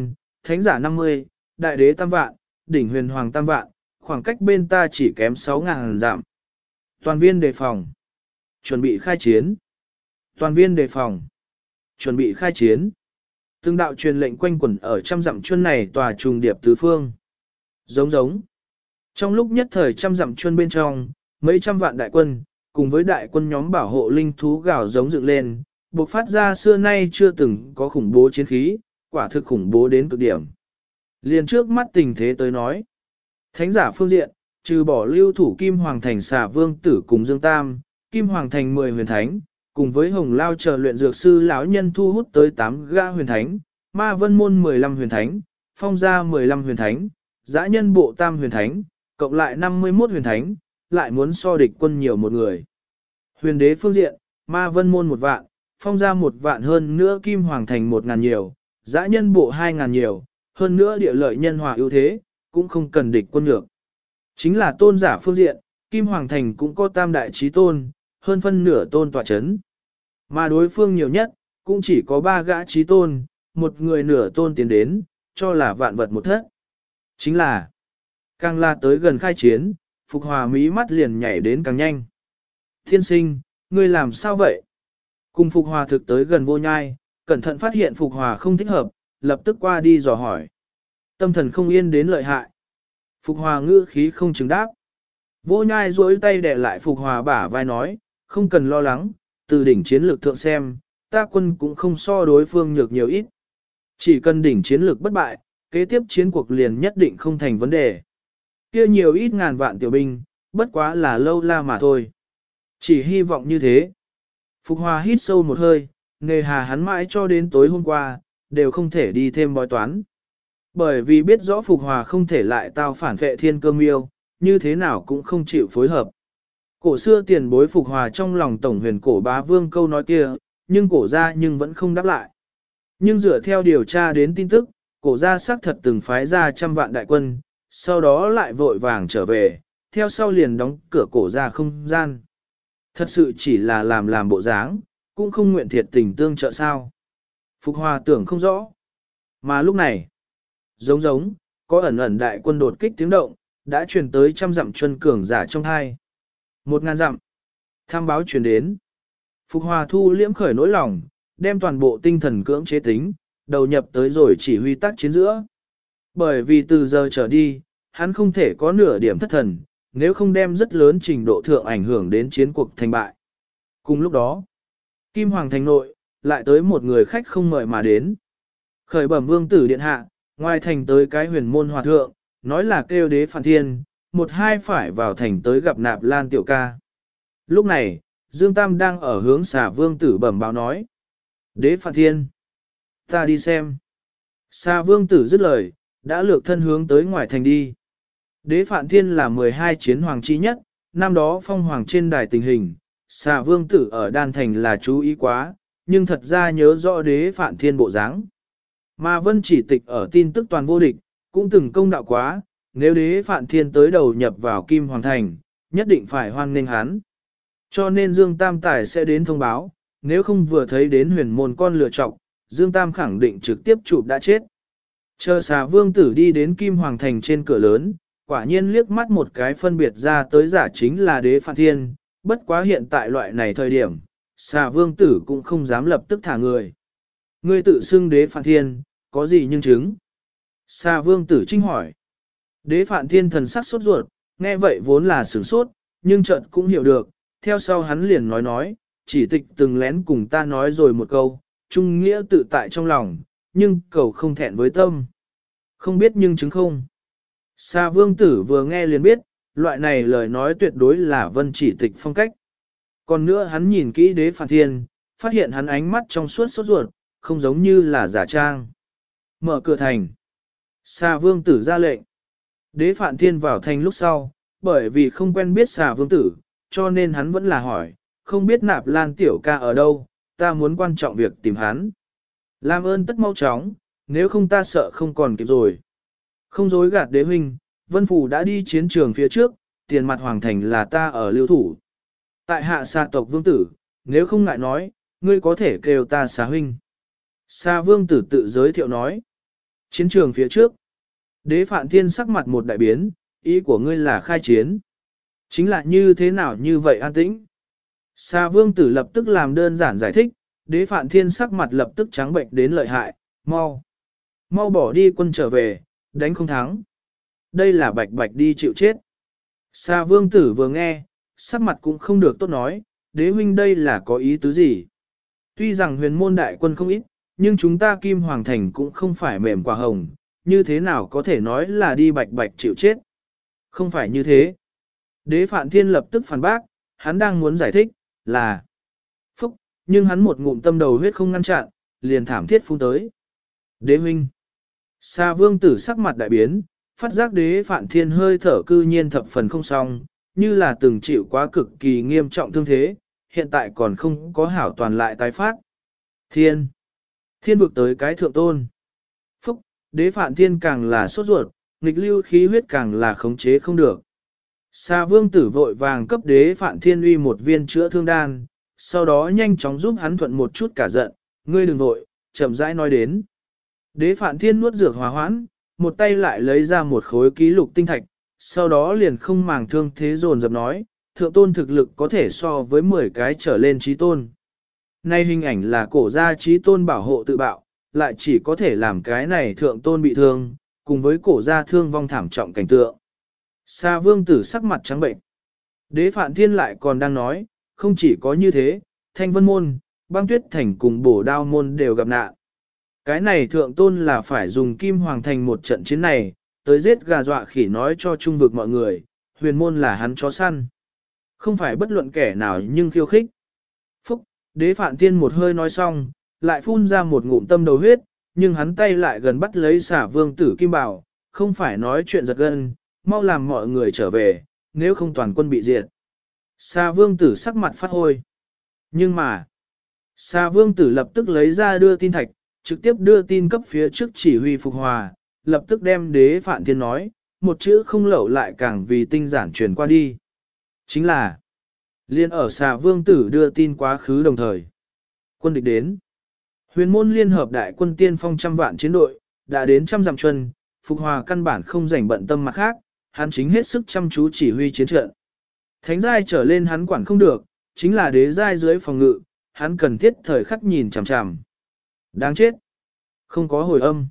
thánh giả 50, đại đế tam vạn, đỉnh huyền hoàng tam vạn, khoảng cách bên ta chỉ kém 6.000 dặm. Toàn viên đề phòng. Chuẩn bị khai chiến. Toàn viên đề phòng. Chuẩn bị khai chiến. Từng đạo truyền lệnh quanh quẩn ở trăm dặm chuân này tòa trùng điệp tứ phương. Giống giống. Trong lúc nhất thời trăm dặm chuân bên trong, mấy trăm vạn đại quân, cùng với đại quân nhóm bảo hộ linh thú gào giống dựng lên, bộc phát ra xưa nay chưa từng có khủng bố chiến khí, quả thực khủng bố đến cực điểm. Liền trước mắt tình thế tới nói. Thánh giả phương diện, trừ bỏ lưu thủ Kim Hoàng Thành xà vương tử cùng Dương Tam, Kim Hoàng Thành 10 huyền thánh, cùng với Hồng Lao chờ luyện dược sư lão nhân thu hút tới 8 gã huyền thánh, Ma Vân môn 15 huyền thánh, Phong gia 15 huyền thánh, Dã nhân bộ tam huyền thánh, cộng lại 51 huyền thánh, lại muốn so địch quân nhiều một người. Huyền đế phương diện, Ma Vân môn 1 vạn, Phong gia 1 vạn hơn nữa Kim Hoàng Thành 1.000 nhiều, Dã nhân bộ 2.000 nhiều, hơn nữa địa lợi nhân hòa ưu thế, cũng không cần địch quân nhược. Chính là tôn giả phương diện, Kim Hoàng Thành cũng có tam đại trí tôn, hơn phân nửa tôn tọa chấn. Mà đối phương nhiều nhất, cũng chỉ có 3 gã trí tôn, một người nửa tôn tiến đến, cho là vạn vật một thất. Chính là, càng là tới gần khai chiến, Phục Hòa mí mắt liền nhảy đến càng nhanh. Thiên sinh, ngươi làm sao vậy? Cùng Phục Hòa thực tới gần Vô Nhai, cẩn thận phát hiện Phục Hòa không thích hợp, lập tức qua đi dò hỏi. Tâm thần không yên đến lợi hại. Phục Hòa ngữ khí không chứng đáp. Vô Nhai duỗi tay đè lại Phục Hòa bả vai nói, không cần lo lắng, từ đỉnh chiến lược thượng xem, ta quân cũng không so đối phương nhược nhiều ít. Chỉ cần đỉnh chiến lược bất bại, kế tiếp chiến cuộc liền nhất định không thành vấn đề. Kia nhiều ít ngàn vạn tiểu binh, bất quá là lâu la mà thôi. Chỉ hy vọng như thế. Phục Hòa hít sâu một hơi, nề hà hắn mãi cho đến tối hôm qua, đều không thể đi thêm bói toán. Bởi vì biết rõ Phục Hòa không thể lại tao phản vệ thiên cơ miêu, như thế nào cũng không chịu phối hợp. Cổ xưa tiền bối Phục Hòa trong lòng tổng huyền cổ bá vương câu nói kia, nhưng cổ ra nhưng vẫn không đáp lại. Nhưng dựa theo điều tra đến tin tức, cổ ra xác thật từng phái ra trăm vạn đại quân, sau đó lại vội vàng trở về, theo sau liền đóng cửa cổ ra không gian. Thật sự chỉ là làm bộ dáng, cũng không nguyện thiệt tình tương trợ sao. Phục Hòa tưởng không rõ. Mà lúc này, giống, có ẩn đại quân đột kích tiếng động, đã truyền tới trăm dặm chuân cường giả trong hai. 1.000 dặm. Tham báo truyền đến. Phục Hòa thu liễm khởi nỗi lòng, đem toàn bộ tinh thần cưỡng chế tính, đầu nhập tới rồi chỉ huy tác chiến giữa. Bởi vì từ giờ trở đi, hắn không thể có nửa điểm thất thần, nếu không đem rất lớn trình độ thượng ảnh hưởng đến chiến cuộc thành bại. Cùng lúc đó, Kim Hoàng Thành nội, lại tới một người khách không mời mà đến. Khởi bẩm vương tử điện hạ, ngoài thành tới cái huyền môn hòa thượng, nói là kêu đế Phạn Thiên, một hai phải vào thành tới gặp Nạp Lan tiểu ca. Lúc này, Dương Tam đang ở hướng xà vương tử bẩm báo nói. Đế Phạn Thiên, ta đi xem. Xà vương tử dứt lời, đã lược thân hướng tới ngoài thành đi. Đế Phạn Thiên là 12 chiến hoàng chi nhất, năm đó phong hoàng trên đài tình hình, xà vương tử ở đan thành là chú ý quá, nhưng thật ra nhớ rõ đế Phạn Thiên bộ dáng. Mà Vân Chỉ Tịch ở tin tức toàn vô địch, cũng từng công đạo quá, nếu đế Phạn Thiên tới đầu nhập vào Kim Hoàng Thành, nhất định phải hoan nghênh hắn. Cho nên Dương Tam Tài sẽ đến thông báo, nếu không vừa thấy đến huyền môn con lựa chọc, Dương Tam khẳng định trực tiếp chụp đã chết. Chờ xà vương tử đi đến Kim Hoàng Thành trên cửa lớn, quả nhiên liếc mắt một cái phân biệt ra tới giả chính là đế Phạn Thiên, bất quá hiện tại loại này thời điểm, xà vương tử cũng không dám lập tức thả người. Ngươi tự xưng đế Phạn Thiên, có gì nhưng chứng? Xà vương tử trinh hỏi. Đế Phạn Thiên thần sắc sốt ruột, nghe vậy vốn là sửng sốt, nhưng chợt cũng hiểu được, theo sau hắn liền nói, chỉ tịch từng lén cùng ta nói rồi một câu, trung nghĩa tự tại trong lòng, nhưng cầu không thẹn với tâm. Không biết nhưng chứng không. Xà vương tử vừa nghe liền biết, loại này lời nói tuyệt đối là Vân Chỉ Tịch phong cách. Còn nữa hắn nhìn kỹ đế Phạn Thiên, phát hiện hắn ánh mắt trong suốt sốt ruột, không giống như là giả trang. Mở cửa thành. Xà vương tử ra lệnh. Đế Phạn Thiên vào thành lúc sau, bởi vì không quen biết xà vương tử, cho nên hắn vẫn là hỏi, không biết Nạp Lan tiểu ca ở đâu, ta muốn quan trọng việc tìm hắn. Làm ơn tất mau chóng, nếu không ta sợ không còn kịp rồi. Không dối gạt đế huynh, Vân Phủ đã đi chiến trường phía trước, tiền mặt hoàng thành là ta ở lưu thủ. Tại hạ xà tộc vương tử, nếu không ngại nói, ngươi có thể kêu ta xà huynh. Xà vương tử tự giới thiệu nói. Chiến trường phía trước. Đế Phạn Thiên sắc mặt một đại biến, ý của ngươi là khai chiến. Chính là như thế nào như vậy an tĩnh. Sa Vương Tử lập tức làm đơn giản giải thích, Đế Phạn Thiên sắc mặt lập tức trắng bệnh đến lợi hại, mau bỏ đi quân trở về, đánh không thắng. Đây là bạch bạch đi chịu chết. Sa Vương Tử vừa nghe, sắc mặt cũng không được tốt nói, đế huynh đây là có ý tứ gì. Tuy rằng huyền môn đại quân không ít, nhưng chúng ta Kim Hoàng Thành cũng không phải mềm quả hồng, như thế nào có thể nói là đi bạch bạch chịu chết. Không phải như thế. Đế Phạn Thiên lập tức phản bác, hắn đang muốn giải thích, là phúc, nhưng hắn một ngụm tâm đầu huyết không ngăn chặn, liền thảm thiết phun tới. Đế huynh. Sa Vương Tử sắc mặt đại biến, phát giác Đế Phạn Thiên hơi thở cư nhiên thập phần không xong, như là từng chịu quá cực kỳ nghiêm trọng thương thế, hiện tại còn không có hảo toàn lại tái phát. Thiên vực tới cái thượng tôn. Phúc, Đế Phạn Thiên càng là sốt ruột, nghịch lưu khí huyết càng là khống chế không được. Sa Vương Tử vội vàng cấp Đế Phạn Thiên uy một viên chữa thương đan, sau đó nhanh chóng giúp hắn thuận một chút cả giận, ngươi đừng vội, chậm rãi nói đến. Đế Phạn Thiên nuốt dược hòa hoãn, một tay lại lấy ra một khối ký lục tinh thạch, sau đó liền không màng thương thế dồn dập nói, thượng tôn thực lực có thể so với 10 cái trở lên trí tôn. Nay hình ảnh là cổ gia trí tôn bảo hộ tự bạo, lại chỉ có thể làm cái này thượng tôn bị thương, cùng với cổ gia thương vong thảm trọng cảnh tượng. Sa Vương Tử sắc mặt trắng bệnh. Đế Phạn Thiên lại còn đang nói, không chỉ có như thế, Thanh Vân Môn, Băng Tuyết Thành cùng Bổ Đao Môn đều gặp nạn. Cái này thượng tôn là phải dùng Kim Hoàng Thành một trận chiến này, tới giết gà dọa khỉ nói cho trung vực mọi người, huyền môn là hắn chó săn. Không phải bất luận kẻ nào nhưng khiêu khích. Phúc, Đế Phạn Thiên một hơi nói xong, lại phun ra một ngụm tâm đầu huyết, nhưng hắn tay lại gần bắt lấy Xả Vương Tử Kim Bảo, không phải nói chuyện giật gân, mau làm mọi người trở về, nếu không toàn quân bị diệt. Xà Vương Tử sắc mặt phát hôi. Nhưng mà, Xà Vương Tử lập tức lấy ra đưa tin thạch, trực tiếp đưa tin cấp phía trước chỉ huy Phục Hòa, lập tức đem Đế Phạn Thiên nói, một chữ không lậu lại càng vì tinh giản truyền qua đi. Chính là, liên ở Xà Vương Tử đưa tin quá khứ đồng thời. Quân địch đến. Huyền môn liên hợp đại quân tiên phong trăm vạn chiến đội, đã đến trăm dặm chân, Phục Hòa căn bản không rảnh bận tâm mặt khác, hắn chính hết sức chăm chú chỉ huy chiến trận. Thánh giai trở lên hắn quản không được, chính là đế giai dưới phòng ngự, hắn cần thiết thời khắc nhìn chằm chằm. Đáng chết. Không có hồi âm.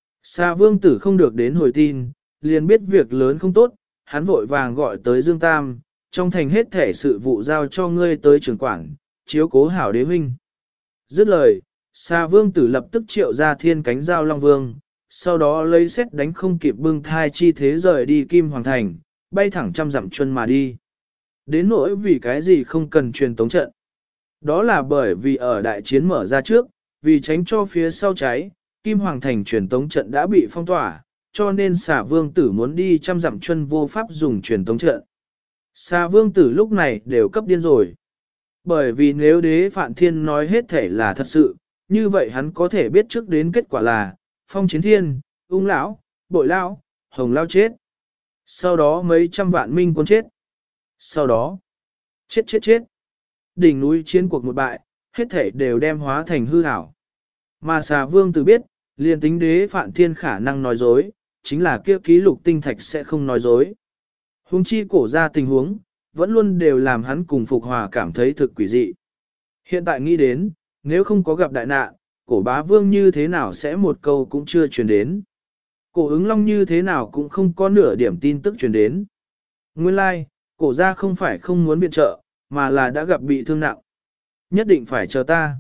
Sa Vương Tử không được đến hồi tin, liền biết việc lớn không tốt, hắn vội vàng gọi tới Dương Tam, trong thành hết thể sự vụ giao cho ngươi tới trưởng quản, chiếu cố hảo đế huynh. Dứt lời, Sa Vương Tử lập tức triệu ra thiên cánh giao Long Vương, sau đó lấy xét đánh không kịp bưng thai chi thế rời đi Kim Hoàng Thành, bay thẳng trăm dặm chuân mà đi. Đến nỗi vì cái gì không cần truyền tống trận. Đó là bởi vì ở đại chiến mở ra trước, vì tránh cho phía sau cháy, Kim Hoàng Thành truyền tống trận đã bị phong tỏa, cho nên Xà Vương Tử muốn đi trăm dặm chuân vô pháp dùng truyền tống trận. Xà Vương Tử lúc này đều cấp điên rồi. Bởi vì nếu Đế Phạn Thiên nói hết thể là thật sự, như vậy hắn có thể biết trước đến kết quả là Phong Chiến Thiên, Ung Lão, Bội Lão, Hồng Lão chết. Sau đó mấy trăm vạn minh quân chết. Sau đó, chết. Đỉnh núi chiến cuộc một bại, hết thể đều đem hóa thành hư ảo. Mà Xà Vương Tử biết, liền tính Đế Phạn Thiên khả năng nói dối, chính là kia ký lục tinh thạch sẽ không nói dối. Huống chi cổ ra tình huống, vẫn luôn đều làm hắn cùng Phục Hòa cảm thấy thực quỷ dị. Hiện tại nghĩ đến, nếu không có gặp đại nạn, cổ bá vương như thế nào sẽ một câu cũng chưa truyền đến. Cổ ứng long như thế nào cũng không có nửa điểm tin tức truyền đến. Nguyên lai, cổ ra không phải không muốn viện trợ, mà là đã gặp bị thương nặng. Nhất định phải chờ ta.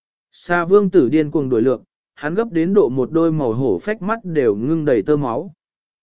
Sa Vương Tử điên cuồng đuổi lược, hắn gấp đến độ một đôi màu hổ phách mắt đều ngưng đầy tơ máu.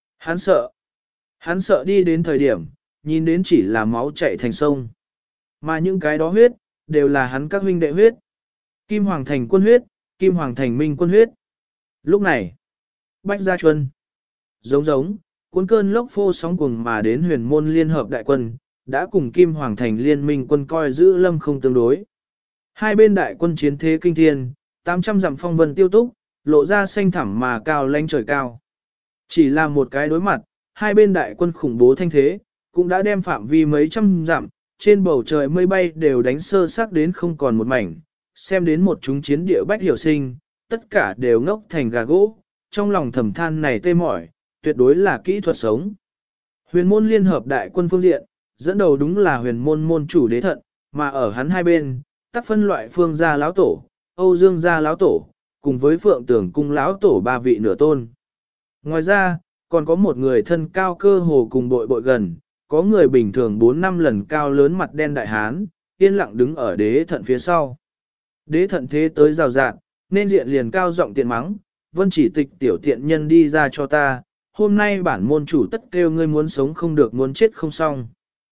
Hắn sợ đi đến thời điểm, nhìn đến chỉ là máu chảy thành sông. Mà những cái đó huyết, đều là hắn các huynh đệ huyết. Kim Hoàng Thành quân huyết, Kim Hoàng Thành minh quân huyết. Lúc này, Bách Gia Chuân, giống, cuốn cơn lốc phô sóng cuồng mà đến huyền môn liên hợp đại quân, đã cùng Kim Hoàng Thành liên minh quân coi giữ lâm không tương đối. Hai bên đại quân chiến thế kinh thiên, 800 dặm phong vân tiêu túc, lộ ra xanh thẳm mà cao lanh trời cao. Chỉ là một cái đối mặt, hai bên đại quân khủng bố thanh thế, cũng đã đem phạm vi mấy trăm dặm, trên bầu trời mây bay đều đánh sơ xác đến không còn một mảnh, xem đến một chúng chiến địa bách hiểu sinh, tất cả đều ngốc thành gà gỗ, trong lòng thầm than này tê mỏi, tuyệt đối là kỹ thuật sống. Huyền môn liên hợp đại quân phương diện, dẫn đầu đúng là huyền môn môn chủ Đế Thận, mà ở hắn hai bên, tác phân loại Phương gia lão tổ, Âu Dương gia lão tổ, cùng với Phượng Tưởng cung lão tổ ba vị nửa tôn. Ngoài ra, còn có một người thân cao cơ hồ cùng bội bội gần, có người bình thường 4-5 lần cao lớn mặt đen đại hán, yên lặng đứng ở Đế Thận phía sau. Đế Thận thế tới rào rạt, nên diện liền cao giọng tiện mắng, Vân Chỉ Tịch tiểu tiện nhân đi ra cho ta, hôm nay bản môn chủ tất kêu ngươi muốn sống không được muốn chết không xong.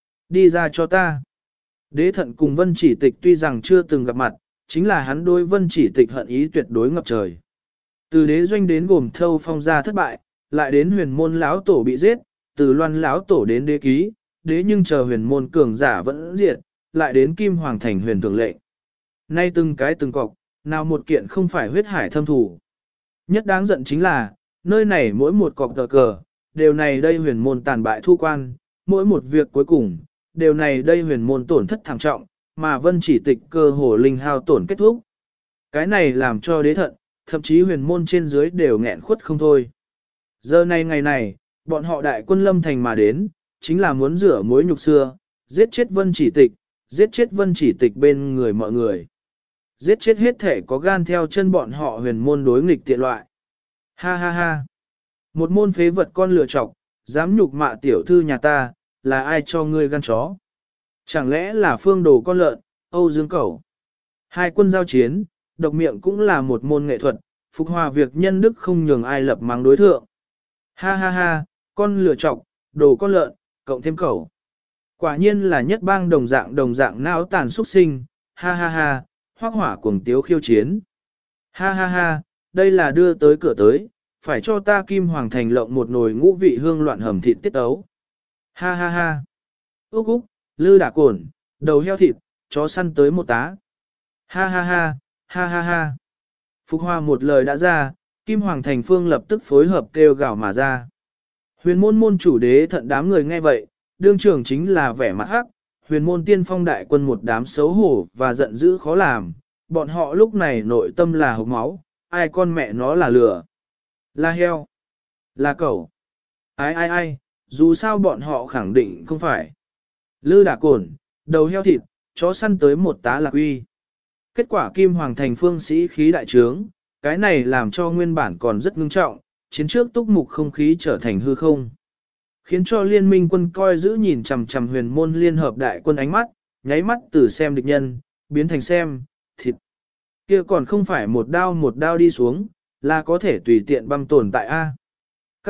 Đi ra cho ta. Đế Thận cùng Vân Chỉ Tịch tuy rằng chưa từng gặp mặt, chính là hắn đối Vân Chỉ Tịch hận ý tuyệt đối ngập trời. Từ đế doanh đến gồm thâu phong gia thất bại, lại đến huyền môn lão tổ bị giết, từ loan lão tổ đến đế ký, đế nhưng chờ huyền môn cường giả vẫn diệt, lại đến kim hoàng thành huyền thường lệnh. Nay từng cái từng cọc, nào một kiện không phải huyết hải thâm thủ. Nhất đáng giận chính là, nơi này mỗi một cọc tờ cờ, đều này đây huyền môn tàn bại thu quan, mỗi một việc cuối cùng, đều này đây huyền môn tổn thất thảm trọng, mà Vân Chỉ Tịch cơ hồ linh hao tổn kết thúc. Cái này làm cho Đế Thận, thậm chí huyền môn trên dưới đều nghẹn khuất không thôi. Giờ này ngày này, bọn họ đại quân lâm thành mà đến, chính là muốn rửa mối nhục xưa, giết chết Vân Chỉ Tịch, giết chết Vân Chỉ Tịch bên người mọi người. Giết chết hết thể có gan theo chân bọn họ huyền môn đối nghịch tiện loại. Ha ha ha. Một môn phế vật con lừa chọc, dám nhục mạ tiểu thư nhà ta, là ai cho ngươi gan chó? Chẳng lẽ là Phương Đồ con lợn, Âu Dương Cẩu? Hai quân giao chiến, độc miệng cũng là một môn nghệ thuật, phục hòa việc nhân đức không nhường ai lập mắng đối thượng. Ha ha ha, con lừa chọc, đồ con lợn, cộng thêm cẩu. Quả nhiên là nhất bang đồng dạng não tàn xuất sinh, ha ha ha, hoác hỏa cuồng tiếu khiêu chiến. Ha ha ha, đây là đưa tới cửa tới, phải cho ta Kim Hoàng Thành lộng một nồi ngũ vị hương loạn hầm thịt tiết ấu. Ha ha ha. Úc úc, lư đả cổn, đầu heo thịt, chó săn tới một tá. Ha ha ha, ha ha ha. Phục Hoa một lời đã ra, Kim Hoàng Thành Phương lập tức phối hợp kêu gào mà ra. Huyền môn môn chủ Đế Thận đám người nghe vậy, đương trưởng chính là vẻ mặt hắc, huyền môn tiên phong đại quân một đám xấu hổ và giận dữ khó làm, bọn họ lúc này nội tâm là hộc máu, ai con mẹ nó là lửa, là heo, là cẩu, ai ai ai, dù sao bọn họ khẳng định không phải. Lư đả cổn, đầu heo thịt, chó săn tới một tá lạc uy. Kết quả Kim Hoàng Thành Phương sĩ khí đại trướng, cái này làm cho nguyên bản còn rất ngưng trọng, chiến trước túc mục không khí trở thành hư không. Khiến cho liên minh quân coi giữ nhìn chằm chằm huyền môn liên hợp đại quân ánh mắt, nháy mắt từ xem địch nhân, biến thành xem, thịt. Kia còn không phải một đao đi xuống, là có thể tùy tiện băm tồn tại A. Các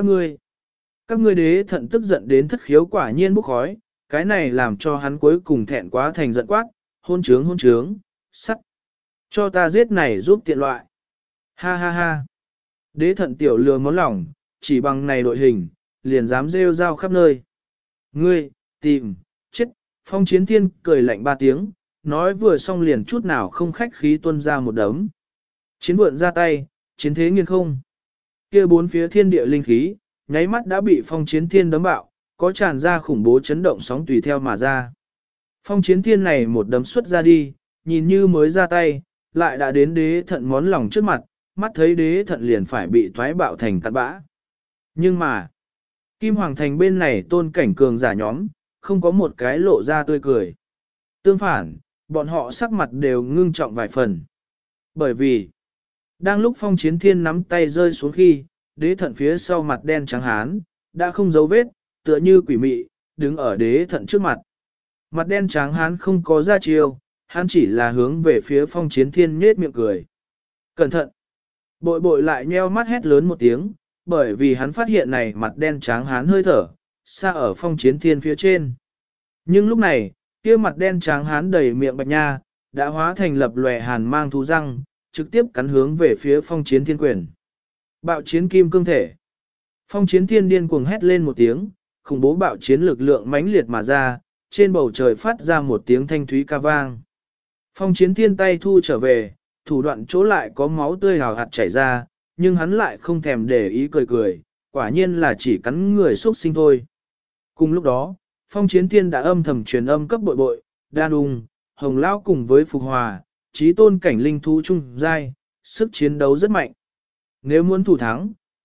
ngươi Đế Thận tức giận đến thất khiếu quả nhiên bốc khói, cái này làm cho hắn cuối cùng thẹn quá thành giận quát, hôn trướng, sắt. Cho ta giết này giúp tiện loại. Ha ha ha. Đế Thận tiểu lừa món lỏng, chỉ bằng này đội hình, liền dám rêu rao khắp nơi. Ngươi, tìm, chết, Phong Chiến Thiên cười lạnh 3 tiếng, nói vừa xong liền chút nào không khách khí tuân ra một đấm. Chiến vượn ra tay, chiến thế nghiêng không. Kia bốn phía thiên địa linh khí, nháy mắt đã bị Phong Chiến Thiên đấm bạo, có tràn ra khủng bố chấn động sóng tùy theo mà ra. Phong Chiến Thiên này một đấm xuất ra đi, nhìn như mới ra tay, lại đã đến Đế Thận món lòng trước mặt, mắt thấy Đế Thận liền phải bị thoái bạo thành cát bã. Nhưng mà, Kim Hoàng Thành bên này tôn cảnh cường giả nhóm, không có một cái lộ ra tươi cười. Tương phản, bọn họ sắc mặt đều ngưng trọng vài phần. Bởi vì, đang lúc Phong Chiến Thiên nắm tay rơi xuống khi, Đế Thận phía sau mặt đen trắng hán, đã không dấu vết, tựa như quỷ mị, đứng ở Đế Thận trước mặt. Mặt đen trắng hán không có ra chiêu, hắn chỉ là hướng về phía Phong Chiến Thiên nhếch miệng cười. Cẩn thận! Bội bội lại nheo mắt hét lớn một tiếng, bởi vì hắn phát hiện này mặt đen trắng hán hơi thở, xa ở Phong Chiến Thiên phía trên. Nhưng lúc này, kia mặt đen trắng hán đầy miệng bạch nha, đã hóa thành lập lòe hàn mang thú răng, trực tiếp cắn hướng về phía Phong Chiến Thiên quyền. Bạo chiến kim cương thể. Phong Chiến Thiên điên cuồng hét lên một tiếng, khủng bố bạo chiến lực lượng mãnh liệt mà ra, trên bầu trời phát ra một tiếng thanh thúy ca vang. Phong Chiến Thiên tay thu trở về, thủ đoạn chỗ lại có máu tươi hào hạt chảy ra, nhưng hắn lại không thèm để ý cười cười, quả nhiên là chỉ cắn người xuất sinh thôi. Cùng lúc đó, Phong Chiến Thiên đã âm thầm truyền âm cấp bội bội, Đan Ung, Hồng Lão cùng với Phục Hòa, chí tôn cảnh linh thú trung giai, sức chiến đấu rất mạnh. Nếu muốn thủ thắng,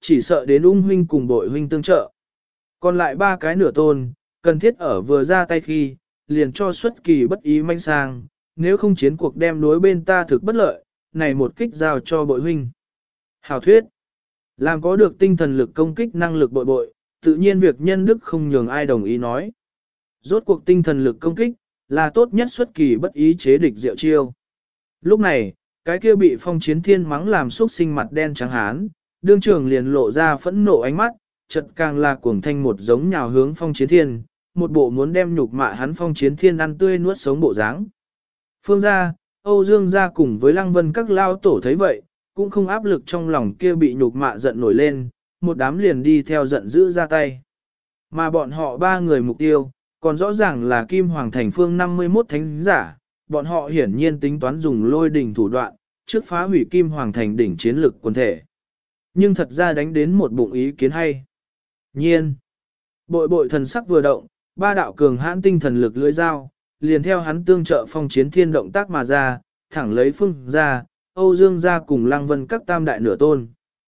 chỉ sợ đến ung huynh cùng bội huynh tương trợ. Còn lại ba cái nửa tôn, cần thiết ở vừa ra tay khi, liền cho xuất kỳ bất ý manh sang, nếu không chiến cuộc đem đối bên ta thực bất lợi, này một kích giao cho bội huynh. Hảo thuyết, làm có được tinh thần lực công kích năng lực bội bội, tự nhiên việc nhân đức không nhường ai đồng ý nói. Rốt cuộc tinh thần lực công kích, là tốt nhất xuất kỳ bất ý chế địch diệu chiêu. Lúc này, cái kia bị Phong Chiến Thiên mắng làm xúc sinh mặt đen trắng hán, đương trường liền lộ ra phẫn nộ ánh mắt, chợt càng là cuồng thanh một giống nhào hướng Phong Chiến Thiên, một bộ muốn đem nhục mạ hắn Phong Chiến Thiên ăn tươi nuốt sống bộ dáng. Phương gia, Âu Dương gia cùng với Lăng Vân các lao tổ thấy vậy, cũng không áp lực trong lòng kia bị nhục mạ giận nổi lên, một đám liền đi theo giận dữ ra tay. Mà bọn họ ba người mục tiêu, còn rõ ràng là Kim Hoàng Thành phương 51 thánh giả, bọn họ hiển nhiên tính toán dùng lôi đỉnh thủ đoạn, trước phá hủy Kim Hoàng Thành đỉnh chiến lực quân thể. Nhưng thật ra đánh đến một bụng ý kiến hay. Nhiên, bội bội thần sắc vừa động, ba đạo cường hãn tinh thần lực lưỡi dao, liền theo hắn tương trợ Phong Chiến Thiên động tác mà ra, thẳng lấy Phương ra, Âu Dương gia cùng Lăng Vân các tam đại nửa tôn.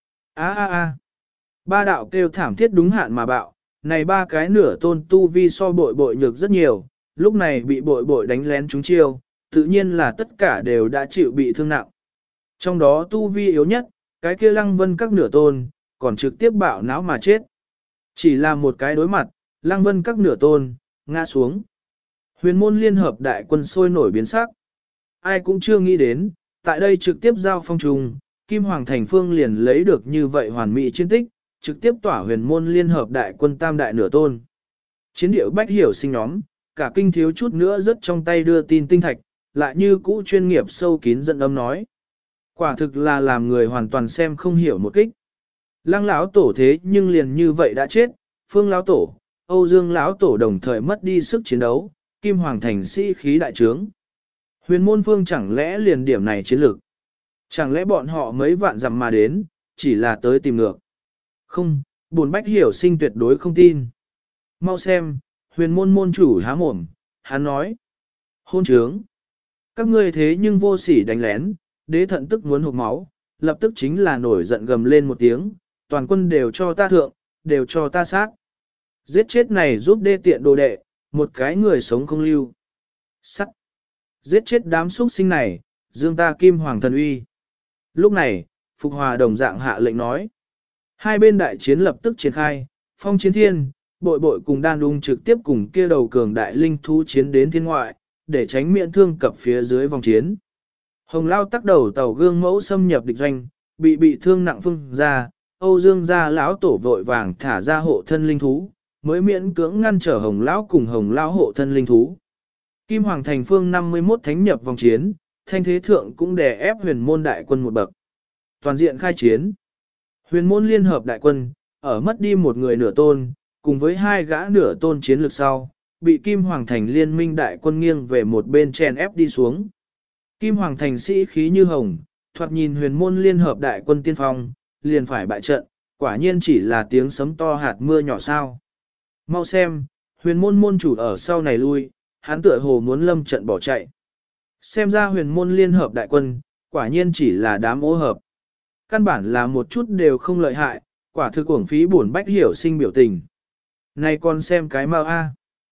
Ba đạo kêu thảm thiết đúng hạn mà bạo, này ba cái nửa tôn tu vi so bội bội nhược rất nhiều, lúc này bị bội bội đánh lén trúng chiêu, tự nhiên là tất cả đều đã chịu bị thương nặng. Trong đó tu vi yếu nhất, cái kia Lăng Vân các nửa tôn, còn trực tiếp bạo não mà chết. Chỉ là một cái đối mặt, Lăng Vân các nửa tôn, ngã xuống. Huyền môn liên hợp đại quân sôi nổi biến sắc. Ai cũng chưa nghĩ đến, tại đây trực tiếp giao phong trùng, Kim Hoàng Thành Phương liền lấy được như vậy hoàn mỹ chiến tích, trực tiếp tỏa huyền môn liên hợp đại quân tam đại nửa tôn. Chiến điệu bách hiểu sinh nhóm, cả kinh thiếu chút nữa rất trong tay đưa tin tinh thạch, lại như cũ chuyên nghiệp sâu kín dẫn âm nói. Quả thực là làm người hoàn toàn xem không hiểu một kích. Lăng lão tổ thế nhưng liền như vậy đã chết, Phương lão tổ, Âu Dương lão tổ đồng thời mất đi sức chiến đấu, Kim Hoàng Thành sĩ khí đại trướng. Huyền môn phương chẳng lẽ liền điểm này chiến lược? Chẳng lẽ bọn họ mấy vạn dặm mà đến, chỉ là tới tìm ngược? Không, buồn bách hiểu sinh tuyệt đối không tin. Mau xem, huyền môn môn chủ há mồm, hắn nói. Hôn trướng. Các ngươi thế nhưng vô sỉ đánh lén, đế thận tức muốn hụt máu, lập tức chính là nổi giận gầm lên một tiếng, toàn quân đều cho ta thượng, đều cho ta sát. Giết chết này giúp đê tiện đồ đệ, một cái người sống không lưu. Sắt. Giết chết đám xuất sinh này, dương ta Kim Hoàng thần uy. Lúc này, Phục Hòa đồng dạng hạ lệnh nói. Hai bên đại chiến lập tức triển khai, Phong Chiến Thiên, bội bội cùng đan đung trực tiếp cùng kia đầu cường đại linh thú chiến đến thiên ngoại, để tránh miễn thương cập phía dưới vòng chiến. Hồng Lao tắc đầu tàu gương mẫu xâm nhập địch doanh, bị thương nặng Phương ra, Âu Dương gia lão tổ vội vàng thả ra hộ thân linh thú, mới miễn cưỡng ngăn trở Hồng Lão cùng Hồng Lão hộ thân linh thú. Kim Hoàng Thành Phương 51 thánh nhập vòng chiến, thanh thế thượng cũng đè ép huyền môn đại quân một bậc. Toàn diện khai chiến. Huyền môn liên hợp đại quân, ở mất đi một người nửa tôn, cùng với hai gã nửa tôn chiến lược sau, bị Kim Hoàng Thành liên minh đại quân nghiêng về một bên chèn ép đi xuống. Kim Hoàng Thành sĩ khí như hồng, thoạt nhìn huyền môn liên hợp đại quân tiên phong, liền phải bại trận, quả nhiên chỉ là tiếng sấm to hạt mưa nhỏ sao. Mau xem, huyền môn môn chủ ở sau này lui, hắn tựa hồ muốn lâm trận bỏ chạy. Xem ra huyền môn liên hợp đại quân, quả nhiên chỉ là đám ô hợp. Căn bản là một chút đều không lợi hại, quả thực uổng phí buồn bách hiểu sinh biểu tình. Này còn xem cái mau a.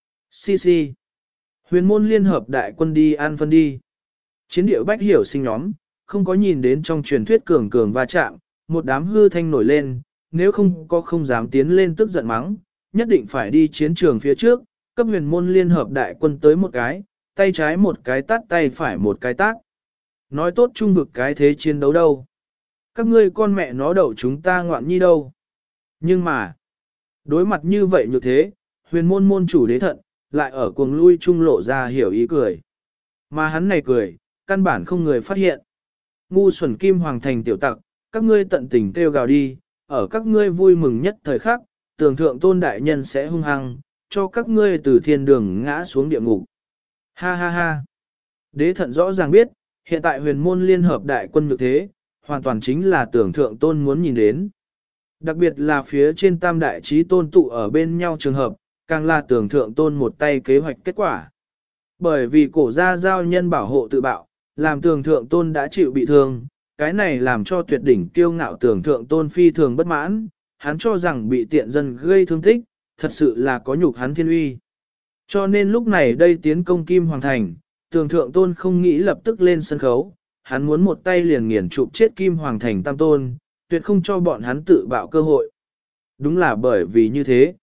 Xì. Huyền môn liên hợp đại quân đi an phân đi. Chiến điệu bách hiểu sinh nhóm, không có nhìn đến trong truyền thuyết cường cường va chạm, một đám hư thanh nổi lên, nếu không dám tiến lên tức giận mắng, nhất định phải đi chiến trường phía trước, cấp huyền môn liên hợp đại quân tới một cái, tay trái một cái tát tay phải một cái tát. Nói tốt trung vực cái thế chiến đấu đâu. Các ngươi con mẹ nó đậu chúng ta ngoạn nhi đâu. Nhưng mà, đối mặt như vậy như thế, huyền môn môn chủ đế thận, lại ở cuồng lui trung lộ ra hiểu ý cười. Mà hắn này cười, căn bản không người phát hiện. Ngu xuẩn Kim Hoàng Thành tiểu tặc, các ngươi tận tình kêu gào đi, ở các ngươi vui mừng nhất thời khắc, tưởng thượng tôn đại nhân sẽ hung hăng, cho các ngươi từ thiên đường ngã xuống địa ngục. Ha ha ha. Đế thận rõ ràng biết, hiện tại huyền môn liên hợp đại quân như thế, hoàn toàn chính là tưởng thượng tôn muốn nhìn đến. Đặc biệt là phía trên tam đại trí tôn tụ ở bên nhau trường hợp, càng là tưởng thượng tôn một tay kế hoạch kết quả. Bởi vì cổ gia giao nhân bảo hộ tự bạo, làm tưởng thượng tôn đã chịu bị thương, cái này làm cho tuyệt đỉnh kiêu ngạo tưởng thượng tôn phi thường bất mãn, hắn cho rằng bị tiện dân gây thương tích, thật sự là có nhục hắn thiên uy. Cho nên lúc này đây tiến công Kim Hoàng Thành, tưởng thượng tôn không nghĩ lập tức lên sân khấu, hắn muốn một tay liền nghiền chụp chết Kim Hoàng Thành tam tôn, tuyệt không cho bọn hắn tự bạo cơ hội. Đúng là bởi vì như thế.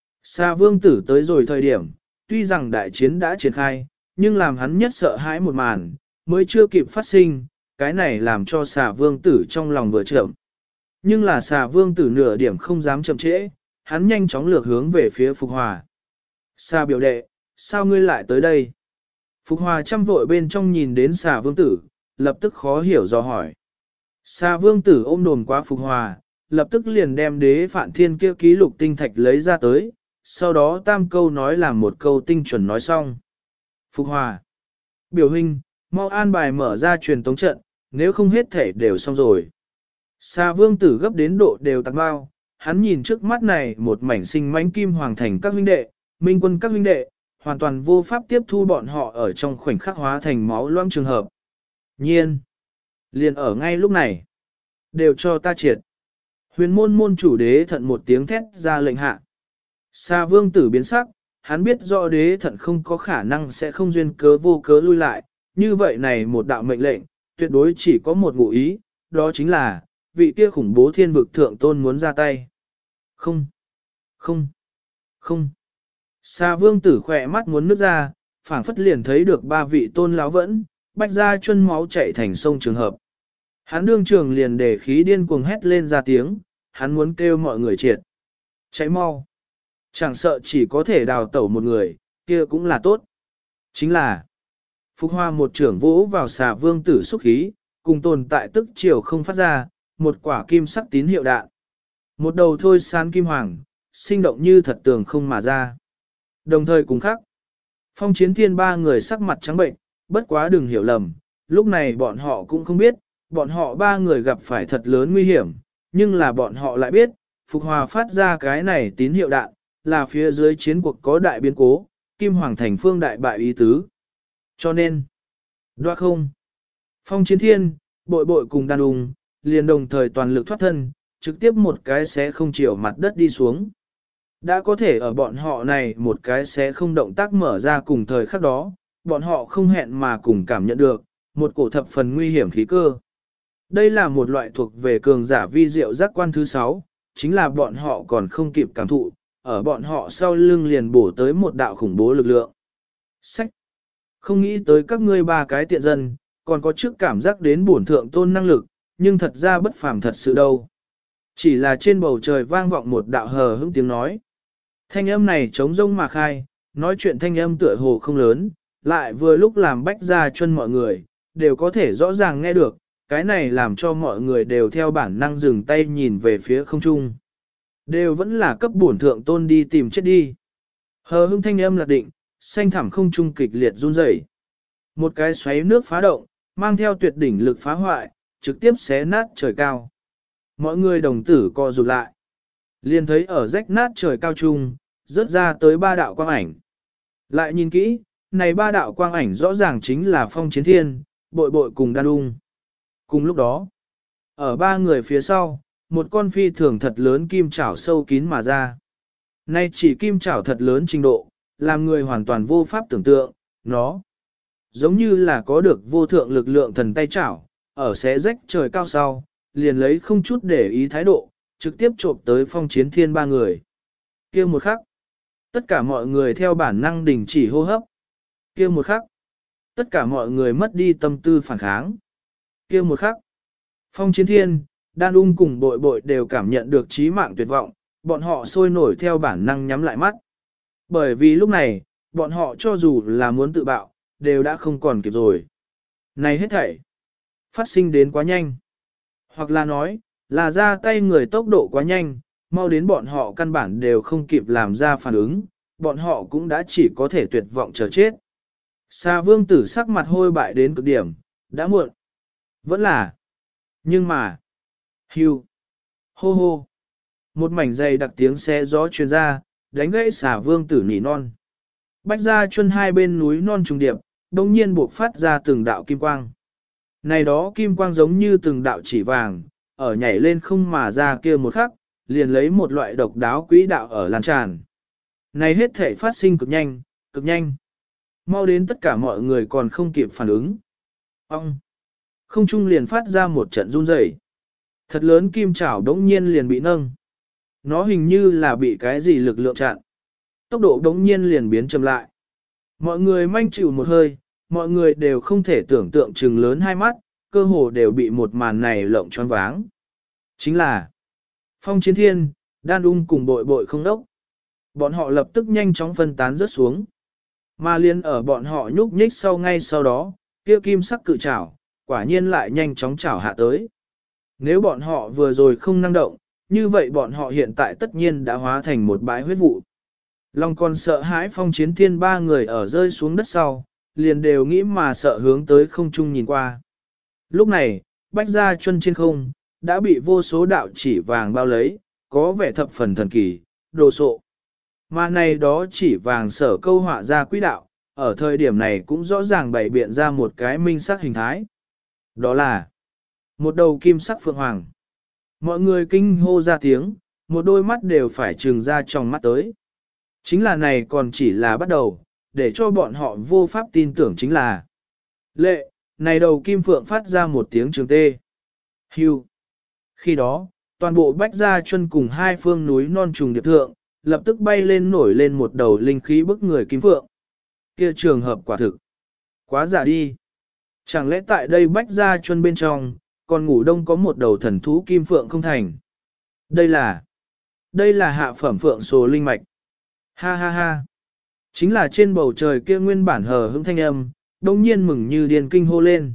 Sa vương tử tới rồi thời điểm, tuy rằng đại chiến đã triển khai, nhưng làm hắn nhất sợ hãi một màn, mới chưa kịp phát sinh, cái này làm cho xà vương tử trong lòng vừa chậm. Nhưng là xà vương tử nửa điểm không dám chậm trễ, hắn nhanh chóng lược hướng về phía Phục Hòa. Xà biểu đệ, sao ngươi lại tới đây? Phục Hòa chăm vội bên trong nhìn đến xà vương tử, lập tức khó hiểu do hỏi. Xà vương tử ôm đồm qua Phục Hòa, lập tức liền đem đế phạn thiên kia ký lục tinh thạch lấy ra tới, sau đó tam câu nói làm một câu tinh chuẩn nói xong. Phục Hòa, biểu hình, mau an bài mở ra truyền tống trận, nếu không hết thể đều xong rồi. Xà vương tử gấp đến độ đều tạc bao, hắn nhìn trước mắt này một mảnh sinh mãnh Kim Hoàng Thành các huynh đệ, minh quân các huynh đệ, hoàn toàn vô pháp tiếp thu bọn họ ở trong khoảnh khắc hóa thành máu loãng trường hợp. Nhiên, liền ở ngay lúc này, đều cho ta triệt. Huyền môn môn chủ đế thận một tiếng thét ra lệnh hạ. Xà vương tử biến sắc, hắn biết rõ đế thận không có khả năng sẽ không duyên cớ vô cớ lui lại, như vậy này một đạo mệnh lệnh, tuyệt đối chỉ có một ngụ ý, đó chính là, vị kia khủng bố thiên vực thượng tôn muốn ra tay. Không, không, không. Xà vương tử khỏe mắt muốn nước ra, phảng phất liền thấy được ba vị tôn láo vẫn, bách ra chân máu chạy thành sông trường hợp. Hắn đương trường liền để khí điên cuồng hét lên ra tiếng, hắn muốn kêu mọi người triệt. Cháy mau. Chẳng sợ chỉ có thể đào tẩu một người, kia cũng là tốt. Chính là, Phục Hoa một trưởng vỗ vào xà vương tử xúc khí, cùng tồn tại tức chiều không phát ra, một quả kim sắc tín hiệu đạn. Một đầu thôi san kim hoàng, sinh động như thật tường không mà ra. Đồng thời cùng khác, Phong Chiến Thiên ba người sắc mặt trắng bệnh, bất quá đừng hiểu lầm, lúc này bọn họ cũng không biết, bọn họ ba người gặp phải thật lớn nguy hiểm, nhưng là bọn họ lại biết, Phục Hòa phát ra cái này tín hiệu đạn, là phía dưới chiến cuộc có đại biến cố, Kim Hoàng Thành phương đại bại ý tứ. Cho nên, đoa không, Phong Chiến Thiên, bội bội cùng đàn ung, liền đồng thời toàn lực thoát thân, trực tiếp một cái sẽ không chiều mặt đất đi xuống. Đã có thể ở bọn họ này một cái sẽ không động tác mở ra cùng thời khắc đó, bọn họ không hẹn mà cùng cảm nhận được, một cổ thập phần nguy hiểm khí cơ. Đây là một loại thuộc về cường giả vi diệu giác quan thứ 6, chính là bọn họ còn không kịp cảm thụ, ở bọn họ sau lưng liền bổ tới một đạo khủng bố lực lượng. Sách! Không nghĩ tới các ngươi ba cái tiện dân, còn có trước cảm giác đến bổn thượng tôn năng lực, nhưng thật ra bất phàm thật sự đâu. Chỉ là trên bầu trời vang vọng một đạo hờ hững tiếng nói. Thanh âm này trống rông mà khai, nói chuyện thanh âm tựa hồ không lớn, lại vừa lúc làm bách ra chân mọi người, đều có thể rõ ràng nghe được, cái này làm cho mọi người đều theo bản năng dừng tay nhìn về phía không trung. Đều vẫn là cấp bổn thượng tôn đi tìm chết đi. Hờ hững thanh âm lạc định, xanh thẳm không trung kịch liệt run rẩy. Một cái xoáy nước phá động, mang theo tuyệt đỉnh lực phá hoại, trực tiếp xé nát trời cao. Mọi người đồng tử co rụt lại. Liền thấy ở rách nát trời cao trung, rớt ra tới ba đạo quang ảnh. Lại nhìn kỹ, này ba đạo quang ảnh rõ ràng chính là Phong Chiến Thiên, bội bội cùng đan ung. Cùng lúc đó, ở ba người phía sau, một con phi thường thật lớn kim chảo sâu kín mà ra. Nay chỉ kim chảo thật lớn trình độ, làm người hoàn toàn vô pháp tưởng tượng, nó giống như là có được vô thượng lực lượng thần tay chảo, ở xé rách trời cao sau, liền lấy không chút để ý thái độ, trực tiếp trộm tới Phong Chiến Thiên ba người. Kia một khắc, tất cả mọi người theo bản năng đình chỉ hô hấp. Kia một khắc, tất cả mọi người mất đi tâm tư phản kháng. Kia một khắc, Phong Chiến Thiên, đan ung cùng bội bội đều cảm nhận được chí mạng tuyệt vọng, bọn họ sôi nổi theo bản năng nhắm lại mắt. Bởi vì lúc này, bọn họ cho dù là muốn tự bạo, đều đã không còn kịp rồi. Này hết thảy, phát sinh đến quá nhanh. Hoặc là nói, là ra tay người tốc độ quá nhanh, mau đến bọn họ căn bản đều không kịp làm ra phản ứng, bọn họ cũng đã chỉ có thể tuyệt vọng chờ chết. Sa vương tử sắc mặt hôi bại đến cực điểm, đã muộn. Vẫn là. Nhưng mà. Hưu. Hô hô. Một mảnh dày đặc tiếng xe gió truyền ra, đánh gãy xà vương tử nỉ non. Bách ra chân hai bên núi non trùng điệp, đồng nhiên buộc phát ra từng đạo kim quang. Này đó kim quang giống như từng đạo chỉ vàng, ở nhảy lên không mà ra kia một khắc, liền lấy một loại độc đáo quỹ đạo ở lan tràn. Này hết thể phát sinh cực nhanh, cực nhanh. Mau đến tất cả mọi người còn không kịp phản ứng. Ông! Không trung liền phát ra một trận run rẩy. Thật lớn kim chảo đống nhiên liền bị nâng. Nó hình như là bị cái gì lực lượng chặn. Tốc độ đống nhiên liền biến chậm lại. Mọi người manh chịu một hơi, mọi người đều không thể tưởng tượng trừng lớn hai mắt, cơ hồ đều bị một màn này lộng choáng váng. Chính là Phong Chiến Thiên, Đan Ung cùng bội bội không đốc. Bọn họ lập tức nhanh chóng phân tán rớt xuống. Mà liên ở bọn họ nhúc nhích ngay sau đó, kia kim sắc cự chảo, quả nhiên lại nhanh chóng chảo hạ tới. Nếu bọn họ vừa rồi không năng động, như vậy bọn họ hiện tại tất nhiên đã hóa thành một bãi huyết vụ. Long còn sợ hãi Phong Chiến Thiên ba người ở rơi xuống đất sau, liền đều nghĩ mà sợ hướng tới không trung nhìn qua. Lúc này, Bách Gia Chuân trên không, đã bị vô số đạo chỉ vàng bao lấy, có vẻ thập phần thần kỳ, đồ sộ. Mà này đó chỉ vàng sở câu họa ra quỹ đạo, ở thời điểm này cũng rõ ràng bày biện ra một cái minh sắc hình thái. Đó là một đầu kim sắc phượng hoàng. Mọi người kinh hô ra tiếng, một đôi mắt đều phải trừng ra trong mắt tới. Chính là này còn chỉ là bắt đầu, để cho bọn họ vô pháp tin tưởng chính là lệ, này đầu kim phượng phát ra một tiếng trường tê. Hưu. Khi đó, toàn bộ Bách Gia Chuân cùng hai phương núi non trùng điệp thượng, lập tức bay lên nổi lên một đầu linh khí bức người kim phượng. Kia trường hợp quả thực. Quá giả đi. Chẳng lẽ tại đây Bách Gia Chuân bên trong, còn ngủ đông có một đầu thần thú kim phượng không thành? Đây là hạ phẩm phượng sồ linh mạch. Ha ha ha. Chính là trên bầu trời kia nguyên bản hờ hững thanh âm, đông nhiên mừng như điên kinh hô lên.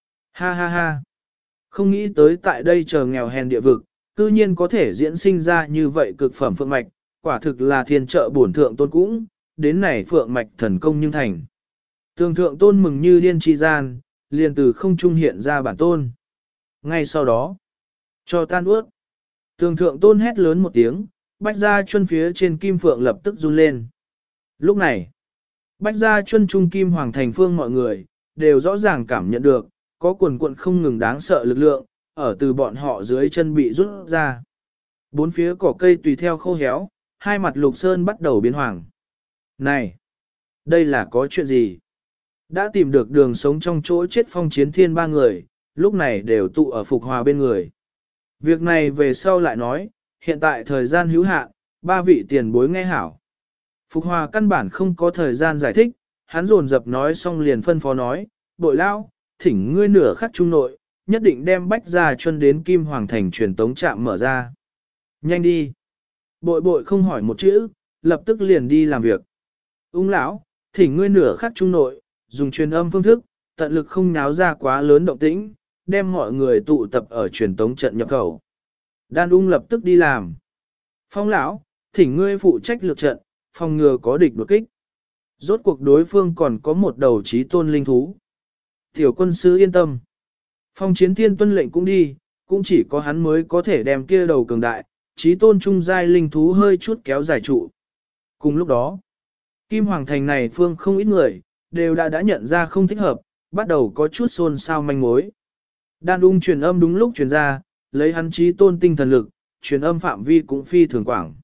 Ha ha ha. Không nghĩ tới tại đây chờ nghèo hèn địa vực, cư nhiên có thể diễn sinh ra như vậy cực phẩm phượng mạch, quả thực là thiên trợ bổn thượng tôn cũng, đến này phượng mạch thần công nhưng thành. Tường thượng tôn mừng như điên chi gian, liền từ không trung hiện ra bản tôn. Ngay sau đó, cho tan ướt. Tường thượng tôn hét lớn một tiếng, Bách Gia Chuân phía trên kim phượng lập tức run lên. Lúc này, Bách Gia Chuân trung kim hoàng thành phương mọi người, đều rõ ràng cảm nhận được, có quần quận không ngừng đáng sợ lực lượng, ở từ bọn họ dưới chân bị rút ra. Bốn phía cỏ cây tùy theo khô héo, hai mặt lục sơn bắt đầu biến hoàng. Này, đây là có chuyện gì? Đã tìm được đường sống trong chỗ chết Phong Chiến Thiên ba người, lúc này đều tụ ở Phục Hòa bên người. Việc này về sau lại nói, hiện tại thời gian hữu hạn, ba vị tiền bối nghe hảo. Phục Hòa căn bản không có thời gian giải thích, hắn dồn dập nói xong liền phân phó nói, bội lao, thỉnh ngươi nửa khắc trung nội, nhất định đem Bách Gia Chuân đến Kim Hoàng Thành truyền tống trạm mở ra. Nhanh đi. Bội bội không hỏi một chữ, lập tức liền đi làm việc. Ung lão, thỉnh ngươi nửa khắc trung nội, dùng truyền âm phương thức, tận lực không náo ra quá lớn động tĩnh, đem mọi người tụ tập ở truyền tống trận nhập khẩu. Đan ung lập tức đi làm. Phong lão, thỉnh ngươi phụ trách lược trận, phòng ngừa có địch đột kích. Rốt cuộc đối phương còn có một đầu chí tôn linh thú. Tiểu quân sư yên tâm. Phong Chiến Thiên tuân lệnh cũng đi, cũng chỉ có hắn mới có thể đem kia đầu cường đại, chí tôn trung giai linh thú hơi chút kéo dài trụ. Cùng lúc đó, Kim Hoàng Thành này phương không ít người, đều đã nhận ra không thích hợp, bắt đầu có chút xôn xao manh mối. Đan ung truyền âm đúng lúc truyền ra, lấy hắn chí tôn tinh thần lực, truyền âm phạm vi cũng phi thường quảng.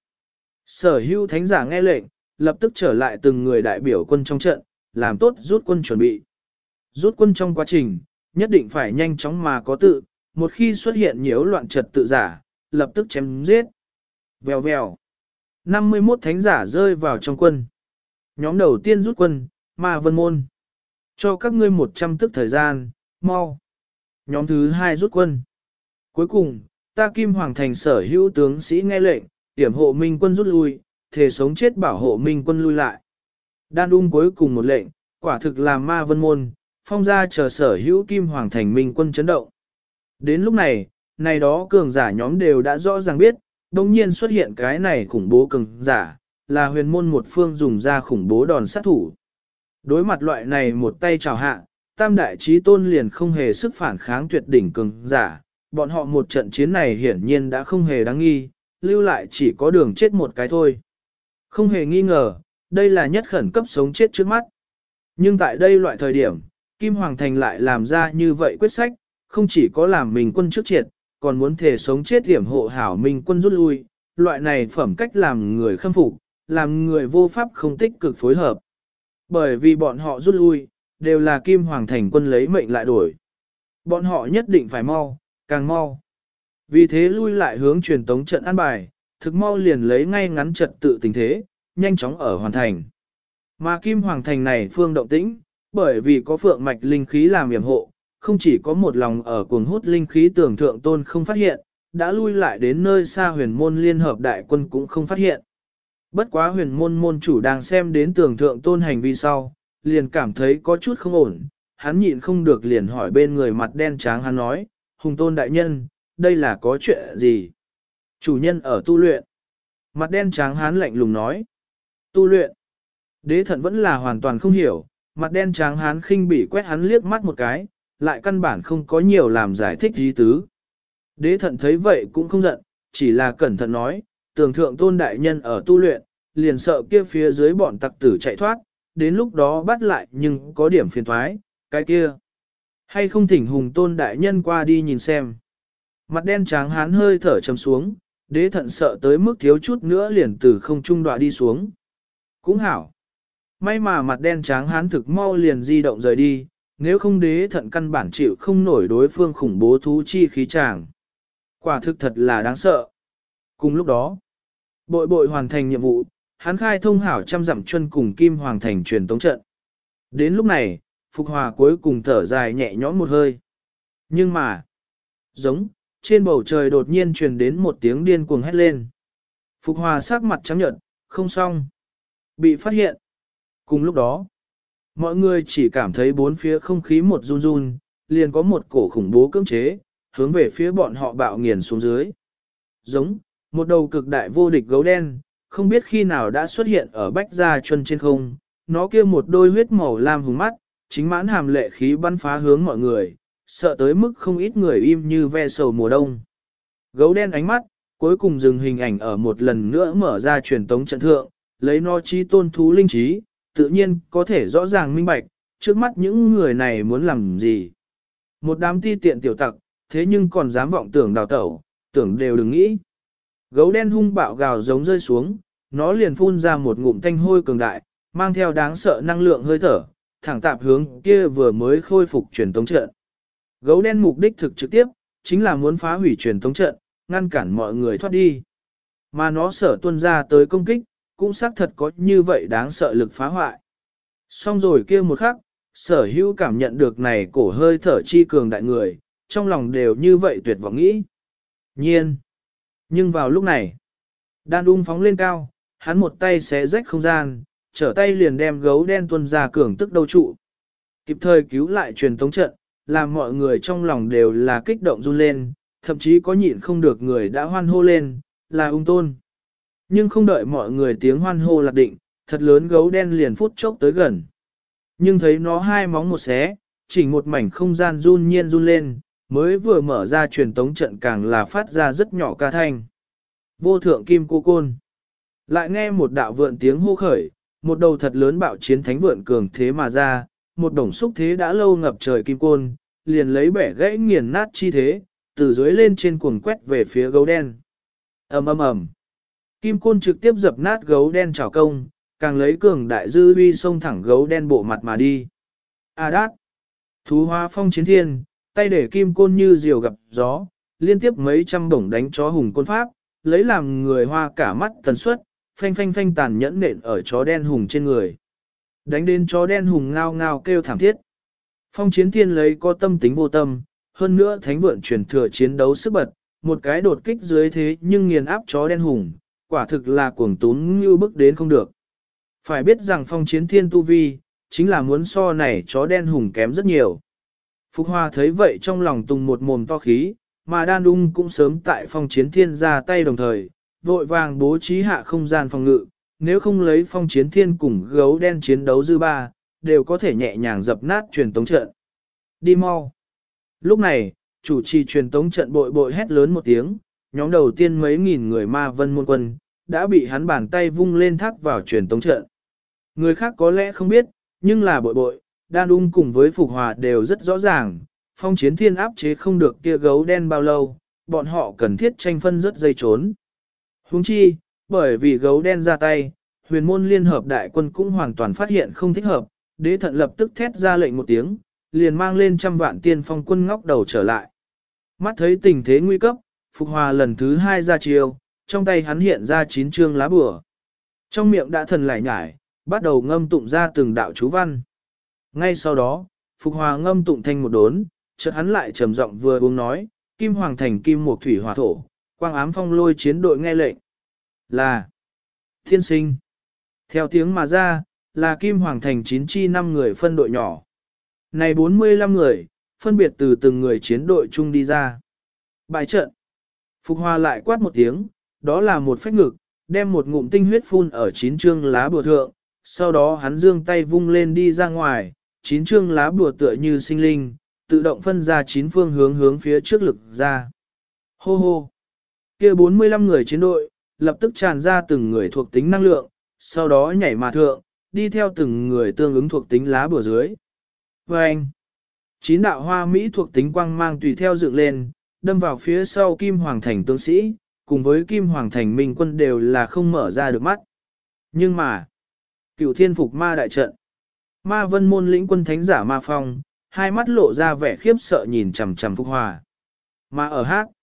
Sở hữu thánh giả nghe lệnh, lập tức trở lại từng người đại biểu quân trong trận, làm tốt rút quân chuẩn bị. Rút quân trong quá trình, nhất định phải nhanh chóng mà có tự, một khi xuất hiện nhiễu loạn trật tự giả, lập tức chém giết. Vèo vèo. 51 thánh giả rơi vào trong quân. Nhóm đầu tiên rút quân, Ma Vân Môn. Cho các ngươi 100 tức thời gian, mau. Nhóm thứ 2 rút quân. Cuối cùng, ta Kim Hoàng Thành sở hữu tướng sĩ nghe lệnh, tiểm hộ Minh quân rút lui, thề sống chết bảo hộ Minh quân lui lại. Đan ung cuối cùng một lệnh, quả thực là Ma Vân Môn, phong ra chờ sở hữu Kim Hoàng Thành Minh quân chấn động. Đến lúc này, này đó cường giả nhóm đều đã rõ ràng biết, đồng nhiên xuất hiện cái này khủng bố cường giả, là huyền môn một phương dùng ra khủng bố đòn sát thủ. Đối mặt loại này một tay chào hạ, tam đại chí tôn liền không hề sức phản kháng tuyệt đỉnh cường giả, bọn họ một trận chiến này hiển nhiên đã không hề đáng nghi, lưu lại chỉ có đường chết một cái thôi. Không hề nghi ngờ, đây là nhất khẩn cấp sống chết trước mắt. Nhưng tại đây loại thời điểm, Kim Hoàng Thành lại làm ra như vậy quyết sách, không chỉ có làm mình quân trước triệt, còn muốn thể sống chết hiểm hộ hảo mình quân rút lui, loại này phẩm cách làm người khâm phục, làm người vô pháp không tích cực phối hợp. Bởi vì bọn họ rút lui, đều là Kim Hoàng Thành quân lấy mệnh lại đổi. Bọn họ nhất định phải mau, càng mau. Vì thế lui lại hướng truyền tống trận an bài, thực mau liền lấy ngay ngắn trật tự tình thế, nhanh chóng ở hoàn thành. Mà Kim Hoàng Thành này phương động tĩnh, bởi vì có phượng mạch linh khí làm yểm hộ, không chỉ có một lòng ở cuồng hút linh khí tưởng thượng tôn không phát hiện, đã lui lại đến nơi xa huyền môn liên hợp đại quân cũng không phát hiện. Bất quá huyền môn môn chủ đang xem đến tưởng thượng tôn hành vi sau, liền cảm thấy có chút không ổn, hắn nhịn không được liền hỏi bên người mặt đen tráng hắn nói, hùng tôn đại nhân, đây là có chuyện gì? Chủ nhân ở tu luyện. Mặt đen tráng hắn lạnh lùng nói, tu luyện. Đế thận vẫn là hoàn toàn không hiểu, mặt đen tráng hán khinh bỉ quét hắn liếc mắt một cái, lại căn bản không có nhiều làm giải thích ý tứ. Đế thận thấy vậy cũng không giận, chỉ là cẩn thận nói, tưởng thượng tôn đại nhân ở tu luyện, liền sợ kia phía dưới bọn tặc tử chạy thoát, đến lúc đó bắt lại nhưng có điểm phiền thoái, cái kia. Hay không thỉnh hùng tôn đại nhân qua đi nhìn xem. Mặt đen tráng hán hơi thở trầm xuống, đế thận sợ tới mức thiếu chút nữa liền từ không trung đọa đi xuống. Cũng hảo. May mà mặt đen tráng hán thực mau liền di động rời đi, nếu không đế thận căn bản chịu không nổi đối phương khủng bố thú chi khí tràng. Quả thực thật là đáng sợ. Cùng lúc đó, bội bội hoàn thành nhiệm vụ, hắn khai thông hảo trăm dặm chân cùng Kim Hoàng Thành truyền tống trận. Đến lúc này, Phục Hòa cuối cùng thở dài nhẹ nhõm một hơi. Nhưng mà, giống, trên bầu trời đột nhiên truyền đến một tiếng điên cuồng hét lên. Phục Hòa sắc mặt trắng nhợt, không xong. Bị phát hiện. Cùng lúc đó, mọi người chỉ cảm thấy bốn phía không khí một run run, liền có một cổ khủng bố cưỡng chế, hướng về phía bọn họ bạo nghiền xuống dưới. Giống, một đầu cực đại vô địch gấu đen, không biết khi nào đã xuất hiện ở bách gia chuân trên không, nó kia một đôi huyết màu lam hùng mắt, chính mãn hàm lệ khí bắn phá hướng mọi người, sợ tới mức không ít người im như ve sầu mùa đông. Gấu đen ánh mắt, cuối cùng dừng hình ảnh ở một lần nữa mở ra truyền tống trận thượng, lấy nó chi tôn thú linh trí, tự nhiên có thể rõ ràng minh bạch, trước mắt những người này muốn làm gì. Một đám ti tiện tiểu tặc, thế nhưng còn dám vọng tưởng đào tẩu, tưởng đều đừng nghĩ. Gấu đen hung bạo gào giống rơi xuống, nó liền phun ra một ngụm thanh hôi cường đại, mang theo đáng sợ năng lượng hơi thở, thẳng tạp hướng kia vừa mới khôi phục truyền tống trận. Gấu đen mục đích thực trực tiếp, chính là muốn phá hủy truyền tống trận, ngăn cản mọi người thoát đi. Mà nó sở tuân ra tới công kích, cũng xác thật có như vậy đáng sợ lực phá hoại. Xong rồi kia một khắc, sở hữu cảm nhận được này cổ hơi thở chi cường đại người, trong lòng đều như vậy tuyệt vọng nghĩ. Nhiên. Nhưng vào lúc này, đan ung phóng lên cao, hắn một tay xé rách không gian, trở tay liền đem gấu đen tuân ra cường tức đầu trụ. Kịp thời cứu lại truyền tống trận, làm mọi người trong lòng đều là kích động run lên, thậm chí có nhịn không được người đã hoan hô lên, là ung tôn. Nhưng không đợi mọi người tiếng hoan hô lạc định, thật lớn gấu đen liền phút chốc tới gần. Nhưng thấy nó hai móng một xé, chỉnh một mảnh không gian run nhiên run lên, mới vừa mở ra truyền tống trận càng là phát ra rất nhỏ ca thanh. Vô thượng kim cô côn. Lại nghe một đạo vượn tiếng hô khởi, một đầu thật lớn bạo chiến thánh vượn cường thế mà ra, một đồng xúc thế đã lâu ngập trời kim côn, liền lấy bẻ gãy nghiền nát chi thế, từ dưới lên trên cuồng quét về phía gấu đen. Ầm ầm ầm. Kim côn trực tiếp dập nát gấu đen chảo công, càng lấy cường đại dư uy xông thẳng gấu đen bộ mặt mà đi. A đát. Thú hóa phong chiến thiên, tay để kim côn như diều gặp gió, liên tiếp mấy trăm bổng đánh chó hùng côn pháp, lấy làm người hoa cả mắt tần suất, phanh phanh phanh tàn nhẫn nện ở chó đen hùng trên người. Đánh đến chó đen hùng ngao ngao kêu thảm thiết. Phong chiến thiên lấy có tâm tính vô tâm, hơn nữa thánh vượn truyền thừa chiến đấu sức bật, một cái đột kích dưới thế nhưng nghiền áp chó đen hùng, quả thực là cuồng tún như bức đến không được. Phải biết rằng phong chiến thiên tu vi, chính là muốn so này chó đen hùng kém rất nhiều. Phục Hoa thấy vậy trong lòng tung một mồm to khí, mà đan ung cũng sớm tại phong chiến thiên ra tay đồng thời, vội vàng bố trí hạ không gian phòng ngự, nếu không lấy phong chiến thiên cùng gấu đen chiến đấu dư ba, đều có thể nhẹ nhàng dập nát truyền tống trận. Đi mau. Lúc này, chủ trì truyền tống trận bội bội hét lớn một tiếng, nhóm đầu tiên mấy nghìn người ma vân môn quân, đã bị hắn bàn tay vung lên thác vào truyền tống trận. Người khác có lẽ không biết, nhưng là bội bội, Đan Ung cùng với Phục Hòa đều rất rõ ràng, Phong Chiến Thiên áp chế không được kia gấu đen bao lâu, bọn họ cần thiết tranh phân rất dây trốn. Huống chi, bởi vì gấu đen ra tay, huyền môn liên hợp đại quân cũng hoàn toàn phát hiện không thích hợp, đế thận lập tức thét ra lệnh một tiếng, liền mang lên trăm vạn tiên phong quân ngóc đầu trở lại. Mắt thấy tình thế nguy cấp, Phục Hòa lần thứ 2 ra chiêu, trong tay hắn hiện ra 9 chương lá bùa. Trong miệng đã thần lải nhải, bắt đầu ngâm tụng ra từng đạo chú văn. Ngay sau đó, Phục Hòa ngâm tụng thanh một đốn, chợt hắn lại trầm giọng vừa uống nói, Kim Hoàng thành kim một thủy hỏa thổ, quang ám phong lôi chiến đội nghe lệnh. Là thiên sinh. Theo tiếng mà ra, là Kim Hoàng thành 9 chi 5 người phân đội nhỏ. Này 45 người, phân biệt từ từng người chiến đội chung đi ra. Bài trận. Phục Hòa lại quát một tiếng, đó là một phách ngực, đem một ngụm tinh huyết phun ở 9 chương lá bùa thượng, sau đó hắn giương tay vung lên đi ra ngoài, 9 chương lá bùa tựa như sinh linh, tự động phân ra 9 phương hướng phía trước lực ra. Hô hô! Kia 45 người chiến đội, lập tức tràn ra từng người thuộc tính năng lượng, sau đó nhảy mà thượng, đi theo từng người tương ứng thuộc tính lá bùa dưới. Và anh, 9 đạo hoa Mỹ thuộc tính quang mang tùy theo dựng lên, đâm vào phía sau Kim Hoàng Thành tướng sĩ, cùng với Kim Hoàng Thành Minh quân đều là không mở ra được mắt. Nhưng mà, Cửu Thiên Phục Ma đại trận, Ma Vân môn lĩnh quân thánh giả Ma Phong, hai mắt lộ ra vẻ khiếp sợ nhìn chằm chằm Phục Hòa. Mà ở hát,